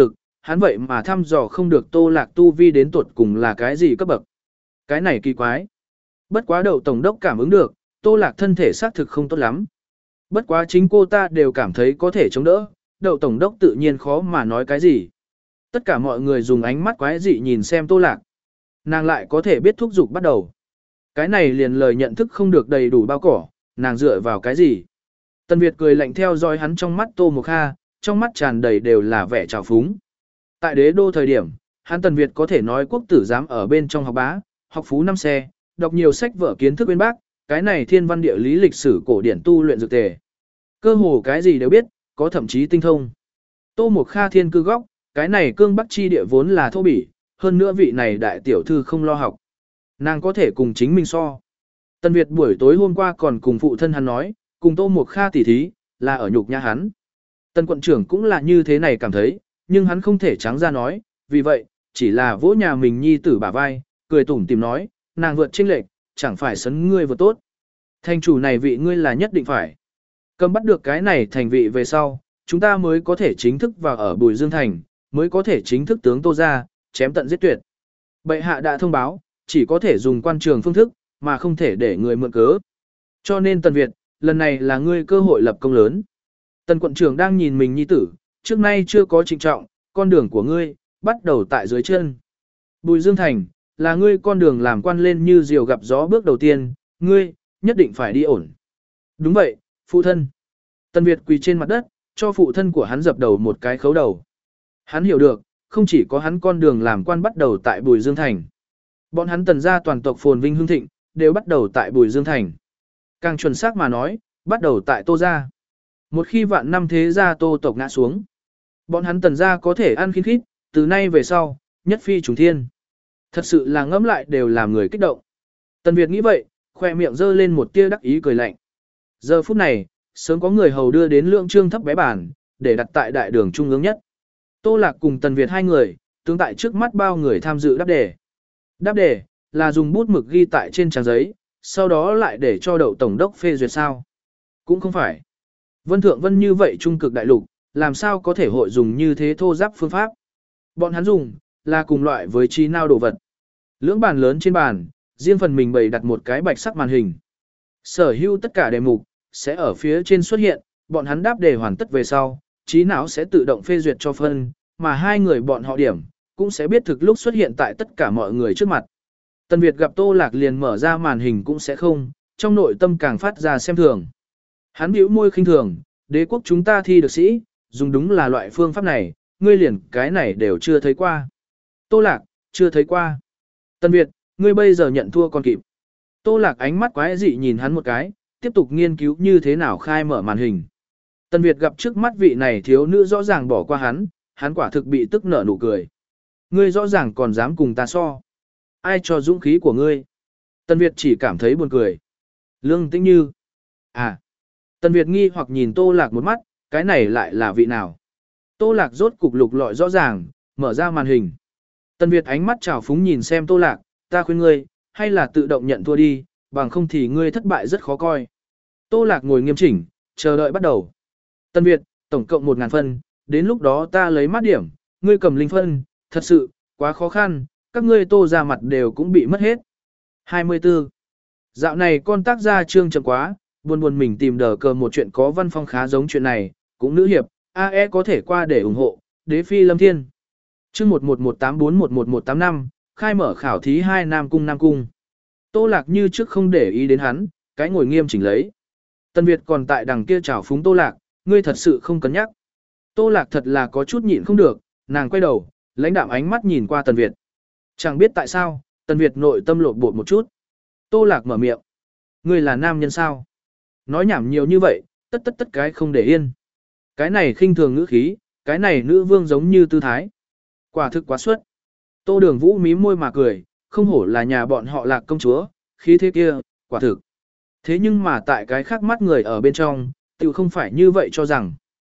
hắn vậy mà thăm dò không được Tô Lạc tu vi đến tuột cùng là cái gì cấp bậc. Cái này kỳ quái. Bất quá Đậu tổng đốc cảm ứng được, Tô Lạc thân thể xác thực không tốt lắm. Bất quá chính cô ta đều cảm thấy có thể chống đỡ, Đậu tổng đốc tự nhiên khó mà nói cái gì. Tất cả mọi người dùng ánh mắt quái dị nhìn xem Tô Lạc. Nàng lại có thể biết thúc giục bắt đầu. Cái này liền lời nhận thức không được đầy đủ bao cỏ, nàng dựa vào cái gì. Tần Việt cười lạnh theo dõi hắn trong mắt Tô Mộc Kha, trong mắt tràn đầy đều là vẻ trào phúng. Tại đế đô thời điểm, hắn Tần Việt có thể nói quốc tử giám ở bên trong học bá, học phú năm xe, đọc nhiều sách vở kiến thức bên bác, cái này thiên văn địa lý lịch sử cổ điển tu luyện dược tề. Cơ hồ cái gì đều biết, có thậm chí tinh thông. Tô Mộc Kha thiên cư góc, cái này cương bắc chi địa vốn là thô bỉ, hơn nữa vị này đại tiểu thư không lo học. Nàng có thể cùng chính mình so. Tần Việt buổi tối hôm qua còn cùng phụ thân hắn nói, cùng Tô Mộc Kha tỉ thí, là ở nhục nhã hắn. Tần quận trưởng cũng là như thế này cảm thấy, nhưng hắn không thể trắng ra nói, vì vậy, chỉ là vỗ nhà mình nhi tử bả vai, cười tủm tìm nói, nàng vượt chênh lệch, chẳng phải sấn ngươi vượt tốt. Thành chủ này vị ngươi là nhất định phải. Cầm bắt được cái này thành vị về sau, chúng ta mới có thể chính thức vào ở Bùi Dương Thành, mới có thể chính thức tướng Tô ra, chém tận giết tuyệt. Bệ hạ đã thông báo, chỉ có thể dùng quan trường phương thức, mà không thể để người mượn cớ. Cho nên Tần Việt, lần này là ngươi cơ hội lập công lớn. Tần quận trưởng đang nhìn mình nhi tử, trước nay chưa có trịnh trọng, con đường của ngươi, bắt đầu tại dưới chân. Bùi Dương Thành, là ngươi con đường làm quan lên như diều gặp gió bước đầu tiên, ngươi, nhất định phải đi ổn. Đúng vậy, phụ thân. Tần Việt quỳ trên mặt đất, cho phụ thân của hắn dập đầu một cái khấu đầu. Hắn hiểu được, không chỉ có hắn con đường làm quan bắt đầu tại Bùi Dương Thành. Bọn hắn Tần gia toàn tộc phồn vinh hưng thịnh, đều bắt đầu tại Bùi Dương Thành. Càng chuẩn xác mà nói, bắt đầu tại Tô gia. Một khi vạn năm thế gia Tô tộc ngã xuống, bọn hắn Tần gia có thể ăn khiên khít, từ nay về sau, nhất phi trùng thiên. Thật sự là ngẫm lại đều làm người kích động. Tần Việt nghĩ vậy, khoe miệng giơ lên một tia đắc ý cười lạnh. Giờ phút này, sớm có người hầu đưa đến lượng trương thấp bé bản, để đặt tại đại đường trung ương nhất. Tô Lạc cùng Tần Việt hai người, tướng tại trước mắt bao người tham dự đáp đề. Đáp đề, là dùng bút mực ghi tại trên trang giấy, sau đó lại để cho Đậu tổng đốc phê duyệt sao. Cũng không phải. Vân Thượng Vân như vậy trung cực đại lục, làm sao có thể hội dùng như thế thô giáp phương pháp. Bọn hắn dùng, là cùng loại với trí nào đồ vật. Lưỡng bàn lớn trên bàn, riêng phần mình bày đặt một cái bạch sắc màn hình. Sở hữu tất cả đề mục, sẽ ở phía trên xuất hiện, bọn hắn đáp đề hoàn tất về sau, trí não sẽ tự động phê duyệt cho phân, mà hai người bọn họ điểm, cũng sẽ biết thực lúc xuất hiện tại tất cả mọi người trước mặt. Tần Việt gặp Tô Lạc liền mở ra màn hình cũng sẽ không, trong nội tâm càng phát ra xem thường. Hắn bĩu môi khinh thường, đế quốc chúng ta thi được sĩ, dùng đúng là loại phương pháp này, ngươi liền cái này đều chưa thấy qua. Tô Lạc, chưa thấy qua. Tần Việt, ngươi bây giờ nhận thua còn kịp. Tô Lạc ánh mắt quái dị nhìn hắn một cái, tiếp tục nghiên cứu như thế nào khai mở màn hình. Tần Việt gặp trước mắt vị này thiếu nữ rõ ràng bỏ qua hắn, hắn quả thực bị tức nở nụ cười. Ngươi rõ ràng còn dám cùng ta so. Ai cho dũng khí của ngươi? Tần Việt chỉ cảm thấy buồn cười. Lương Tĩnh Như. À. Tần Việt nghi hoặc nhìn Tô Lạc một mắt, cái này lại là vị nào? Tô Lạc rốt cục lục lọi rõ ràng, mở ra màn hình. Tần Việt ánh mắt trào phúng nhìn xem Tô Lạc, ta khuyên ngươi, hay là tự động nhận thua đi, bằng không thì ngươi thất bại rất khó coi. Tô Lạc ngồi nghiêm chỉnh, chờ đợi bắt đầu. Tần Việt, tổng cộng một ngàn phân, đến lúc đó ta lấy mát điểm, ngươi cầm linh phân, thật sự, quá khó khăn, các ngươi Tô ra mặt đều cũng bị mất hết. hai mươi tư. Dạo này con tác gia trương chậm quá, buồn buồn mình tìm đờ cờ một chuyện có văn phong khá giống chuyện này, cũng nữ hiệp, a e có thể qua để ủng hộ, đế phi lâm thiên. Chương một một một tám bốn một một một tám năm, khai mở khảo thí hai Nam Cung Nam Cung. Tô Lạc như trước không để ý đến hắn, cái ngồi nghiêm chỉnh lấy. Tần Việt còn tại đằng kia chào phúng Tô Lạc, ngươi thật sự không cân nhắc. Tô Lạc thật là có chút nhịn không được, nàng quay đầu, lãnh đạm ánh mắt nhìn qua Tần Việt. Chẳng biết tại sao, Tần Việt nội tâm lột bột một chút. Tô Lạc mở miệng. Ngươi là nam nhân sao? Nói nhảm nhiều như vậy, tất tất tất cái không để yên. Cái này khinh thường ngữ khí, cái này nữ vương giống như tư thái. Quả thực quá xuất. Tô Đường Vũ mím môi mà cười, không hổ là nhà bọn họ Lạc công chúa, khí thế kia, quả thực. Thế nhưng mà tại cái khác mắt người ở bên trong, tự không phải như vậy cho rằng.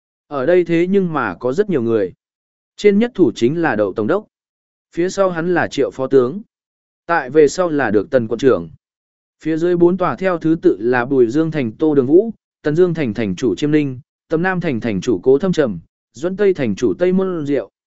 Ở đây thế nhưng mà có rất nhiều người. Trên nhất thủ chính là Đậu tổng đốc. Phía sau hắn là Triệu phó tướng. Tại về sau là được Tần quận trưởng. Phía dưới bốn tòa theo thứ tự là Bùi Dương thành Tô Đường Vũ, Tần Dương thành thành chủ Chiêm Ninh, Tầm Nam thành thành chủ Cố Thâm Trầm, Duẫn Tây thành chủ Tây Môn Diệu.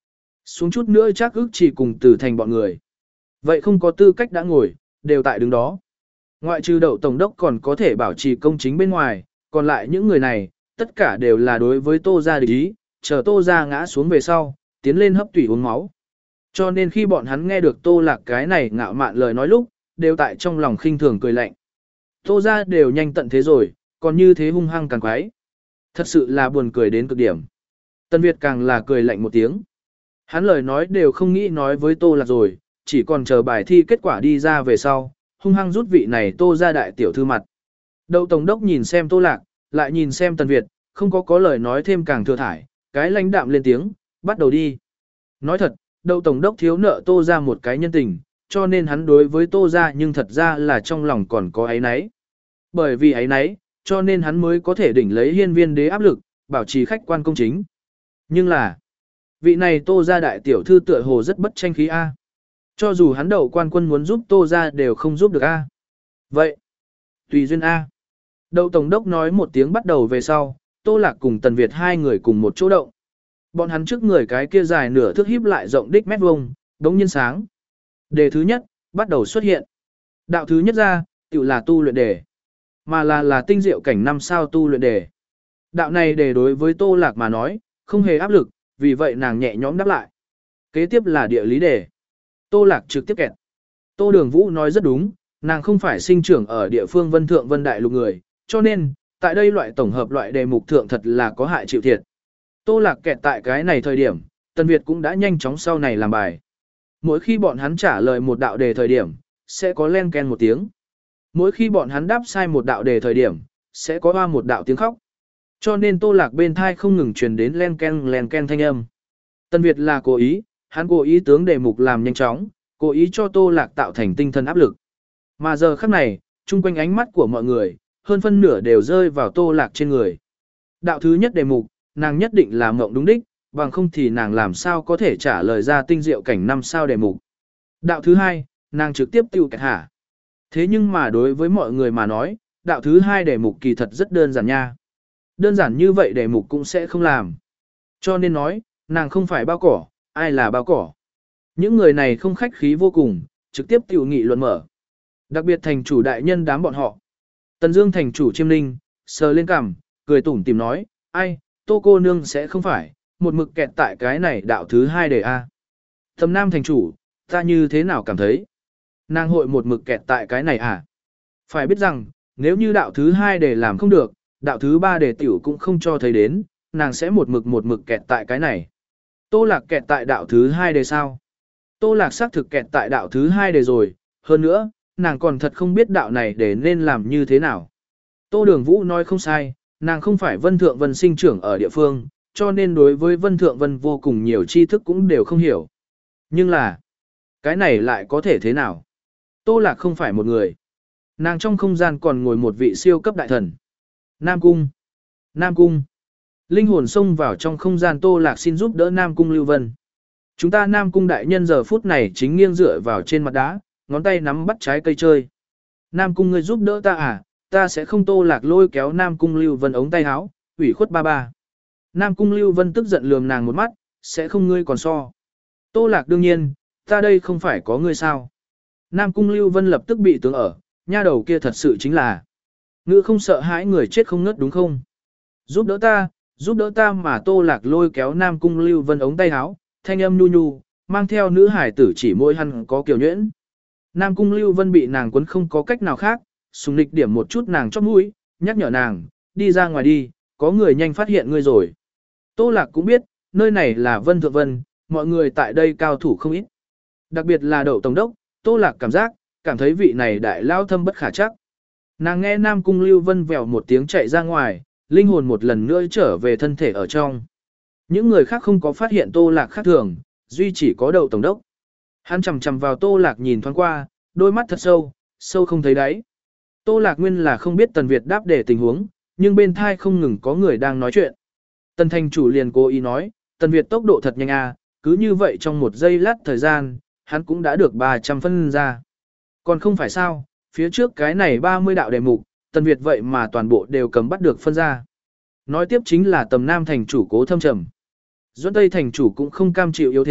Xuống chút nữa chắc ức chỉ cùng từ thành bọn người. Vậy không có tư cách đã ngồi, đều tại đứng đó. Ngoại trừ đậu tổng đốc còn có thể bảo trì công chính bên ngoài, còn lại những người này, tất cả đều là đối với Tô gia địch ý, chờ Tô gia ngã xuống về sau, tiến lên hấp tủy uống máu. Cho nên khi bọn hắn nghe được Tô Lạc cái này ngạo mạn lời nói lúc, đều tại trong lòng khinh thường cười lạnh. Tô gia đều nhanh tận thế rồi, còn như thế hung hăng càng quái. Thật sự là buồn cười đến cực điểm. Tân Việt càng là cười lạnh một tiếng. Hắn lời nói đều không nghĩ nói với Tô Lạc rồi, chỉ còn chờ bài thi kết quả đi ra về sau, hung hăng rút vị này Tô gia đại tiểu thư mặt. Đậu tổng đốc nhìn xem Tô Lạc, lại nhìn xem Tần Việt, không có có lời nói thêm càng thừa thải, cái lãnh đạm lên tiếng, bắt đầu đi. Nói thật, đậu tổng đốc thiếu nợ Tô gia một cái nhân tình, cho nên hắn đối với Tô gia nhưng thật ra là trong lòng còn có áy náy. Bởi vì áy náy, cho nên hắn mới có thể đỉnh lấy hiên viên đế áp lực, bảo trì khách quan công chính. Nhưng là, vị này Tô gia đại tiểu thư tựa hồ rất bất tranh khí a. Cho dù hắn đậu quan quân muốn giúp Tô gia đều không giúp được a. Vậy, tùy duyên a. Đậu tổng đốc nói một tiếng bắt đầu về sau, Tô Lạc cùng Tần Việt hai người cùng một chỗ động. Bọn hắn trước người cái kia dài nửa thước híp lại rộng đích mét vuông, đống nhiên sáng. Đề thứ nhất, bắt đầu xuất hiện. Đạo thứ nhất ra, tự là tu luyện đề. Mà là là tinh diệu cảnh năm sao tu luyện đề. Đạo này đề đối với Tô Lạc mà nói, không hề áp lực, vì vậy nàng nhẹ nhõm đáp lại. Kế tiếp là địa lý đề. Tô Lạc trực tiếp kẹt. Tô Đường Vũ nói rất đúng, nàng không phải sinh trưởng ở địa phương Vân Thượng Vân Đại Lục người, cho nên, tại đây loại tổng hợp loại đề mục thượng thật là có hại chịu thiệt. Tô Lạc kẹt tại cái này thời điểm, Tần Việt cũng đã nhanh chóng sau này làm bài. Mỗi khi bọn hắn trả lời một đạo đề thời điểm, sẽ có len ken một tiếng. Mỗi khi bọn hắn đáp sai một đạo đề thời điểm, sẽ có hoa một đạo tiếng khóc. Cho nên Tô Lạc bên thai không ngừng truyền đến len ken len ken thanh âm. Tần Việt là cố ý, hắn cố ý tướng đề mục làm nhanh chóng, cố ý cho Tô Lạc tạo thành tinh thần áp lực. Mà giờ khắc này, chung quanh ánh mắt của mọi người, hơn phân nửa đều rơi vào Tô Lạc trên người. Đạo thứ nhất đề mục, nàng nhất định là mộng đúng đích, bằng không thì nàng làm sao có thể trả lời ra tinh diệu cảnh năm sao đề mục. Đạo thứ hai, nàng trực tiếp tiêu kẹt hả. Thế nhưng mà đối với mọi người mà nói, đạo thứ hai đề mục kỳ thật rất đơn giản nha. Đơn giản như vậy đề mục cũng sẽ không làm. Cho nên nói, nàng không phải bao cỏ, ai là bao cỏ. Những người này không khách khí vô cùng, trực tiếp tiêu nghị luận mở. Đặc biệt thành chủ đại nhân đám bọn họ. Tần Dương thành chủ Chiêm Ninh, sờ lên cằm, cười tủm tỉm nói, ai, Tô cô nương sẽ không phải, một mực kẹt tại cái này đạo thứ hai đề A. Thầm Nam thành chủ, ta như thế nào cảm thấy? Nàng hội một mực kẹt tại cái này à? Phải biết rằng, nếu như đạo thứ hai đề làm không được, đạo thứ ba đề tiểu cũng không cho thấy đến, nàng sẽ một mực một mực kẹt tại cái này. Tô Lạc kẹt tại đạo thứ hai đề sao? Tô Lạc xác thực kẹt tại đạo thứ hai đề rồi, hơn nữa, nàng còn thật không biết đạo này để nên làm như thế nào. Tô Đường Vũ nói không sai, nàng không phải Vân Thượng Vân sinh trưởng ở địa phương, cho nên đối với Vân Thượng Vân vô cùng nhiều tri thức cũng đều không hiểu. Nhưng là, cái này lại có thể thế nào? Tô Lạc không phải một người. Nàng trong không gian còn ngồi một vị siêu cấp đại thần. Nam Cung. Nam Cung. Linh hồn xông vào trong không gian Tô Lạc xin giúp đỡ Nam Cung Lưu Vân. Chúng ta Nam Cung đại nhân giờ phút này chính nghiêng dựa vào trên mặt đá, ngón tay nắm bắt trái cây chơi. Nam Cung ngươi giúp đỡ ta à, ta sẽ không. Tô Lạc lôi kéo Nam Cung Lưu Vân ống tay áo, ủy khuất ba ba. Nam Cung Lưu Vân tức giận lườm nàng một mắt, sẽ không ngươi còn so. Tô Lạc đương nhiên, ta đây không phải có ngươi sao. Nam Cung Lưu Vân lập tức bị tướng ở, nha đầu kia thật sự chính là. Ngữ không sợ hãi người chết không ngất đúng không? Giúp đỡ ta, giúp đỡ ta mà. Tô Lạc lôi kéo Nam Cung Lưu Vân ống tay áo, thanh âm nhu nhu, mang theo nữ hải tử chỉ môi hắn có kiểu nhuyễn. Nam Cung Lưu Vân bị nàng quấn không có cách nào khác, sùng nịch điểm một chút nàng chóp mũi, nhắc nhở nàng, đi ra ngoài đi, có người nhanh phát hiện ngươi rồi. Tô Lạc cũng biết, nơi này là Vân Thượng Vân, mọi người tại đây cao thủ không ít. Đặc biệt là Đậu tổng đốc, Tô Lạc cảm giác, cảm thấy vị này đại lao thâm bất khả chắc. Nàng nghe Nam Cung Lưu Vân vèo một tiếng chạy ra ngoài, linh hồn một lần nữa trở về thân thể ở trong. Những người khác không có phát hiện Tô Lạc khác thường, duy chỉ có Đậu tổng đốc. Hắn chằm chằm vào Tô Lạc nhìn thoáng qua, đôi mắt thật sâu, sâu không thấy đáy. Tô Lạc nguyên là không biết Tần Việt đáp để tình huống, nhưng bên thai không ngừng có người đang nói chuyện. Tần thành chủ liền cố ý nói, Tần Việt tốc độ thật nhanh à, cứ như vậy trong một giây lát thời gian, hắn cũng đã được ba trăm phân ra. Còn không phải sao, phía trước cái này ba mươi đạo đề mục, Tần Việt vậy mà toàn bộ đều cầm bắt được phân ra. Nói tiếp chính là Tầm Nam thành chủ Cố Thâm Trầm. Duẫn Tây thành chủ cũng không cam chịu yếu thế,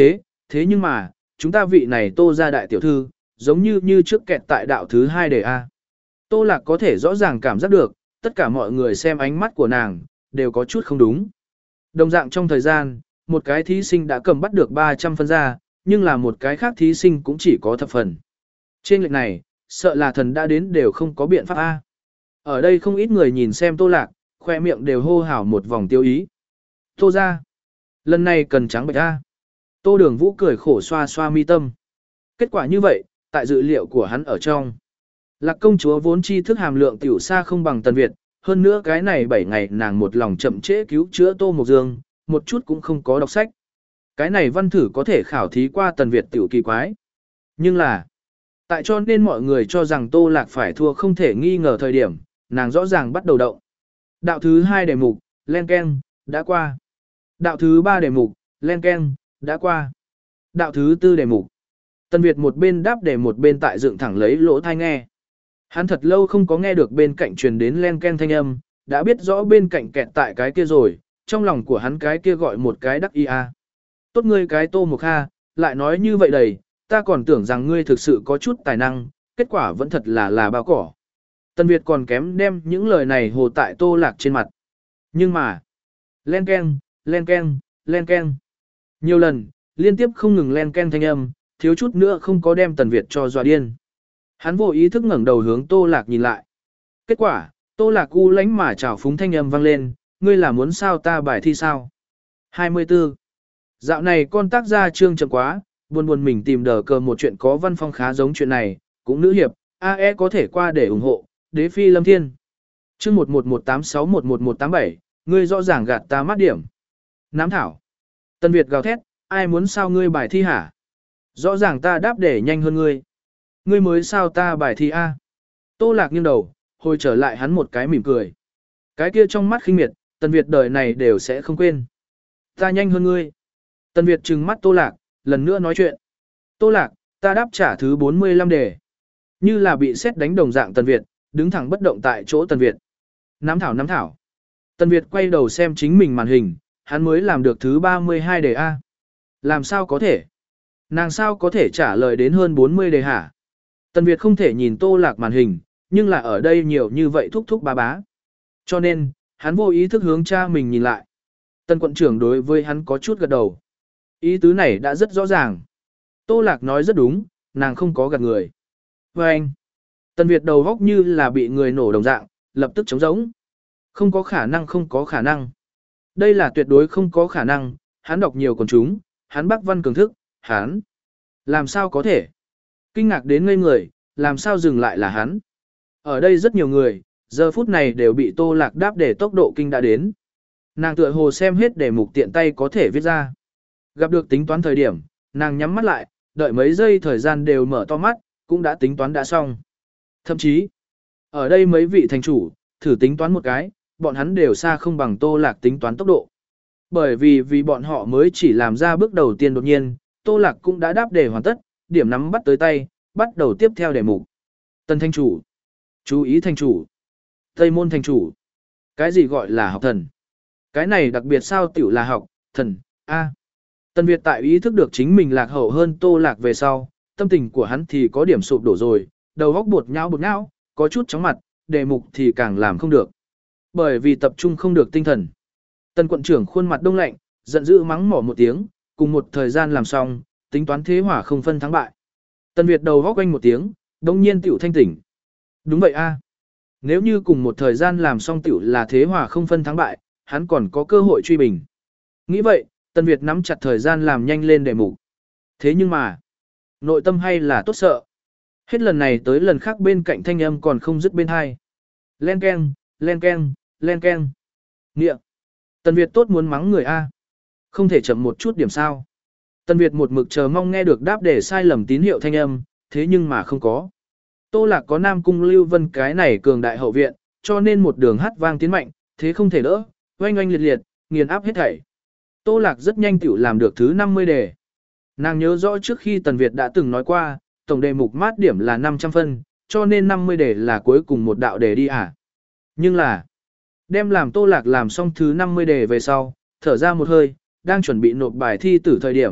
thế nhưng mà, chúng ta vị này Tô gia đại tiểu thư, giống như như trước kẹt tại đạo thứ hai đề A. Tô Lạc có thể rõ ràng cảm giác được, tất cả mọi người xem ánh mắt của nàng, đều có chút không đúng. Đồng dạng trong thời gian, một cái thí sinh đã cầm bắt được ba trăm phân ra, nhưng là một cái khác thí sinh cũng chỉ có thập phần. Trên lệch này, sợ là thần đã đến đều không có biện pháp A. Ở đây không ít người nhìn xem Tô Lạc, khoe miệng đều hô hào một vòng tiêu ý. Tô ra. Lần này cần trắng bệch A. Tô Đường Vũ cười khổ xoa xoa mi tâm. Kết quả như vậy, tại dự liệu của hắn ở trong. Lạc công chúa vốn tri thức hàm lượng tiểu xa không bằng Tần Việt, hơn nữa cái này bảy ngày nàng một lòng chậm trễ cứu chữa Tô Mộc Dương, một chút cũng không có đọc sách. Cái này văn thử có thể khảo thí qua Tần Việt tiểu kỳ quái. Nhưng là, tại cho nên mọi người cho rằng Tô Lạc phải thua không thể nghi ngờ thời điểm, nàng rõ ràng bắt đầu động. Đạo thứ hai đề mục, len ken, đã qua. Đạo thứ ba đề mục, len ken, đã qua. Đạo thứ tư đề mục. Tần Việt một bên đáp để một bên tại dựng thẳng lấy lỗ tai nghe. Hắn thật lâu không có nghe được bên cạnh truyền đến len ken thanh âm, đã biết rõ bên cạnh kẹt tại cái kia rồi, trong lòng của hắn cái kia gọi một cái đắc ý a. Tốt ngươi cái Tô Mộc Kha, lại nói như vậy đầy, ta còn tưởng rằng ngươi thực sự có chút tài năng, kết quả vẫn thật là là bao cỏ. Tần Việt còn kém đem những lời này hồ tại Tô Lạc trên mặt. Nhưng mà, len ken, len ken, len ken. Nhiều lần, liên tiếp không ngừng len ken thanh âm, thiếu chút nữa không có đem Tần Việt cho dọa điên. Hắn vô ý thức ngẩng đầu hướng Tô Lạc nhìn lại. Kết quả, Tô Lạc u lánh mà trào phúng thanh âm vang lên, ngươi là muốn sao ta bài thi sao? hai mươi tư. Dạo này con tác gia trương chậm quá, buồn buồn mình tìm đờ cờ một chuyện có văn phong khá giống chuyện này, cũng nữ hiệp, a e có thể qua để ủng hộ, đế phi lâm thiên. Chương một một một tám sáu một một một tám bảy, ngươi rõ ràng gạt ta mát điểm. Nám thảo. Tần Việt gào thét, ai muốn sao ngươi bài thi hả? Rõ ràng ta đáp để nhanh hơn ngươi. Ngươi mới sao ta bài thi a? Tô Lạc nghiêng đầu, hồi trở lại hắn một cái mỉm cười. Cái kia trong mắt khinh miệt, Tần Việt đời này đều sẽ không quên. Ta nhanh hơn ngươi. Tần Việt trừng mắt Tô Lạc, lần nữa nói chuyện. Tô Lạc, ta đáp trả thứ bốn mươi lăm đề. Như là bị sét đánh đồng dạng Tần Việt, đứng thẳng bất động tại chỗ Tần Việt. Nám thảo nám thảo. Tần Việt quay đầu xem chính mình màn hình, hắn mới làm được thứ ba mươi hai đề A. Làm sao có thể? Nàng sao có thể trả lời đến hơn bốn mươi đề hả? Tần Việt không thể nhìn Tô Lạc màn hình, nhưng là ở đây nhiều như vậy thúc thúc bá bá. Cho nên, hắn vô ý thức hướng cha mình nhìn lại. Tần quận trưởng đối với hắn có chút gật đầu. Ý tứ này đã rất rõ ràng. Tô Lạc nói rất đúng, nàng không có gạt người. Và anh, Tần Việt đầu góc như là bị người nổ đồng dạng, lập tức trống rỗng. Không có khả năng không có khả năng. Đây là tuyệt đối không có khả năng, hắn đọc nhiều còn chúng, hắn bác văn cường thức, hắn. Làm sao có thể? Kinh ngạc đến ngây người, làm sao dừng lại là hắn? Ở đây rất nhiều người, giờ phút này đều bị Tô Lạc đáp để tốc độ kinh đã đến. Nàng tựa hồ xem hết để mục tiện tay có thể viết ra. Gặp được tính toán thời điểm, nàng nhắm mắt lại, đợi mấy giây thời gian đều mở to mắt, cũng đã tính toán đã xong. Thậm chí, ở đây mấy vị thành chủ, thử tính toán một cái, bọn hắn đều xa không bằng Tô Lạc tính toán tốc độ. Bởi vì vì bọn họ mới chỉ làm ra bước đầu tiên đột nhiên, Tô Lạc cũng đã đáp đề hoàn tất, điểm nắm bắt tới tay, bắt đầu tiếp theo đề mục. Tân thành chủ, chú ý thành chủ, Tây môn thành chủ. Cái gì gọi là học thần? Cái này đặc biệt sao tiểu là học, thần, a. Tần Việt tại ý thức được chính mình lạc hậu hơn Tô Lạc về sau, tâm tình của hắn thì có điểm sụp đổ rồi, đầu óc bột nhão bột nhão, có chút chóng mặt, đề mục thì càng làm không được. Bởi vì tập trung không được tinh thần. Tần quận trưởng khuôn mặt đông lạnh, giận dữ mắng mỏ một tiếng, cùng một thời gian làm xong, tính toán thế hỏa không phân thắng bại. Tần Việt đầu góc quanh một tiếng, đông nhiên tiểu thanh tỉnh. Đúng vậy a. Nếu như cùng một thời gian làm xong tiểu là thế hỏa không phân thắng bại, hắn còn có cơ hội truy bình. Nghĩ vậy, Tần Việt nắm chặt thời gian làm nhanh lên đề mục. Thế nhưng mà, nội tâm hay là tốt sợ. Hết lần này tới lần khác bên cạnh thanh âm còn không dứt bên hai. Len keng, len keng, len keng. Nghĩa. Tần Việt tốt muốn mắng người A. Không thể chậm một chút điểm sao. Tần Việt một mực chờ mong nghe được đáp để sai lầm tín hiệu thanh âm, thế nhưng mà không có. Tô Lạc có Nam Cung Lưu Vân cái này cường đại hậu viện, cho nên một đường hát vang tiến mạnh, thế không thể đỡ, oanh oanh liệt liệt, nghiền áp hết thảy. Tô Lạc rất nhanh tiểu làm được thứ năm mươi đề. Nàng nhớ rõ trước khi Tần Việt đã từng nói qua, tổng đề mục mát điểm là năm trăm phân, cho nên năm mươi đề là cuối cùng một đạo đề đi à. Nhưng là, đem làm Tô Lạc làm xong thứ năm mươi đề về sau, thở ra một hơi, đang chuẩn bị nộp bài thi từ thời điểm,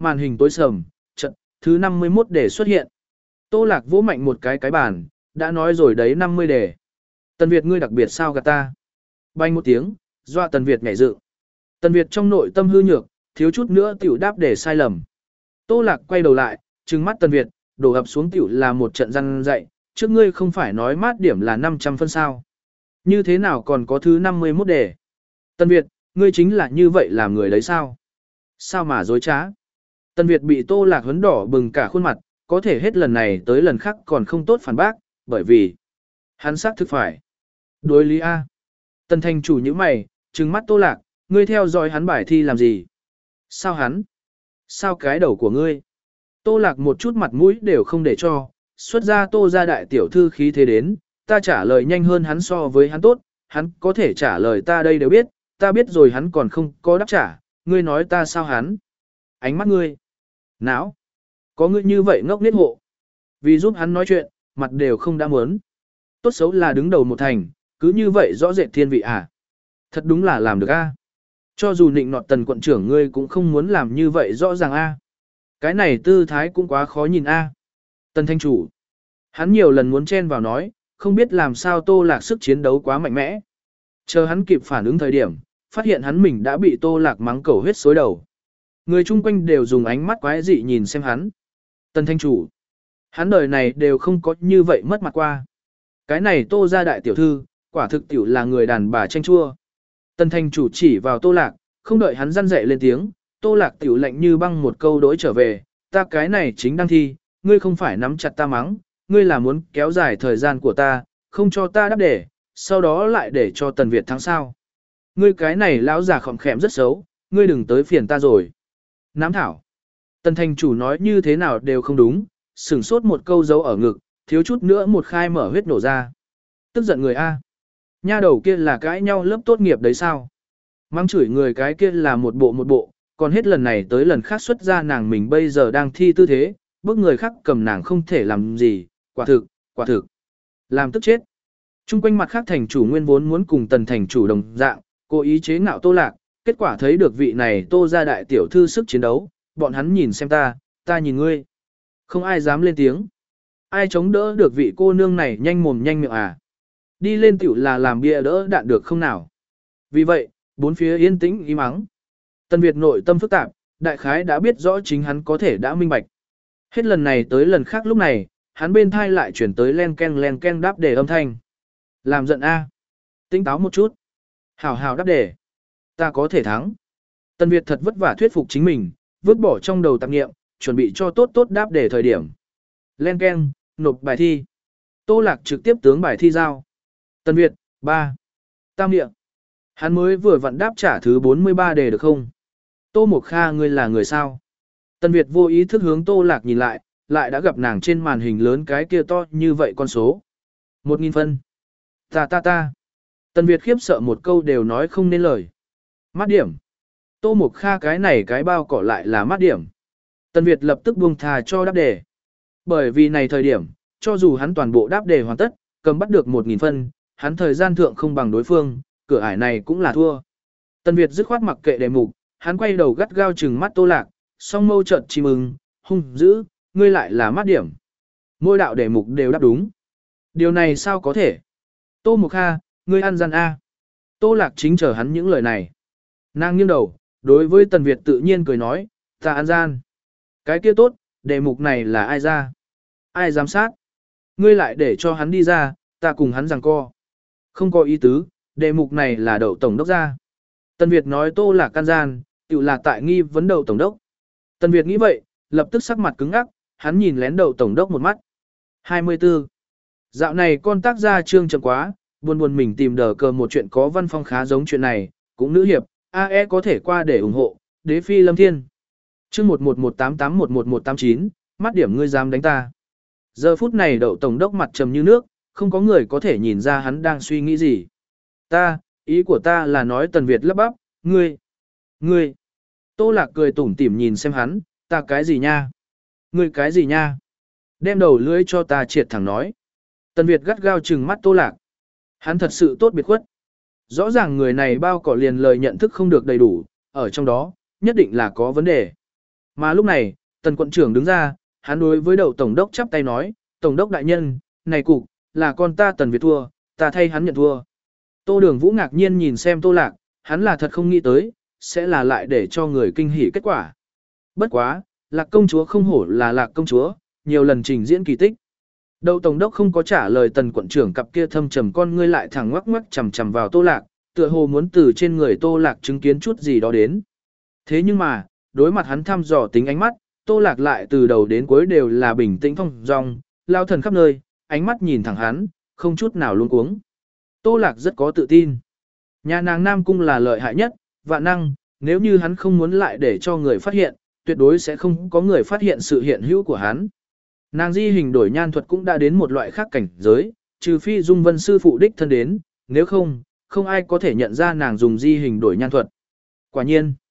màn hình tối sầm, trận, thứ năm mươi mốt đề xuất hiện. Tô Lạc vỗ mạnh một cái cái bàn, đã nói rồi đấy năm mươi đề. Tần Việt ngươi đặc biệt sao gạt ta? Banh một tiếng, dọa Tần Việt nhảy dựng. Tần Việt trong nội tâm hư nhược, thiếu chút nữa tiểu đáp để sai lầm. Tô Lạc quay đầu lại, trừng mắt Tần Việt, đổ ập xuống tiểu là một trận răn dạy, trước ngươi không phải nói mát điểm là năm trăm phân sao. Như thế nào còn có thứ năm mươi mốt đề? Tần Việt, ngươi chính là như vậy làm người đấy sao? Sao mà dối trá? Tần Việt bị Tô Lạc hấn đỏ bừng cả khuôn mặt, có thể hết lần này tới lần khác còn không tốt phản bác, bởi vì hắn xác thực phải. Đối lý A. Tần thành chủ như mày, trừng mắt Tô Lạc, ngươi theo dõi hắn bài thi làm gì? Sao hắn? Sao cái đầu của ngươi? Tô Lạc một chút mặt mũi đều không để cho, xuất ra Tô gia đại tiểu thư khí thế đến, ta trả lời nhanh hơn hắn so với hắn tốt, hắn có thể trả lời ta đây đều biết, ta biết rồi hắn còn không có đáp trả, ngươi nói ta sao hắn? Ánh mắt ngươi. Não. Có ngươi như vậy ngốc niết hộ. Vì giúp hắn nói chuyện, mặt đều không đã muốn. Tốt xấu là đứng đầu một thành, cứ như vậy rõ rệt thiên vị à. Thật đúng là làm được a. Cho dù nịnh nọt Tần quận trưởng ngươi cũng không muốn làm như vậy rõ ràng a. Cái này tư thái cũng quá khó nhìn a. Tần thanh chủ. Hắn nhiều lần muốn chen vào nói, không biết làm sao Tô Lạc sức chiến đấu quá mạnh mẽ. Chờ hắn kịp phản ứng thời điểm, phát hiện hắn mình đã bị Tô Lạc mắng cầu huyết xối đầu. Người chung quanh đều dùng ánh mắt quái dị nhìn xem hắn. Tần thanh chủ. Hắn đời này đều không có như vậy mất mặt qua. Cái này Tô gia đại tiểu thư, quả thực tiểu là người đàn bà tranh chua. Tần thanh chủ chỉ vào Tô Lạc, không đợi hắn răn dạy lên tiếng, Tô Lạc tiểu lạnh như băng một câu đối trở về, ta cái này chính đang thi, ngươi không phải nắm chặt ta mắng, ngươi là muốn kéo dài thời gian của ta, không cho ta đáp đề, sau đó lại để cho Tần Việt thắng sao. Ngươi cái này lão già khọm khẹm rất xấu, ngươi đừng tới phiền ta rồi. Nám thảo. Tần thành chủ nói như thế nào đều không đúng, sửng sốt một câu dấu ở ngực, thiếu chút nữa một khai mở huyết nổ ra. Tức giận người A. Nha đầu kia là cãi nhau lớp tốt nghiệp đấy sao? Mang chửi người cái kia là một bộ một bộ, còn hết lần này tới lần khác xuất ra nàng mình bây giờ đang thi tư thế, bước người khác cầm nàng không thể làm gì, quả thực, quả thực. Làm tức chết. Trung quanh mặt khác thành chủ nguyên vốn muốn cùng tần thành chủ đồng dạng, cố ý chế ngạo Tô Lạc, kết quả thấy được vị này Tô gia đại tiểu thư sức chiến đấu, bọn hắn nhìn xem ta, ta nhìn ngươi. Không ai dám lên tiếng. Ai chống đỡ được vị cô nương này nhanh mồm nhanh miệng à. Đi lên tiểu là làm bia đỡ đạn được không nào. Vì vậy, bốn phía yên tĩnh im mắng. Tần Việt nội tâm phức tạp, đại khái đã biết rõ chính hắn có thể đã minh bạch. Hết lần này tới lần khác lúc này, hắn bên thai lại chuyển tới len ken len ken đáp đề âm thanh. Làm giận a. Tinh táo một chút. Hảo hảo đáp đề. Ta có thể thắng. Tần Việt thật vất vả thuyết phục chính mình, vứt bỏ trong đầu tạp nghiệm, chuẩn bị cho tốt tốt đáp đề thời điểm. Len ken, nộp bài thi. Tô Lạc trực tiếp tướng bài thi giao. Tần Việt, ba. Tam địa. Hắn mới vừa vặn đáp trả thứ bốn mươi ba đề được không? Tô Mộc Kha ngươi là người sao? Tần Việt vô ý thức hướng Tô Lạc nhìn lại, lại đã gặp nàng trên màn hình lớn cái kia to như vậy con số. Một nghìn phân. Ta ta ta. Tần Việt khiếp sợ một câu đều nói không nên lời. Mát điểm. Tô Mộc Kha cái này cái bao cỏ lại là mát điểm. Tần Việt lập tức buông thà cho đáp đề. Bởi vì này thời điểm, cho dù hắn toàn bộ đáp đề hoàn tất, cầm bắt được một nghìn phân, hắn thời gian thượng không bằng đối phương, cửa ải này cũng là thua. Tần Việt dứt khoát mặc kệ đề mục, hắn quay đầu gắt gao trừng mắt Tô Lạc, song mâu trợn chim ưng, hung dữ, ngươi lại là mát điểm. Mỗi đạo đề mục đều đáp đúng. Điều này sao có thể? Tô Mộc Kha, ngươi ăn gian A. Tô Lạc chính chờ hắn những lời này. Nàng nghiêng đầu, đối với Tần Việt tự nhiên cười nói, ta ăn gian. Cái kia tốt, đề mục này là ai ra? Ai giám sát? Ngươi lại để cho hắn đi ra, ta cùng hắn giằng co. Không có ý tứ, đề mục này là đậu tổng đốc ra. Tần Việt nói Tô Lạc can gian, tự là tại nghi vấn đậu tổng đốc. Tần Việt nghĩ vậy, lập tức sắc mặt cứng ngắc, hắn nhìn lén đậu tổng đốc một mắt. hai mươi tư. Dạo này con tác gia trương chậm quá, buồn buồn mình tìm đờ cờ một chuyện có văn phong khá giống chuyện này, cũng nữ hiệp, a e có thể qua để ủng hộ, đế phi lâm thiên. Chương một một một tám tám một một một tám chín, mắt điểm ngươi dám đánh ta. Giờ phút này đậu tổng đốc mặt trầm như nước, không có người có thể nhìn ra hắn đang suy nghĩ gì. Ta, ý của ta là nói Tần Việt lắp bắp, ngươi, ngươi. Tô Lạc cười tủm tỉm nhìn xem hắn, ta cái gì nha? Ngươi cái gì nha? Đem đầu lưỡi cho ta triệt thẳng nói. Tần Việt gắt gao trừng mắt Tô Lạc. Hắn thật sự tốt biệt khuất. Rõ ràng người này bao cỏ liền lời nhận thức không được đầy đủ, ở trong đó, nhất định là có vấn đề. Mà lúc này, tần quận trưởng đứng ra, hắn đối với đậu tổng đốc chắp tay nói, tổng đốc đại nhân, này cục, là con ta tần Việt thua, ta thay hắn nhận thua. Tô Đường Vũ ngạc nhiên nhìn xem Tô Lạc, hắn là thật không nghĩ tới, sẽ là lại để cho người kinh hỉ kết quả. Bất quá, Lạc công chúa không hổ là Lạc công chúa, nhiều lần trình diễn kỳ tích. Đậu tổng đốc không có trả lời tần quận trưởng cặp kia thâm trầm con ngươi lại thẳng ngoắc ngoắc chằm chằm vào Tô Lạc, tựa hồ muốn từ trên người Tô Lạc chứng kiến chút gì đó đến. Thế nhưng mà, đối mặt hắn thăm dò tính ánh mắt, Tô Lạc lại từ đầu đến cuối đều là bình tĩnh phong dong, lao thần khắp nơi, ánh mắt nhìn thẳng hắn, không chút nào luống cuống. Tô Lạc rất có tự tin. Nhà nàng Nam Cung là lợi hại nhất, vạn năng, nếu như hắn không muốn lại để cho người phát hiện, tuyệt đối sẽ không có người phát hiện sự hiện hữu của hắn. Nàng di hình đổi nhan thuật cũng đã đến một loại khác cảnh giới, trừ phi Dung Vân sư phụ đích thân đến, nếu không, không ai có thể nhận ra nàng dùng di hình đổi nhan thuật. Quả nhiên,